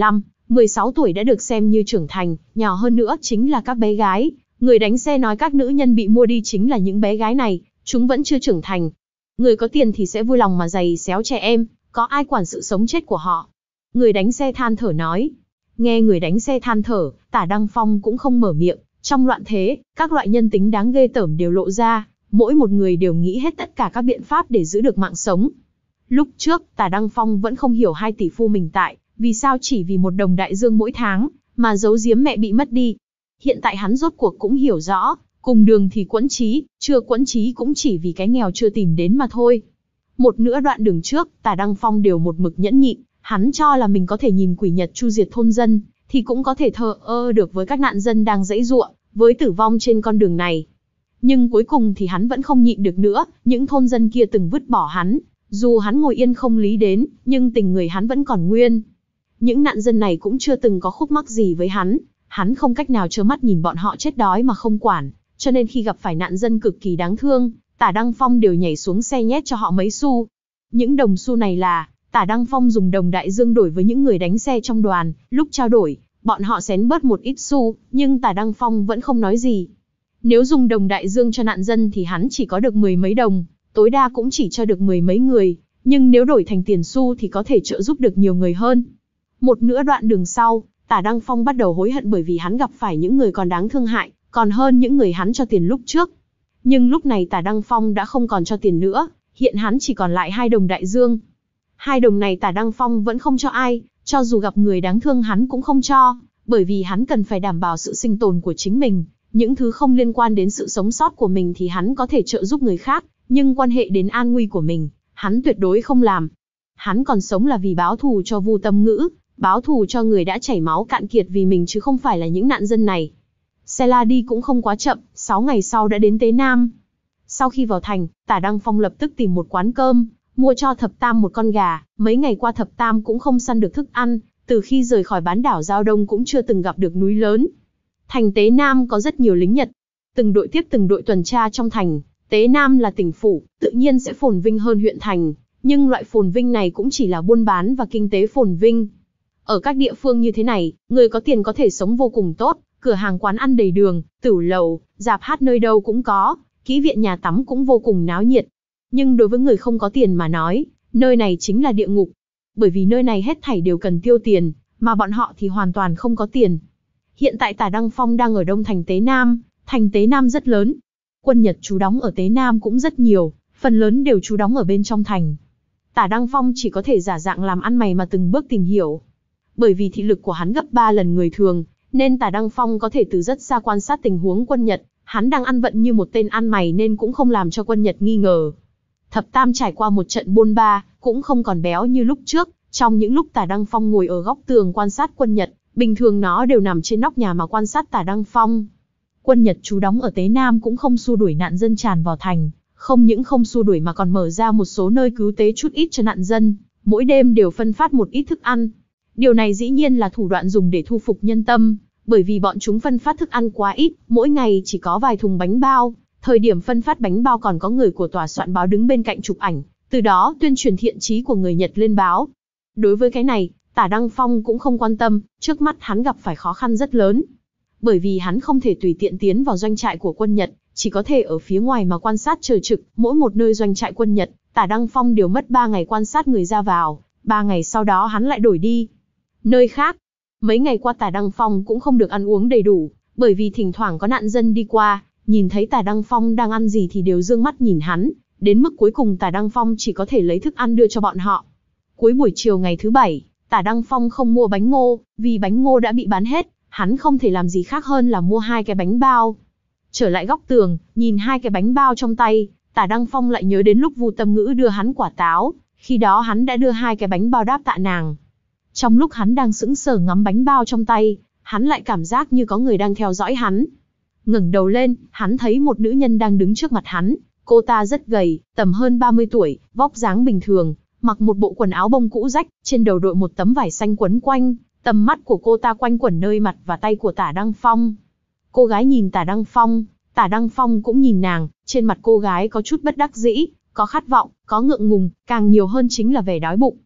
mười sáu tuổi đã được xem như trưởng thành, nhỏ hơn nữa chính là các bé gái. Người đánh xe nói các nữ nhân bị mua đi chính là những bé gái này, chúng vẫn chưa trưởng thành. Người có tiền thì sẽ vui lòng mà giày xéo trẻ em, có ai quản sự sống chết của họ. Người đánh xe than thở nói. Nghe người đánh xe than thở, Tả Đăng Phong cũng không mở miệng. Trong loạn thế, các loại nhân tính đáng ghê tởm đều lộ ra, mỗi một người đều nghĩ hết tất cả các biện pháp để giữ được mạng sống. Lúc trước, Tả Đăng Phong vẫn không hiểu hai tỷ phu mình tại, vì sao chỉ vì một đồng đại dương mỗi tháng, mà giấu giếm mẹ bị mất đi. Hiện tại hắn rốt cuộc cũng hiểu rõ, cùng đường thì quẫn trí, chưa quẫn trí cũng chỉ vì cái nghèo chưa tìm đến mà thôi. Một nửa đoạn đường trước, Tả Đăng Phong đều một mực nhẫn nhịn, hắn cho là mình có thể nhìn quỷ nhật chu diệt thôn dân, thì cũng có thể thờ ơ được với các nạn dân đang giãy giụa, với tử vong trên con đường này. Nhưng cuối cùng thì hắn vẫn không nhịn được nữa, những thôn dân kia từng vứt bỏ hắn, dù hắn ngồi yên không lý đến, nhưng tình người hắn vẫn còn nguyên. Những nạn dân này cũng chưa từng có khúc mắc gì với hắn, hắn không cách nào trơ mắt nhìn bọn họ chết đói mà không quản, cho nên khi gặp phải nạn dân cực kỳ đáng thương, Tả Đăng Phong đều nhảy xuống xe nhét cho họ mấy xu. Những đồng xu này là, Tả Đăng Phong dùng đồng đại dương đổi với những người đánh xe trong đoàn, lúc trao đổi, bọn họ xén bớt một ít xu, nhưng Tả Đăng Phong vẫn không nói gì. Nếu dùng đồng đại dương cho nạn dân thì hắn chỉ có được mười mấy đồng, tối đa cũng chỉ cho được mười mấy người, nhưng nếu đổi thành tiền xu thì có thể trợ giúp được nhiều người hơn. Một nửa đoạn đường sau, Tả Đăng Phong bắt đầu hối hận bởi vì hắn gặp phải những người còn đáng thương hại, còn hơn những người hắn cho tiền lúc trước. Nhưng lúc này Tả Đăng Phong đã không còn cho tiền nữa, hiện hắn chỉ còn lại hai đồng đại dương. Hai đồng này Tả Đăng Phong vẫn không cho ai, cho dù gặp người đáng thương hắn cũng không cho, bởi vì hắn cần phải đảm bảo sự sinh tồn của chính mình. Những thứ không liên quan đến sự sống sót của mình thì hắn có thể trợ giúp người khác, nhưng quan hệ đến an nguy của mình, hắn tuyệt đối không làm. Hắn còn sống là vì báo thù cho Vu Tâm Ngữ, báo thù cho người đã chảy máu cạn kiệt vì mình chứ không phải là những nạn dân này. Xe la đi cũng không quá chậm, sáu ngày sau đã đến Tế Nam. Sau khi vào thành, Tả Đăng Phong lập tức tìm một quán cơm, mua cho Thập Tam một con gà. Mấy ngày qua Thập Tam cũng không săn được thức ăn, từ khi rời khỏi bán đảo Giao Đông cũng chưa từng gặp được núi lớn. Thành Tế Nam có rất nhiều lính Nhật, từng đội tiếp từng đội tuần tra trong thành. Tế Nam là tỉnh phủ, tự nhiên sẽ phồn vinh hơn huyện thành, nhưng loại phồn vinh này cũng chỉ là buôn bán và kinh tế phồn vinh. Ở các địa phương như thế này, người có tiền có thể sống vô cùng tốt, cửa hàng quán ăn đầy đường, tửu lầu, rạp hát nơi đâu cũng có, kỹ viện nhà tắm cũng vô cùng náo nhiệt. Nhưng đối với người không có tiền mà nói, nơi này chính là địa ngục. Bởi vì nơi này hết thảy đều cần tiêu tiền, mà bọn họ thì hoàn toàn không có tiền. Hiện tại Tả Đăng Phong đang ở đông thành Tế Nam, thành Tế Nam rất lớn. Quân Nhật trú đóng ở Tế Nam cũng rất nhiều, phần lớn đều trú đóng ở bên trong thành. Tả Đăng Phong chỉ có thể giả dạng làm ăn mày mà từng bước tìm hiểu. Bởi vì thị lực của hắn gấp ba lần người thường, nên Tả Đăng Phong có thể từ rất xa quan sát tình huống quân Nhật. Hắn đang ăn vận như một tên ăn mày nên cũng không làm cho quân Nhật nghi ngờ. Thập Tam trải qua một trận bôn ba, cũng không còn béo như lúc trước. Trong những lúc Tả Đăng Phong ngồi ở góc tường quan sát quân Nhật, bình thường nó đều nằm trên nóc nhà mà quan sát Tả Đăng Phong. Quân Nhật trú đóng ở Tế Nam cũng không xua đuổi nạn dân tràn vào thành, không những không xua đuổi mà còn mở ra một số nơi cứu tế chút ít cho nạn dân, mỗi đêm đều phân phát một ít thức ăn. Điều này dĩ nhiên là thủ đoạn dùng để thu phục nhân tâm, bởi vì bọn chúng phân phát thức ăn quá ít, mỗi ngày chỉ có vài thùng bánh bao. Thời điểm phân phát bánh bao còn có người của tòa soạn báo đứng bên cạnh chụp ảnh, từ đó tuyên truyền thiện chí của người Nhật lên báo. Đối với cái này, Tả Đăng Phong cũng không quan tâm, trước mắt hắn gặp phải khó khăn rất lớn. Bởi vì hắn không thể tùy tiện tiến vào doanh trại của quân Nhật, chỉ có thể ở phía ngoài mà quan sát chờ trực, mỗi một nơi doanh trại quân Nhật, Tả Đăng Phong đều mất ba ngày quan sát người ra vào, ba ngày sau đó hắn lại đổi đi. Nơi khác, mấy ngày qua Tả Đăng Phong cũng không được ăn uống đầy đủ, bởi vì thỉnh thoảng có nạn dân đi qua, nhìn thấy Tả Đăng Phong đang ăn gì thì đều dương mắt nhìn hắn, đến mức cuối cùng Tả Đăng Phong chỉ có thể lấy thức ăn đưa cho bọn họ. Cuối buổi chiều ngày thứ bảy, Tả Đăng Phong không mua bánh ngô, vì bánh ngô đã bị bán hết, hắn không thể làm gì khác hơn là mua hai cái bánh bao. Trở lại góc tường, nhìn hai cái bánh bao trong tay, Tả Đăng Phong lại nhớ đến lúc Vu Tâm Ngữ đưa hắn quả táo, khi đó hắn đã đưa hai cái bánh bao đáp tạ nàng. Trong lúc hắn đang sững sờ ngắm bánh bao trong tay, hắn lại cảm giác như có người đang theo dõi hắn. Ngẩng đầu lên, hắn thấy một nữ nhân đang đứng trước mặt hắn, cô ta rất gầy, tầm hơn ba mươi tuổi, vóc dáng bình thường, mặc một bộ quần áo bông cũ rách, trên đầu đội một tấm vải xanh quấn quanh, tầm mắt của cô ta quanh quẩn nơi mặt và tay của Tả Đăng Phong. Cô gái nhìn Tả Đăng Phong, Tả Đăng Phong cũng nhìn nàng, trên mặt cô gái có chút bất đắc dĩ, có khát vọng, có ngượng ngùng, càng nhiều hơn chính là vẻ đói bụng.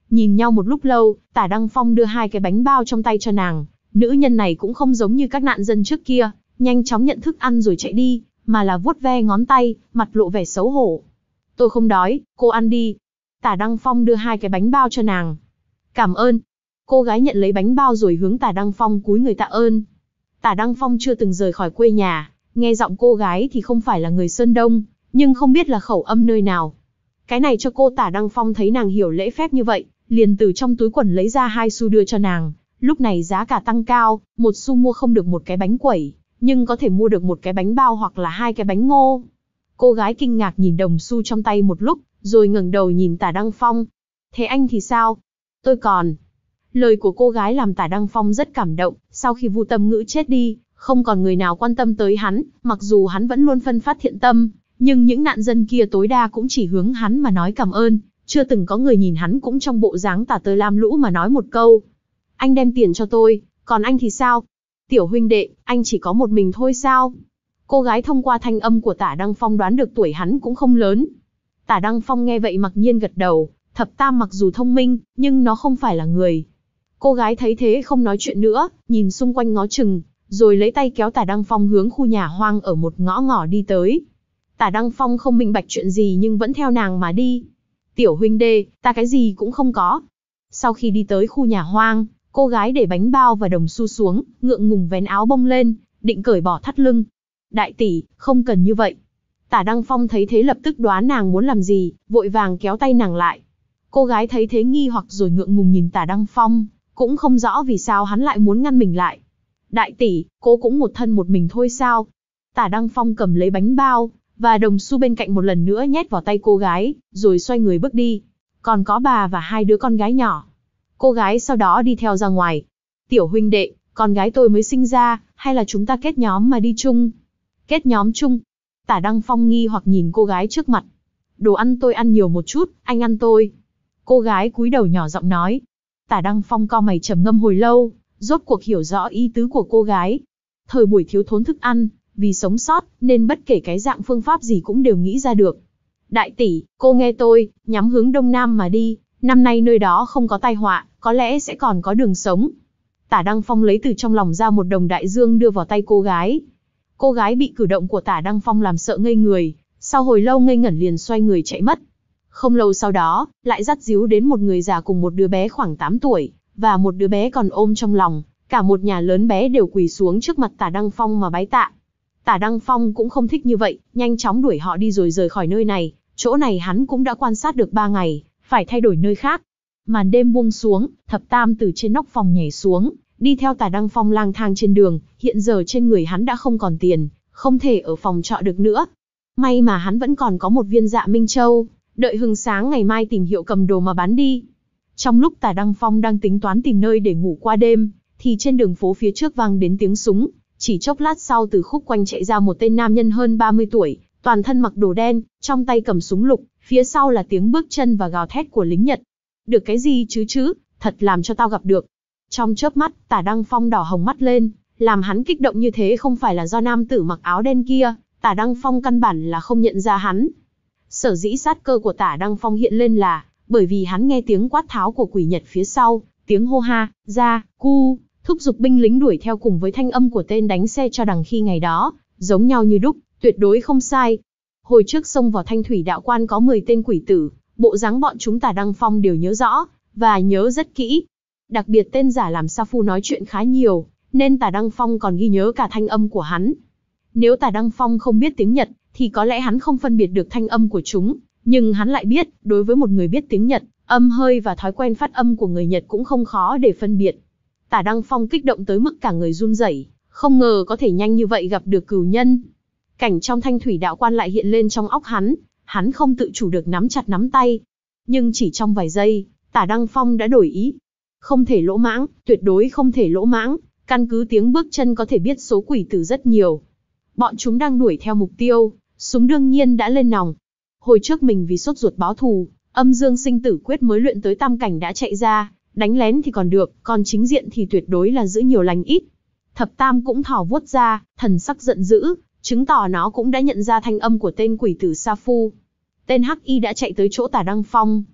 Nhìn nhau một lúc lâu, Tả Đăng Phong đưa hai cái bánh bao trong tay cho nàng. Nữ nhân này cũng không giống như các nạn dân trước kia, nhanh chóng nhận thức ăn rồi chạy đi, mà là vuốt ve ngón tay, mặt lộ vẻ xấu hổ. Tôi không đói, cô ăn đi. Tả Đăng Phong đưa hai cái bánh bao cho nàng. Cảm ơn. Cô gái nhận lấy bánh bao rồi hướng Tả Đăng Phong cúi người tạ ơn. Tả Đăng Phong chưa từng rời khỏi quê nhà, nghe giọng cô gái thì không phải là người Sơn Đông, nhưng không biết là khẩu âm nơi nào. Cái này cho cô Tả Đăng Phong thấy nàng hiểu lễ phép như vậy, liền từ trong túi quần lấy ra hai xu đưa cho nàng. Lúc này giá cả tăng cao, một xu mua không được một cái bánh quẩy, nhưng có thể mua được một cái bánh bao hoặc là hai cái bánh ngô. Cô gái kinh ngạc nhìn đồng xu trong tay một lúc, rồi ngẩng đầu nhìn Tả Đăng Phong. Thế anh thì sao? Tôi còn. Lời của cô gái làm Tả Đăng Phong rất cảm động, sau khi Vu Tâm Ngữ chết đi, không còn người nào quan tâm tới hắn, mặc dù hắn vẫn luôn phân phát thiện tâm, nhưng những nạn dân kia tối đa cũng chỉ hướng hắn mà nói cảm ơn, chưa từng có người nhìn hắn cũng trong bộ dáng tả tơi lam lũ mà nói một câu. Anh đem tiền cho tôi, còn anh thì sao? Tiểu huynh đệ, anh chỉ có một mình thôi sao? Cô gái thông qua thanh âm của Tả Đăng Phong đoán được tuổi hắn cũng không lớn. Tả Đăng Phong nghe vậy mặc nhiên gật đầu, thập tam mặc dù thông minh, nhưng nó không phải là người. Cô gái thấy thế không nói chuyện nữa, nhìn xung quanh ngó chừng, rồi lấy tay kéo Tả Đăng Phong hướng khu nhà hoang ở một ngõ ngỏ đi tới. Tả Đăng Phong không minh bạch chuyện gì nhưng vẫn theo nàng mà đi. Tiểu huynh đệ, ta cái gì cũng không có. Sau khi đi tới khu nhà hoang, cô gái để bánh bao và đồng xu xuống, ngượng ngùng vén áo bông lên, định cởi bỏ thắt lưng. Đại tỷ, không cần như vậy. Tả Đăng Phong thấy thế lập tức đoán nàng muốn làm gì, vội vàng kéo tay nàng lại. Cô gái thấy thế nghi hoặc rồi ngượng ngùng nhìn Tả Đăng Phong, cũng không rõ vì sao hắn lại muốn ngăn mình lại. Đại tỷ, cô cũng một thân một mình thôi sao? Tả Đăng Phong cầm lấy bánh bao và đồng xu bên cạnh một lần nữa nhét vào tay cô gái, rồi xoay người bước đi. Còn có bà và hai đứa con gái nhỏ. Cô gái sau đó đi theo ra ngoài. Tiểu huynh đệ, con gái tôi mới sinh ra, hay là chúng ta kết nhóm mà đi chung? Kết nhóm chung? Tả Đăng Phong nghi hoặc nhìn cô gái trước mặt. Đồ ăn tôi ăn nhiều một chút, anh ăn tôi. Cô gái cúi đầu nhỏ giọng nói. Tả Đăng Phong cau mày trầm ngâm hồi lâu, rốt cuộc hiểu rõ ý tứ của cô gái. Thời buổi thiếu thốn thức ăn, vì sống sót, nên bất kể cái dạng phương pháp gì cũng đều nghĩ ra được. Đại tỷ, cô nghe tôi, nhắm hướng đông nam mà đi, năm nay nơi đó không có tai họa, có lẽ sẽ còn có đường sống. Tả Đăng Phong lấy từ trong lòng ra một đồng đại dương đưa vào tay cô gái. Cô gái bị cử động của Tả Đăng Phong làm sợ ngây người, sau hồi lâu ngây ngẩn liền xoay người chạy mất. Không lâu sau đó, lại dắt díu đến một người già cùng một đứa bé khoảng tám tuổi, và một đứa bé còn ôm trong lòng, cả một nhà lớn bé đều quỳ xuống trước mặt Tả Đăng Phong mà bái tạ. Tả Đăng Phong cũng không thích như vậy, nhanh chóng đuổi họ đi rồi rời khỏi nơi này, chỗ này hắn cũng đã quan sát được ba ngày, phải thay đổi nơi khác. Màn đêm buông xuống, Thập Tam từ trên nóc phòng nhảy xuống, đi theo Tả Đăng Phong lang thang trên đường, hiện giờ trên người hắn đã không còn tiền, không thể ở phòng trọ được nữa. May mà hắn vẫn còn có một viên Dạ Minh Châu, đợi hừng sáng ngày mai tìm hiệu cầm đồ mà bán đi. Trong lúc Tả Đăng Phong đang tính toán tìm nơi để ngủ qua đêm, thì trên đường phố phía trước vang đến tiếng súng. Chỉ chốc lát sau từ khúc quanh chạy ra một tên nam nhân hơn ba mươi tuổi, toàn thân mặc đồ đen, trong tay cầm súng lục, phía sau là tiếng bước chân và gào thét của lính Nhật. Được cái gì chứ chứ, thật làm cho tao gặp được. Trong chớp mắt, Tả Đăng Phong đỏ hồng mắt lên, làm hắn kích động như thế không phải là do nam tử mặc áo đen kia, Tả Đăng Phong căn bản là không nhận ra hắn. Sở dĩ sát cơ của Tả Đăng Phong hiện lên là bởi vì hắn nghe tiếng quát tháo của quỷ Nhật phía sau, tiếng hô ha, ra, cu, thúc giục binh lính đuổi theo cùng với thanh âm của tên đánh xe cho đằng khi ngày đó, giống nhau như đúc, tuyệt đối không sai. Hồi trước xông vào Thanh Thủy đạo quan có mười tên quỷ tử, bộ dáng bọn chúng Tả Đăng Phong đều nhớ rõ, và nhớ rất kỹ. Đặc biệt tên giả làm Sa Phu nói chuyện khá nhiều, nên Tả Đăng Phong còn ghi nhớ cả thanh âm của hắn. Nếu Tả Đăng Phong không biết tiếng Nhật, thì có lẽ hắn không phân biệt được thanh âm của chúng, nhưng hắn lại biết, đối với một người biết tiếng Nhật, âm hơi và thói quen phát âm của người Nhật cũng không khó để phân biệt. Tả Đăng Phong kích động tới mức cả người run rẩy, không ngờ có thể nhanh như vậy gặp được cửu nhân. Cảnh trong Thanh Thủy đạo quan lại hiện lên trong óc hắn, hắn không tự chủ được nắm chặt nắm tay. Nhưng chỉ trong vài giây, Tả Đăng Phong đã đổi ý. Không thể lỗ mãng, tuyệt đối không thể lỗ mãng, căn cứ tiếng bước chân có thể biết số quỷ tử rất nhiều. Bọn chúng đang đuổi theo mục tiêu, súng đương nhiên đã lên nòng. Hồi trước mình vì sốt ruột báo thù, âm dương sinh tử quyết mới luyện tới tam cảnh đã chạy ra, đánh lén thì còn được, còn chính diện thì tuyệt đối là giữ nhiều lành ít. Thập Tam cũng thỏ vuốt ra, thần sắc giận dữ, chứng tỏ nó cũng đã nhận ra thanh âm của tên quỷ tử Sa Phu. Tên Hắc Y đã chạy tới chỗ Tả Đăng Phong.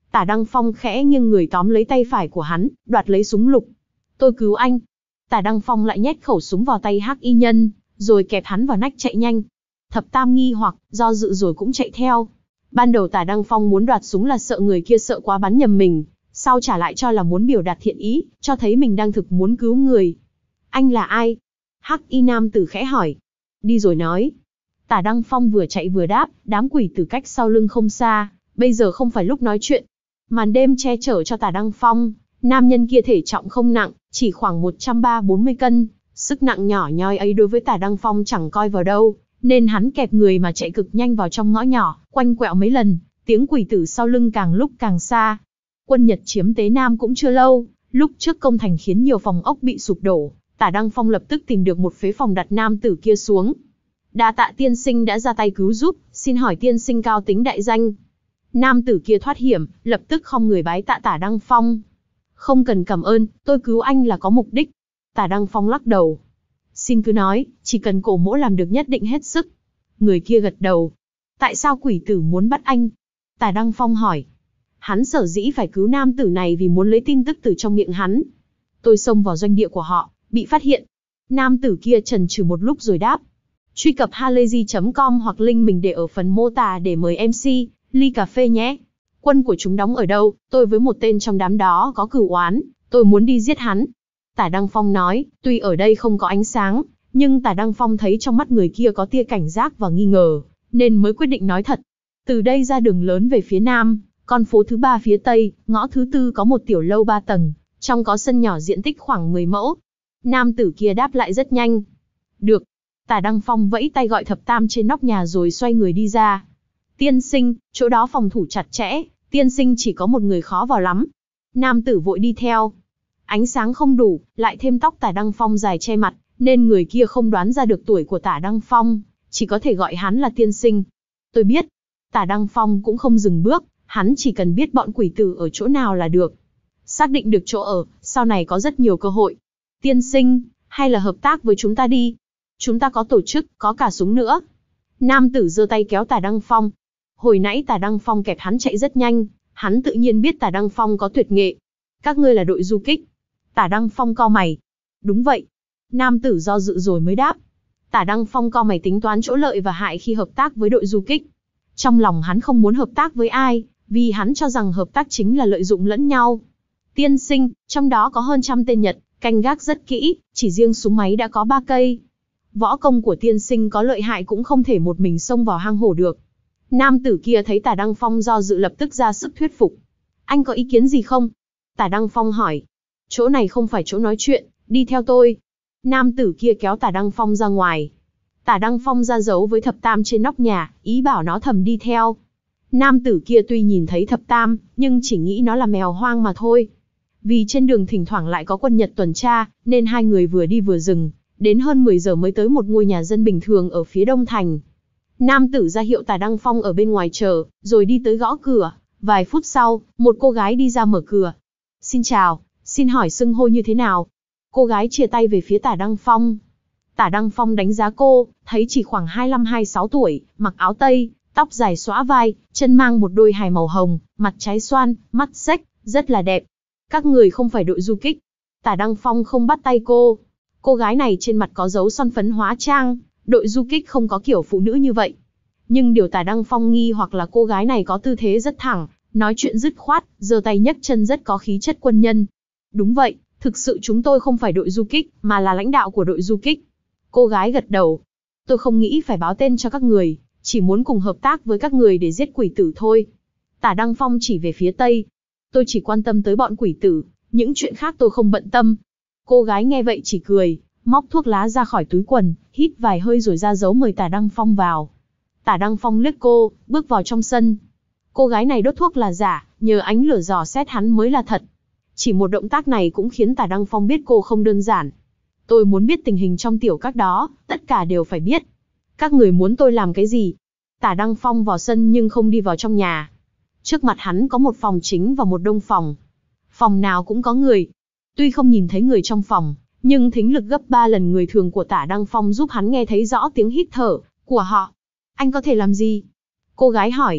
Tả Đăng Phong khẽ nghiêng người tóm lấy tay phải của hắn, đoạt lấy súng lục. Tôi cứu anh. Tả Đăng Phong lại nhét khẩu súng vào tay Hắc Y Nhân, rồi kẹp hắn vào nách chạy nhanh. Thập Tam nghi hoặc, do dự rồi cũng chạy theo. Ban đầu Tả Đăng Phong muốn đoạt súng là sợ người kia sợ quá bắn nhầm mình, sau trả lại cho là muốn biểu đạt thiện ý, cho thấy mình đang thực muốn cứu người. Anh là ai? Hắc Y nam tử khẽ hỏi. Đi rồi nói. Tả Đăng Phong vừa chạy vừa đáp, đám quỷ tử cách sau lưng không xa, bây giờ không phải lúc nói chuyện. Màn đêm che chở cho Tả Đăng Phong, nam nhân kia thể trọng không nặng, chỉ khoảng một trăm ba mươi bốn mươi cân, sức nặng nhỏ nhoi ấy đối với Tả Đăng Phong chẳng coi vào đâu, nên hắn kẹp người mà chạy cực nhanh vào trong ngõ nhỏ, quanh quẹo mấy lần, tiếng quỷ tử sau lưng càng lúc càng xa. Quân Nhật chiếm Tế Nam cũng chưa lâu, lúc trước công thành khiến nhiều phòng ốc bị sụp đổ, Tả Đăng Phong lập tức tìm được một phế phòng đặt nam tử kia xuống. Đa tạ tiên sinh đã ra tay cứu giúp, xin hỏi tiên sinh cao tính đại danh. Nam tử kia thoát hiểm, lập tức khom người bái tạ Tả Đăng Phong. Không cần cảm ơn, tôi cứu anh là có mục đích. Tả Đăng Phong lắc đầu. Xin cứ nói, chỉ cần cổ mỗ làm được nhất định hết sức. Người kia gật đầu. Tại sao quỷ tử muốn bắt anh? Tả Đăng Phong hỏi. Hắn sở dĩ phải cứu nam tử này vì muốn lấy tin tức từ trong miệng hắn. Tôi xông vào doanh địa của họ, bị phát hiện. Nam tử kia chần chừ một lúc rồi đáp. Truy cập halayzi chấm com hoặc link mình để ở phần mô tả để mời em xê, ly cà phê nhé. Quân của chúng đóng ở đâu? Tôi với một tên trong đám đó có cửu oán, tôi muốn đi giết hắn. Tả Đăng Phong nói, tuy ở đây không có ánh sáng, nhưng Tả Đăng Phong thấy trong mắt người kia có tia cảnh giác và nghi ngờ, nên mới quyết định nói thật. Từ đây ra đường lớn về phía nam, con phố thứ ba phía tây, ngõ thứ tư có một tiểu lâu ba tầng, trong có sân nhỏ diện tích khoảng mười mẫu. Nam tử kia đáp lại rất nhanh. Được. Tả Đăng Phong vẫy tay gọi Thập Tam trên nóc nhà rồi xoay người đi ra. Tiên sinh, chỗ đó phòng thủ chặt chẽ, tiên sinh chỉ có một người khó vào lắm. Nam tử vội đi theo. Ánh sáng không đủ, lại thêm tóc Tả Đăng Phong dài che mặt, nên người kia không đoán ra được tuổi của Tả Đăng Phong, chỉ có thể gọi hắn là tiên sinh. Tôi biết. Tả Đăng Phong cũng không dừng bước, hắn chỉ cần biết bọn quỷ tử ở chỗ nào là được. Xác định được chỗ ở, sau này có rất nhiều cơ hội. Tiên sinh, hay là hợp tác với chúng ta đi. Chúng ta có tổ chức, có cả súng nữa. Nam tử giơ tay kéo Tả Đăng Phong. Hồi nãy Tả Đăng Phong kẹp hắn chạy rất nhanh, hắn tự nhiên biết Tả Đăng Phong có tuyệt nghệ. Các ngươi là đội du kích. Tả Đăng Phong cau mày. Đúng vậy. Nam tử do dự rồi mới đáp. Tả Đăng Phong cau mày tính toán chỗ lợi và hại khi hợp tác với đội du kích. Trong lòng hắn không muốn hợp tác với ai, vì hắn cho rằng hợp tác chính là lợi dụng lẫn nhau. Tiên sinh, trong đó có hơn trăm tên Nhật, canh gác rất kỹ, chỉ riêng súng máy đã có ba cây. Võ công của tiên sinh có lợi hại cũng không thể một mình xông vào hang hổ được. Nam tử kia thấy Tả Đăng Phong do dự lập tức ra sức thuyết phục. Anh có ý kiến gì không? Tả Đăng Phong hỏi. Chỗ này không phải chỗ nói chuyện, đi theo tôi. Nam tử kia kéo Tả Đăng Phong ra ngoài. Tả Đăng Phong ra dấu với Thập Tam trên nóc nhà, ý bảo nó thầm đi theo. Nam tử kia tuy nhìn thấy Thập Tam, nhưng chỉ nghĩ nó là mèo hoang mà thôi. Vì trên đường thỉnh thoảng lại có quân Nhật tuần tra, nên hai người vừa đi vừa dừng, đến hơn mười giờ mới tới một ngôi nhà dân bình thường ở phía đông thành. Nam tử ra hiệu Tả Đăng Phong ở bên ngoài chờ, rồi đi tới gõ cửa. Vài phút sau, một cô gái đi ra mở cửa. Xin chào, xin hỏi xưng hô như thế nào? Cô gái chia tay về phía Tả Đăng Phong. Tả Đăng Phong đánh giá cô, thấy chỉ khoảng hai mươi lăm hai mươi sáu tuổi, mặc áo tây, tóc dài xõa vai, chân mang một đôi hài màu hồng, mặt trái xoan, mắt xếch, rất là đẹp. Các người không phải đội du kích. Tả Đăng Phong không bắt tay cô. Cô gái này trên mặt có dấu son phấn hóa trang, đội du kích không có kiểu phụ nữ như vậy. Nhưng điều Tả Đăng Phong nghi hoặc là cô gái này có tư thế rất thẳng, nói chuyện dứt khoát, giơ tay nhấc chân rất có khí chất quân nhân. Đúng vậy, thực sự chúng tôi không phải đội du kích, mà là lãnh đạo của đội du kích. Cô gái gật đầu. Tôi không nghĩ phải báo tên cho các người, chỉ muốn cùng hợp tác với các người để giết quỷ tử thôi. Tả Đăng Phong chỉ về phía tây. Tôi chỉ quan tâm tới bọn quỷ tử, những chuyện khác tôi không bận tâm. Cô gái nghe vậy chỉ cười, móc thuốc lá ra khỏi túi quần, hít vài hơi rồi ra dấu mời Tả Đăng Phong vào. Tả Đăng Phong liếc cô, bước vào trong sân. Cô gái này đốt thuốc là giả, nhờ ánh lửa dò xét hắn mới là thật. Chỉ một động tác này cũng khiến Tả Đăng Phong biết cô không đơn giản. Tôi muốn biết tình hình trong tiểu các đó, tất cả đều phải biết. Các người muốn tôi làm cái gì? Tả Đăng Phong vào sân nhưng không đi vào trong nhà. Trước mặt hắn có một phòng chính và một đông phòng. Phòng nào cũng có người. Tuy không nhìn thấy người trong phòng, nhưng thính lực gấp ba lần người thường của Tả Đăng Phong giúp hắn nghe thấy rõ tiếng hít thở của họ. Anh có thể làm gì? Cô gái hỏi.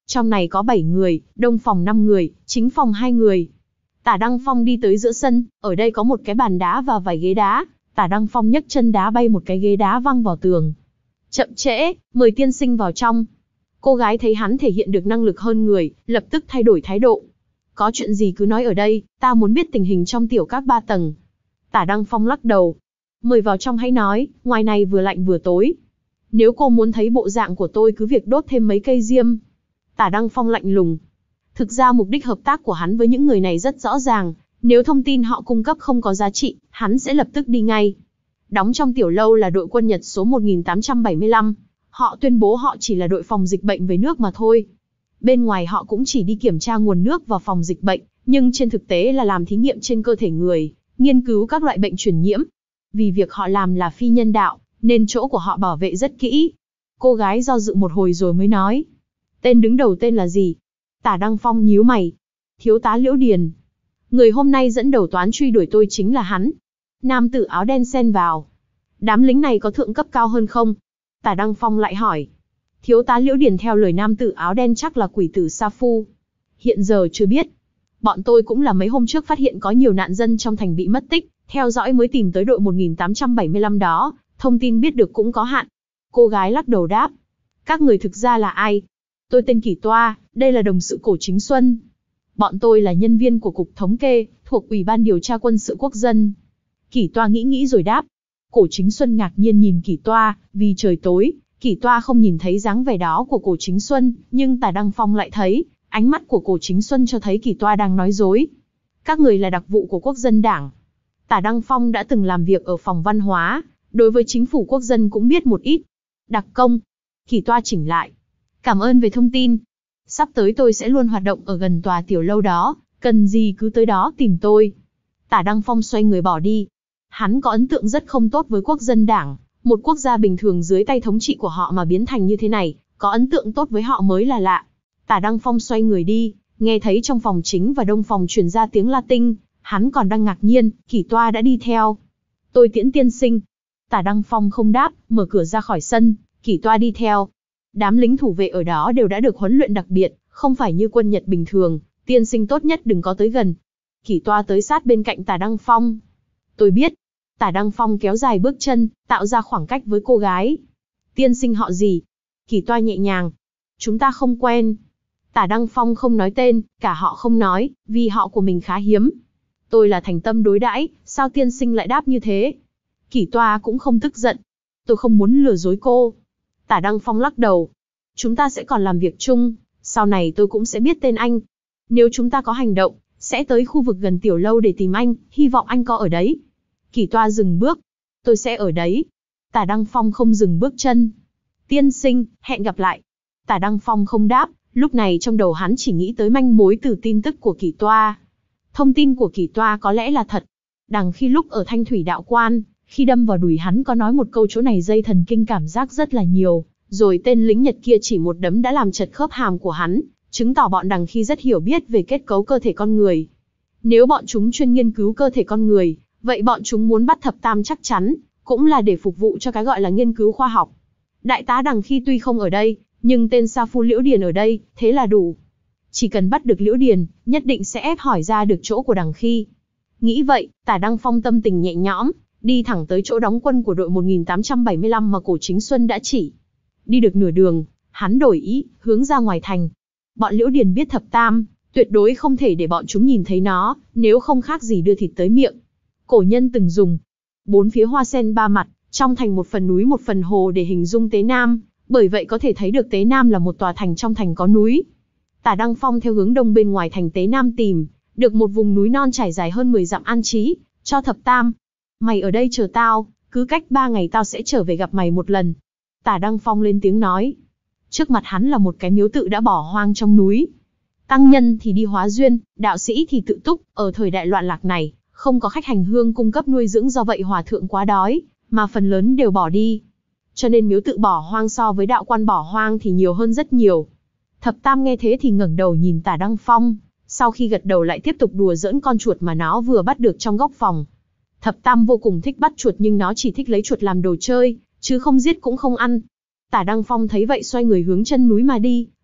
Trong này có bảy người, đông phòng năm người, chính phòng hai người. Tả Đăng Phong đi tới giữa sân, ở đây có một cái bàn đá và vài ghế đá. Tả Đăng Phong nhấc chân đá bay một cái ghế đá văng vào tường. Chậm trễ, mời tiên sinh vào trong. Cô gái thấy hắn thể hiện được năng lực hơn người, lập tức thay đổi thái độ. Có chuyện gì cứ nói ở đây, ta muốn biết tình hình trong tiểu các ba tầng. Tả Đăng Phong lắc đầu. Mời vào trong hãy nói, ngoài này vừa lạnh vừa tối. Nếu cô muốn thấy bộ dạng của tôi cứ việc đốt thêm mấy cây diêm. Tả Đăng Phong lạnh lùng. Thực ra mục đích hợp tác của hắn với những người này rất rõ ràng. Nếu thông tin họ cung cấp không có giá trị, hắn sẽ lập tức đi ngay. Đóng trong tiểu lâu là đội quân Nhật số một nghìn tám trăm bảy mươi lăm. Họ tuyên bố họ chỉ là đội phòng dịch bệnh về nước mà thôi. Bên ngoài họ cũng chỉ đi kiểm tra nguồn nước và phòng dịch bệnh, nhưng trên thực tế là làm thí nghiệm trên cơ thể người, nghiên cứu các loại bệnh truyền nhiễm. Vì việc họ làm là phi nhân đạo, nên chỗ của họ bảo vệ rất kỹ. Cô gái do dự một hồi rồi mới nói. Tên đứng đầu tên là gì? Tả Đăng Phong nhíu mày. Thiếu tá Liễu Điền. Người hôm nay dẫn đầu toán truy đuổi tôi chính là hắn. Nam tử áo đen xen vào. Đám lính này có thượng cấp cao hơn không? Tả Đăng Phong lại hỏi. Thiếu tá Liễu Điền theo lời nam tử áo đen chắc là quỷ tử Sa Phu. Hiện giờ chưa biết. Bọn tôi cũng là mấy hôm trước phát hiện có nhiều nạn dân trong thành bị mất tích, theo dõi mới tìm tới đội một nghìn tám trăm bảy mươi lăm đó, thông tin biết được cũng có hạn. Cô gái lắc đầu đáp. Các người thực ra là ai? Tôi tên Kỷ Toa, đây là đồng sự Cổ Chính Xuân. Bọn tôi là nhân viên của Cục Thống kê, thuộc Ủy ban Điều tra Quân sự Quốc dân. Kỷ Toa nghĩ nghĩ rồi đáp. Cổ Chính Xuân ngạc nhiên nhìn Kỷ Toa, vì trời tối, Kỷ Toa không nhìn thấy dáng vẻ đó của Cổ Chính Xuân, nhưng Tả Đăng Phong lại thấy, ánh mắt của Cổ Chính Xuân cho thấy Kỷ Toa đang nói dối. Các người là đặc vụ của Quốc dân Đảng. Tả Đăng Phong đã từng làm việc ở phòng văn hóa, đối với chính phủ quốc dân cũng biết một ít. Đặc công. Kỷ Toa chỉnh lại. Cảm ơn về thông tin. Sắp tới tôi sẽ luôn hoạt động ở gần tòa tiểu lâu đó, cần gì cứ tới đó tìm tôi. Tả Đăng Phong xoay người bỏ đi. Hắn có ấn tượng rất không tốt với Quốc dân Đảng, một quốc gia bình thường dưới tay thống trị của họ mà biến thành như thế này, có ấn tượng tốt với họ mới là lạ. Tả Đăng Phong xoay người đi, nghe thấy trong phòng chính và đông phòng truyền ra tiếng Latin, hắn còn đang ngạc nhiên, Kỷ Toa đã đi theo. Tôi tiễn tiên sinh. Tả Đăng Phong không đáp, mở cửa ra khỏi sân, Kỷ Toa đi theo. Đám lính thủ vệ ở đó đều đã được huấn luyện đặc biệt, không phải như quân Nhật bình thường, tiên sinh tốt nhất đừng có tới gần. Kỷ Toa tới sát bên cạnh Tả Đăng Phong. Tôi biết. Tả Đăng Phong kéo dài bước chân, tạo ra khoảng cách với cô gái. Tiên sinh họ gì? Kỷ Toa nhẹ nhàng. Chúng ta không quen. Tả Đăng Phong không nói tên, cả họ không nói, vì họ của mình khá hiếm. Tôi là thành tâm đối đãi, sao tiên sinh lại đáp như thế? Kỷ Toa cũng không tức giận. Tôi không muốn lừa dối cô. Tả Đăng Phong lắc đầu. Chúng ta sẽ còn làm việc chung, sau này tôi cũng sẽ biết tên anh. Nếu chúng ta có hành động, sẽ tới khu vực gần tiểu lâu để tìm anh, hy vọng anh có ở đấy. Kỷ Toa dừng bước. Tôi sẽ ở đấy. Tả Đăng Phong không dừng bước chân. Tiên sinh, hẹn gặp lại. Tả Đăng Phong không đáp, lúc này trong đầu hắn chỉ nghĩ tới manh mối từ tin tức của Kỷ Toa. Thông tin của Kỷ Toa có lẽ là thật. Đằng khi lúc ở Thanh Thủy Đạo Quan, khi đâm vào đùi hắn có nói một câu chỗ này dây thần kinh cảm giác rất là nhiều, rồi tên lính Nhật kia chỉ một đấm đã làm chật khớp hàm của hắn, chứng tỏ bọn đằng khi rất hiểu biết về kết cấu cơ thể con người. Nếu bọn chúng chuyên nghiên cứu cơ thể con người, vậy bọn chúng muốn bắt Thập Tam chắc chắn, cũng là để phục vụ cho cái gọi là nghiên cứu khoa học. Đại tá đằng khi tuy không ở đây, nhưng tên Sa Phu Liễu Điền ở đây, thế là đủ. Chỉ cần bắt được Liễu Điền, nhất định sẽ ép hỏi ra được chỗ của đằng khi. Nghĩ vậy, Tả Đăng Phong tâm tình nhẹ nhõm, đi thẳng tới chỗ đóng quân của đội một nghìn tám trăm bảy mươi lăm mà Cổ Chính Xuân đã chỉ. Đi được nửa đường, hắn đổi ý, hướng ra ngoài thành. Bọn Liễu Điền biết Thập Tam, tuyệt đối không thể để bọn chúng nhìn thấy nó, nếu không khác gì đưa thịt tới miệng. Cổ nhân từng dùng bốn phía hoa sen ba mặt, trong thành một phần núi một phần hồ để hình dung Tế Nam, bởi vậy có thể thấy được Tế Nam là một tòa thành trong thành có núi. Tả Đăng Phong theo hướng đông bên ngoài thành Tế Nam tìm, được một vùng núi non trải dài hơn mười dặm an trí, cho Thập Tam. Mày ở đây chờ tao, cứ cách ba ngày tao sẽ trở về gặp mày một lần. Tả Đăng Phong lên tiếng nói. Trước mặt hắn là một cái miếu tự đã bỏ hoang trong núi. Tăng nhân thì đi hóa duyên, đạo sĩ thì tự túc, ở thời đại loạn lạc này, không có khách hành hương cung cấp nuôi dưỡng, do vậy hòa thượng quá đói, mà phần lớn đều bỏ đi. Cho nên miếu tự bỏ hoang so với đạo quan bỏ hoang thì nhiều hơn rất nhiều. Thập Tam nghe thế thì ngẩng đầu nhìn Tả Đăng Phong, sau khi gật đầu lại tiếp tục đùa giỡn con chuột mà nó vừa bắt được trong góc phòng. Thập Tam vô cùng thích bắt chuột nhưng nó chỉ thích lấy chuột làm đồ chơi, chứ không giết cũng không ăn. Tả Đăng Phong thấy vậy xoay người hướng chân núi mà đi,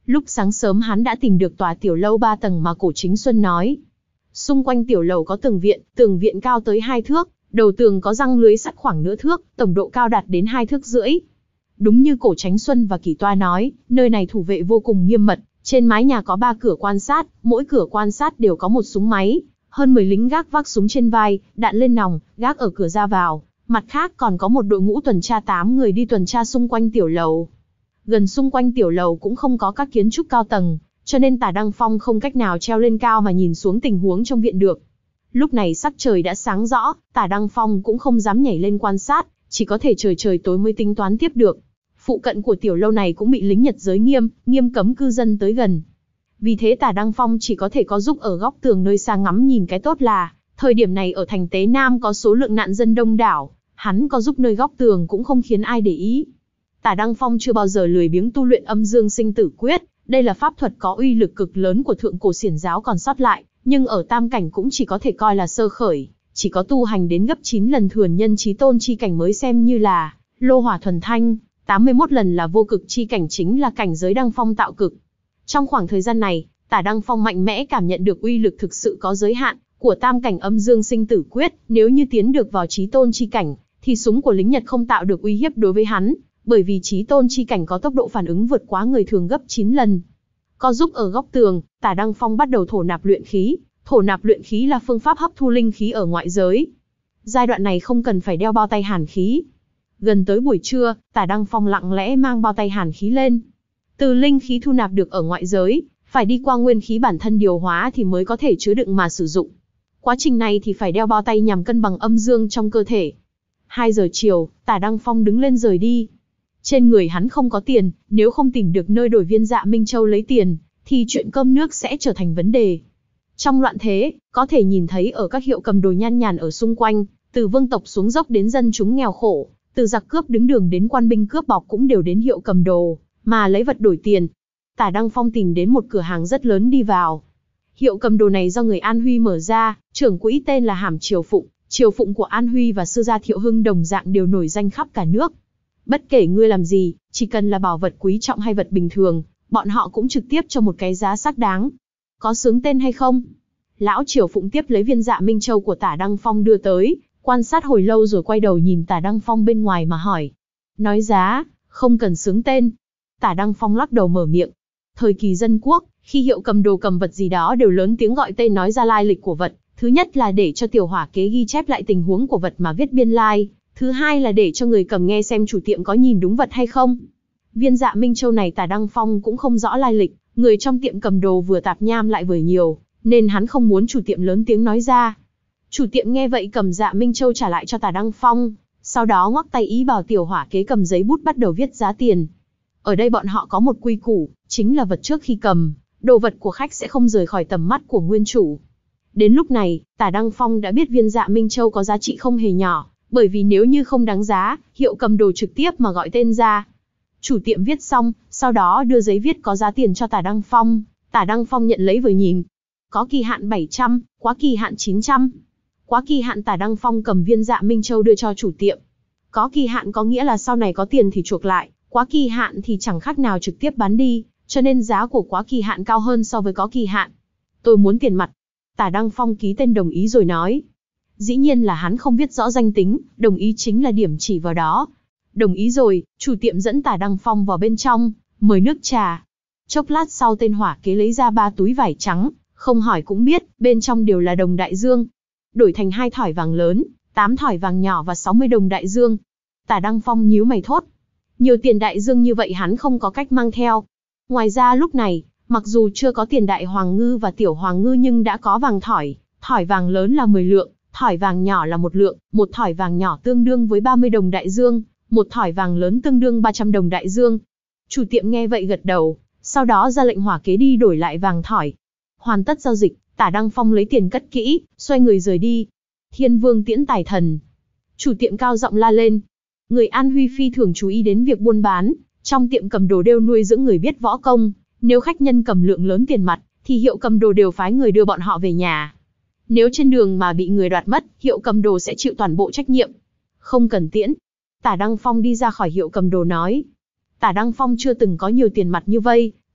Lúc sáng sớm hắn đã tìm được tòa tiểu lâu ba tầng mà Cổ Chính Xuân nói. Xung quanh tiểu lầu có tường viện, tường viện cao tới hai thước, đầu tường có răng lưới sắt khoảng nửa thước, tổng độ cao đạt đến hai thước rưỡi. Đúng như Cổ Chánh Xuân và Kỷ Toa nói, nơi này thủ vệ vô cùng nghiêm mật, trên mái nhà có ba cửa quan sát, mỗi cửa quan sát đều có một súng máy, hơn mười lính gác vác súng trên vai, đạn lên nòng, gác ở cửa ra vào, mặt khác còn có một đội ngũ tuần tra tám người đi tuần tra xung quanh tiểu lầu. Gần xung quanh tiểu lầu cũng không có các kiến trúc cao tầng, cho nên Tả Đăng Phong không cách nào treo lên cao mà nhìn xuống tình huống trong viện được. Lúc này sắc trời đã sáng rõ, Tả Đăng Phong cũng không dám nhảy lên quan sát, chỉ có thể trời trời tối mới tính toán tiếp được. Phụ cận của tiểu lâu này cũng bị lính Nhật giới nghiêm, nghiêm cấm cư dân tới gần. Vì thế Tả Đăng Phong chỉ có thể có giúp ở góc tường nơi xa ngắm nhìn. Cái tốt là, thời điểm này ở thành Tế Nam có số lượng nạn dân đông đảo, hắn có giúp nơi góc tường cũng không khiến ai để ý. Tả Đăng Phong chưa bao giờ lười biếng tu luyện Âm Dương Sinh Tử Quyết, đây là pháp thuật có uy lực cực lớn của thượng cổ xiển giáo còn sót lại, nhưng ở tam cảnh cũng chỉ có thể coi là sơ khởi, chỉ có tu hành đến gấp chín lần thường nhân chí tôn chi cảnh mới xem như là lô hỏa thuần thanh, tám mươi mốt lần là vô cực chi cảnh, chính là cảnh giới Đăng Phong tạo cực. Trong khoảng thời gian này, Tả Đăng Phong mạnh mẽ cảm nhận được uy lực thực sự có giới hạn của tam cảnh Âm Dương Sinh Tử Quyết, nếu như tiến được vào chí tôn chi cảnh, thì súng của lính Nhật không tạo được uy hiếp đối với hắn, bởi vì chí tôn chi cảnh có tốc độ phản ứng vượt quá người thường gấp chín lần. Co giúp ở góc tường, Tả Đăng Phong bắt đầu thổ nạp luyện khí. Thổ nạp luyện khí là phương pháp hấp thu linh khí ở ngoại giới. Giai đoạn này không cần phải đeo bao tay hàn khí. Gần tới buổi trưa, Tả Đăng Phong lặng lẽ mang bao tay hàn khí lên. Từ linh khí thu nạp được ở ngoại giới, phải đi qua nguyên khí bản thân điều hóa thì mới có thể chứa đựng mà sử dụng. Quá trình này thì phải đeo bao tay nhằm cân bằng âm dương trong cơ thể. hai giờ chiều, Tả Đăng Phong đứng lên rời đi. Trên người hắn không có tiền, nếu không tìm được nơi đổi viên Dạ Minh Châu lấy tiền, thì chuyện cơm nước sẽ trở thành vấn đề. Trong loạn thế, có thể nhìn thấy ở các hiệu cầm đồ nhan nhản ở xung quanh, từ vương tộc xuống dốc đến dân chúng nghèo khổ, từ giặc cướp đứng đường đến quan binh cướp bóc cũng đều đến hiệu cầm đồ, mà lấy vật đổi tiền. Tả Đăng Phong tìm đến một cửa hàng rất lớn đi vào. Hiệu cầm đồ này do người An Huy mở ra, trưởng quỹ tên là Hàm Triều Phụng, Triều Phụng của An Huy và sư gia Thiệu Hưng đồng dạng đều nổi danh khắp cả nước. Bất kể ngươi làm gì, chỉ cần là bảo vật quý trọng hay vật bình thường, bọn họ cũng trực tiếp cho một cái giá xác đáng. Có xướng tên hay không? Lão Triều Phụng tiếp lấy viên Dạ Minh Châu của Tả Đăng Phong đưa tới, quan sát hồi lâu rồi quay đầu nhìn Tả Đăng Phong bên ngoài mà hỏi. Nói giá, không cần xướng tên. Tả Đăng Phong lắc đầu mở miệng. Thời kỳ dân quốc, khi hiệu cầm đồ cầm vật gì đó đều lớn tiếng gọi tên nói ra lai lịch của vật. Thứ nhất là để cho tiểu hỏa kế ghi chép lại tình huống của vật mà viết biên lai. Thứ hai là để cho người cầm nghe xem chủ tiệm có nhìn đúng vật hay không. Viên Dạ Minh Châu này Tả Đăng Phong cũng không rõ lai lịch, người trong tiệm cầm đồ vừa tạp nham lại vừa nhiều, nên hắn không muốn chủ tiệm lớn tiếng nói ra. Chủ tiệm nghe vậy cầm Dạ Minh Châu trả lại cho Tả Đăng Phong, sau đó ngoắc tay ý bảo tiểu hỏa kế cầm giấy bút bắt đầu viết giá tiền. Ở đây bọn họ có một quy củ, chính là vật trước khi cầm, đồ vật của khách sẽ không rời khỏi tầm mắt của nguyên chủ. Đến lúc này, Tả Đăng Phong đã biết viên Dạ Minh Châu có giá trị không hề nhỏ, bởi vì nếu như không đáng giá, hiệu cầm đồ trực tiếp mà gọi tên ra. Chủ tiệm viết xong, sau đó đưa giấy viết có giá tiền cho Tả Đăng Phong. Tả Đăng Phong nhận lấy vừa nhìn. Có kỳ hạn bảy trăm, quá kỳ hạn chín trăm. Quá kỳ hạn Tả Đăng Phong cầm viên Dạ Minh Châu đưa cho chủ tiệm. Có kỳ hạn có nghĩa là sau này có tiền thì chuộc lại, quá kỳ hạn thì chẳng khác nào trực tiếp bán đi, cho nên giá của quá kỳ hạn cao hơn so với có kỳ hạn. Tôi muốn tiền mặt. Tả Đăng Phong ký tên đồng ý rồi nói. Dĩ nhiên là hắn không viết rõ danh tính, đồng ý chính là điểm chỉ vào đó. Đồng ý rồi, chủ tiệm dẫn Tả Đăng Phong vào bên trong, mời nước trà. Chốc lát sau tên hỏa kế lấy ra ba túi vải trắng, không hỏi cũng biết, bên trong đều là đồng đại dương. Đổi thành hai thỏi vàng lớn, tám thỏi vàng nhỏ và sáu mươi đồng đại dương. Tả Đăng Phong nhíu mày thốt. Nhiều tiền đại dương như vậy hắn không có cách mang theo. Ngoài ra lúc này, mặc dù chưa có tiền đại hoàng ngư và tiểu hoàng ngư nhưng đã có vàng thỏi. Thỏi vàng lớn là mười lượng, thỏi vàng nhỏ là một lượng, một thỏi vàng nhỏ tương đương với ba mươi đồng đại dương, một thỏi vàng lớn tương đương ba trăm đồng đại dương. Chủ tiệm nghe vậy gật đầu, sau đó ra lệnh hỏa kế đi đổi lại vàng thỏi. Hoàn tất giao dịch, Tả Đăng Phong lấy tiền cất kỹ, xoay người rời đi. Thiên Vương tiễn tài thần. Chủ tiệm cao giọng la lên. Người An Huy phi thường chú ý đến việc buôn bán, trong tiệm cầm đồ đều nuôi dưỡng người biết võ công, nếu khách nhân cầm lượng lớn tiền mặt, thì hiệu cầm đồ đều phái người đưa bọn họ về nhà. Nếu trên đường mà bị người đoạt mất, hiệu cầm đồ sẽ chịu toàn bộ trách nhiệm. Không cần tiễn. Tả Đăng Phong đi ra khỏi hiệu cầm đồ nói. Tả Đăng Phong chưa từng có nhiều tiền mặt như vây,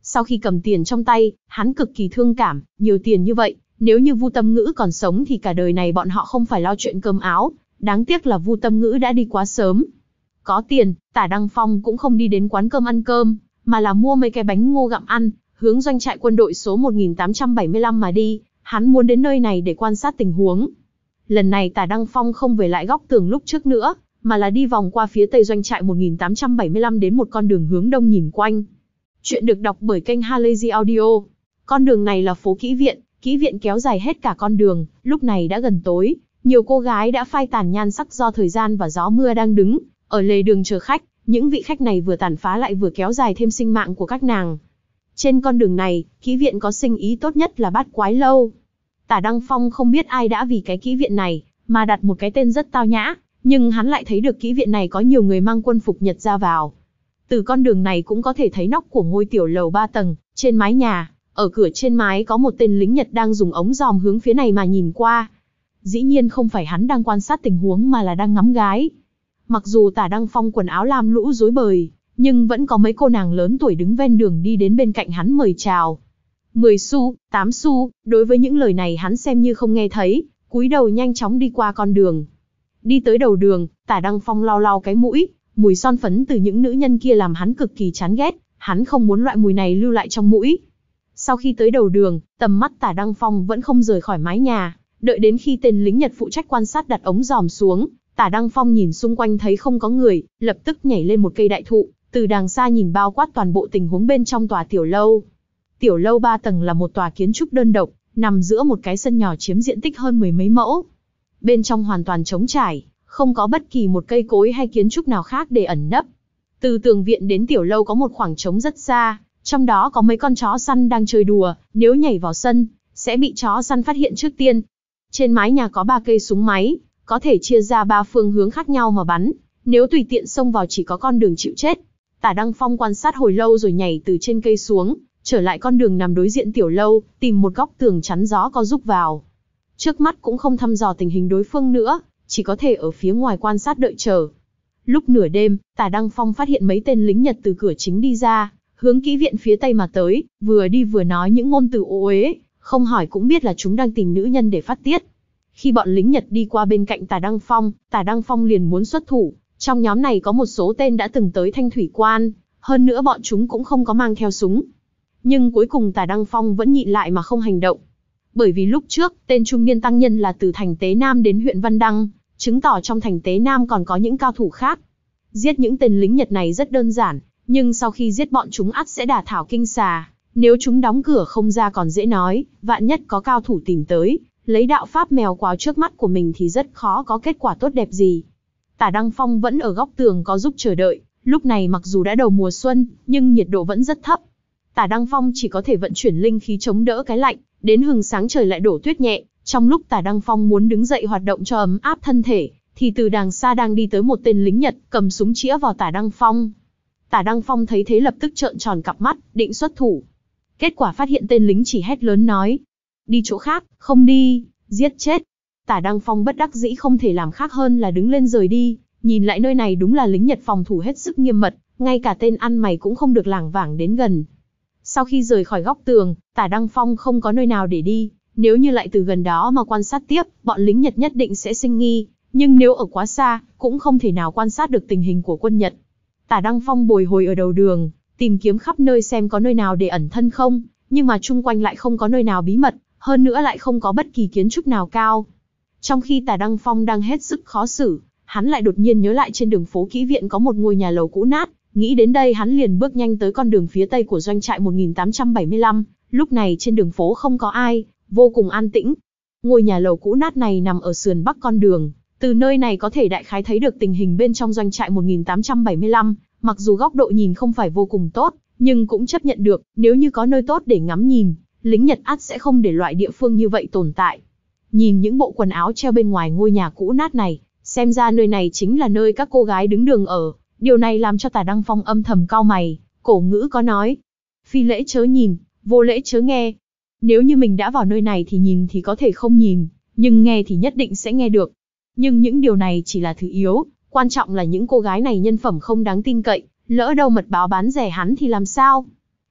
Sau khi cầm tiền trong tay, hắn cực kỳ thương cảm, nhiều tiền như vậy, nếu như Vu Tâm Ngữ còn sống thì cả đời này bọn họ không phải lo chuyện cơm áo, đáng tiếc là Vu Tâm Ngữ đã đi quá sớm. Có tiền, Tả Đăng Phong cũng không đi đến quán cơm ăn cơm, mà là mua mấy cái bánh ngô gặm ăn, hướng doanh trại quân đội số một nghìn tám trăm bảy mươi lăm mà đi, hắn muốn đến nơi này để quan sát tình huống. Lần này Tả Đăng Phong không về lại góc tường lúc trước nữa, mà là đi vòng qua phía tây doanh trại một nghìn tám trăm bảy mươi lăm đến một con đường hướng đông nhìn quanh. Chuyện được đọc bởi kênh Halazy Audio. Con đường này là phố Kỹ Viện, Kỹ Viện kéo dài hết cả con đường, lúc này đã gần tối, nhiều cô gái đã phai tàn nhan sắc do thời gian và gió mưa đang đứng ở lề đường chờ khách, những vị khách này vừa tàn phá lại vừa kéo dài thêm sinh mạng của các nàng. Trên con đường này, Kỹ Viện có sinh ý tốt nhất là Bát Quái Lâu. Tả Đăng Phong không biết ai đã vì cái Kỹ Viện này mà đặt một cái tên rất tao nhã, nhưng hắn lại thấy được Kỹ Viện này có nhiều người mang quân phục Nhật ra vào. Từ con đường này cũng có thể thấy nóc của ngôi tiểu lầu ba tầng, trên mái nhà, ở cửa trên mái có một tên lính Nhật đang dùng ống dòm hướng phía này mà nhìn qua. Dĩ nhiên không phải hắn đang quan sát tình huống mà là đang ngắm gái. Mặc dù Tả Đăng Phong quần áo lam lũ rối bời, nhưng vẫn có mấy cô nàng lớn tuổi đứng ven đường đi đến bên cạnh hắn mời chào. mười xu, tám xu, đối với những lời này hắn xem như không nghe thấy, cúi đầu nhanh chóng đi qua con đường. Đi tới đầu đường, Tả Đăng Phong lau lau cái mũi, mùi son phấn từ những nữ nhân kia làm hắn cực kỳ chán ghét, hắn không muốn loại mùi này lưu lại trong mũi. Sau khi tới đầu đường, tầm mắt Tả Đăng Phong vẫn không rời khỏi mái nhà, đợi đến khi tên lính Nhật phụ trách quan sát đặt ống dòm xuống, Tả Đăng Phong nhìn xung quanh thấy không có người, lập tức nhảy lên một cây đại thụ, từ đàng xa nhìn bao quát toàn bộ tình huống bên trong tòa tiểu lâu. Tiểu lâu ba tầng là một tòa kiến trúc đơn độc, nằm giữa một cái sân nhỏ chiếm diện tích hơn mười mấy mẫu. Bên trong hoàn toàn trống trải, không có bất kỳ một cây cối hay kiến trúc nào khác để ẩn nấp. Từ tường viện đến tiểu lâu có một khoảng trống rất xa, trong đó có mấy con chó săn đang chơi đùa, nếu nhảy vào sân, sẽ bị chó săn phát hiện trước tiên. Trên mái nhà có ba cây súng máy, có thể chia ra ba phương hướng khác nhau mà bắn, nếu tùy tiện xông vào chỉ có con đường chịu chết. Tả Đăng Phong quan sát hồi lâu rồi nhảy từ trên cây xuống, trở lại con đường nằm đối diện tiểu lâu, tìm một góc tường chắn gió co rúc vào. Trước mắt cũng không thăm dò tình hình đối phương nữa, chỉ có thể ở phía ngoài quan sát đợi chờ. Lúc nửa đêm, Tả Đăng Phong phát hiện mấy tên lính Nhật từ cửa chính đi ra, hướng Kỹ Viện phía tây mà tới, vừa đi vừa nói những ngôn từ ô uế, không hỏi cũng biết là chúng đang tìm nữ nhân để phát tiết. Khi bọn lính Nhật đi qua bên cạnh Tả Đăng Phong, Tả Đăng Phong liền muốn xuất thủ. Trong nhóm này có một số tên đã từng tới Thanh Thủy Quan, hơn nữa bọn chúng cũng không có mang theo súng. Nhưng cuối cùng Tả Đăng Phong vẫn nhịn lại mà không hành động. Bởi vì lúc trước, tên trung niên tăng nhân là từ thành Tế Nam đến huyện Văn Đăng, chứng tỏ trong thành Tế Nam còn có những cao thủ khác. Giết những tên lính Nhật này rất đơn giản, nhưng sau khi giết bọn chúng ắt sẽ đả thảo kinh xà. Nếu chúng đóng cửa không ra còn dễ nói, vạn nhất có cao thủ tìm tới, lấy đạo pháp mèo quào trước mắt của mình thì rất khó có kết quả tốt đẹp gì. Tả Đăng Phong vẫn ở góc tường có giúp chờ đợi, lúc này mặc dù đã đầu mùa xuân, nhưng nhiệt độ vẫn rất thấp. Tả Đăng Phong chỉ có thể vận chuyển linh khí chống đỡ cái lạnh, đến hừng sáng trời lại đổ tuyết nhẹ. Trong lúc Tả Đăng Phong muốn đứng dậy hoạt động cho ấm áp thân thể, thì từ đàng xa đang đi tới một tên lính Nhật, cầm súng chĩa vào Tả Đăng Phong. Tả Đăng Phong thấy thế lập tức trợn tròn cặp mắt, định xuất thủ. Kết quả phát hiện tên lính chỉ hét lớn nói: đi chỗ khác, không đi, giết chết. Tả Đăng Phong bất đắc dĩ không thể làm khác hơn là đứng lên rời đi, nhìn lại nơi này đúng là lính Nhật phòng thủ hết sức nghiêm mật, ngay cả tên ăn mày cũng không được lảng vảng đến gần. Sau khi rời khỏi góc tường, Tả Đăng Phong không có nơi nào để đi, nếu như lại từ gần đó mà quan sát tiếp, bọn lính Nhật nhất định sẽ sinh nghi, nhưng nếu ở quá xa, cũng không thể nào quan sát được tình hình của quân Nhật. Tả Đăng Phong bồi hồi ở đầu đường, tìm kiếm khắp nơi xem có nơi nào để ẩn thân không, nhưng mà chung quanh lại không có nơi nào bí mật, hơn nữa lại không có bất kỳ kiến trúc nào cao. Trong khi Tả Đăng Phong đang hết sức khó xử, hắn lại đột nhiên nhớ lại trên đường phố Kỹ Viện có một ngôi nhà lầu cũ nát, nghĩ đến đây hắn liền bước nhanh tới con đường phía tây của doanh trại một nghìn tám trăm bảy mươi lăm, lúc này trên đường phố không có ai, vô cùng an tĩnh. Ngôi nhà lầu cũ nát này nằm ở sườn bắc con đường, từ nơi này có thể đại khái thấy được tình hình bên trong doanh trại một nghìn tám trăm bảy mươi lăm, mặc dù góc độ nhìn không phải vô cùng tốt, nhưng cũng chấp nhận được, nếu như có nơi tốt để ngắm nhìn, lính Nhật ắt sẽ không để loại địa phương như vậy tồn tại. Nhìn những bộ quần áo treo bên ngoài ngôi nhà cũ nát này, xem ra nơi này chính là nơi các cô gái đứng đường ở, điều này làm cho Tả Đăng Phong âm thầm cau mày. Cổ ngữ có nói, phi lễ chớ nhìn, vô lễ chớ nghe. Nếu như mình đã vào nơi này thì nhìn thì có thể không nhìn, nhưng nghe thì nhất định sẽ nghe được. Nhưng những điều này chỉ là thứ yếu, quan trọng là những cô gái này nhân phẩm không đáng tin cậy, lỡ đâu mật báo bán rẻ hắn thì làm sao?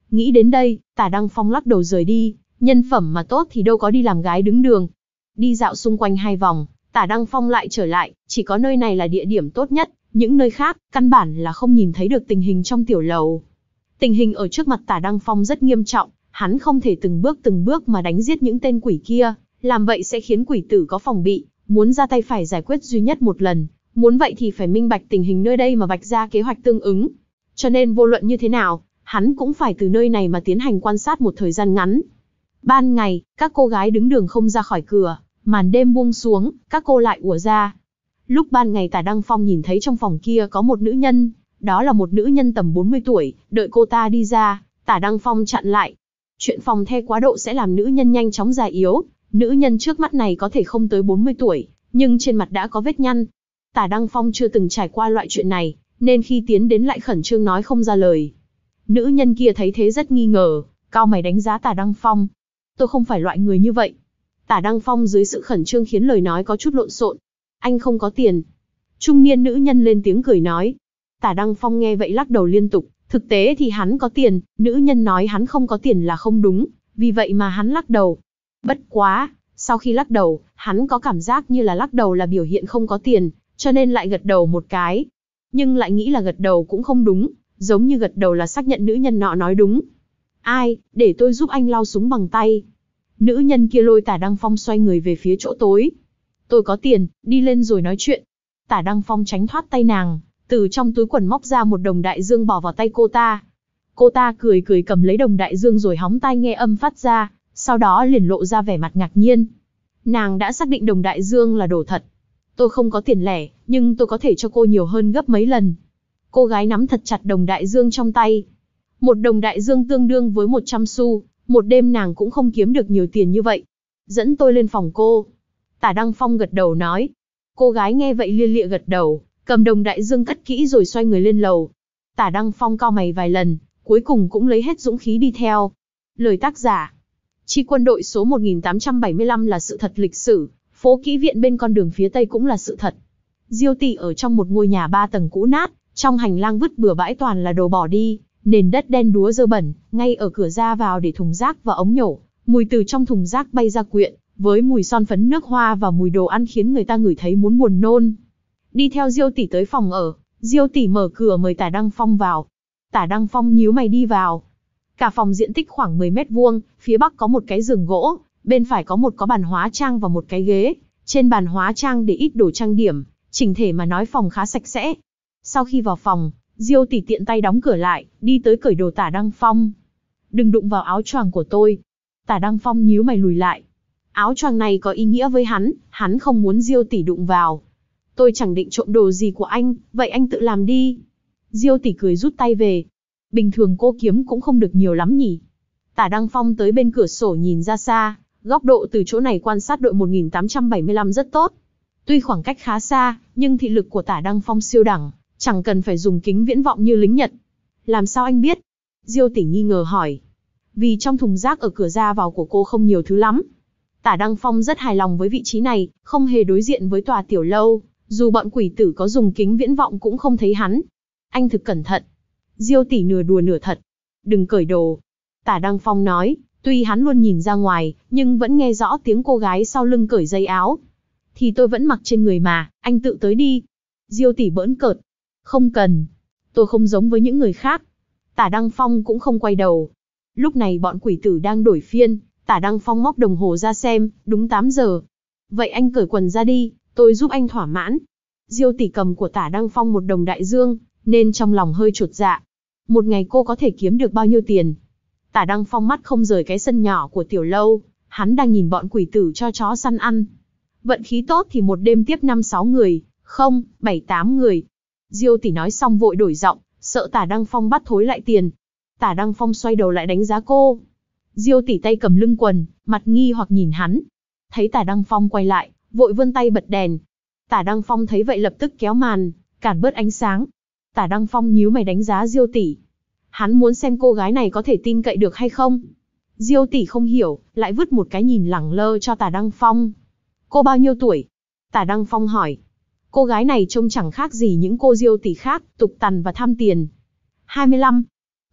Nghĩ đến đây, Tả Đăng Phong lắc đầu rời đi, nhân phẩm mà tốt thì đâu có đi làm gái đứng đường. Đi dạo xung quanh hai vòng, Tả Đăng Phong lại trở lại, chỉ có nơi này là địa điểm tốt nhất, những nơi khác, căn bản là không nhìn thấy được tình hình trong tiểu lầu. Tình hình ở trước mặt Tả Đăng Phong rất nghiêm trọng, hắn không thể từng bước từng bước mà đánh giết những tên quỷ kia, làm vậy sẽ khiến quỷ tử có phòng bị, muốn ra tay phải giải quyết duy nhất một lần, muốn vậy thì phải minh bạch tình hình nơi đây mà vạch ra kế hoạch tương ứng. Cho nên vô luận như thế nào, hắn cũng phải từ nơi này mà tiến hành quan sát một thời gian ngắn. Ban ngày, các cô gái đứng đường không ra khỏi cửa, màn đêm buông xuống, các cô lại ùa ra. Lúc ban ngày Tả Đăng Phong nhìn thấy trong phòng kia có một nữ nhân, đó là một nữ nhân tầm bốn mươi tuổi, đợi cô ta đi ra, Tả Đăng Phong chặn lại. Chuyện phòng the quá độ sẽ làm nữ nhân nhanh chóng già yếu, nữ nhân trước mắt này có thể không tới bốn mươi tuổi, nhưng trên mặt đã có vết nhăn. Tả Đăng Phong chưa từng trải qua loại chuyện này, nên khi tiến đến lại khẩn trương nói không ra lời. Nữ nhân kia thấy thế rất nghi ngờ, cau mày đánh giá Tả Đăng Phong. Tôi không phải loại người như vậy. Tả Đăng Phong dưới sự khẩn trương khiến lời nói có chút lộn xộn. Anh không có tiền. Trung niên nữ nhân lên tiếng cười nói. Tả Đăng Phong nghe vậy lắc đầu liên tục. Thực tế thì hắn có tiền, nữ nhân nói hắn không có tiền là không đúng, vì vậy mà hắn lắc đầu. Bất quá, sau khi lắc đầu, hắn có cảm giác như là lắc đầu là biểu hiện không có tiền, cho nên lại gật đầu một cái. Nhưng lại nghĩ là gật đầu cũng không đúng, giống như gật đầu là xác nhận nữ nhân nọ nói đúng. Ai, để tôi giúp anh lau súng bằng tay. Nữ nhân kia lôi Tả Đăng Phong xoay người về phía chỗ tối. Tôi có tiền, đi lên rồi nói chuyện. Tả Đăng Phong tránh thoát tay nàng, từ trong túi quần móc ra một đồng đại dương bỏ vào tay cô ta. Cô ta cười cười cầm lấy đồng đại dương rồi hóng tai nghe âm phát ra, sau đó liền lộ ra vẻ mặt ngạc nhiên. Nàng đã xác định đồng đại dương là đồ thật. Tôi không có tiền lẻ, nhưng tôi có thể cho cô nhiều hơn gấp mấy lần. Cô gái nắm thật chặt đồng đại dương trong tay. Một đồng đại dương tương đương với một trăm xu, một đêm nàng cũng không kiếm được nhiều tiền như vậy. Dẫn tôi lên phòng cô. Tả Đăng Phong gật đầu nói. Cô gái nghe vậy lia lịa gật đầu, cầm đồng đại dương cất kỹ rồi xoay người lên lầu. Tả Đăng Phong cau mày vài lần, cuối cùng cũng lấy hết dũng khí đi theo. Lời tác giả. Chi quân đội số một nghìn tám trăm bảy mươi lăm là sự thật lịch sử, phố kỹ viện bên con đường phía tây cũng là sự thật. Diêu Tỷ ở trong một ngôi nhà ba tầng cũ nát, trong hành lang vứt bừa bãi toàn là đồ bỏ đi, nền đất đen đúa dơ bẩn, ngay ở cửa ra vào để thùng rác và ống nhổ, mùi từ trong thùng rác bay ra quyện, với mùi son phấn nước hoa và mùi đồ ăn khiến người ta ngửi thấy muốn buồn nôn. Đi theo Diêu Tỷ tới phòng ở, Diêu Tỷ mở cửa mời Tả Đăng Phong vào. Tả Đăng Phong nhíu mày đi vào. Cả phòng diện tích khoảng mười mét vuông, phía bắc có một cái giường gỗ, bên phải có một có bàn hóa trang và một cái ghế. Trên bàn hóa trang để ít đồ trang điểm, chỉnh thể mà nói phòng khá sạch sẽ. Sau khi vào phòng, Diêu Tỷ tiện tay đóng cửa lại, đi tới cởi đồ Tả Đăng Phong. Đừng đụng vào áo choàng của tôi. Tả Đăng Phong nhíu mày lùi lại. Áo choàng này có ý nghĩa với hắn, hắn không muốn Diêu Tỷ đụng vào. Tôi chẳng định trộm đồ gì của anh, vậy anh tự làm đi. Diêu Tỷ cười rút tay về. Bình thường cô kiếm cũng không được nhiều lắm nhỉ. Tả Đăng Phong tới bên cửa sổ nhìn ra xa, góc độ từ chỗ này quan sát đội một nghìn tám trăm bảy mươi lăm rất tốt. Tuy khoảng cách khá xa, nhưng thị lực của Tả Đăng Phong siêu đẳng, chẳng cần phải dùng kính viễn vọng như lính Nhật. Làm sao anh biết? Diêu Tỷ nghi ngờ hỏi. Vì trong thùng rác ở cửa ra vào của cô không nhiều thứ lắm. Tả Đăng Phong rất hài lòng với vị trí này, không hề đối diện với tòa tiểu lâu, dù bọn quỷ tử có dùng kính viễn vọng cũng không thấy hắn. Anh thực cẩn thận. Diêu Tỷ nửa đùa nửa thật. Đừng cởi đồ. Tả Đăng Phong nói, tuy hắn luôn nhìn ra ngoài, nhưng vẫn nghe rõ tiếng cô gái sau lưng cởi dây áo. Thì tôi vẫn mặc trên người mà, anh tự tới đi. Diêu Tỷ bỡn cợt. Không cần. Tôi không giống với những người khác. Tả Đăng Phong cũng không quay đầu. Lúc này bọn quỷ tử đang đổi phiên, Tả Đăng Phong móc đồng hồ ra xem, đúng tám giờ. Vậy anh cởi quần ra đi, tôi giúp anh thỏa mãn. Diêu Tỷ cầm của Tả Đăng Phong một đồng đại dương, nên trong lòng hơi chột dạ. Một ngày cô có thể kiếm được bao nhiêu tiền? Tả Đăng Phong mắt không rời cái sân nhỏ của tiểu lâu, hắn đang nhìn bọn quỷ tử cho chó săn ăn. Vận khí tốt thì một đêm tiếp năm sáu người, không, bảy tám người. Diêu Tỷ nói xong vội đổi giọng, sợ Tả Đăng Phong bắt thối lại tiền. Tả Đăng Phong xoay đầu lại đánh giá cô. Diêu Tỷ tay cầm lưng quần, mặt nghi hoặc nhìn hắn. Thấy Tả Đăng Phong quay lại, vội vươn tay bật đèn. Tả Đăng Phong thấy vậy lập tức kéo màn, cản bớt ánh sáng. Tả Đăng Phong nhíu mày đánh giá Diêu Tỷ. Hắn muốn xem cô gái này có thể tin cậy được hay không. Diêu Tỷ không hiểu, lại vứt một cái nhìn lẳng lơ cho Tả Đăng Phong. Cô bao nhiêu tuổi? Tả Đăng Phong hỏi. Cô gái này trông chẳng khác gì những cô Diêu Tỷ khác, tục tằn và tham tiền. hai mươi lăm.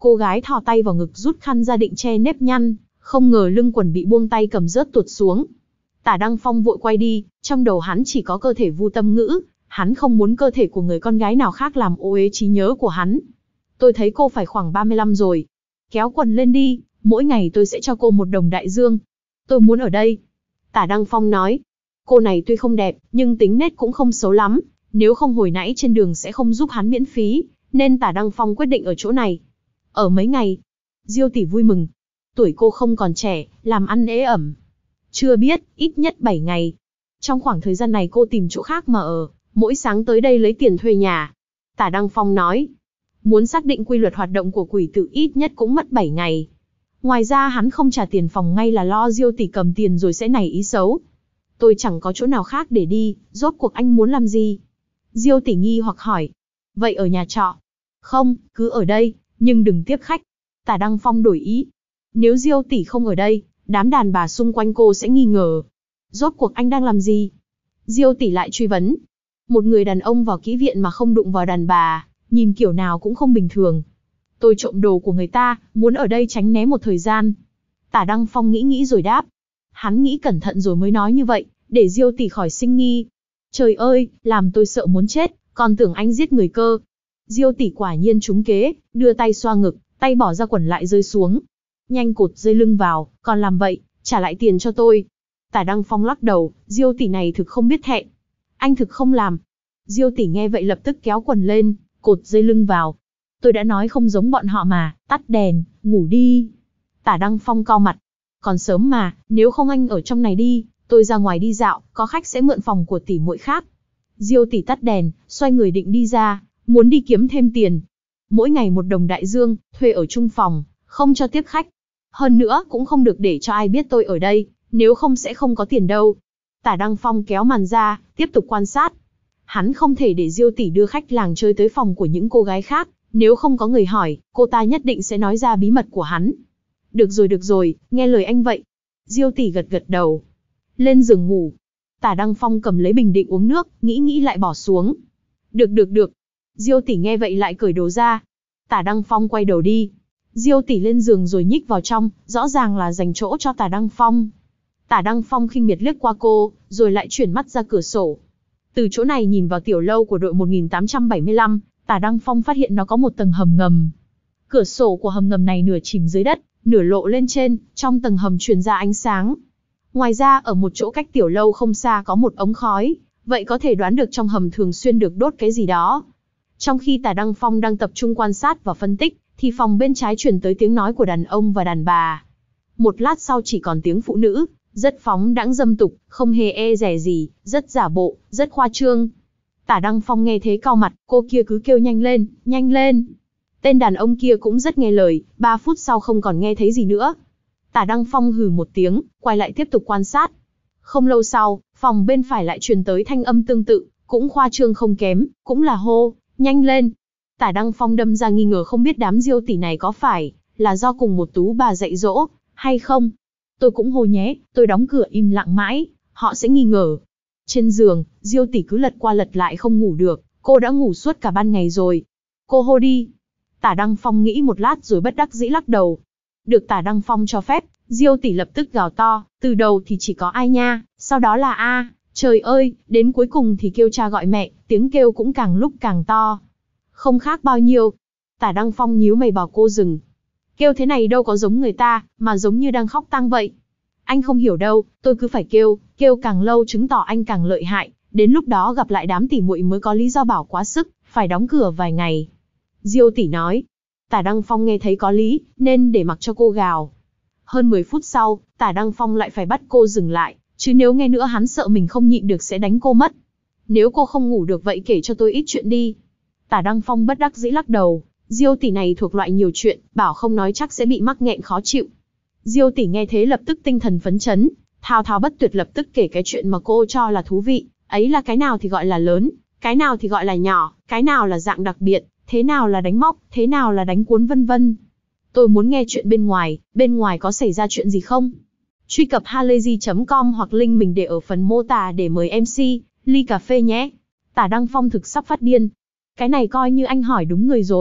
Cô gái thò tay vào ngực rút khăn ra định che nếp nhăn, không ngờ lưng quần bị buông tay cầm rớt tuột xuống. Tả Đăng Phong vội quay đi, trong đầu hắn chỉ có cơ thể Vu Tâm Ngữ, hắn không muốn cơ thể của người con gái nào khác làm ô uế trí nhớ của hắn. Tôi thấy cô phải khoảng ba mươi lăm rồi. Kéo quần lên đi, mỗi ngày tôi sẽ cho cô một đồng đại dương. Tôi muốn ở đây. Tả Đăng Phong nói. Cô này tuy không đẹp, nhưng tính nết cũng không xấu lắm. Nếu không hồi nãy trên đường sẽ không giúp hắn miễn phí, nên Tả Đăng Phong quyết định ở chỗ này. Ở mấy ngày. Diêu tỷ vui mừng. Tuổi cô không còn trẻ, làm ăn ế ẩm. Chưa biết, ít nhất bảy ngày. Trong khoảng thời gian này cô tìm chỗ khác mà ở, mỗi sáng tới đây lấy tiền thuê nhà. Tả Đăng Phong nói. Muốn xác định quy luật hoạt động của quỷ tử ít nhất cũng mất bảy ngày. Ngoài ra hắn không trả tiền phòng ngay là lo Diêu tỷ cầm tiền rồi sẽ nảy ý xấu. Tôi chẳng có chỗ nào khác để đi, rốt cuộc anh muốn làm gì? Diêu tỷ nghi hoặc hỏi. Vậy ở nhà trọ? Không, cứ ở đây, nhưng đừng tiếp khách. Tả Đăng Phong đổi ý. Nếu Diêu tỷ không ở đây, đám đàn bà xung quanh cô sẽ nghi ngờ. Rốt cuộc anh đang làm gì? Diêu tỷ lại truy vấn. Một người đàn ông vào kỹ viện mà không đụng vào đàn bà, nhìn kiểu nào cũng không bình thường. Tôi trộm đồ của người ta, muốn ở đây tránh né một thời gian. Tả Đăng Phong nghĩ nghĩ rồi đáp. Hắn nghĩ cẩn thận rồi mới nói như vậy, để Diêu tỷ khỏi sinh nghi. Trời ơi, làm tôi sợ muốn chết, còn tưởng anh giết người cơ. Diêu tỷ quả nhiên trúng kế, đưa tay xoa ngực, tay bỏ ra quần lại rơi xuống. Nhanh cột dây lưng vào, còn làm vậy, trả lại tiền cho tôi. Tả Đăng Phong lắc đầu, Diêu tỷ này thực không biết thẹn. Anh thực không làm. Diêu tỷ nghe vậy lập tức kéo quần lên, cột dây lưng vào. Tôi đã nói không giống bọn họ mà, tắt đèn, ngủ đi. Tả Đăng Phong cau mặt. Còn sớm mà, nếu không anh ở trong này đi, tôi ra ngoài đi dạo, có khách sẽ mượn phòng của tỷ muội khác. Diêu tỷ tắt đèn, xoay người định đi ra, muốn đi kiếm thêm tiền. Mỗi ngày một đồng đại dương, thuê ở chung phòng, không cho tiếp khách. Hơn nữa cũng không được để cho ai biết tôi ở đây, nếu không sẽ không có tiền đâu. Tả Đăng Phong kéo màn ra, tiếp tục quan sát. Hắn không thể để Diêu tỷ đưa khách làng chơi tới phòng của những cô gái khác, nếu không có người hỏi, cô ta nhất định sẽ nói ra bí mật của hắn. Được rồi được rồi, nghe lời anh vậy. Diêu tỷ gật gật đầu. Lên giường ngủ. Tả Đăng Phong cầm lấy bình định uống nước, nghĩ nghĩ lại bỏ xuống. Được được được. Diêu tỷ nghe vậy lại cởi đồ ra. Tả Đăng Phong quay đầu đi. Diêu tỷ lên giường rồi nhích vào trong, rõ ràng là dành chỗ cho Tả Đăng Phong. Tả Đăng Phong khinh miệt liếc qua cô, rồi lại chuyển mắt ra cửa sổ. Từ chỗ này nhìn vào tiểu lâu của đội một nghìn tám trăm bảy mươi lăm, Tả Đăng Phong phát hiện nó có một tầng hầm ngầm. Cửa sổ của hầm ngầm này nửa chìm dưới đất, nửa lộ lên trên, trong tầng hầm truyền ra ánh sáng. Ngoài ra ở một chỗ cách tiểu lâu không xa có một ống khói, vậy có thể đoán được trong hầm thường xuyên được đốt cái gì đó. Trong khi Tả Đăng Phong đang tập trung quan sát và phân tích, thì phòng bên trái truyền tới tiếng nói của đàn ông và đàn bà. Một lát sau chỉ còn tiếng phụ nữ, rất phóng đãng dâm tục, không hề e dè gì, rất giả bộ, rất khoa trương. Tả Đăng Phong nghe thế cau mặt, cô kia cứ kêu nhanh lên, nhanh lên. Tên đàn ông kia cũng rất nghe lời, ba phút sau không còn nghe thấy gì nữa. Tả Đăng Phong hừ một tiếng, quay lại tiếp tục quan sát. Không lâu sau, phòng bên phải lại truyền tới thanh âm tương tự, cũng khoa trương không kém, cũng là hô, nhanh lên. Tả Đăng Phong đâm ra nghi ngờ không biết đám Diêu tỷ này có phải là do cùng một tú bà dạy dỗ, hay không. Tôi cũng hô nhé, tôi đóng cửa im lặng mãi, họ sẽ nghi ngờ. Trên giường, Diêu tỷ cứ lật qua lật lại không ngủ được, cô đã ngủ suốt cả ban ngày rồi. Cô hô đi. Tả Đăng Phong nghĩ một lát rồi bất đắc dĩ lắc đầu. Được Tả Đăng Phong cho phép, Diêu tỷ lập tức gào to, từ đầu thì chỉ có ai nha, sau đó là a, trời ơi, đến cuối cùng thì kêu cha gọi mẹ, tiếng kêu cũng càng lúc càng to. Không khác bao nhiêu. Tả Đăng Phong nhíu mày bảo cô dừng. Kêu thế này đâu có giống người ta, mà giống như đang khóc tang vậy. Anh không hiểu đâu, tôi cứ phải kêu, kêu càng lâu chứng tỏ anh càng lợi hại, đến lúc đó gặp lại đám tỉ muội mới có lý do bảo quá sức, phải đóng cửa vài ngày. Diêu tỷ nói. Tả Đăng Phong nghe thấy có lý, nên để mặc cho cô gào. Hơn mười phút sau, Tả Đăng Phong lại phải bắt cô dừng lại, chứ nếu nghe nữa hắn sợ mình không nhịn được sẽ đánh cô mất. Nếu cô không ngủ được vậy kể cho tôi ít chuyện đi. Tả Đăng Phong bất đắc dĩ lắc đầu, Diêu tỷ này thuộc loại nhiều chuyện, bảo không nói chắc sẽ bị mắc nghẹn khó chịu. Diêu tỷ nghe thế lập tức tinh thần phấn chấn, thao thao bất tuyệt lập tức kể cái chuyện mà cô cho là thú vị, ấy là cái nào thì gọi là lớn, cái nào thì gọi là nhỏ, cái nào là dạng đặc biệt, thế nào là đánh móc, thế nào là đánh cuốn vân vân. Tôi muốn nghe chuyện bên ngoài, bên ngoài có xảy ra chuyện gì không? Truy cập halayzi chấm com hoặc link mình để ở phần mô tả để mời em xê, ly cà phê nhé. Tả Đăng Phong thực sắp phát điên. Cái này coi như anh hỏi đúng người rồi,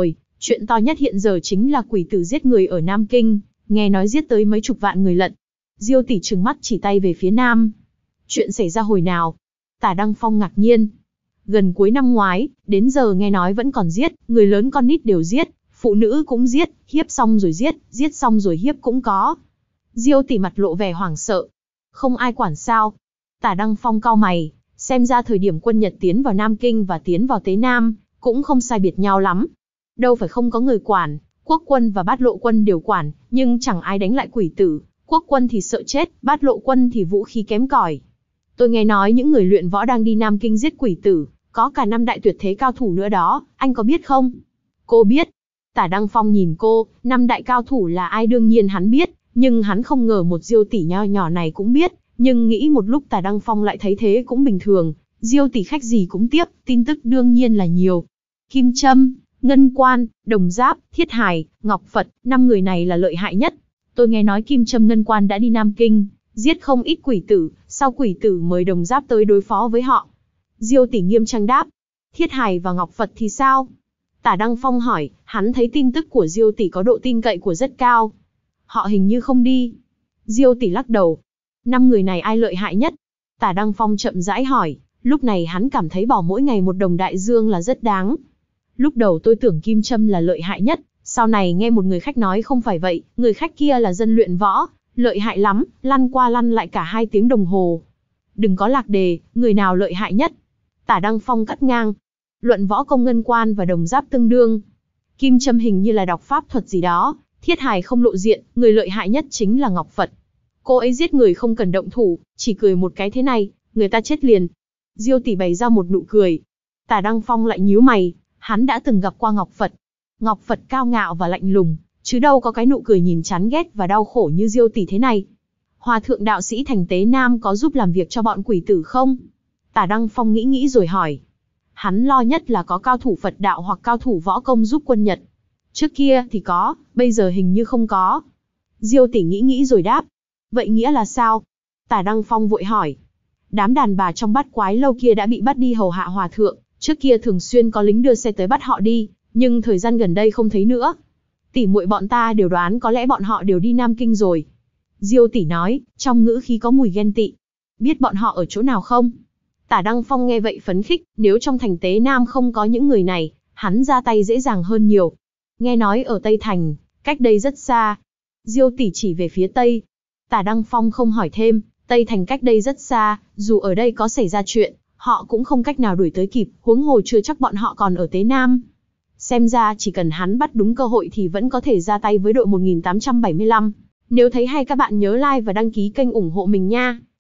Chuyện to nhất hiện giờ chính là quỷ tử giết người ở Nam Kinh, nghe nói giết tới mấy chục vạn người lận. Diêu tỷ trừng mắt chỉ tay về phía Nam. Chuyện xảy ra hồi nào? Tả Đăng Phong ngạc nhiên. Gần cuối năm ngoái, đến giờ nghe nói vẫn còn giết, người lớn con nít đều giết, phụ nữ cũng giết, hiếp xong rồi giết, giết xong rồi hiếp cũng có. Diêu tỷ mặt lộ vẻ hoảng sợ. Không ai quản sao? Tả Đăng Phong cau mày, xem ra thời điểm quân Nhật tiến vào Nam Kinh và tiến vào Tế Nam, cũng không sai biệt nhau lắm. Đâu phải không có người quản, quốc quân và bát lộ quân đều quản, nhưng chẳng ai đánh lại quỷ tử, quốc quân thì sợ chết, bát lộ quân thì vũ khí kém cỏi. Tôi nghe nói những người luyện võ đang đi Nam Kinh giết quỷ tử, có cả năm đại tuyệt thế cao thủ nữa đó, anh có biết không? Cô biết. Tả Đăng Phong nhìn cô, năm đại cao thủ là ai đương nhiên hắn biết, nhưng hắn không ngờ một Diêu tỷ nho nhỏ này cũng biết, nhưng nghĩ một lúc Tả Đăng Phong lại thấy thế cũng bình thường, Diêu tỷ khách gì cũng tiếp, tin tức đương nhiên là nhiều. Kim Châm, Ngân Quan, Đồng Giáp, Thiết Hải, Ngọc Phật, năm người này là lợi hại nhất. Tôi nghe nói Kim Châm Ngân Quan đã đi Nam Kinh, giết không ít quỷ tử, sau quỷ tử mời Đồng Giáp tới đối phó với họ. Diêu tỷ nghiêm trang đáp. Thiết Hải và Ngọc Phật thì sao? Tả Đăng Phong hỏi, hắn thấy tin tức của Diêu tỷ có độ tin cậy của rất cao. Họ hình như không đi. Diêu tỷ lắc đầu. Năm người này ai lợi hại nhất? Tả Đăng Phong chậm rãi hỏi, lúc này hắn cảm thấy bỏ mỗi ngày một đồng đại dương là rất đáng. Lúc đầu tôi tưởng Kim Châm là lợi hại nhất, sau này nghe một người khách nói không phải vậy, người khách kia là dân luyện võ, lợi hại lắm, lăn qua lăn lại cả hai tiếng đồng hồ. Đừng có lạc đề, người nào lợi hại nhất? Tả Đăng Phong cắt ngang. Luận võ công Ngân Quan và Đồng Giáp tương đương. Kim Châm hình như là đọc pháp thuật gì đó, Thiết Hải không lộ diện, người lợi hại nhất chính là Ngọc Phật. Cô ấy giết người không cần động thủ, chỉ cười một cái thế này, người ta chết liền. Diêu tỷ bày ra một nụ cười. Tả Đăng Phong lại nhíu mày, hắn đã từng gặp qua Ngọc Phật. Ngọc Phật cao ngạo và lạnh lùng, chứ đâu có cái nụ cười nhìn chán ghét và đau khổ như Diêu tỷ thế này. Hòa thượng đạo sĩ thành Tế Nam có giúp làm việc cho bọn quỷ tử không? Tả Đăng Phong nghĩ nghĩ rồi hỏi. Hắn lo nhất là có cao thủ Phật đạo hoặc cao thủ võ công giúp quân Nhật. Trước kia thì có, bây giờ hình như không có. Diêu tỷ nghĩ nghĩ rồi đáp. Vậy nghĩa là sao? Tả Đăng Phong vội hỏi. Đám đàn bà trong bát quái lâu kia đã bị bắt đi hầu hạ hòa thượng, trước kia thường xuyên có lính đưa xe tới bắt họ đi, nhưng thời gian gần đây không thấy nữa. Tỷ muội bọn ta đều đoán có lẽ bọn họ đều đi Nam Kinh rồi. Diêu tỷ nói, trong ngữ khí có mùi ghen tị. Biết bọn họ ở chỗ nào không? Tả Đăng Phong nghe vậy phấn khích, nếu trong thành Tế Nam không có những người này, hắn ra tay dễ dàng hơn nhiều. Nghe nói ở Tây Thành, cách đây rất xa. Diêu tỷ chỉ về phía Tây. Tả Đăng Phong không hỏi thêm, Tây Thành cách đây rất xa, dù ở đây có xảy ra chuyện, họ cũng không cách nào đuổi tới kịp, huống hồ chưa chắc bọn họ còn ở Tế Nam. Xem ra chỉ cần hắn bắt đúng cơ hội thì vẫn có thể ra tay với đội một nghìn tám trăm bảy mươi lăm. Nếu thấy hay các bạn nhớ like và đăng ký kênh ủng hộ mình nha.